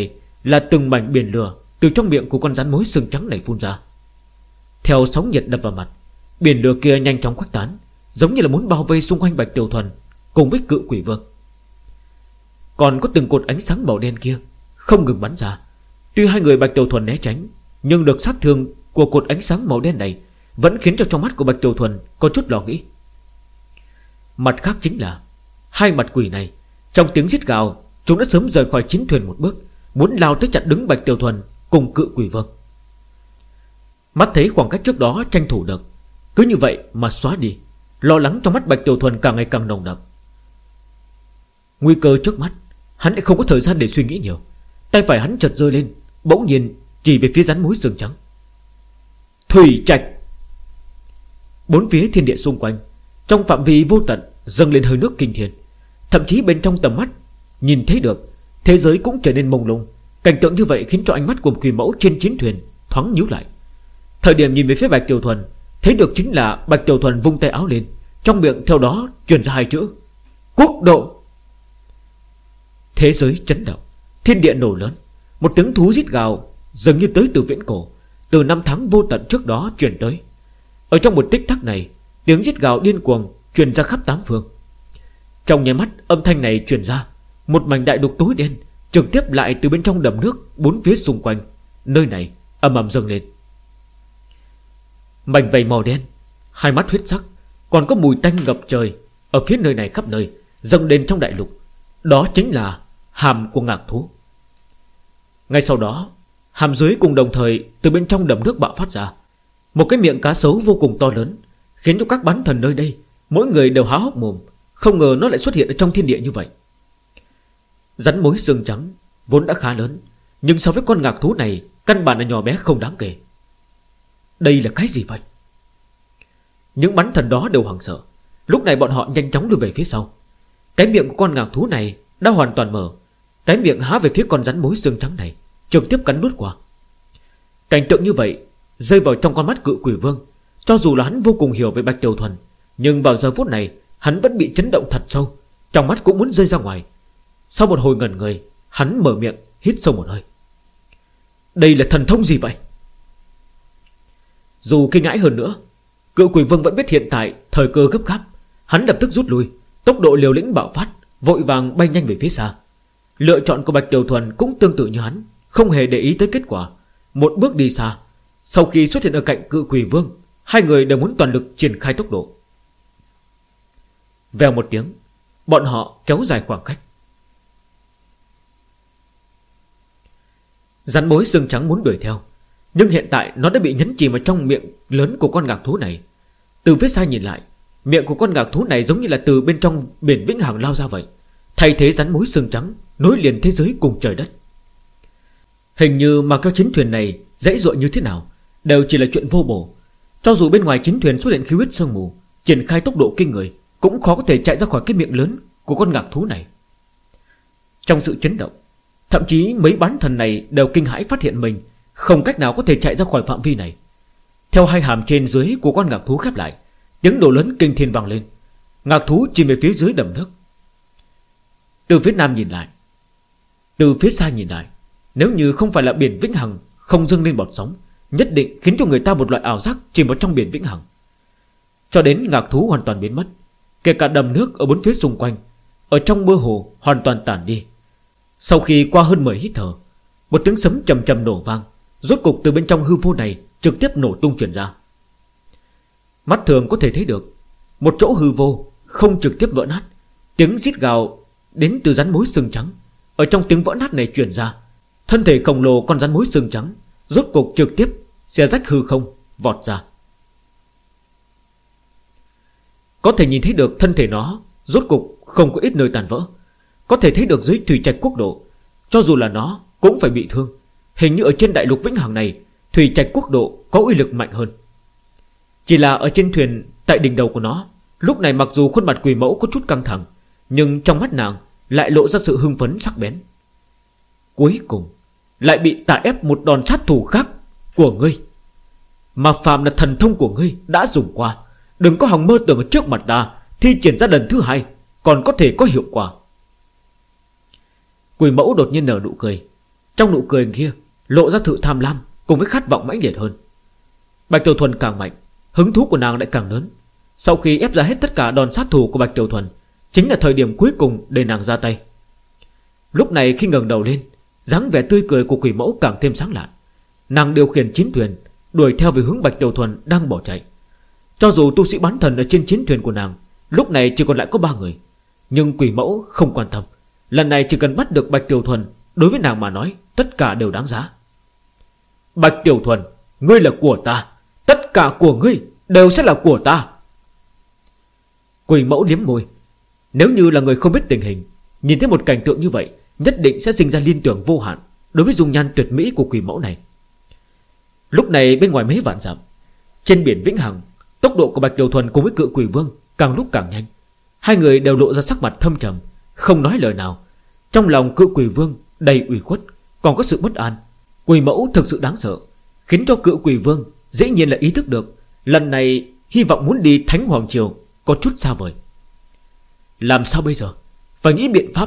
là từng mảnh biển lửa từ trong miệng của con rắn mối xương trắng này phun ra. Theo sóng nhiệt đập vào mặt, biển lửa kia nhanh chóng khuếch tán, giống như là muốn bao vây xung quanh Bạch Tiểu Thuần cùng với Cự Quỷ Vương. Còn có từng cột ánh sáng màu đen kia không ngừng bắn ra. Tuy hai người Bạch Tiểu Thuần né tránh, nhưng được sát thương của cột ánh sáng màu đen này vẫn khiến cho trong mắt của Bạch Tiểu Thuần có chút lo nghĩ. Mặt khác chính là hai mặt quỷ này, trong tiếng giết gào, chúng đã sớm rời khỏi chiến thuyền một bước, muốn lao tới chặn đứng Bạch Tiểu Thuần cùng Cự Quỷ Vương. Mắt thấy khoảng cách trước đó tranh thủ được, cứ như vậy mà xóa đi. Lo lắng trong mắt Bạch Tiểu Thuần càng ngày càng nồng đậm. Nguy cơ trước mắt, hắn lại không có thời gian để suy nghĩ nhiều. Tay phải hắn chợt giơ lên, bỗng nhiên chỉ về phía rắn mối xương trắng. Thủy trạch. Bốn phía thiên địa xung quanh, trong phạm vi vô tận dâng lên hơi nước kinh thiên. Thậm chí bên trong tầm mắt nhìn thấy được thế giới cũng trở nên mông lung. Cảnh tượng như vậy khiến cho ánh mắt của Quỷ Mẫu trên chiến thuyền thoáng nhíu lại. Thời điểm nhìn về phía Bạch Tiểu Thuần, thấy được chính là Bạch Tiểu Thuần vung tay áo lên, trong miệng theo đó truyền ra hai chữ: quốc độ. Thế giới chấn động, thiên địa nổ lớn. Một tiếng thú rít gào dường như tới từ viễn cổ, từ năm tháng vô tận trước đó truyền tới. Ở trong một tích tắc này, tiếng rít gào điên cuồng truyền ra khắp tám phương. Trong nháy mắt âm thanh này truyền ra, một mảnh đại đục tối đen trực tiếp lại từ bên trong đầm nước bốn phía xung quanh nơi này ầm ầm dâng lên. Mảnh vảy màu đen, hai mắt huyết sắc, còn có mùi tanh ngập trời ở phía nơi này khắp nơi dâng lên trong đại lục. Đó chính là hàm của ngạc thú. Ngay sau đó, hàm dưới cùng đồng thời từ bên trong đầm nước bạo phát ra một cái miệng cá sấu vô cùng to lớn, khiến cho các bán thần nơi đây mỗi người đều há hốc mồm. Không ngờ nó lại xuất hiện ở trong thiên địa như vậy. Rắn mối xương trắng vốn đã khá lớn, nhưng so với con ngạc thú này căn bản là nhỏ bé không đáng kể. Đây là cái gì vậy? Những bán thần đó đều hoảng sợ. Lúc này bọn họ nhanh chóng lùi về phía sau. Cái miệng của con ngạc thú này đã hoàn toàn mở. Cái miệng há về phía con rắn mối xương trắng này, trực tiếp cắn nuốt qua. Cảnh tượng như vậy rơi vào trong con mắt Cự Quỷ Vương. Cho dù là hắn vô cùng hiểu về Bạch Tiểu Thuần, nhưng vào giờ phút này hắn vẫn bị chấn động thật sâu, trong mắt cũng muốn rơi ra ngoài. Sau một hồi ngẩn người, hắn mở miệng hít sâu một hơi. Đây là thần thông gì vậy? Dù kinh ngãi hơn nữa, Cự Quỷ Vương vẫn biết hiện tại thời cơ gấp gáp. Hắn lập tức rút lui, tốc độ liều lĩnh bạo phát, vội vàng bay nhanh về phía xa. Lựa chọn của Bạch Tiểu Thuần cũng tương tự như hắn, không hề để ý tới kết quả, một bước đi xa. Sau khi xuất hiện ở cạnh Cự Quỷ Vương, hai người đều muốn toàn lực triển khai tốc độ. Vèo một tiếng, bọn họ kéo dài khoảng cách. Rắn mối xương trắng muốn đuổi theo, nhưng hiện tại nó đã bị nhấn chìm vào trong miệng lớn của con ngạc thú này. Từ phía xa nhìn lại, miệng của con ngạc thú này giống như là từ bên trong biển vĩnh hằng lao ra vậy, thay thế rắn mối xương trắng, nối liền thế giới cùng trời đất. Hình như mà các chiến thuyền này dãy dội như thế nào đều chỉ là chuyện vô bổ. Cho dù bên ngoài chiến thuyền xuất hiện khí huyết sương mù, triển khai tốc độ kinh người, cũng khó có thể chạy ra khỏi cái miệng lớn của con ngạc thú này. Trong sự chấn động, thậm chí mấy bán thần này đều kinh hãi phát hiện mình không cách nào có thể chạy ra khỏi phạm vi này. Theo hai hàm trên dưới của con ngạc thú khép lại, tiếng nổ lớn kinh thiên vang lên. Ngạc thú chìm về phía dưới đầm nước. Từ phía nam nhìn lại, từ phía xa nhìn lại, nếu như không phải là biển vĩnh hằng không dâng lên bọt sóng, nhất định khiến cho người ta một loại ảo giác chìm vào trong biển vĩnh hằng. Cho đến ngạc thú hoàn toàn biến mất, kể cả đầm nước ở bốn phía xung quanh ở trong mơ hồ hoàn toàn tản đi. Sau khi qua hơn 10 hít thở, một tiếng sấm trầm trầm nổ vang, rốt cục từ bên trong hư vô này trực tiếp nổ tung truyền ra. Mắt thường có thể thấy được một chỗ hư vô không trực tiếp vỡ nát. Tiếng rít gào đến từ rắn mối xương trắng. Ở trong tiếng vỡ nát này truyền ra, thân thể khổng lồ con rắn mối xương trắng rốt cục trực tiếp xé rách hư không vọt ra. Có thể nhìn thấy được thân thể nó rốt cục không có ít nơi tàn vỡ. Có thể thấy được dưới thủy trạch quốc độ, cho dù là nó cũng phải bị thương. Hình như ở trên đại lục vĩnh hằng này, thủy trạch quốc độ có uy lực mạnh hơn. Chỉ là ở trên thuyền tại đỉnh đầu của nó, lúc này mặc dù khuôn mặt Quỷ Mẫu có chút căng thẳng, nhưng trong mắt nàng lại lộ ra sự hưng phấn sắc bén. Cuối cùng lại bị ta ép một đòn sát thủ khác của ngươi. Mà phàm là thần thông của ngươi đã dùng qua, đừng có hòng mơ tưởng ở trước mặt ta thi triển ra lần thứ hai còn có thể có hiệu quả. Quỷ Mẫu đột nhiên nở nụ cười. Trong nụ cười kia lộ ra sự tham lam cùng với khát vọng mãnh liệt hơn. Bạch Tiểu Thuần càng mạnh, hứng thú của nàng lại càng lớn. Sau khi ép ra hết tất cả đòn sát thủ của Bạch Tiểu Thuần, chính là thời điểm cuối cùng để nàng ra tay. Lúc này khi ngẩng đầu lên, dáng vẻ tươi cười của quỷ mẫu càng thêm sáng lạn. Nàng điều khiển chiến thuyền đuổi theo về hướng Bạch Tiểu Thuần đang bỏ chạy. Cho dù tu sĩ bán thần ở trên chiến thuyền của nàng lúc này chỉ còn lại có 3 người, nhưng quỷ mẫu không quan tâm. Lần này chỉ cần bắt được Bạch Tiểu Thuần, đối với nàng mà nói tất cả đều đáng giá. Bạch Tiểu Thuần, ngươi là của ta, tất cả của ngươi đều sẽ là của ta. Quỷ mẫu liếm môi. Nếu như là người không biết tình hình, nhìn thấy một cảnh tượng như vậy, nhất định sẽ sinh ra liên tưởng vô hạn đối với dung nhan tuyệt mỹ của quỷ mẫu này. Lúc này bên ngoài mấy vạn dặm, trên biển Vĩnh Hằng, tốc độ của Bạch Tiểu Thuần cùng với Cự Quỷ Vương càng lúc càng nhanh. Hai người đều lộ ra sắc mặt thâm trầm, không nói lời nào. Trong lòng Cự Quỷ Vương đầy ủy khuất, còn có sự bất an. Quỷ mẫu thực sự đáng sợ, khiến cho Cự Quỷ Vương dĩ nhiên là ý thức được lần này hy vọng muốn đi Thánh Hoàng Triều có chút xa vời. Làm sao bây giờ? Phải nghĩ biện pháp.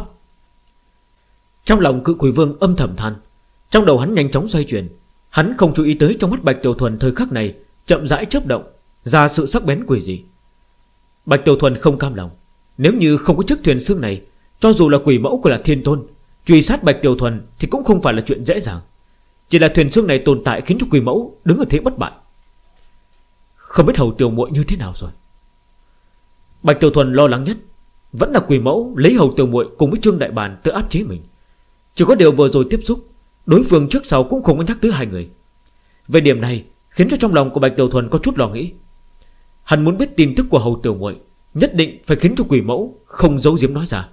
Trong lòng Cự Quỷ Vương âm thầm than. Trong đầu hắn nhanh chóng xoay chuyển. Hắn không chú ý tới trong mắt Bạch Tiểu Thuần thời khắc này chậm rãi chớp động ra sự sắc bén quỷ dị. Bạch Tiểu Thuần không cam lòng. Nếu như không có chiếc thuyền xương này, cho dù là quỷ mẫu của là Thiên Tôn, truy sát Bạch Tiểu Thuần thì cũng không phải là chuyện dễ dàng. Chỉ là thuyền xương này tồn tại khiến cho quỷ mẫu đứng ở thế bất bại. Không biết Hầu Tiểu Muội như thế nào rồi. Bạch Tiểu Thuần lo lắng nhất vẫn là quỷ mẫu lấy Hầu Tiểu Muội cùng với Trương Đại Bàn tới áp chế mình. Chỉ có điều vừa rồi tiếp xúc, đối phương trước sau cũng không có nhắc tới hai người. Về điểm này khiến cho trong lòng của Bạch Tiểu Thuần có chút lo nghĩ. Hắn muốn biết tin tức của Hầu Tiểu Muội, nhất định phải khiến cho quỷ mẫu không giấu giếm nói ra.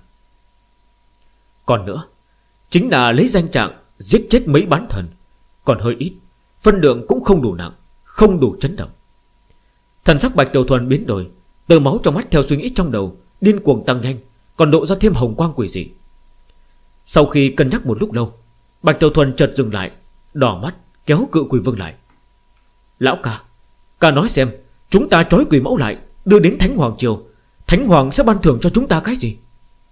Còn nữa, chính là lấy danh trạng giết chết mấy bán thần, còn hơi ít, phân lượng cũng không đủ nặng, không đủ chấn động. Thần sắc Bạch Tiểu Thuần biến đổi, tơ máu trong mắt theo suy nghĩ trong đầu điên cuồng tăng nhanh, còn độ ra thêm hồng quang quỷ dị. Sau khi cân nhắc một lúc lâu, Bạch Tiểu Thuần chợt dừng lại, đỏ mắt kéo Cự Quỷ Vương lại. Lão ca nói xem, chúng ta trói quỷ mẫu lại, đưa đến Thánh Hoàng Triều, Thánh Hoàng sẽ ban thưởng cho chúng ta cái gì?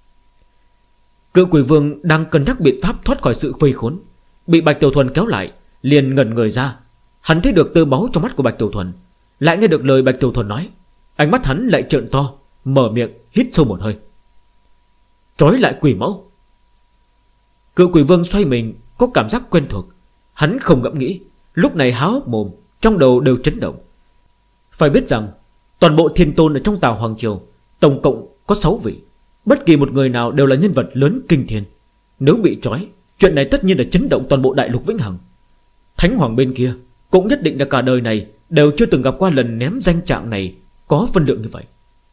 Cự Quỷ Vương đang cân nhắc biện pháp thoát khỏi sự vây khốn, bị Bạch Tiểu Thuần kéo lại, liền ngẩn người ra. Hắn thấy được tơ máu trong mắt của Bạch Tiểu Thuần, lại nghe được lời Bạch Tiểu Thuần nói. Ánh mắt hắn lại trợn to, mở miệng hít sâu một hơi. Trói lại quỷ mẫu. Cự Quỷ Vương xoay mình, có cảm giác quen thuộc. Hắn không ngẫm nghĩ, lúc này há hốc mồm, trong đầu đều chấn động. Phải biết rằng toàn bộ Thiên Tôn ở trong Tào Hoàng Triều tổng cộng có 6 vị, bất kỳ một người nào đều là nhân vật lớn kinh thiên. Nếu bị trói, chuyện này tất nhiên là chấn động toàn bộ đại lục Vĩnh Hằng. Thánh Hoàng bên kia cũng nhất định là cả đời này đều chưa từng gặp qua lần ném danh trạng này có phân lượng như vậy.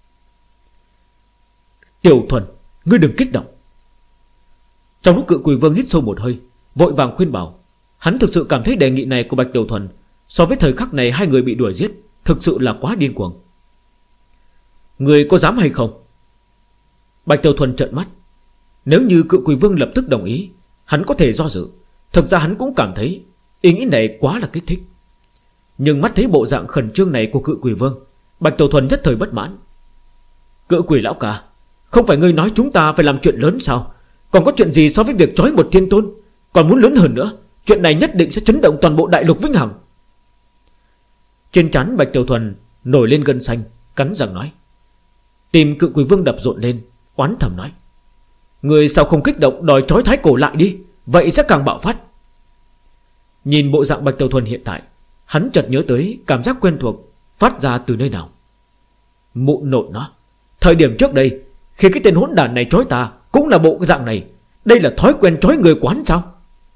Tiểu Thuần, ngươi đừng kích động. Trong lúc Cự Quỷ Vương hít sâu một hơi, vội vàng khuyên bảo. Hắn thực sự cảm thấy đề nghị này của Bạch Tiểu Thuần so với thời khắc này hai người bị đuổi giết thực sự là quá điên cuồng. Người có dám hay không? Bạch Tiểu Thuần trợn mắt. Nếu như Cự Quỷ Vương lập tức đồng ý, hắn có thể do dự. Thực ra hắn cũng cảm thấy ý nghĩ này quá là kích thích. Nhưng mắt thấy bộ dạng khẩn trương này của Cự Quỷ Vương, Bạch Tiểu Thuần nhất thời bất mãn. Cự Quỷ lão ca, không phải ngươi nói chúng ta phải làm chuyện lớn sao? Còn có chuyện gì so với việc trói một Thiên Tôn? Còn muốn lớn hơn nữa, chuyện này nhất định sẽ chấn động toàn bộ đại lục Vĩnh Hằng. Trên trán Bạch Tiểu Thuần nổi lên gân xanh, cắn răng nói. Tim Cự Quỷ Vương đập rộn lên, oán thầm nói. Người sao không kích động đòi trói thái cổ lại đi, vậy sẽ càng bạo phát. Nhìn bộ dạng Bạch Tiểu Thuần hiện tại, hắn chợt nhớ tới cảm giác quen thuộc phát ra từ nơi nào. Mụ nội nó, thời điểm trước đây khi cái tên hỗn đản này trói ta cũng là bộ dạng này. Đây là thói quen trói người quán sao?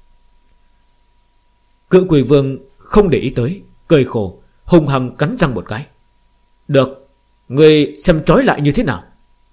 Cự Quỷ Vương không để ý tới, cười khổ, hung hăng cắn răng một cái. Được, người xem trói lại như thế nào.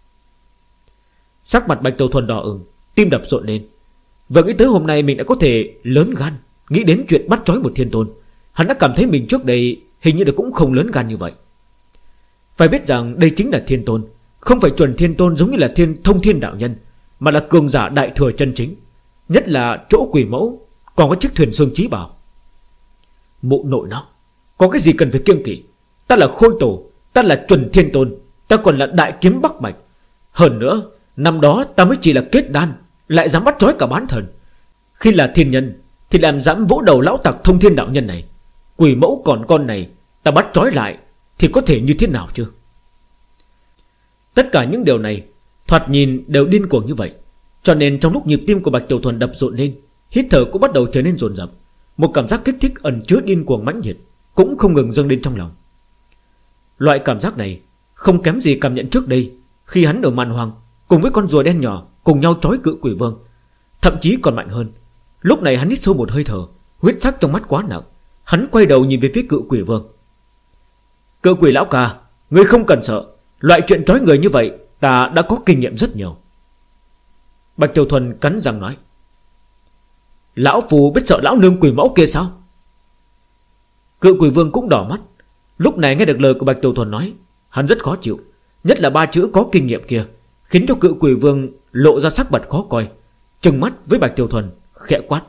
Sắc mặt Bạch Tiểu Thuần đỏ ửng, tim đập rộn lên. Vừa nghĩ tới hôm nay mình đã có thể lớn gan nghĩ đến chuyện bắt trói một Thiên Tôn, hắn đã cảm thấy mình trước đây hình như là cũng không lớn gan như vậy. Phải biết rằng đây chính là Thiên Tôn, không phải chuẩn Thiên Tôn giống như là Thông Thiên Đạo Nhân, mà là cường giả đại thừa chân chính. Nhất là chỗ quỷ mẫu còn có chiếc thuyền xương chí bảo. Mụ nội nó, có cái gì cần phải kiêng kỵ? Ta là Khôi Tổ, ta là chuẩn Thiên Tôn, ta còn là Đại Kiếm Bắc Mạch. Hơn nữa, năm đó ta mới chỉ là kết đan, lại dám bắt trói cả bán thần. Khi là thiên nhân thì làm dám vỗ đầu lão tặc thông thiên đạo nhân này. Quỷ mẫu còn con này ta bắt trói lại thì có thể như thế nào chứ? Tất cả những điều này thoạt nhìn đều điên cuồng như vậy. Cho nên trong lúc nhịp tim của Bạch Tiểu Thuần đập rộn lên, hít thở cũng bắt đầu trở nên dồn dập. Một cảm giác kích thích ẩn chứa điên cuồng mãnh liệt cũng không ngừng dâng lên trong lòng. Loại cảm giác này không kém gì cảm nhận trước đây khi hắn ở màn hoàng cùng với con rùa đen nhỏ cùng nhau trói Cự Quỷ Vương, thậm chí còn mạnh hơn. Lúc này hắn hít sâu một hơi thở, huyết sắc trong mắt quá nặng. Hắn quay đầu nhìn về phía Cự Quỷ Vương. Cự Quỷ lão ca, ngươi không cần sợ. Loại chuyện trói người như vậy ta đã có kinh nghiệm rất nhiều. Bạch Tiểu Thuần cắn răng nói. Lão phù biết sợ lão nương quỷ mẫu kia sao? Cự Quỷ Vương cũng đỏ mắt. Lúc này nghe được lời của Bạch Tiểu Thuần nói, hắn rất khó chịu. Nhất là 3 chữ có kinh nghiệm kia khiến cho Cự Quỷ Vương lộ ra sắc mặt khó coi, trừng mắt với Bạch Tiểu Thuần khẽ quát.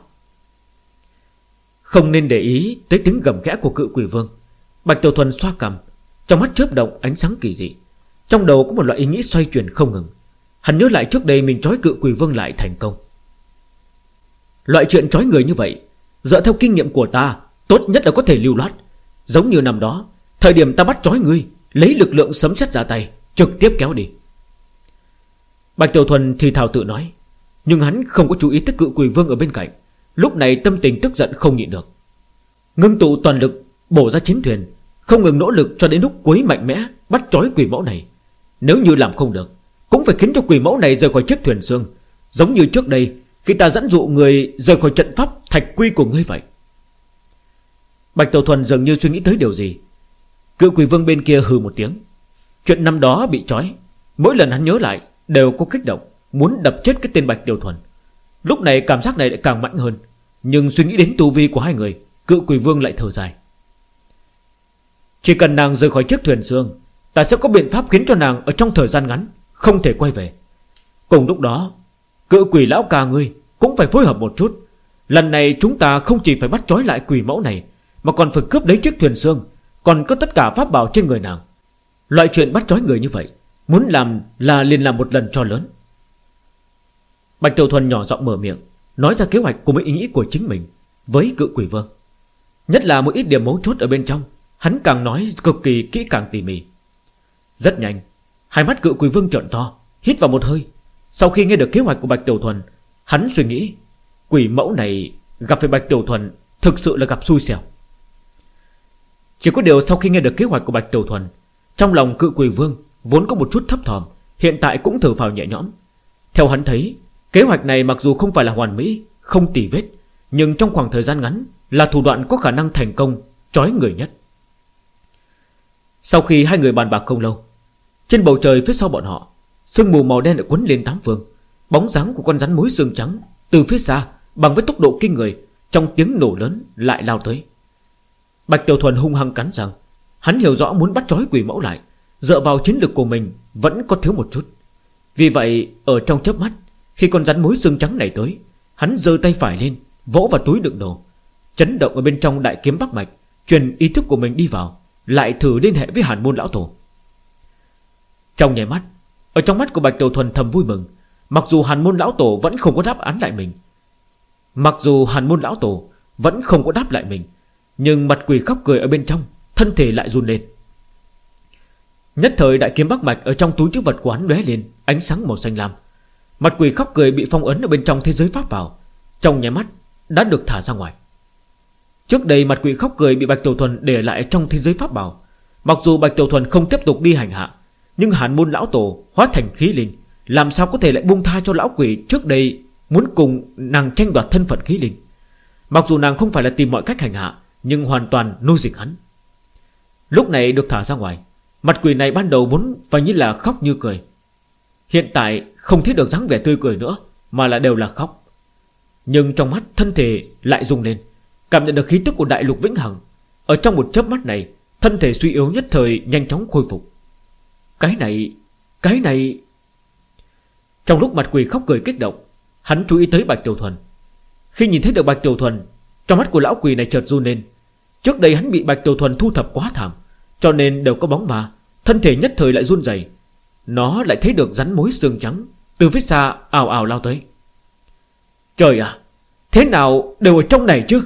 Không nên để ý tới tiếng gầm khẽ của Cự Quỷ Vương. Bạch Tiểu Thuần xoa cằm, trong mắt chớp động ánh sáng kỳ dị. Trong đầu có một loại ý nghĩ xoay chuyển không ngừng. Hắn nhớ lại trước đây mình trói Cự Quỷ Vương lại thành công. Loại chuyện trói người như vậy, dựa theo kinh nghiệm của ta, tốt nhất là có thể lưu loát. Giống như năm đó, thời điểm ta bắt trói ngươi, lấy lực lượng sấm sét ra tay, trực tiếp kéo đi. Bạch Tiểu Thuần thì thào tự nói. Nhưng hắn không có chú ý tới Cự Quỷ Vương ở bên cạnh. Lúc này tâm tình tức giận không nhịn được, ngưng tụ toàn lực bổ ra chiến thuyền, không ngừng nỗ lực cho đến lúc cuối mạnh mẽ bắt trói quỷ mẫu này. Nếu như làm không được, cũng phải khiến cho quỷ mẫu này rời khỏi chiếc thuyền xương, giống như trước đây khi ta dẫn dụ người rời khỏi trận pháp thạch quy của ngươi vậy. Bạch Tiểu Thuần dường như suy nghĩ tới điều gì. Cự Quỷ Vương bên kia hừ một tiếng. Chuyện năm đó bị trói, mỗi lần hắn nhớ lại đều có kích động, muốn đập chết cái tên Bạch Tiểu Thuần. Lúc này cảm giác này lại càng mạnh hơn. Nhưng suy nghĩ đến tu vi của hai người, Cự Quỷ Vương lại thở dài. Chỉ cần nàng rời khỏi chiếc thuyền xương, ta sẽ có biện pháp khiến cho nàng ở trong thời gian ngắn không thể quay về. Cùng lúc đó, Cự Quỷ lão ca ngươi cũng phải phối hợp một chút. Lần này chúng ta không chỉ phải bắt trói lại quỷ mẫu này, mà còn phải cướp lấy chiếc thuyền xương, còn có tất cả pháp bảo trên người nàng. Loại chuyện bắt trói người như vậy, muốn làm là liền làm một lần cho lớn. Bạch Tiểu Thuần nhỏ giọng mở miệng, nói ra kế hoạch cùng với ý nghĩ của chính mình với Cự Quỷ Vương. Nhất là một ít điểm mấu chốt ở bên trong, hắn càng nói cực kỳ kỹ càng tỉ mỉ. Rất nhanh, hai mắt Cự Quỷ Vương trợn to, hít vào một hơi. Sau khi nghe được kế hoạch của Bạch Tiểu Thuần, hắn suy nghĩ, quỷ mẫu này gặp phải Bạch Tiểu Thuần thực sự là gặp xui xẻo. Chỉ có điều sau khi nghe được kế hoạch của Bạch Tiểu Thuần, trong lòng Cự Quỷ Vương vốn có một chút thấp thỏm, hiện tại cũng thở phào nhẹ nhõm. Theo hắn thấy, kế hoạch này mặc dù không phải là hoàn mỹ, không tì vết, nhưng trong khoảng thời gian ngắn là thủ đoạn có khả năng thành công, trói người nhất. Sau khi hai người bàn bạc không lâu, trên bầu trời phía sau bọn họ, sương mù màu đen đã quấn lên tám phương. Bóng dáng của con rắn mối xương trắng từ phía xa bằng với tốc độ kinh người, trong tiếng nổ lớn lại lao tới. Bạch Tiểu Thuần hung hăng cắn răng. Hắn hiểu rõ muốn bắt trói quỷ mẫu lại, dựa vào chiến lực của mình vẫn có thiếu một chút. Vì vậy ở trong chớp mắt, khi con rắn mối xương trắng này tới, hắn giơ tay phải lên, vỗ vào túi đựng đồ, chấn động ở bên trong đại kiếm Bắc Mạch, truyền ý thức của mình đi vào, lại thử liên hệ với Hàn Môn lão tổ. Trong nháy mắt, ở trong mắt của Bạch Tiểu Thuần thầm vui mừng. Mặc dù Hàn Môn lão tổ vẫn không có đáp án lại mình, nhưng mặt quỷ khóc cười ở bên trong, thân thể lại run lên. Nhất thời đại kiếm Bắc Mạch ở trong túi trữ vật của hắn lóe lên ánh sáng màu xanh lam. Mặt quỷ khóc cười bị phong ấn ở bên trong thế giới pháp bảo, trong nháy mắt đã được thả ra ngoài. Trước đây mặt quỷ khóc cười bị Bạch Tiểu Thuần để lại trong thế giới pháp bảo. Mặc dù Bạch Tiểu Thuần không tiếp tục đi hành hạ, nhưng Hàn Môn lão tổ hóa thành khí linh, làm sao có thể lại buông tha cho lão quỷ trước đây muốn cùng nàng tranh đoạt thân phận khí linh. Mặc dù nàng không phải là tìm mọi cách hành hạ, nhưng hoàn toàn nuôi dịch hắn. Lúc này được thả ra ngoài, mặt quỷ này ban đầu vốn phải như là khóc như cười, hiện tại không thấy được dáng vẻ tươi cười nữa, mà là đều là khóc. Nhưng trong mắt thân thể lại rung lên, cảm nhận được khí tức của đại lục vĩnh hằng. Ở trong một chớp mắt này, thân thể suy yếu nhất thời nhanh chóng khôi phục. Cái này. Trong lúc mặt quỷ khóc cười kích động, hắn chú ý tới Bạch Tiểu Thuần. Khi nhìn thấy được Bạch Tiểu Thuần, trong mắt của lão quỷ này chợt run lên. Trước đây hắn bị Bạch Tiểu Thuần thu thập quá thảm, cho nên đều có bóng ma, thân thể nhất thời lại run rẩy. Nó lại thấy được rắn mối xương trắng từ phía xa ào ào lao tới. Trời à, Thế nào đều ở trong này chứ?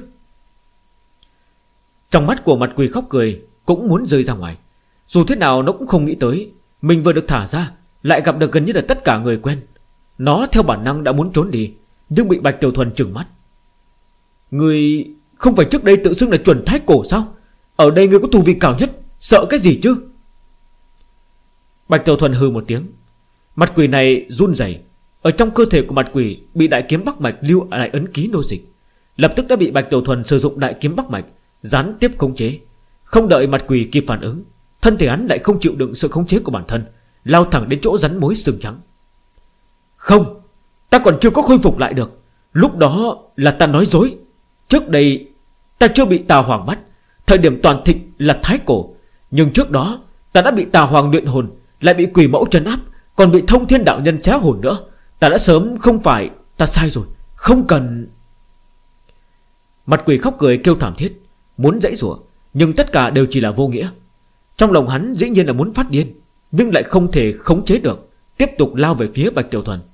Trong mắt của Mặt Quỷ khóc cười cũng muốn rơi ra ngoài. Dù thế nào nó cũng không nghĩ tới mình vừa được thả ra lại gặp được gần như là tất cả người quen. Nó theo bản năng đã muốn trốn đi, nhưng bị Bạch Tiểu Thuần trừng mắt. Người không phải trước đây tự xưng là chuẩn thái cổ sao? Ở đây người có tu vi cao nhất, sợ cái gì chứ? Bạch Tiểu Thuần hừ một tiếng. Mặt Quỷ này run rẩy. Ở trong cơ thể của Mặt Quỷ bị đại kiếm Bắc Mạch lưu lại ấn ký nô dịch, lập tức đã bị Bạch Tiểu Thuần sử dụng đại kiếm Bắc Mạch gián tiếp khống chế. Không đợi Mặt Quỷ kịp phản ứng, thân thể hắn lại không chịu đựng sự khống chế của bản thân, lao thẳng đến chỗ rắn mối xương trắng. Không, ta còn chưa có khôi phục lại được. Lúc đó là ta nói dối. Trước đây ta chưa bị Tà Hoàng bắt, thời điểm toàn thịnh là thái cổ. Nhưng trước đó ta đã bị Tà Hoàng luyện hồn, lại bị Quỷ Mẫu trấn áp, còn bị Thông Thiên Đạo Nhân xé hồn nữa. Ta đã sớm không phải, ta sai rồi, không cần. Mặt Quỷ khóc cười kêu thảm thiết, muốn giãy giụa, nhưng tất cả đều chỉ là vô nghĩa. Trong lòng hắn dĩ nhiên là muốn phát điên, nhưng lại không thể khống chế được, tiếp tục lao về phía Bạch Tiểu Thuần.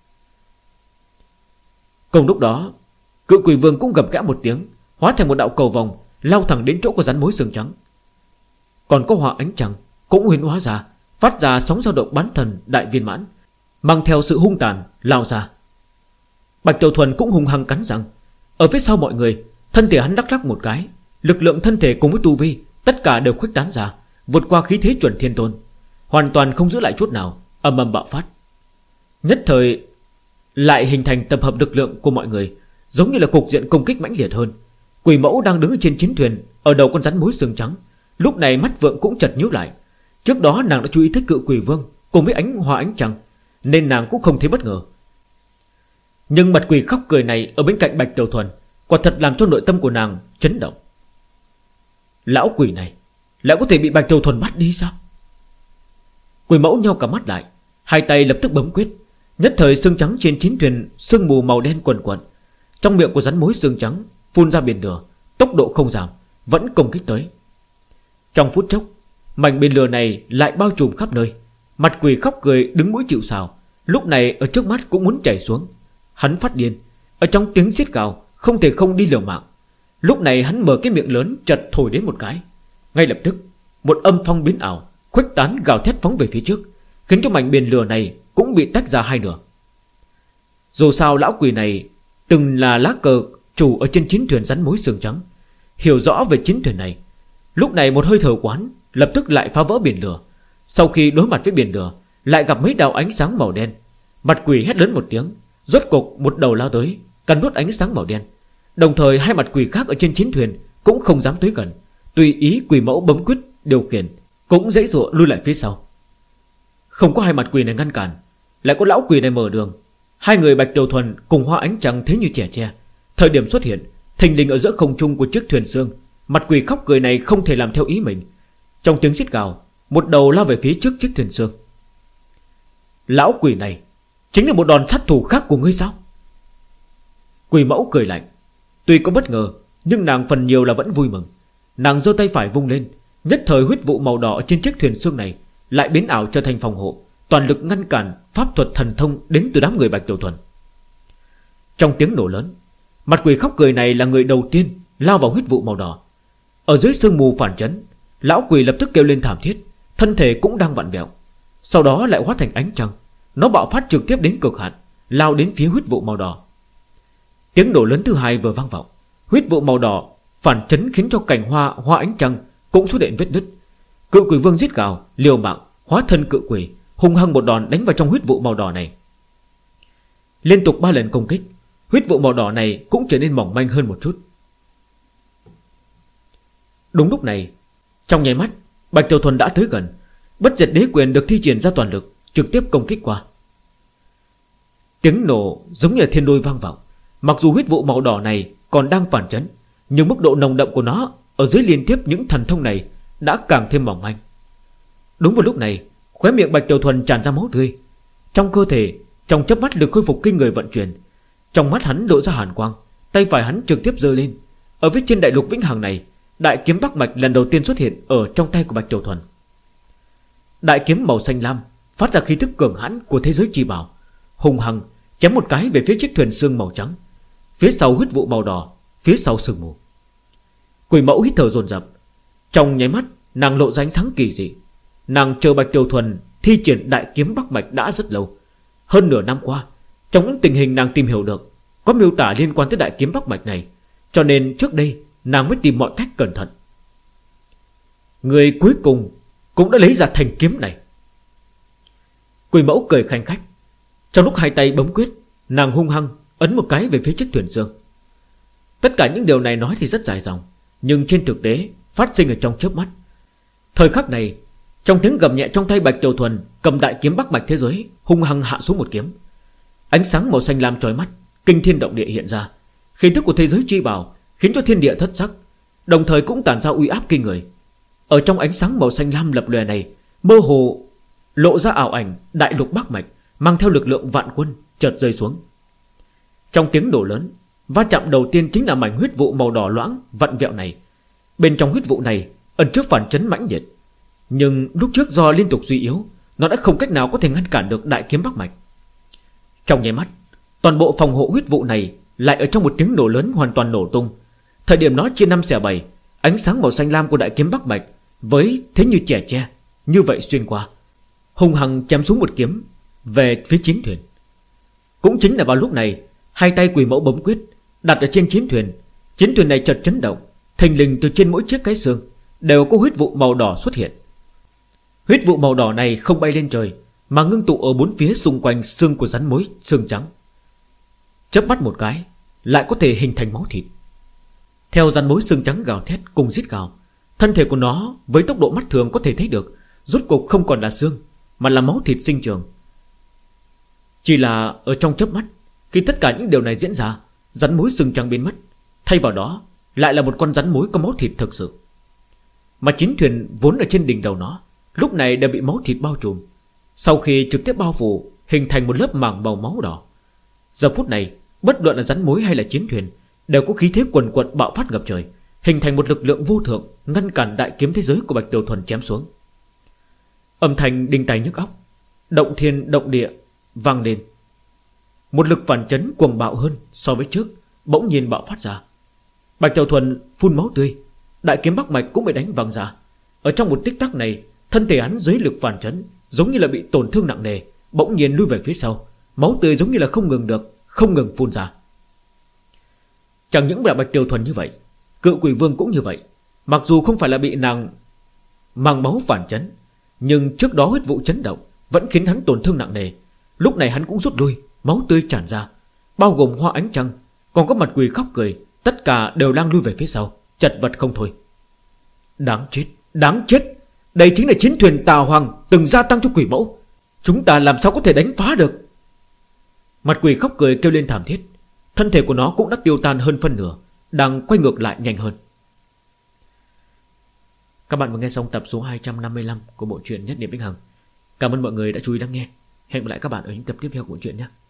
Cùng lúc đó, Cự Quỷ Vương cũng gầm gã một tiếng, hóa thành một đạo cầu vòng, lao thẳng đến chỗ của rắn mối xương trắng. Còn có Hỏa Ánh Trăng cũng huyễn hóa ra, phát ra sóng dao động bán thần đại viên mãn, mang theo sự hung tàn lao ra. Bạch Tiểu Thuần cũng hung hăng cắn răng. Ở phía sau mọi người, thân thể hắn đắc lắc một cái, lực lượng thân thể cùng với tu vi tất cả đều khuếch tán ra, vượt qua khí thế chuẩn thiên tôn, hoàn toàn không giữ lại chút nào, ầm ầm bạo phát. Nhất thời lại hình thành tập hợp lực lượng của mọi người, giống như là cục diện công kích mãnh liệt hơn. Quỷ Mẫu đang đứng trên chiến thuyền ở đầu con rắn mối xương trắng, lúc này mắt vượng cũng chợt nhíu lại. Trước đó nàng đã chú ý tới Cự Quỷ Vương cùng với Hỏa Ánh Trăng, nên nàng cũng không thấy bất ngờ. Nhưng Mặt Quỷ khóc cười này ở bên cạnh Bạch Tiểu Thuần quả thật làm cho nội tâm của nàng chấn động. Lão quỷ này lại có thể bị Bạch Tiểu Thuần bắt đi sao? Quỷ Mẫu nheo cả mắt lại, hai tay lập tức bấm quyết. Nhất thời xương trắng trên chiến thuyền sương mù màu đen quần quần. Trong miệng của rắn mối xương trắng phun ra biển lửa, tốc độ không giảm, vẫn công kích tới. Trong phút chốc, mảnh biển lửa này lại bao trùm khắp nơi. Mặt Quỷ khóc cười đứng mũi chịu sào, lúc này ở trước mắt cũng muốn chảy xuống. Hắn phát điên, ở trong tiếng giết gào không thể không đi liều mạng. Lúc này hắn mở cái miệng lớn chật thổi đến một cái, ngay lập tức một âm phong biến ảo khuếch tán gào thét phóng về phía trước, khiến cho mảnh biển lửa này cũng bị tách ra hai nửa. Dù sao lão quỷ này từng là lá cờ chủ ở trên chiến thuyền rắn mối xương trắng, hiểu rõ về chiến thuyền này. Lúc này một hơi thở quán lập tức lại phá vỡ biển lửa. Sau khi đối mặt với biển lửa, lại gặp mấy đạo ánh sáng màu đen. Mặt Quỷ hét lớn một tiếng, rốt cục một đầu lao tới, cắn nuốt ánh sáng màu đen. Đồng thời hai mặt quỷ khác ở trên chiến thuyền cũng không dám tới gần, tùy ý Quỷ Mẫu bấm quyết điều khiển, cũng dãy dụa lui lại phía sau. Không có hai mặt quỷ này ngăn cản, lại có lão quỷ này mở đường. Hai người Bạch Tiểu Thuần cùng Hỏa Ánh Trăng thế như trẻ tre. Thời điểm xuất hiện, thình lình ở giữa không trung của chiếc thuyền xương, Mặt Quỷ khóc cười này không thể làm theo ý mình. Trong tiếng xít gào, một đầu lao về phía trước chiếc thuyền xương. Lão quỷ này chính là một đòn sát thủ khác của ngươi sao? Quỷ Mẫu cười lạnh. Tuy có bất ngờ, nhưng nàng phần nhiều là vẫn vui mừng. Nàng giơ tay phải vung lên, nhất thời huyết vụ màu đỏ trên chiếc thuyền xương này lại biến ảo trở thành phòng hộ, toàn lực ngăn cản pháp thuật thần thông đến từ đám người Bạch Tiểu Thuần. Trong tiếng nổ lớn, Mặt Quỷ khóc cười này là người đầu tiên lao vào huyết vụ màu đỏ. Ở dưới sương mù phản chấn, lão quỷ lập tức kêu lên thảm thiết, thân thể cũng đang vặn vẹo. Sau đó lại hóa thành ánh trăng, nó bạo phát trực tiếp đến cực hạn, lao đến phía huyết vụ màu đỏ. Tiếng nổ lớn thứ hai vừa vang vọng, huyết vụ màu đỏ phản chấn khiến cho cành hoa ánh trăng cũng xuất hiện vết nứt. Cự Quỷ Vương giết gào liều mạng hóa thân cự quỷ, hung hăng một đòn đánh vào trong huyết vụ màu đỏ này. Liên tục 3 lần công kích, huyết vụ màu đỏ này cũng trở nên mỏng manh hơn một chút. Đúng lúc này, trong nháy mắt, Bạch Tiểu Thuần đã tới gần. Bất diệt đế quyền được thi triển ra toàn lực, trực tiếp công kích qua. Tiếng nổ giống như là thiên đôi vang vọng. Mặc dù huyết vụ màu đỏ này còn đang phản chấn, nhưng mức độ nồng đậm của nó ở dưới liên tiếp những thần thông này đã càng thêm mỏng manh. Đúng vào lúc này, khóe miệng Bạch Tiểu Thuần tràn ra máu tươi. Trong cơ thể, trong chớp mắt lực khôi phục kinh người vận chuyển. Trong mắt hắn lộ ra hàn quang, tay phải hắn trực tiếp giơ lên. Ở phía trên đại lục vĩnh hằng này, đại kiếm Bắc Mạch lần đầu tiên xuất hiện ở trong tay của Bạch Tiểu Thuần. Đại kiếm màu xanh lam phát ra khí tức cường hãn của thế giới chi bảo, hùng hăng chém một cái về phía chiếc thuyền xương màu trắng. phía sau huyết vụ màu đỏ, phía sau sương mù. Quỷ mẫu hít thở dồn dập. Trong nháy mắt nàng lộ ra ánh sáng kỳ dị. Nàng chờ Bạch Tiểu Thuần thi triển đại kiếm Bắc Mạch đã rất lâu. Hơn nửa năm qua, trong những tình hình nàng tìm hiểu được có miêu tả liên quan tới đại kiếm Bắc Mạch này, cho nên trước đây nàng mới tìm mọi cách cẩn thận. Người cuối cùng cũng đã lấy ra thanh kiếm này. Quỷ mẫu cười khanh khách. Trong lúc hai tay bấm quyết, nàng hung hăng ấn một cái về phía chiếc thuyền dương. Tất cả những điều này nói thì rất dài dòng, nhưng trên thực tế phát sinh ở trong chớp mắt. Thời khắc này, trong tiếng gầm nhẹ trong tay Bạch Tiểu Thuần cầm đại kiếm Bắc Mạch thế giới hung hăng hạ xuống một kiếm. Ánh sáng màu xanh lam chói mắt, kinh thiên động địa hiện ra. Khí tức của thế giới chi bảo khiến cho thiên địa thất sắc, đồng thời cũng tản ra uy áp kinh người. Ở trong ánh sáng màu xanh lam lập lòe này, mơ hồ lộ ra ảo ảnh đại lục Bắc Mạch mang theo lực lượng vạn quân chợt rơi xuống. Trong tiếng nổ lớn, va chạm đầu tiên chính là mảnh huyết vụ màu đỏ loãng vặn vẹo này. Bên trong huyết vụ này ẩn chứa phản chấn mãnh liệt, nhưng lúc trước do liên tục suy yếu, nó đã không cách nào có thể ngăn cản được đại kiếm Bắc Mạch. Trong nháy mắt, toàn bộ phòng hộ huyết vụ này lại ở trong một tiếng nổ lớn hoàn toàn nổ tung. Thời điểm nó chia 5 xẻ 7, ánh sáng màu xanh lam của đại kiếm Bắc Mạch với thế như chẻ tre như vậy xuyên qua, hung hăng chém xuống một kiếm về phía chiến thuyền. Cũng chính là vào lúc này, hai tay quỷ mẫu bấm quyết đặt ở trên chiến thuyền này chợt chấn động, thình lình từ trên mỗi chiếc cái xương đều có huyết vụ màu đỏ xuất hiện. Huyết vụ màu đỏ này không bay lên trời, mà ngưng tụ ở bốn phía xung quanh xương của rắn mối xương trắng. Chớp mắt một cái lại có thể hình thành máu thịt. Theo rắn mối xương trắng gào thét cùng rít gào, thân thể của nó với tốc độ mắt thường có thể thấy được rốt cuộc không còn là xương, mà là máu thịt sinh trưởng. Chỉ là ở trong chớp mắt, khi tất cả những điều này diễn ra, rắn mối xương trắng biến mất, thay vào đó lại là một con rắn mối có máu thịt thực sự. Mà chiến thuyền vốn ở trên đỉnh đầu nó lúc này đã bị máu thịt bao trùm, sau khi trực tiếp bao phủ hình thành một lớp màng màu máu đỏ. Giờ phút này, bất luận là rắn mối hay là chiến thuyền đều có khí thế quần quật bạo phát ngập trời, hình thành một lực lượng vô thượng ngăn cản đại kiếm thế giới của Bạch Tiểu Thuần chém xuống. Âm thanh đinh tai nhức óc, động thiên động địa vang lên. Một lực phản chấn cuồng bạo hơn so với trước bỗng nhiên bạo phát ra. Bạch Tiểu Thuần phun máu tươi, đại kiếm Bắc Mạch cũng bị đánh văng ra. Ở trong một tích tắc này, thân thể hắn dưới lực phản chấn giống như là bị tổn thương nặng nề, bỗng nhiên lui về phía sau, máu tươi giống như là không ngừng được, không ngừng phun ra. Chẳng những là Bạch Tiểu Thuần như vậy, Cự Quỷ Vương cũng như vậy. Mặc dù không phải là bị nàng mang máu phản chấn, nhưng trước đó huyết vụ chấn động vẫn khiến hắn tổn thương nặng nề. Lúc này hắn cũng rút lui, máu tươi tràn ra, bao gồm Hoa Ánh Trăng, còn có Mặt Quỷ khóc cười, tất cả đều đang lui về phía sau, chật vật không thôi. Đáng chết, đáng chết. Đây chính là chiến thuyền Tà Hoàng từng gia tăng cho quỷ mẫu, chúng ta làm sao có thể đánh phá được. Mặt Quỷ khóc cười kêu lên thảm thiết. Thân thể của nó cũng đã tiêu tan hơn phân nửa, đang quay ngược lại nhanh hơn. Các bạn vừa nghe xong tập số 255 của bộ truyện Nhất Niệm Vĩnh Hằng. Cảm ơn mọi người đã chú ý lắng nghe. Hẹn gặp lại các bạn ở những tập tiếp theo của bộ truyện nhé.